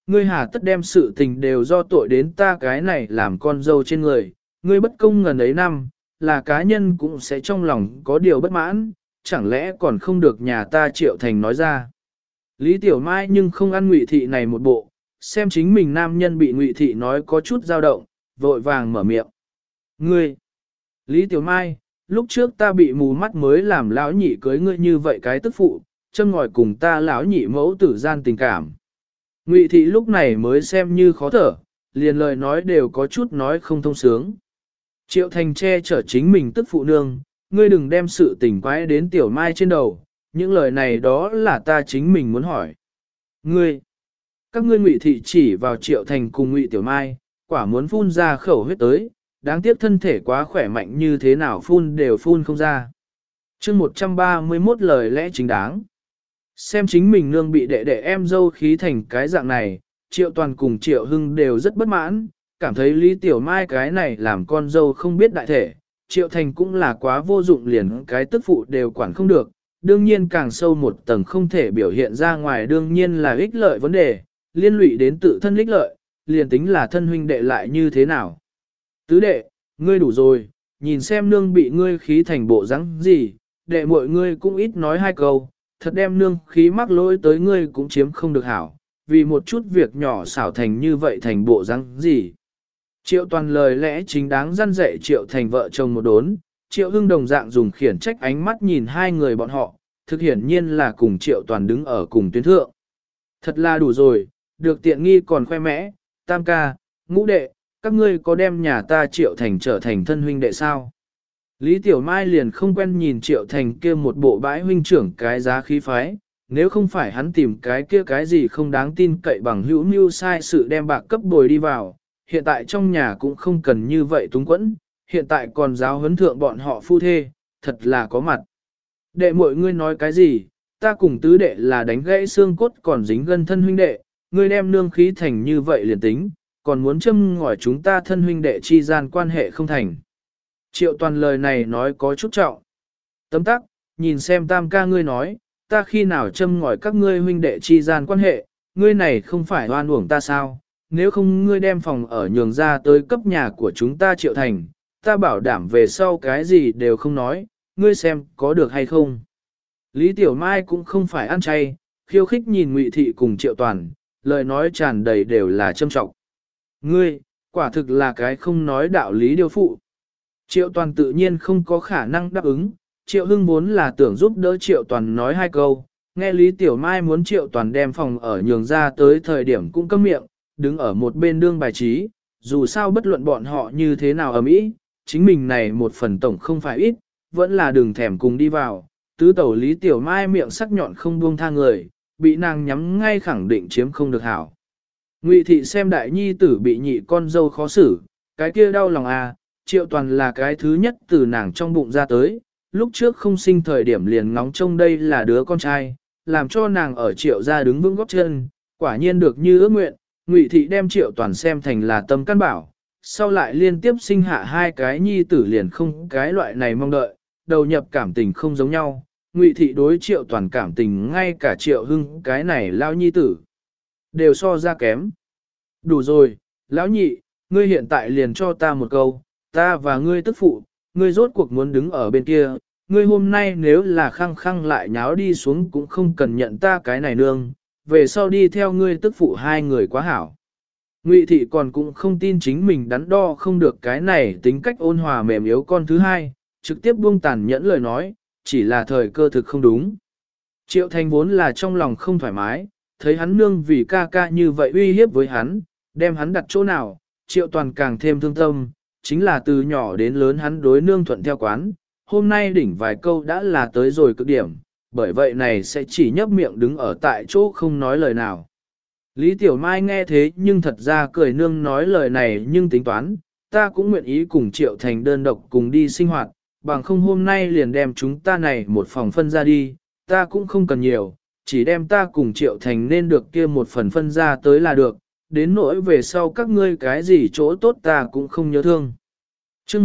ngươi hà tất đem sự tình đều do tội đến ta cái này làm con dâu trên người, ngươi bất công ngần ấy năm, là cá nhân cũng sẽ trong lòng có điều bất mãn, chẳng lẽ còn không được nhà ta Triệu Thành nói ra. Lý Tiểu Mai nhưng không ăn Ngụy Thị này một bộ, xem chính mình nam nhân bị Ngụy Thị nói có chút dao động, vội vàng mở miệng. Ngươi, Lý Tiểu Mai, lúc trước ta bị mù mắt mới làm lão nhị cưới ngươi như vậy cái tức phụ, châm ngòi cùng ta lão nhị mẫu tử gian tình cảm. Ngụy Thị lúc này mới xem như khó thở, liền lời nói đều có chút nói không thông sướng. Triệu Thành che chở chính mình tức phụ nương, ngươi đừng đem sự tình quái đến Tiểu Mai trên đầu, những lời này đó là ta chính mình muốn hỏi. Ngươi, các ngươi Ngụy Thị chỉ vào Triệu Thành cùng Ngụy Tiểu Mai, quả muốn phun ra khẩu huyết tới, đáng tiếc thân thể quá khỏe mạnh như thế nào phun đều phun không ra. Chương 131 lời lẽ chính đáng. Xem chính mình nương bị đệ đệ em dâu khí thành cái dạng này, Triệu Toàn cùng Triệu Hưng đều rất bất mãn, cảm thấy Lý Tiểu Mai cái này làm con dâu không biết đại thể, Triệu Thành cũng là quá vô dụng liền cái tức phụ đều quản không được, đương nhiên càng sâu một tầng không thể biểu hiện ra ngoài đương nhiên là ích lợi vấn đề, liên lụy đến tự thân ích lợi, liền tính là thân huynh đệ lại như thế nào. Tứ đệ, ngươi đủ rồi, nhìn xem nương bị ngươi khí thành bộ rắn gì, đệ muội ngươi cũng ít nói hai câu, thật đem nương khí mắc lỗi tới ngươi cũng chiếm không được hảo, vì một chút việc nhỏ xảo thành như vậy thành bộ rắn gì. Triệu Toàn lời lẽ chính đáng răn dạy Triệu Thành vợ chồng một đốn, Triệu Hưng đồng dạng dùng khiển trách ánh mắt nhìn hai người bọn họ, thực hiển nhiên là cùng Triệu Toàn đứng ở cùng tuyến thượng. Thật là đủ rồi, được tiện nghi còn khoe mẽ, tam ca, ngũ đệ, các ngươi có đem nhà ta Triệu Thành trở thành thân huynh đệ sao? Lý Tiểu Mai liền không quen nhìn Triệu Thành kia một bộ bãi huynh trưởng cái giá khí phái, nếu không phải hắn tìm cái kia cái gì không đáng tin cậy bằng hữu mưu sai sự đem bạc cấp bồi đi vào, hiện tại trong nhà cũng không cần như vậy túng quẫn, hiện tại còn giáo huấn thượng bọn họ phu thê, thật là có mặt. Đệ muội ngươi nói cái gì, ta cùng tứ đệ là đánh gãy xương cốt còn dính gân thân huynh đệ, ngươi đem nương khí thành như vậy liền tính, còn muốn châm ngòi chúng ta thân huynh đệ chi gian quan hệ không thành. Triệu Toàn lời này nói có chút trọng. Tấm tắc, nhìn xem tam ca ngươi nói, ta khi nào châm ngòi các ngươi huynh đệ chi gian quan hệ, ngươi này không phải oan uổng ta sao, nếu không ngươi đem phòng ở nhường ra tới cấp nhà của chúng ta Triệu Thành, ta bảo đảm về sau cái gì đều không nói, ngươi xem có được hay không. Lý Tiểu Mai cũng không phải ăn chay, khiêu khích nhìn Ngụy Thị cùng Triệu Toàn, lời nói tràn đầy đều là châm trọng. Ngươi, quả thực là cái không nói đạo lý điều phụ. Triệu Toàn tự nhiên không có khả năng đáp ứng, Triệu Hưng vốn là tưởng giúp đỡ Triệu Toàn nói hai câu, nghe Lý Tiểu Mai muốn Triệu Toàn đem phòng ở nhường ra tới thời điểm cũng câm miệng, đứng ở một bên đương bài trí, dù sao bất luận bọn họ như thế nào ầm ĩ, chính mình này một phần tổng không phải ít, vẫn là đường thèm cùng đi vào, tứ tẩu Lý Tiểu Mai miệng sắc nhọn không buông tha người, bị nàng nhắm ngay khẳng định chiếm không được hảo. Ngụy Thị xem đại nhi tử bị nhị con dâu khó xử, cái kia đau lòng à, Triệu Toàn là cái thứ nhất từ nàng trong bụng ra tới, lúc trước không sinh thời điểm liền ngóng trông đây là đứa con trai, làm cho nàng ở Triệu gia đứng vững góp chân, quả nhiên được như ước nguyện, Ngụy Thị đem Triệu Toàn xem thành là tâm căn bảo, sau lại liên tiếp sinh hạ hai cái nhi tử liền không cái loại này mong đợi, đầu nhập cảm tình không giống nhau, Ngụy Thị đối Triệu Toàn cảm tình ngay cả Triệu Hưng cái này lao nhi tử đều so ra kém. Đủ rồi, lão nhị, ngươi hiện tại liền cho ta một câu, ta và ngươi tức phụ, ngươi rốt cuộc muốn đứng ở bên kia, ngươi hôm nay nếu là khăng khăng lại nháo đi xuống cũng không cần nhận ta cái này nương, về sau đi theo ngươi tức phụ hai người quá hảo. Ngụy Thị còn cũng không tin chính mình đắn đo không được cái này tính cách ôn hòa mềm yếu con thứ hai, trực tiếp buông tàn nhẫn lời nói, chỉ là thời cơ thực không đúng. Triệu Thành vốn là trong lòng không thoải mái, thấy hắn nương vì ca ca như vậy uy hiếp với hắn, đem hắn đặt chỗ nào, Triệu Toàn càng thêm thương tâm, chính là từ nhỏ đến lớn hắn đối nương thuận theo quán, hôm nay đỉnh vài câu đã là tới rồi cực điểm, bởi vậy này sẽ chỉ nhấp miệng đứng ở tại chỗ không nói lời nào. Lý Tiểu Mai nghe thế nhưng thật ra cười nương nói lời này nhưng tính toán, ta cũng nguyện ý cùng Triệu Thành đơn độc cùng đi sinh hoạt, bằng không hôm nay liền đem chúng ta này một phòng phân ra đi, ta cũng không cần nhiều, chỉ đem ta cùng Triệu Thành nên được kia một phần phân ra tới là được, đến nỗi về sau các ngươi cái gì chỗ tốt ta cũng không nhớ thương. Chương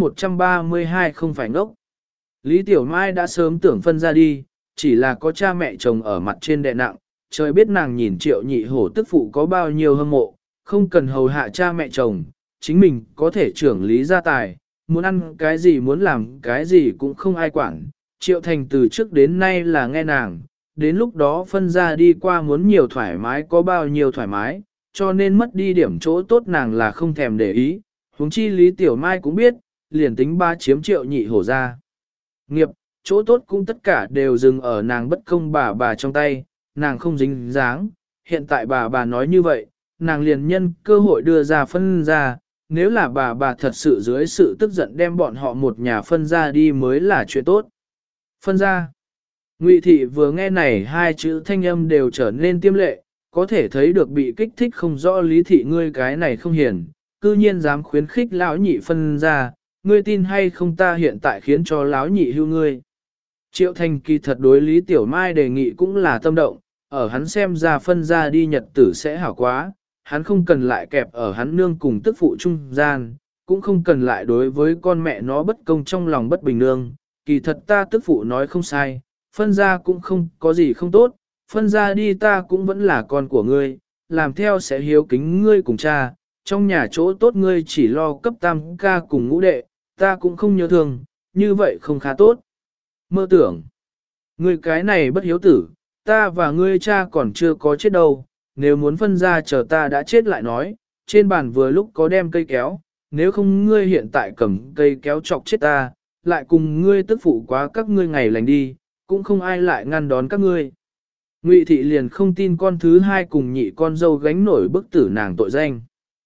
132 không phải ngốc. Lý Tiểu Mai đã sớm tưởng phân ra đi, chỉ là có cha mẹ chồng ở mặt trên đè nặng, trời biết nàng nhìn Triệu Nhị Hổ tức phụ có bao nhiêu hâm mộ, không cần hầu hạ cha mẹ chồng, chính mình có thể trưởng lý gia tài, muốn ăn cái gì muốn làm cái gì cũng không ai quản. Triệu Thành từ trước đến nay là nghe nàng, đến lúc đó phân ra đi qua muốn nhiều thoải mái có bao nhiêu thoải mái, cho nên mất đi điểm chỗ tốt nàng là không thèm để ý. Huống chi Lý Tiểu Mai cũng biết, liền tính ba chiếm Triệu Nhị Hổ ra. Nghiệp, chỗ tốt cũng tất cả đều dừng ở nàng bất công bà trong tay, nàng không dính dáng. Hiện tại bà nói như vậy, nàng liền nhân cơ hội đưa ra phân ra, nếu là bà thật sự dưới sự tức giận đem bọn họ một nhà phân ra đi mới là chuyện tốt. Phân ra. Ngụy thị vừa nghe này hai chữ thanh âm đều trở nên tiêm lệ, có thể thấy được bị kích thích không rõ Lý thị ngươi cái này không hiền, cư nhiên dám khuyến khích lão nhị phân ra, ngươi tin hay không ta hiện tại khiến cho lão nhị hưu ngươi. Triệu Thành kỳ thật đối Lý Tiểu Mai đề nghị cũng là tâm động, ở hắn xem ra phân ra đi nhật tử sẽ hảo quá, hắn không cần lại kẹp ở hắn nương cùng tức phụ trung gian, cũng không cần lại đối với con mẹ nó bất công trong lòng bất bình nương, kỳ thật ta tức phụ nói không sai, phân ra cũng không có gì không tốt, phân ra đi ta cũng vẫn là con của ngươi, làm theo sẽ hiếu kính ngươi cùng cha, trong nhà chỗ tốt ngươi chỉ lo cấp tam ca cùng ngũ đệ, ta cũng không nhớ thương, như vậy không khá tốt. Mơ tưởng, ngươi cái này bất hiếu tử, ta và ngươi cha còn chưa có chết đâu, nếu muốn phân ra chờ ta đã chết lại nói, trên bàn vừa lúc có đem cây kéo, nếu không ngươi hiện tại cầm cây kéo chọc chết ta, lại cùng ngươi tức phụ quá các ngươi ngày lành đi, cũng không ai lại ngăn đón các ngươi. Ngụy thị liền không tin con thứ hai cùng nhị con dâu gánh nổi bức tử nàng tội danh.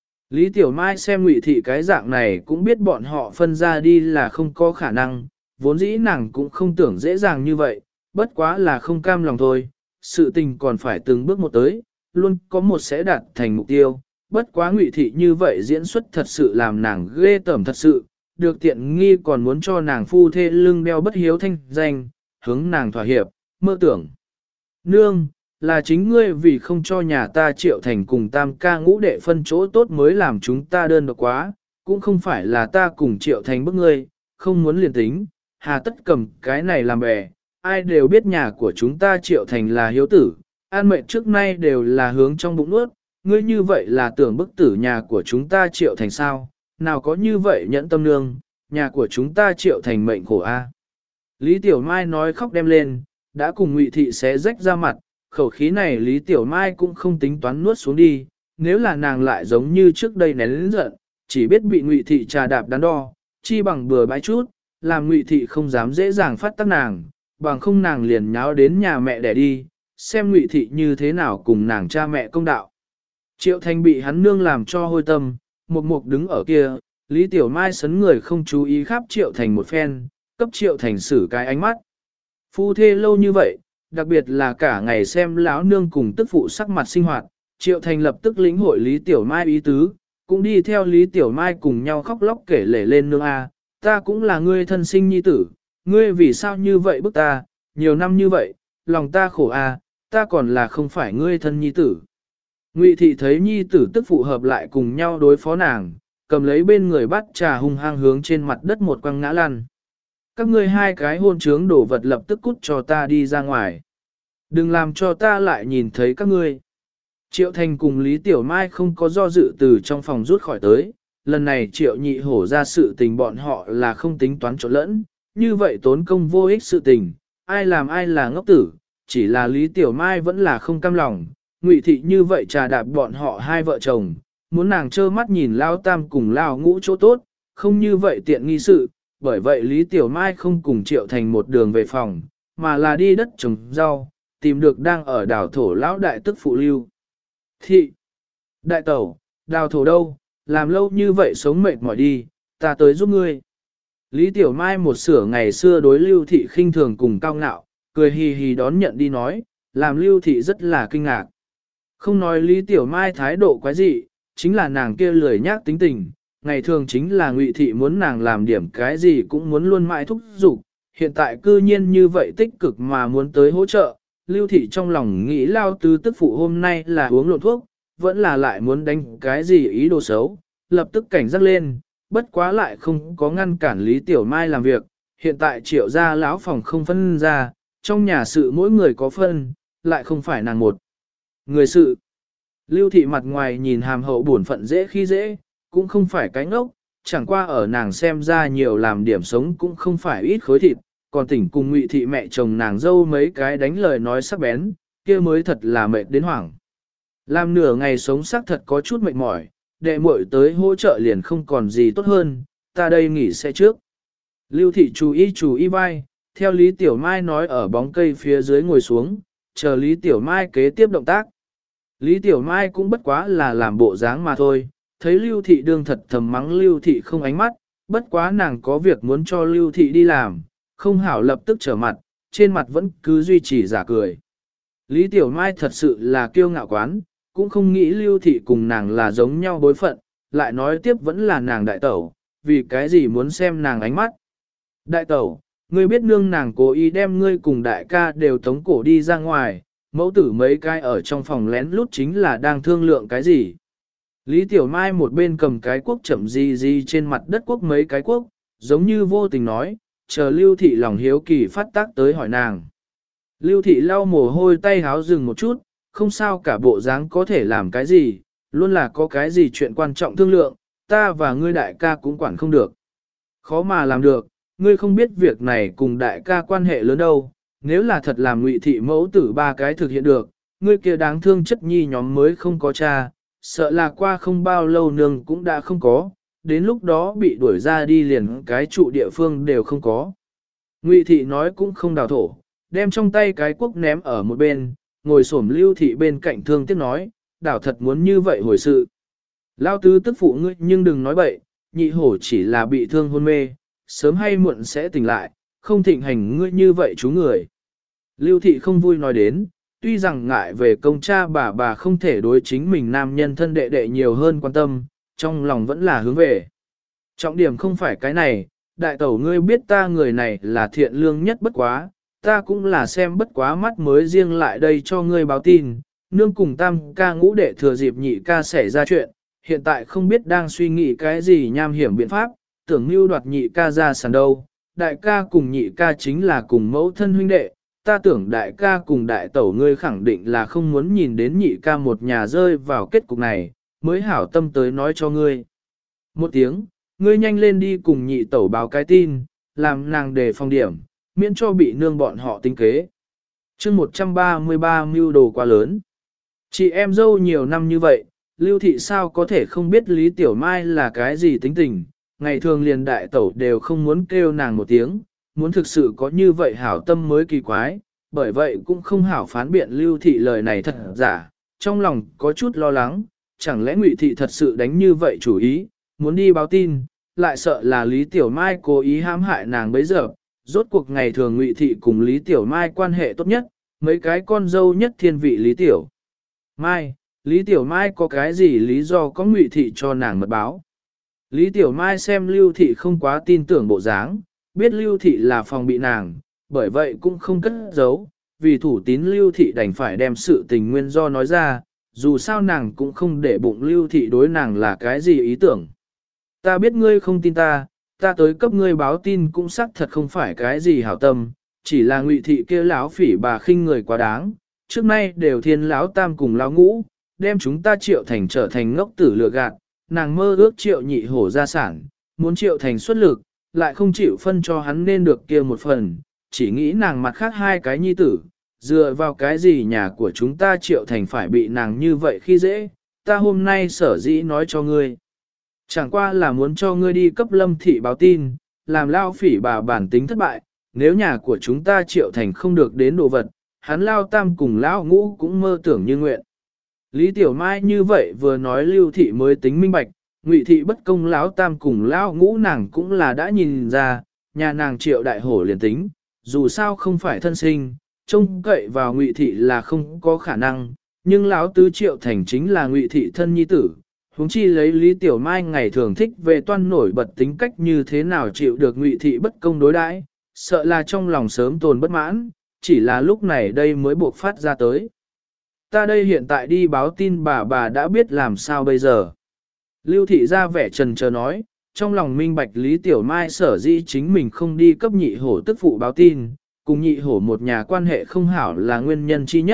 Lý Tiểu Mai xem Ngụy thị cái dạng này cũng biết bọn họ phân ra đi là không có khả năng, vốn dĩ nàng cũng không tưởng dễ dàng như vậy, bất quá là không cam lòng thôi, sự tình còn phải từng bước một tới, luôn có một sẽ đạt thành mục tiêu. Bất quá Ngụy thị như vậy diễn xuất thật sự làm nàng ghê tởm thật sự, được tiện nghi còn muốn cho nàng phu thê lưng đeo bất hiếu thanh danh, hướng nàng thỏa hiệp, mơ tưởng. Nương, là chính ngươi vì không cho nhà ta Triệu Thành cùng tam ca ngũ đệ phân chỗ tốt mới làm chúng ta đơn độc quá, cũng không phải là ta cùng Triệu Thành bức ngươi, không muốn liền tính, hà tất cầm cái này làm bè, ai đều biết nhà của chúng ta Triệu Thành là hiếu tử, an mệnh trước nay đều là hướng trong bụng nuốt, ngươi như vậy là tưởng bức tử nhà của chúng ta Triệu Thành sao, nào có như vậy nhẫn tâm nương, nhà của chúng ta Triệu Thành mệnh khổ a. Lý Tiểu Mai nói khóc đem lên, đã cùng Ngụy thị xé rách ra mặt, khẩu khí này Lý Tiểu Mai cũng không tính toán nuốt xuống đi, nếu là nàng lại giống như trước đây nén lớn giận, chỉ biết bị Ngụy thị trà đạp đắn đo, chi bằng bừa bãi chút, làm Ngụy thị không dám dễ dàng phát tác nàng, bằng không nàng liền nháo đến nhà mẹ để đi, xem Ngụy thị như thế nào cùng nàng cha mẹ công đạo. Triệu Thành bị hắn nương làm cho hôi tâm, một mục đứng ở kia, Lý Tiểu Mai sấn người không chú ý khắp Triệu Thành một phen, cấp Triệu Thành xử cái ánh mắt. Phu thê lâu như vậy, đặc biệt là cả ngày xem lão nương cùng tức phụ sắc mặt sinh hoạt, Triệu Thành lập tức lĩnh hội Lý Tiểu Mai ý tứ, cũng đi theo Lý Tiểu Mai cùng nhau khóc lóc kể lể lên nương a, ta cũng là ngươi thân sinh nhi tử, ngươi vì sao như vậy bức ta, nhiều năm như vậy, lòng ta khổ a, ta còn là không phải ngươi thân nhi tử. Ngụy thị thấy nhi tử tức phụ hợp lại cùng nhau đối phó nàng, cầm lấy bên người bắt trà hung hăng hướng trên mặt đất một quăng ngã lăn. Các ngươi hai cái hôn trướng đổ vật lập tức cút cho ta đi ra ngoài. Đừng làm cho ta lại nhìn thấy các ngươi. Triệu Thành cùng Lý Tiểu Mai không có do dự từ trong phòng rút khỏi tới. Lần này Triệu Nhị Hổ ra sự tình bọn họ là không tính toán trộn lẫn. Như vậy tốn công vô ích sự tình, ai làm ai là ngốc tử. Chỉ là Lý Tiểu Mai vẫn là không cam lòng. Ngụy thị như vậy trà đạp bọn họ hai vợ chồng. Muốn nàng trơ mắt nhìn Lao Tam cùng Lao Ngũ chỗ tốt, không như vậy tiện nghi sự. Bởi vậy Lý Tiểu Mai không cùng Triệu Thành một đường về phòng, mà là đi đất trồng rau, tìm được đang ở đảo thổ lão đại tức phụ Lưu Thị. Đại tẩu, đào thổ đâu, làm lâu như vậy sống mệt mỏi đi, ta tới giúp ngươi. Lý Tiểu Mai một sửa ngày xưa đối Lưu Thị khinh thường cùng cao ngạo, cười hì hì đón nhận đi nói, làm Lưu Thị rất là kinh ngạc. Không nói Lý Tiểu Mai thái độ quái dị, chính là nàng kia lười nhác tính tình, ngày thường chính là Ngụy Thị muốn nàng làm điểm cái gì cũng muốn luôn mãi thúc giục, hiện tại cư nhiên như vậy tích cực mà muốn tới hỗ trợ, Lưu Thị trong lòng nghĩ Lao Tứ tức phụ hôm nay là uống lộn thuốc, vẫn là lại muốn đánh cái gì ý đồ xấu, lập tức cảnh giác lên, bất quá lại không có ngăn cản Lý Tiểu Mai làm việc, hiện tại Triệu gia lão phòng không phân ra, trong nhà sự mỗi người có phân, lại không phải nàng một Người sự. Lưu thị mặt ngoài nhìn hàm hậu buồn phận dễ khi dễ, cũng không phải cái ngốc, chẳng qua ở nàng xem ra nhiều làm điểm sống cũng không phải ít khối thịt, còn tỉnh cùng Ngụy thị mẹ chồng nàng dâu mấy cái đánh lời nói sắc bén, kia mới thật là mệt đến hoảng. Làm nửa ngày sống xác thật có chút mệt mỏi, đệ muội tới hỗ trợ liền không còn gì tốt hơn, ta đây nghỉ xe trước. Lưu thị chú ý vai, theo Lý Tiểu Mai nói ở bóng cây phía dưới ngồi xuống, chờ Lý Tiểu Mai kế tiếp động tác. Lý Tiểu Mai cũng bất quá là làm bộ dáng mà thôi, thấy Lưu thị đương thật thầm mắng Lưu thị không ánh mắt, bất quá nàng có việc muốn cho Lưu thị đi làm, không hảo lập tức trở mặt, trên mặt vẫn cứ duy trì giả cười. Lý Tiểu Mai thật sự là kiêu ngạo quán, cũng không nghĩ Lưu thị cùng nàng là giống nhau bối phận, lại nói tiếp vẫn là nàng đại tẩu, vì cái gì muốn xem nàng ánh mắt. Đại tẩu, ngươi biết nương nàng cố ý đem ngươi cùng đại ca đều tống cổ đi ra ngoài, mẫu tử mấy cái ở trong phòng lén lút chính là đang thương lượng cái gì. Lý Tiểu Mai một bên cầm cái cuốc chậm di trên mặt đất cuốc mấy cái cuốc, giống như vô tình nói, chờ Lưu thị lòng hiếu kỳ phát tác tới hỏi nàng. Lưu thị lau mồ hôi tay háo dừng một chút, không sao cả bộ dáng có thể làm cái gì, luôn là có cái gì chuyện quan trọng thương lượng, ta và ngươi đại ca cũng quản không được. Khó mà làm được, ngươi không biết việc này cùng đại ca quan hệ lớn đâu, nếu là thật làm Ngụy thị mẫu tử ba cái thực hiện được, ngươi kia đáng thương chất nhi nhóm mới không có cha, sợ là qua không bao lâu nương cũng đã không có, đến lúc đó bị đuổi ra đi liền cái trụ địa phương đều không có. Ngụy thị nói cũng không đào thổ, đem trong tay cái cuốc ném ở một bên, ngồi xổm Lưu thị bên cạnh thương tiếc nói, đảo thật muốn như vậy hồi sự. Lao tứ tức phụ ngươi nhưng đừng nói bậy, nhị hổ chỉ là bị thương hôn mê, sớm hay muộn sẽ tỉnh lại, không thịnh hành ngươi như vậy chú người. Lưu thị không vui nói đến, tuy rằng ngại về công cha bà không thể đối chính mình nam nhân thân đệ đệ nhiều hơn quan tâm, trong lòng vẫn là hướng về. Trọng điểm không phải cái này, đại tẩu ngươi biết ta người này là thiện lương nhất bất quá, ta cũng là xem bất quá mắt mới riêng lại đây cho ngươi báo tin, nương cùng tam ca ngũ đệ thừa dịp nhị ca xảy ra chuyện, hiện tại không biết đang suy nghĩ cái gì nham hiểm biện pháp, tưởng mưu đoạt nhị ca ra sàn đâu, đại ca cùng nhị ca chính là cùng mẫu thân huynh đệ, ta tưởng đại ca cùng đại tẩu ngươi khẳng định là không muốn nhìn đến nhị ca một nhà rơi vào kết cục này, mới hảo tâm tới nói cho ngươi. Một tiếng, ngươi nhanh lên đi cùng nhị tẩu báo cái tin, làm nàng đề phòng điểm, miễn cho bị nương bọn họ tính kế. chương 133 mưu đồ quá lớn. Chị em dâu nhiều năm như vậy, Lưu thị sao có thể không biết Lý Tiểu Mai là cái gì tính tình, ngày thường liền đại tẩu đều không muốn kêu nàng một tiếng, muốn thực sự có như vậy hảo tâm mới kỳ quái, bởi vậy cũng không hảo phán biện Lưu thị lời này thật giả, trong lòng có chút lo lắng, chẳng lẽ Ngụy thị thật sự đánh như vậy chủ ý, muốn đi báo tin, lại sợ là Lý Tiểu Mai cố ý hãm hại nàng bấy giờ, rốt cuộc ngày thường Ngụy thị cùng Lý Tiểu Mai quan hệ tốt nhất, mấy cái con dâu nhất thiên vị Lý Tiểu Mai, Lý Tiểu Mai có cái gì lý do có Ngụy thị cho nàng mật báo. Lý Tiểu Mai xem Lưu thị không quá tin tưởng bộ dáng, biết Lưu thị là phòng bị nàng, bởi vậy cũng không cất giấu, vì thủ tín Lưu thị đành phải đem sự tình nguyên do nói ra, dù sao nàng cũng không để bụng Lưu thị đối nàng là cái gì ý tưởng. Ta biết ngươi không tin ta tới cấp ngươi báo tin cũng xác thật không phải cái gì hảo tâm, chỉ là Ngụy thị kia lão phỉ bà khinh người quá đáng, trước nay đều thiên lão tam cùng lão ngũ, đem chúng ta Triệu Thành trở thành ngốc tử lừa gạt, nàng mơ ước Triệu nhị hổ gia sản, muốn Triệu Thành xuất lực, lại không chịu phân cho hắn nên được kia một phần, chỉ nghĩ nàng mặt khác hai cái nhi tử, dựa vào cái gì nhà của chúng ta Triệu Thành phải bị nàng như vậy khi dễ, ta hôm nay sở dĩ nói cho ngươi. Chẳng qua là muốn cho ngươi đi cấp Lâm thị báo tin, làm lao phỉ bà bản tính thất bại, nếu nhà của chúng ta Triệu Thành không được đến đồ vật, hắn lao tam cùng lão ngũ cũng mơ tưởng như nguyện. Lý Tiểu Mai như vậy vừa nói Lưu thị mới tính minh bạch, Ngụy thị bất công lão tam cùng lão ngũ nàng cũng là đã nhìn ra, nhà nàng Triệu đại hổ liền tính, dù sao không phải thân sinh, trông cậy vào Ngụy thị là không có khả năng, nhưng lão tứ Triệu Thành chính là Ngụy thị thân nhi tử, huống chi lấy Lý Tiểu Mai ngày thường thích về toan nổi bật tính cách như thế nào chịu được Ngụy thị bất công đối đãi, sợ là trong lòng sớm tồn bất mãn, chỉ là lúc này đây mới buộc phát ra tới. Ta đây hiện tại đi báo tin bà đã biết làm sao bây giờ. Lưu thị ra vẻ trần chờ nói, trong lòng minh bạch Lý Tiểu Mai sở dĩ chính mình không đi cấp nhị hổ tức phụ báo tin, cùng nhị hổ một nhà quan hệ không hảo là nguyên nhân chi nhất,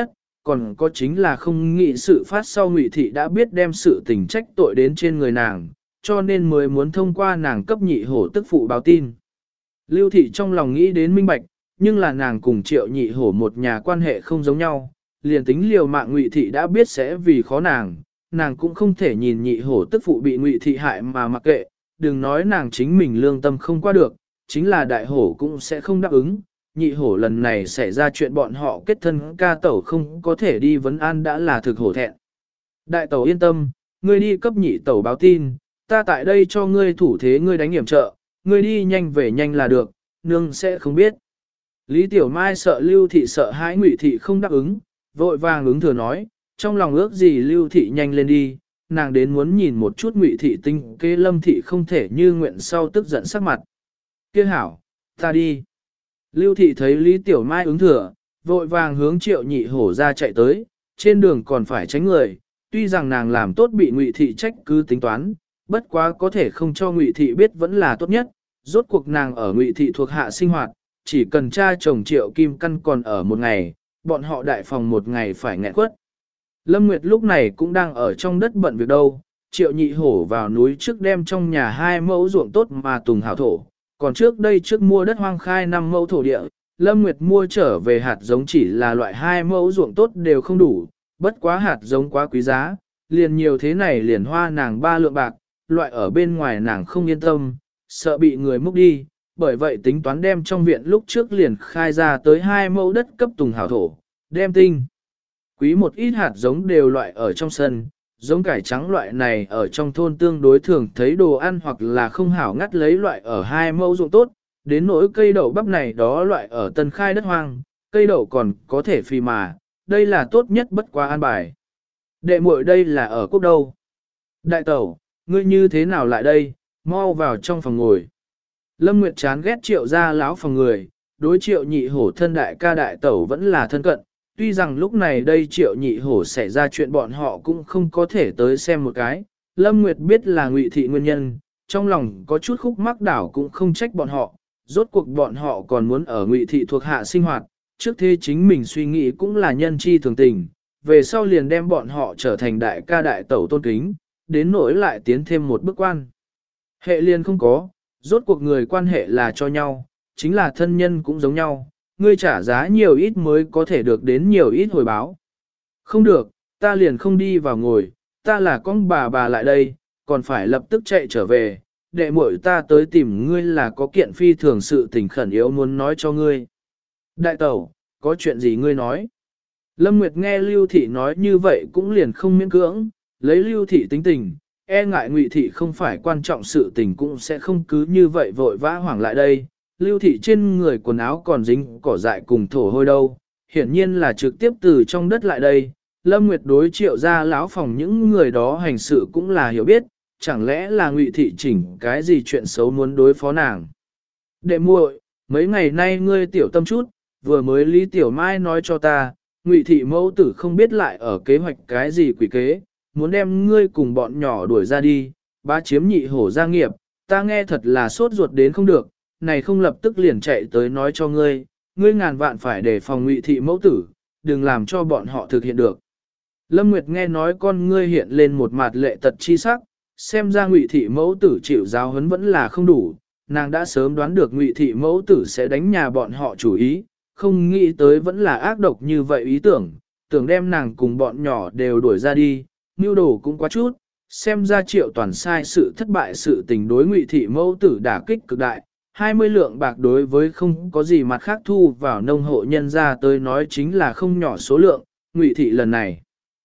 còn có chính là không nghĩ sự phát sau Ngụy thị đã biết đem sự tình trách tội đến trên người nàng, cho nên mới muốn thông qua nàng cấp nhị hổ tức phụ báo tin. Lưu thị trong lòng nghĩ đến minh bạch, nhưng là nàng cùng Triệu nhị hổ một nhà quan hệ không giống nhau, liền tính liều mạng Ngụy thị đã biết sẽ vì khó nàng, nàng cũng không thể nhìn nhị hổ tức phụ bị Ngụy thị hại mà mặc kệ, đừng nói nàng chính mình lương tâm không qua được, chính là đại hổ cũng sẽ không đáp ứng. Nhị hổ lần này xảy ra chuyện bọn họ kết thân ca tẩu không có thể đi vấn an đã là thực hổ thẹn. Đại tẩu yên tâm, ngươi đi cấp nhị tẩu báo tin, ta tại đây cho ngươi thủ thế ngươi đánh hiểm trợ, ngươi đi nhanh về nhanh là được, nương sẽ không biết. Lý Tiểu Mai sợ Lưu thị sợ hãi Ngụy thị không đáp ứng, vội vàng ứng thừa nói, trong lòng ước gì Lưu thị nhanh lên đi, nàng đến muốn nhìn một chút Ngụy thị tinh kế Lâm thị không thể như nguyện sau tức giận sắc mặt. Kia hảo, ta đi. Lưu thị thấy Lý Tiểu Mai ứng thừa, vội vàng hướng Triệu nhị hổ ra chạy tới, trên đường còn phải tránh người, tuy rằng nàng làm tốt bị Ngụy thị trách cứ tính toán, bất quá có thể không cho Ngụy thị biết vẫn là tốt nhất, rốt cuộc nàng ở Ngụy thị thuộc hạ sinh hoạt, chỉ cần cha chồng Triệu Kim Căn còn ở một ngày, bọn họ đại phòng một ngày phải nghẹn quất. Lâm Nguyệt lúc này cũng đang ở trong đất bận việc đâu, Triệu nhị hổ vào núi trước đem trong nhà 2 mẫu ruộng tốt mà tùng hảo thổ, còn trước đây trước mua đất hoang khai 5 mẫu thổ địa, Lâm Nguyệt mua trở về hạt giống chỉ là loại 2 mẫu ruộng tốt đều không đủ, bất quá hạt giống quá quý giá, liền nhiều thế này liền hoa nàng 3 lượng bạc, loại ở bên ngoài nàng không yên tâm, sợ bị người múc đi, bởi vậy tính toán đem trong viện lúc trước liền khai ra tới 2 mẫu đất cấp tùng hảo thổ, đem tinh. Quý một ít hạt giống đều loại ở trong sân, giống cải trắng loại này ở trong thôn tương đối thường thấy đồ ăn hoặc là không hảo ngắt lấy loại ở 2 mẫu ruộng tốt, đến nỗi cây đậu bắp này đó loại ở tân khai đất hoang, cây đậu còn có thể phi mà, đây là tốt nhất bất quá an bài. Đệ muội đây là ở quốc đâu? Đại tẩu, ngươi như thế nào lại đây, mau vào trong phòng ngồi. Lâm Nguyệt chán ghét Triệu gia lão phòng người, đối Triệu nhị hổ thân đại ca đại tẩu vẫn là thân cận, tuy rằng lúc này đây Triệu nhị hổ xảy ra chuyện bọn họ cũng không có thể tới xem một cái. Lâm Nguyệt biết là Ngụy thị nguyên nhân, trong lòng có chút khúc mắc đảo cũng không trách bọn họ, rốt cuộc bọn họ còn muốn ở Ngụy thị thuộc hạ sinh hoạt, trước thế chính mình suy nghĩ cũng là nhân chi thường tình, về sau liền đem bọn họ trở thành đại ca đại tẩu tôn kính, đến nỗi lại tiến thêm một bước quan. Hệ liền không có, rốt cuộc người quan hệ là cho nhau, chính là thân nhân cũng giống nhau, ngươi trả giá nhiều ít mới có thể được đến nhiều ít hồi báo. Không được, ta liền không đi vào ngồi, ta là con bà lại đây, còn phải lập tức chạy trở về, đệ muội ta tới tìm ngươi là có kiện phi thường sự tình khẩn yếu muốn nói cho ngươi. Đại tẩu, có chuyện gì ngươi nói? Lâm Nguyệt nghe Lưu Thị nói như vậy cũng liền không miễn cưỡng, lấy Lưu Thị tính tình, e ngại Ngụy Thị không phải quan trọng sự tình cũng sẽ không cứ như vậy vội vã hoảng lại đây. Lưu Thị trên người quần áo còn dính cỏ dại cùng thổ hôi đâu, hiển nhiên là trực tiếp từ trong đất lại đây. Lâm Nguyệt đối Triệu gia lão phòng những người đó hành sự cũng là hiểu biết, chẳng lẽ là Ngụy Thị chỉnh cái gì chuyện xấu muốn đối phó nàng. Đệ muội, mấy ngày nay ngươi tiểu tâm chút, vừa mới Lý Tiểu Mai nói cho ta, Ngụy Thị mẫu tử không biết lại ở kế hoạch cái gì quỷ kế, muốn đem ngươi cùng bọn nhỏ đuổi ra đi, bá chiếm nhị hổ gia nghiệp, ta nghe thật là sốt ruột đến không được, này không lập tức liền chạy tới nói cho ngươi, ngươi ngàn vạn phải đề phòng Ngụy Thị mẫu tử, đừng làm cho bọn họ thực hiện được. Lâm Nguyệt nghe nói con ngươi hiện lên một mặt lệ tật chi sắc, xem ra Ngụy Thị mẫu tử chịu giáo huấn vẫn là không đủ, nàng đã sớm đoán được Ngụy Thị mẫu tử sẽ đánh nhà bọn họ chủ ý, không nghĩ tới vẫn là ác độc như vậy ý tưởng, tưởng đem nàng cùng bọn nhỏ đều đuổi ra đi, mưu đồ cũng quá chút, xem ra Triệu Toàn sai sự thất bại sự tình đối Ngụy Thị mẫu tử đả kích cực đại, 20 lượng bạc đối với không có gì mặt khác thu vào nông hộ nhân ra tới nói chính là không nhỏ số lượng, Ngụy Thị lần này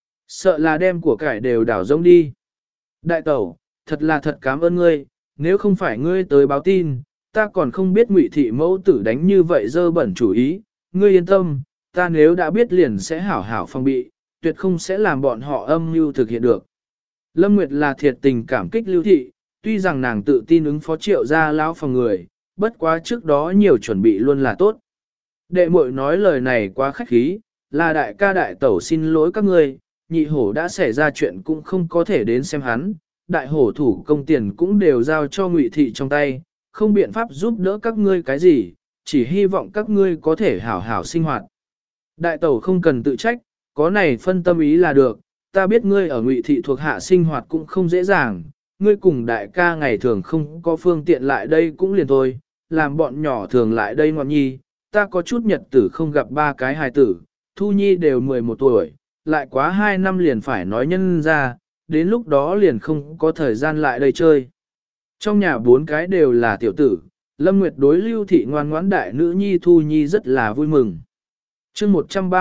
sợ là đem của cải đều đảo rông đi. Đại tẩu, thật là thật cảm ơn ngươi, nếu không phải ngươi tới báo tin, ta còn không biết Ngụy Thị mẫu tử đánh như vậy dơ bẩn chủ ý, ngươi yên tâm, ta nếu đã biết liền sẽ hảo hảo phòng bị, tuyệt không sẽ làm bọn họ âm mưu thực hiện được. Lâm Nguyệt là thiệt tình cảm kích Lưu Thị, tuy rằng nàng tự tin ứng phó Triệu gia lão phòng người, bất quá trước đó nhiều chuẩn bị luôn là tốt. Đệ muội nói lời này quá khách khí, là đại ca đại tẩu xin lỗi các ngươi, nhị hổ đã xảy ra chuyện cũng không có thể đến xem hắn, đại hổ thủ công tiền cũng đều giao cho Ngụy Thị trong tay, không biện pháp giúp đỡ các ngươi cái gì, chỉ hy vọng các ngươi có thể hảo hảo sinh hoạt. Đại tẩu không cần tự trách, có này phân tâm ý là được, ta biết ngươi ở Ngụy thị thuộc hạ sinh hoạt cũng không dễ dàng, ngươi cùng đại ca ngày thường không có phương tiện lại đây cũng liền thôi, làm bọn nhỏ thường lại đây ngọn nhi, ta có chút nhật tử không gặp ba cái hài tử, Thu Nhi đều 11 tuổi, lại quá 2 năm liền phải nói nhân ra, đến lúc đó liền không có thời gian lại đây chơi. Trong nhà 4 cái đều là tiểu tử, Lâm Nguyệt đối Lưu Thị ngoan ngoãn đại nữ nhi Thu Nhi rất là vui mừng. chương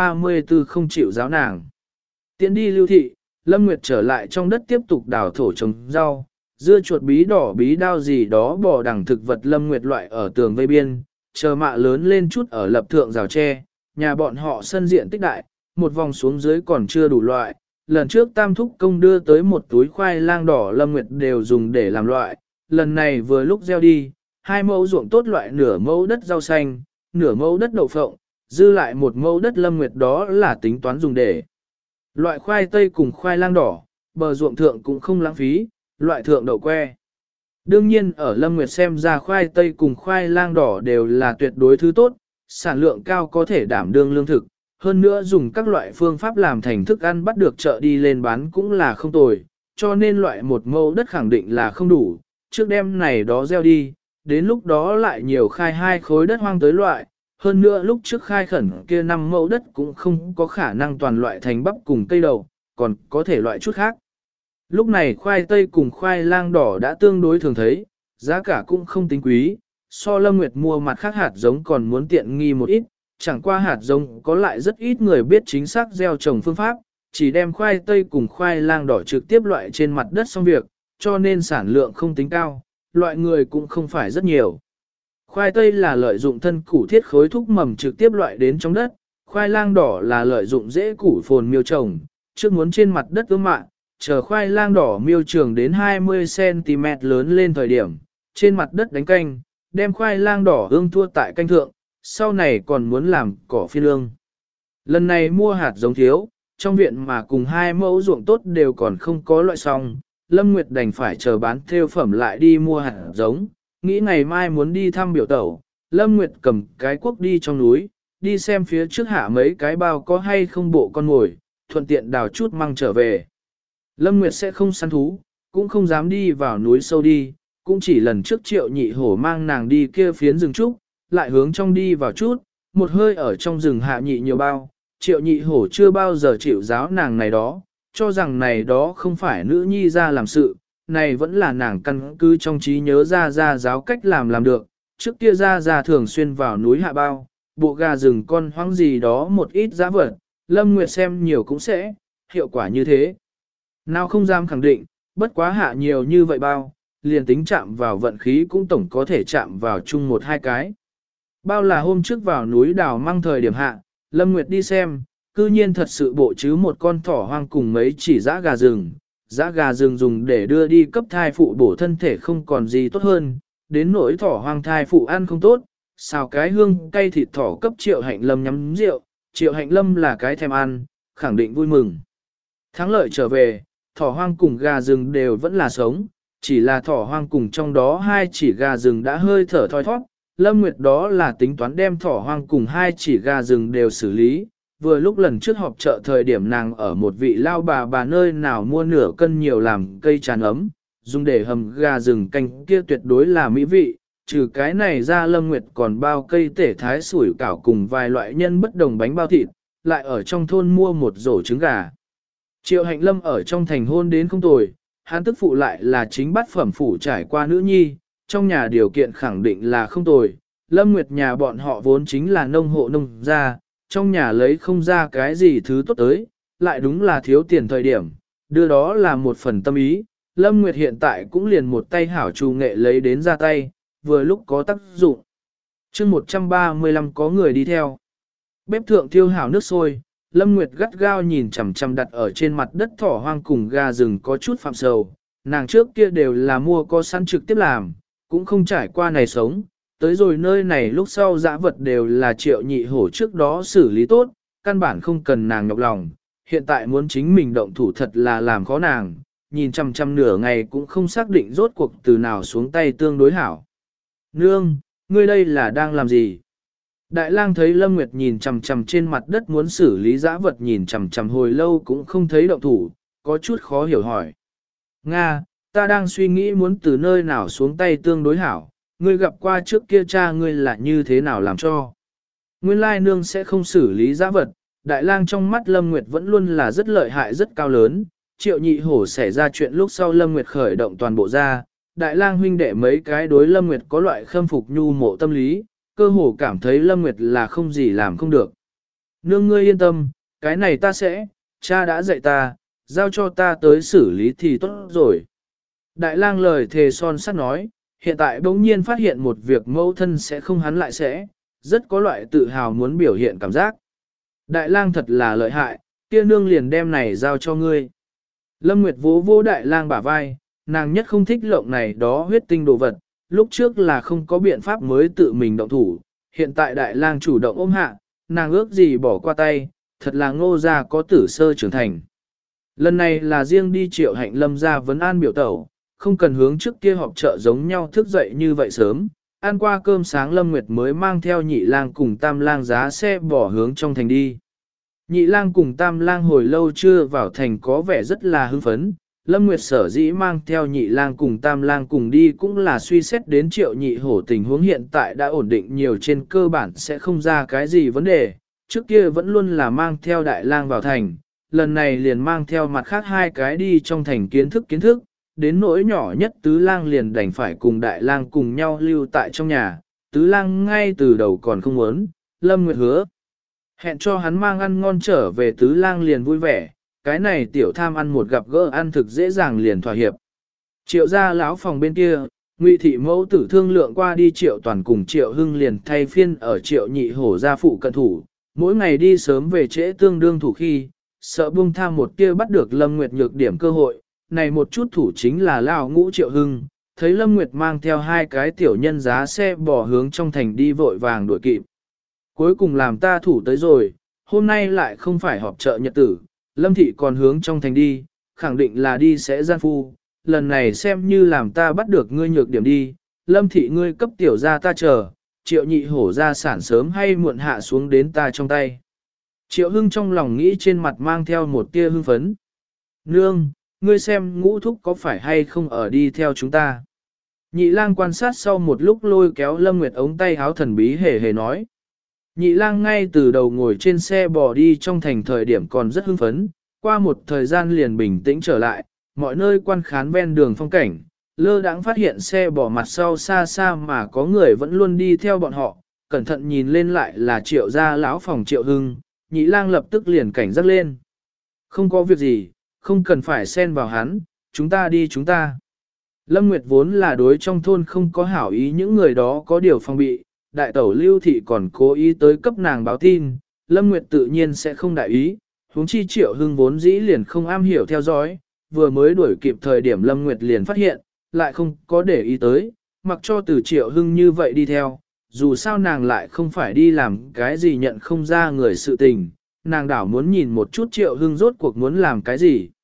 134 không chịu giáo nàng. Tiến đi Lưu Thị, Lâm Nguyệt trở lại trong đất tiếp tục đào thổ trồng rau, dưa chuột bí đỏ bí đao gì đó bò đằng thực vật Lâm Nguyệt loại ở tường vây biên, chờ mạ lớn lên chút ở lập thượng rào tre, nhà bọn họ sân diện tích đại, một vòng xuống dưới còn chưa đủ loại. Lần trước Tam Thúc Công đưa tới một túi khoai lang đỏ Lâm Nguyệt đều dùng để làm loại, lần này vừa lúc gieo đi, 2 mẫu ruộng tốt loại nửa mẫu đất rau xanh, nửa mẫu đất đậu phộng, dư lại 1 mẫu đất Lâm Nguyệt đó là tính toán dùng để loại khoai tây cùng khoai lang đỏ, bờ ruộng thượng cũng không lãng phí, loại thượng đậu que. Đương nhiên ở Lâm Nguyệt xem ra khoai tây cùng khoai lang đỏ đều là tuyệt đối thứ tốt, sản lượng cao có thể đảm đương lương thực, hơn nữa dùng các loại phương pháp làm thành thức ăn bắt được chợ đi lên bán cũng là không tồi, cho nên loại 1 mẫu đất khẳng định là không đủ, trước đêm này đó gieo đi, đến lúc đó lại nhiều khai 2 khối đất hoang tới loại, hơn nữa lúc trước khai khẩn kia 5 mẫu đất cũng không có khả năng toàn loại thành bắp cùng cây đậu, còn có thể loại chút khác. Lúc này khoai tây cùng khoai lang đỏ đã tương đối thường thấy, giá cả cũng không tính quý, so Lâm Nguyệt mua mặt khác hạt giống còn muốn tiện nghi một ít, chẳng qua hạt giống có lại rất ít người biết chính xác gieo trồng phương pháp, chỉ đem khoai tây cùng khoai lang đỏ trực tiếp loại trên mặt đất xong việc, cho nên sản lượng không tính cao, loại người cũng không phải rất nhiều. Khoai tây là lợi dụng thân củ thiết khối thúc mầm trực tiếp loại đến trong đất, khoai lang đỏ là lợi dụng rễ củ phồn miêu trồng, trước muốn trên mặt đất ươm mạng, chờ khoai lang đỏ miêu trường đến 20cm lớn lên thời điểm, trên mặt đất đánh canh, đem khoai lang đỏ ương thua tại canh thượng, sau này còn muốn làm cỏ phi lương. Lần này mua hạt giống thiếu, trong viện mà cùng 2 mẫu ruộng tốt đều còn không có loại xong, Lâm Nguyệt đành phải chờ bán theo phẩm lại đi mua hạt giống, nghĩ ngày mai muốn đi thăm biểu tẩu, Lâm Nguyệt cầm cái cuốc đi trong núi, đi xem phía trước hạ mấy cái bao có hay không bộ con ngồi, thuận tiện đào chút măng trở về. Lâm Nguyệt sẽ không săn thú, cũng không dám đi vào núi sâu đi, cũng chỉ lần trước Triệu Nhị Hổ mang nàng đi kia phiến rừng trúc, lại hướng trong đi vào chút, một hơi ở trong rừng hạ nhị nhiều bao, Triệu Nhị Hổ chưa bao giờ chịu giáo nàng này đó, cho rằng này đó không phải nữ nhi ra làm sự, này vẫn là nàng căn cứ trong trí nhớ ra giáo cách làm được, trước kia ra thường xuyên vào núi hạ bao, bộ gà rừng con hoang gì đó một ít giá vật, Lâm Nguyệt xem nhiều cũng sẽ, hiệu quả như thế. Nào không dám khẳng định, bất quá hạ nhiều như vậy bao, liền tính chạm vào vận khí cũng tổng có thể chạm vào chung 1-2 cái. Bao là hôm trước vào núi đào măng thời điểm hạ, Lâm Nguyệt đi xem, cư nhiên thật sự bộ chứ một con thỏ hoang cùng mấy chỉ dã gà rừng dùng để đưa đi cấp thai phụ bổ thân thể không còn gì tốt hơn, đến nỗi thỏ hoang thai phụ ăn không tốt, xào cái hương cay thịt thỏ cấp Triệu Hạnh Lâm nhắm rượu, Triệu Hạnh Lâm là cái thèm ăn, khẳng định vui mừng. Thắng lợi trở về, thỏ hoang cùng gà rừng đều vẫn là sống, chỉ là thỏ hoang cùng trong đó 2 chỉ gà rừng đã hơi thở thoi thoát, Lâm Nguyệt đó là tính toán đem thỏ hoang cùng 2 chỉ gà rừng đều xử lý. Vừa lúc lần trước họp chợ thời điểm nàng ở một vị lao bà nơi nào mua nửa cân nhiều làm cây tràn ấm, dùng để hầm gà rừng canh kia tuyệt đối là mỹ vị, trừ cái này ra Lâm Nguyệt còn bao cây tể thái sủi cảo cùng vài loại nhân bất đồng bánh bao thịt, lại ở trong thôn mua một rổ trứng gà. Triệu Hạnh Lâm ở trong thành hôn đến không tồi, hắn tức phụ lại là chính bát phẩm phủ trải qua nữ nhi, trong nhà điều kiện khẳng định là không tồi. Lâm Nguyệt nhà bọn họ vốn chính là nông hộ nông gia, trong nhà lấy không ra cái gì thứ tốt tới, lại đúng là thiếu tiền thời điểm, đưa đó là một phần tâm ý. Lâm Nguyệt hiện tại cũng liền một tay hảo trù nghệ lấy đến ra tay, vừa lúc có tác dụng. chương 135 có người đi theo. Bếp thượng thiêu hảo nước sôi, Lâm Nguyệt gắt gao nhìn chằm chằm đặt ở trên mặt đất thỏ hoang cùng gà rừng có chút phạm sầu. Nàng trước kia đều là mua có sẵn trực tiếp làm, cũng không trải qua này sống. Tới rồi nơi này lúc sau dã vật đều là Triệu Nhị Hổ trước đó xử lý tốt, căn bản không cần nàng nhọc lòng. Hiện tại muốn chính mình động thủ thật là làm khó nàng, nhìn chằm chằm nửa ngày cũng không xác định rốt cuộc từ nào xuống tay tương đối hảo. Nương, ngươi đây là đang làm gì? Đại lang thấy Lâm Nguyệt nhìn chằm chằm trên mặt đất muốn xử lý dã vật nhìn chằm chằm hồi lâu cũng không thấy động thủ, có chút khó hiểu hỏi. Nga, ta đang suy nghĩ muốn từ nơi nào xuống tay tương đối hảo, ngươi gặp qua trước kia cha ngươi là như thế nào làm cho. Nguyên lai nương sẽ không xử lý dã vật, đại lang trong mắt Lâm Nguyệt vẫn luôn là rất lợi hại rất cao lớn, Triệu Nhị Hổ xảy ra chuyện lúc sau Lâm Nguyệt khởi động toàn bộ ra, đại lang huynh đệ mấy cái đối Lâm Nguyệt có loại khâm phục nhu mộ tâm lý, cơ hồ cảm thấy Lâm Nguyệt là không gì làm không được. Nương ngươi yên tâm, cái này ta sẽ, cha đã dạy ta, giao cho ta tới xử lý thì tốt rồi. Đại lang lời thề son sắt nói, hiện tại bỗng nhiên phát hiện một việc mẫu thân sẽ không hắn lại sẽ, rất có loại tự hào muốn biểu hiện cảm giác. Đại lang thật là lợi hại, kia nương liền đem này giao cho ngươi. Lâm Nguyệt vỗ vỗ đại lang bả vai, nàng nhất không thích lộng này đó huyết tinh đồ vật, lúc trước là không có biện pháp mới tự mình động thủ, hiện tại đại lang chủ động ôm hạ, nàng ước gì bỏ qua tay, thật là ngô gia có tử sơ trưởng thành. Lần này là riêng đi Triệu Hạnh Lâm ra vấn an biểu tẩu, không cần hướng trước kia họp chợ giống nhau thức dậy như vậy sớm, ăn qua cơm sáng Lâm Nguyệt mới mang theo nhị lang cùng tam lang giá xe bỏ hướng trong thành đi. Nhị lang cùng tam lang hồi lâu chưa vào thành có vẻ rất là hưng phấn, Lâm Nguyệt sở dĩ mang theo nhị lang cùng tam lang cùng đi cũng là suy xét đến Triệu Nhị Hổ tình huống hiện tại đã ổn định nhiều trên cơ bản sẽ không ra cái gì vấn đề, trước kia vẫn luôn là mang theo đại lang vào thành, lần này liền mang theo mặt khác hai cái đi trong thành kiến thức, đến nỗi nhỏ nhất tứ lang liền đành phải cùng đại lang cùng nhau lưu tại trong nhà, tứ lang ngay từ đầu còn không muốn, Lâm Nguyệt hứa. Hẹn cho hắn mang ăn ngon trở về tứ lang liền vui vẻ, cái này tiểu tham ăn một gặp gỡ ăn thực dễ dàng liền thỏa hiệp. Triệu gia lão phòng bên kia, Ngụy thị mẫu tử thương lượng qua đi Triệu toàn cùng Triệu Hưng liền thay phiên ở Triệu Nhị Hổ gia phụ cận thủ, mỗi ngày đi sớm về trễ tương đương thủ khi, sợ buông tha một kia bắt được Lâm Nguyệt nhược điểm cơ hội, này một chút thủ chính là lão ngũ Triệu Hưng, thấy Lâm Nguyệt mang theo hai cái tiểu nhân giá xe bỏ hướng trong thành đi vội vàng đuổi kịp. Cuối cùng làm ta thủ tới rồi, hôm nay lại không phải họp chợ nhật tử, Lâm thị còn hướng trong thành đi, khẳng định là đi sẽ gian phu, lần này xem như làm ta bắt được ngươi nhược điểm đi, Lâm thị ngươi cấp tiểu ra ta chờ, Triệu Nhị Hổ ra sản sớm hay muộn hạ xuống đến ta trong tay. Triệu Hưng trong lòng nghĩ trên mặt mang theo một tia hưng phấn. Nương, ngươi xem ngũ thúc có phải hay không ở đi theo chúng ta. Nhị lang quan sát sau một lúc lôi kéo Lâm Nguyệt ống tay háo thần bí hề hề nói. Nhị lang ngay từ đầu ngồi trên xe bò đi trong thành thời điểm còn rất hưng phấn, qua một thời gian liền bình tĩnh trở lại, mọi nơi quan khán ven đường phong cảnh, lơ đãng phát hiện xe bò mặt sau xa xa mà có người vẫn luôn đi theo bọn họ, cẩn thận nhìn lên lại là Triệu gia lão phòng Triệu Hưng, nhị lang lập tức liền cảnh giác lên. Không có việc gì, không cần phải xen vào hắn, chúng ta đi chúng ta. Lâm Nguyệt vốn là đối trong thôn không có hảo ý những người đó có điều phòng bị, đại tẩu Lưu Thị còn cố ý tới cấp nàng báo tin, Lâm Nguyệt tự nhiên sẽ không đại ý, huống chi Triệu Hưng vốn dĩ liền không am hiểu theo dõi, vừa mới đuổi kịp thời điểm Lâm Nguyệt liền phát hiện, lại không có để ý tới, mặc cho từ Triệu Hưng như vậy đi theo, dù sao nàng lại không phải đi làm cái gì nhận không ra người sự tình, nàng đảo muốn nhìn một chút Triệu Hưng rốt cuộc muốn làm cái gì.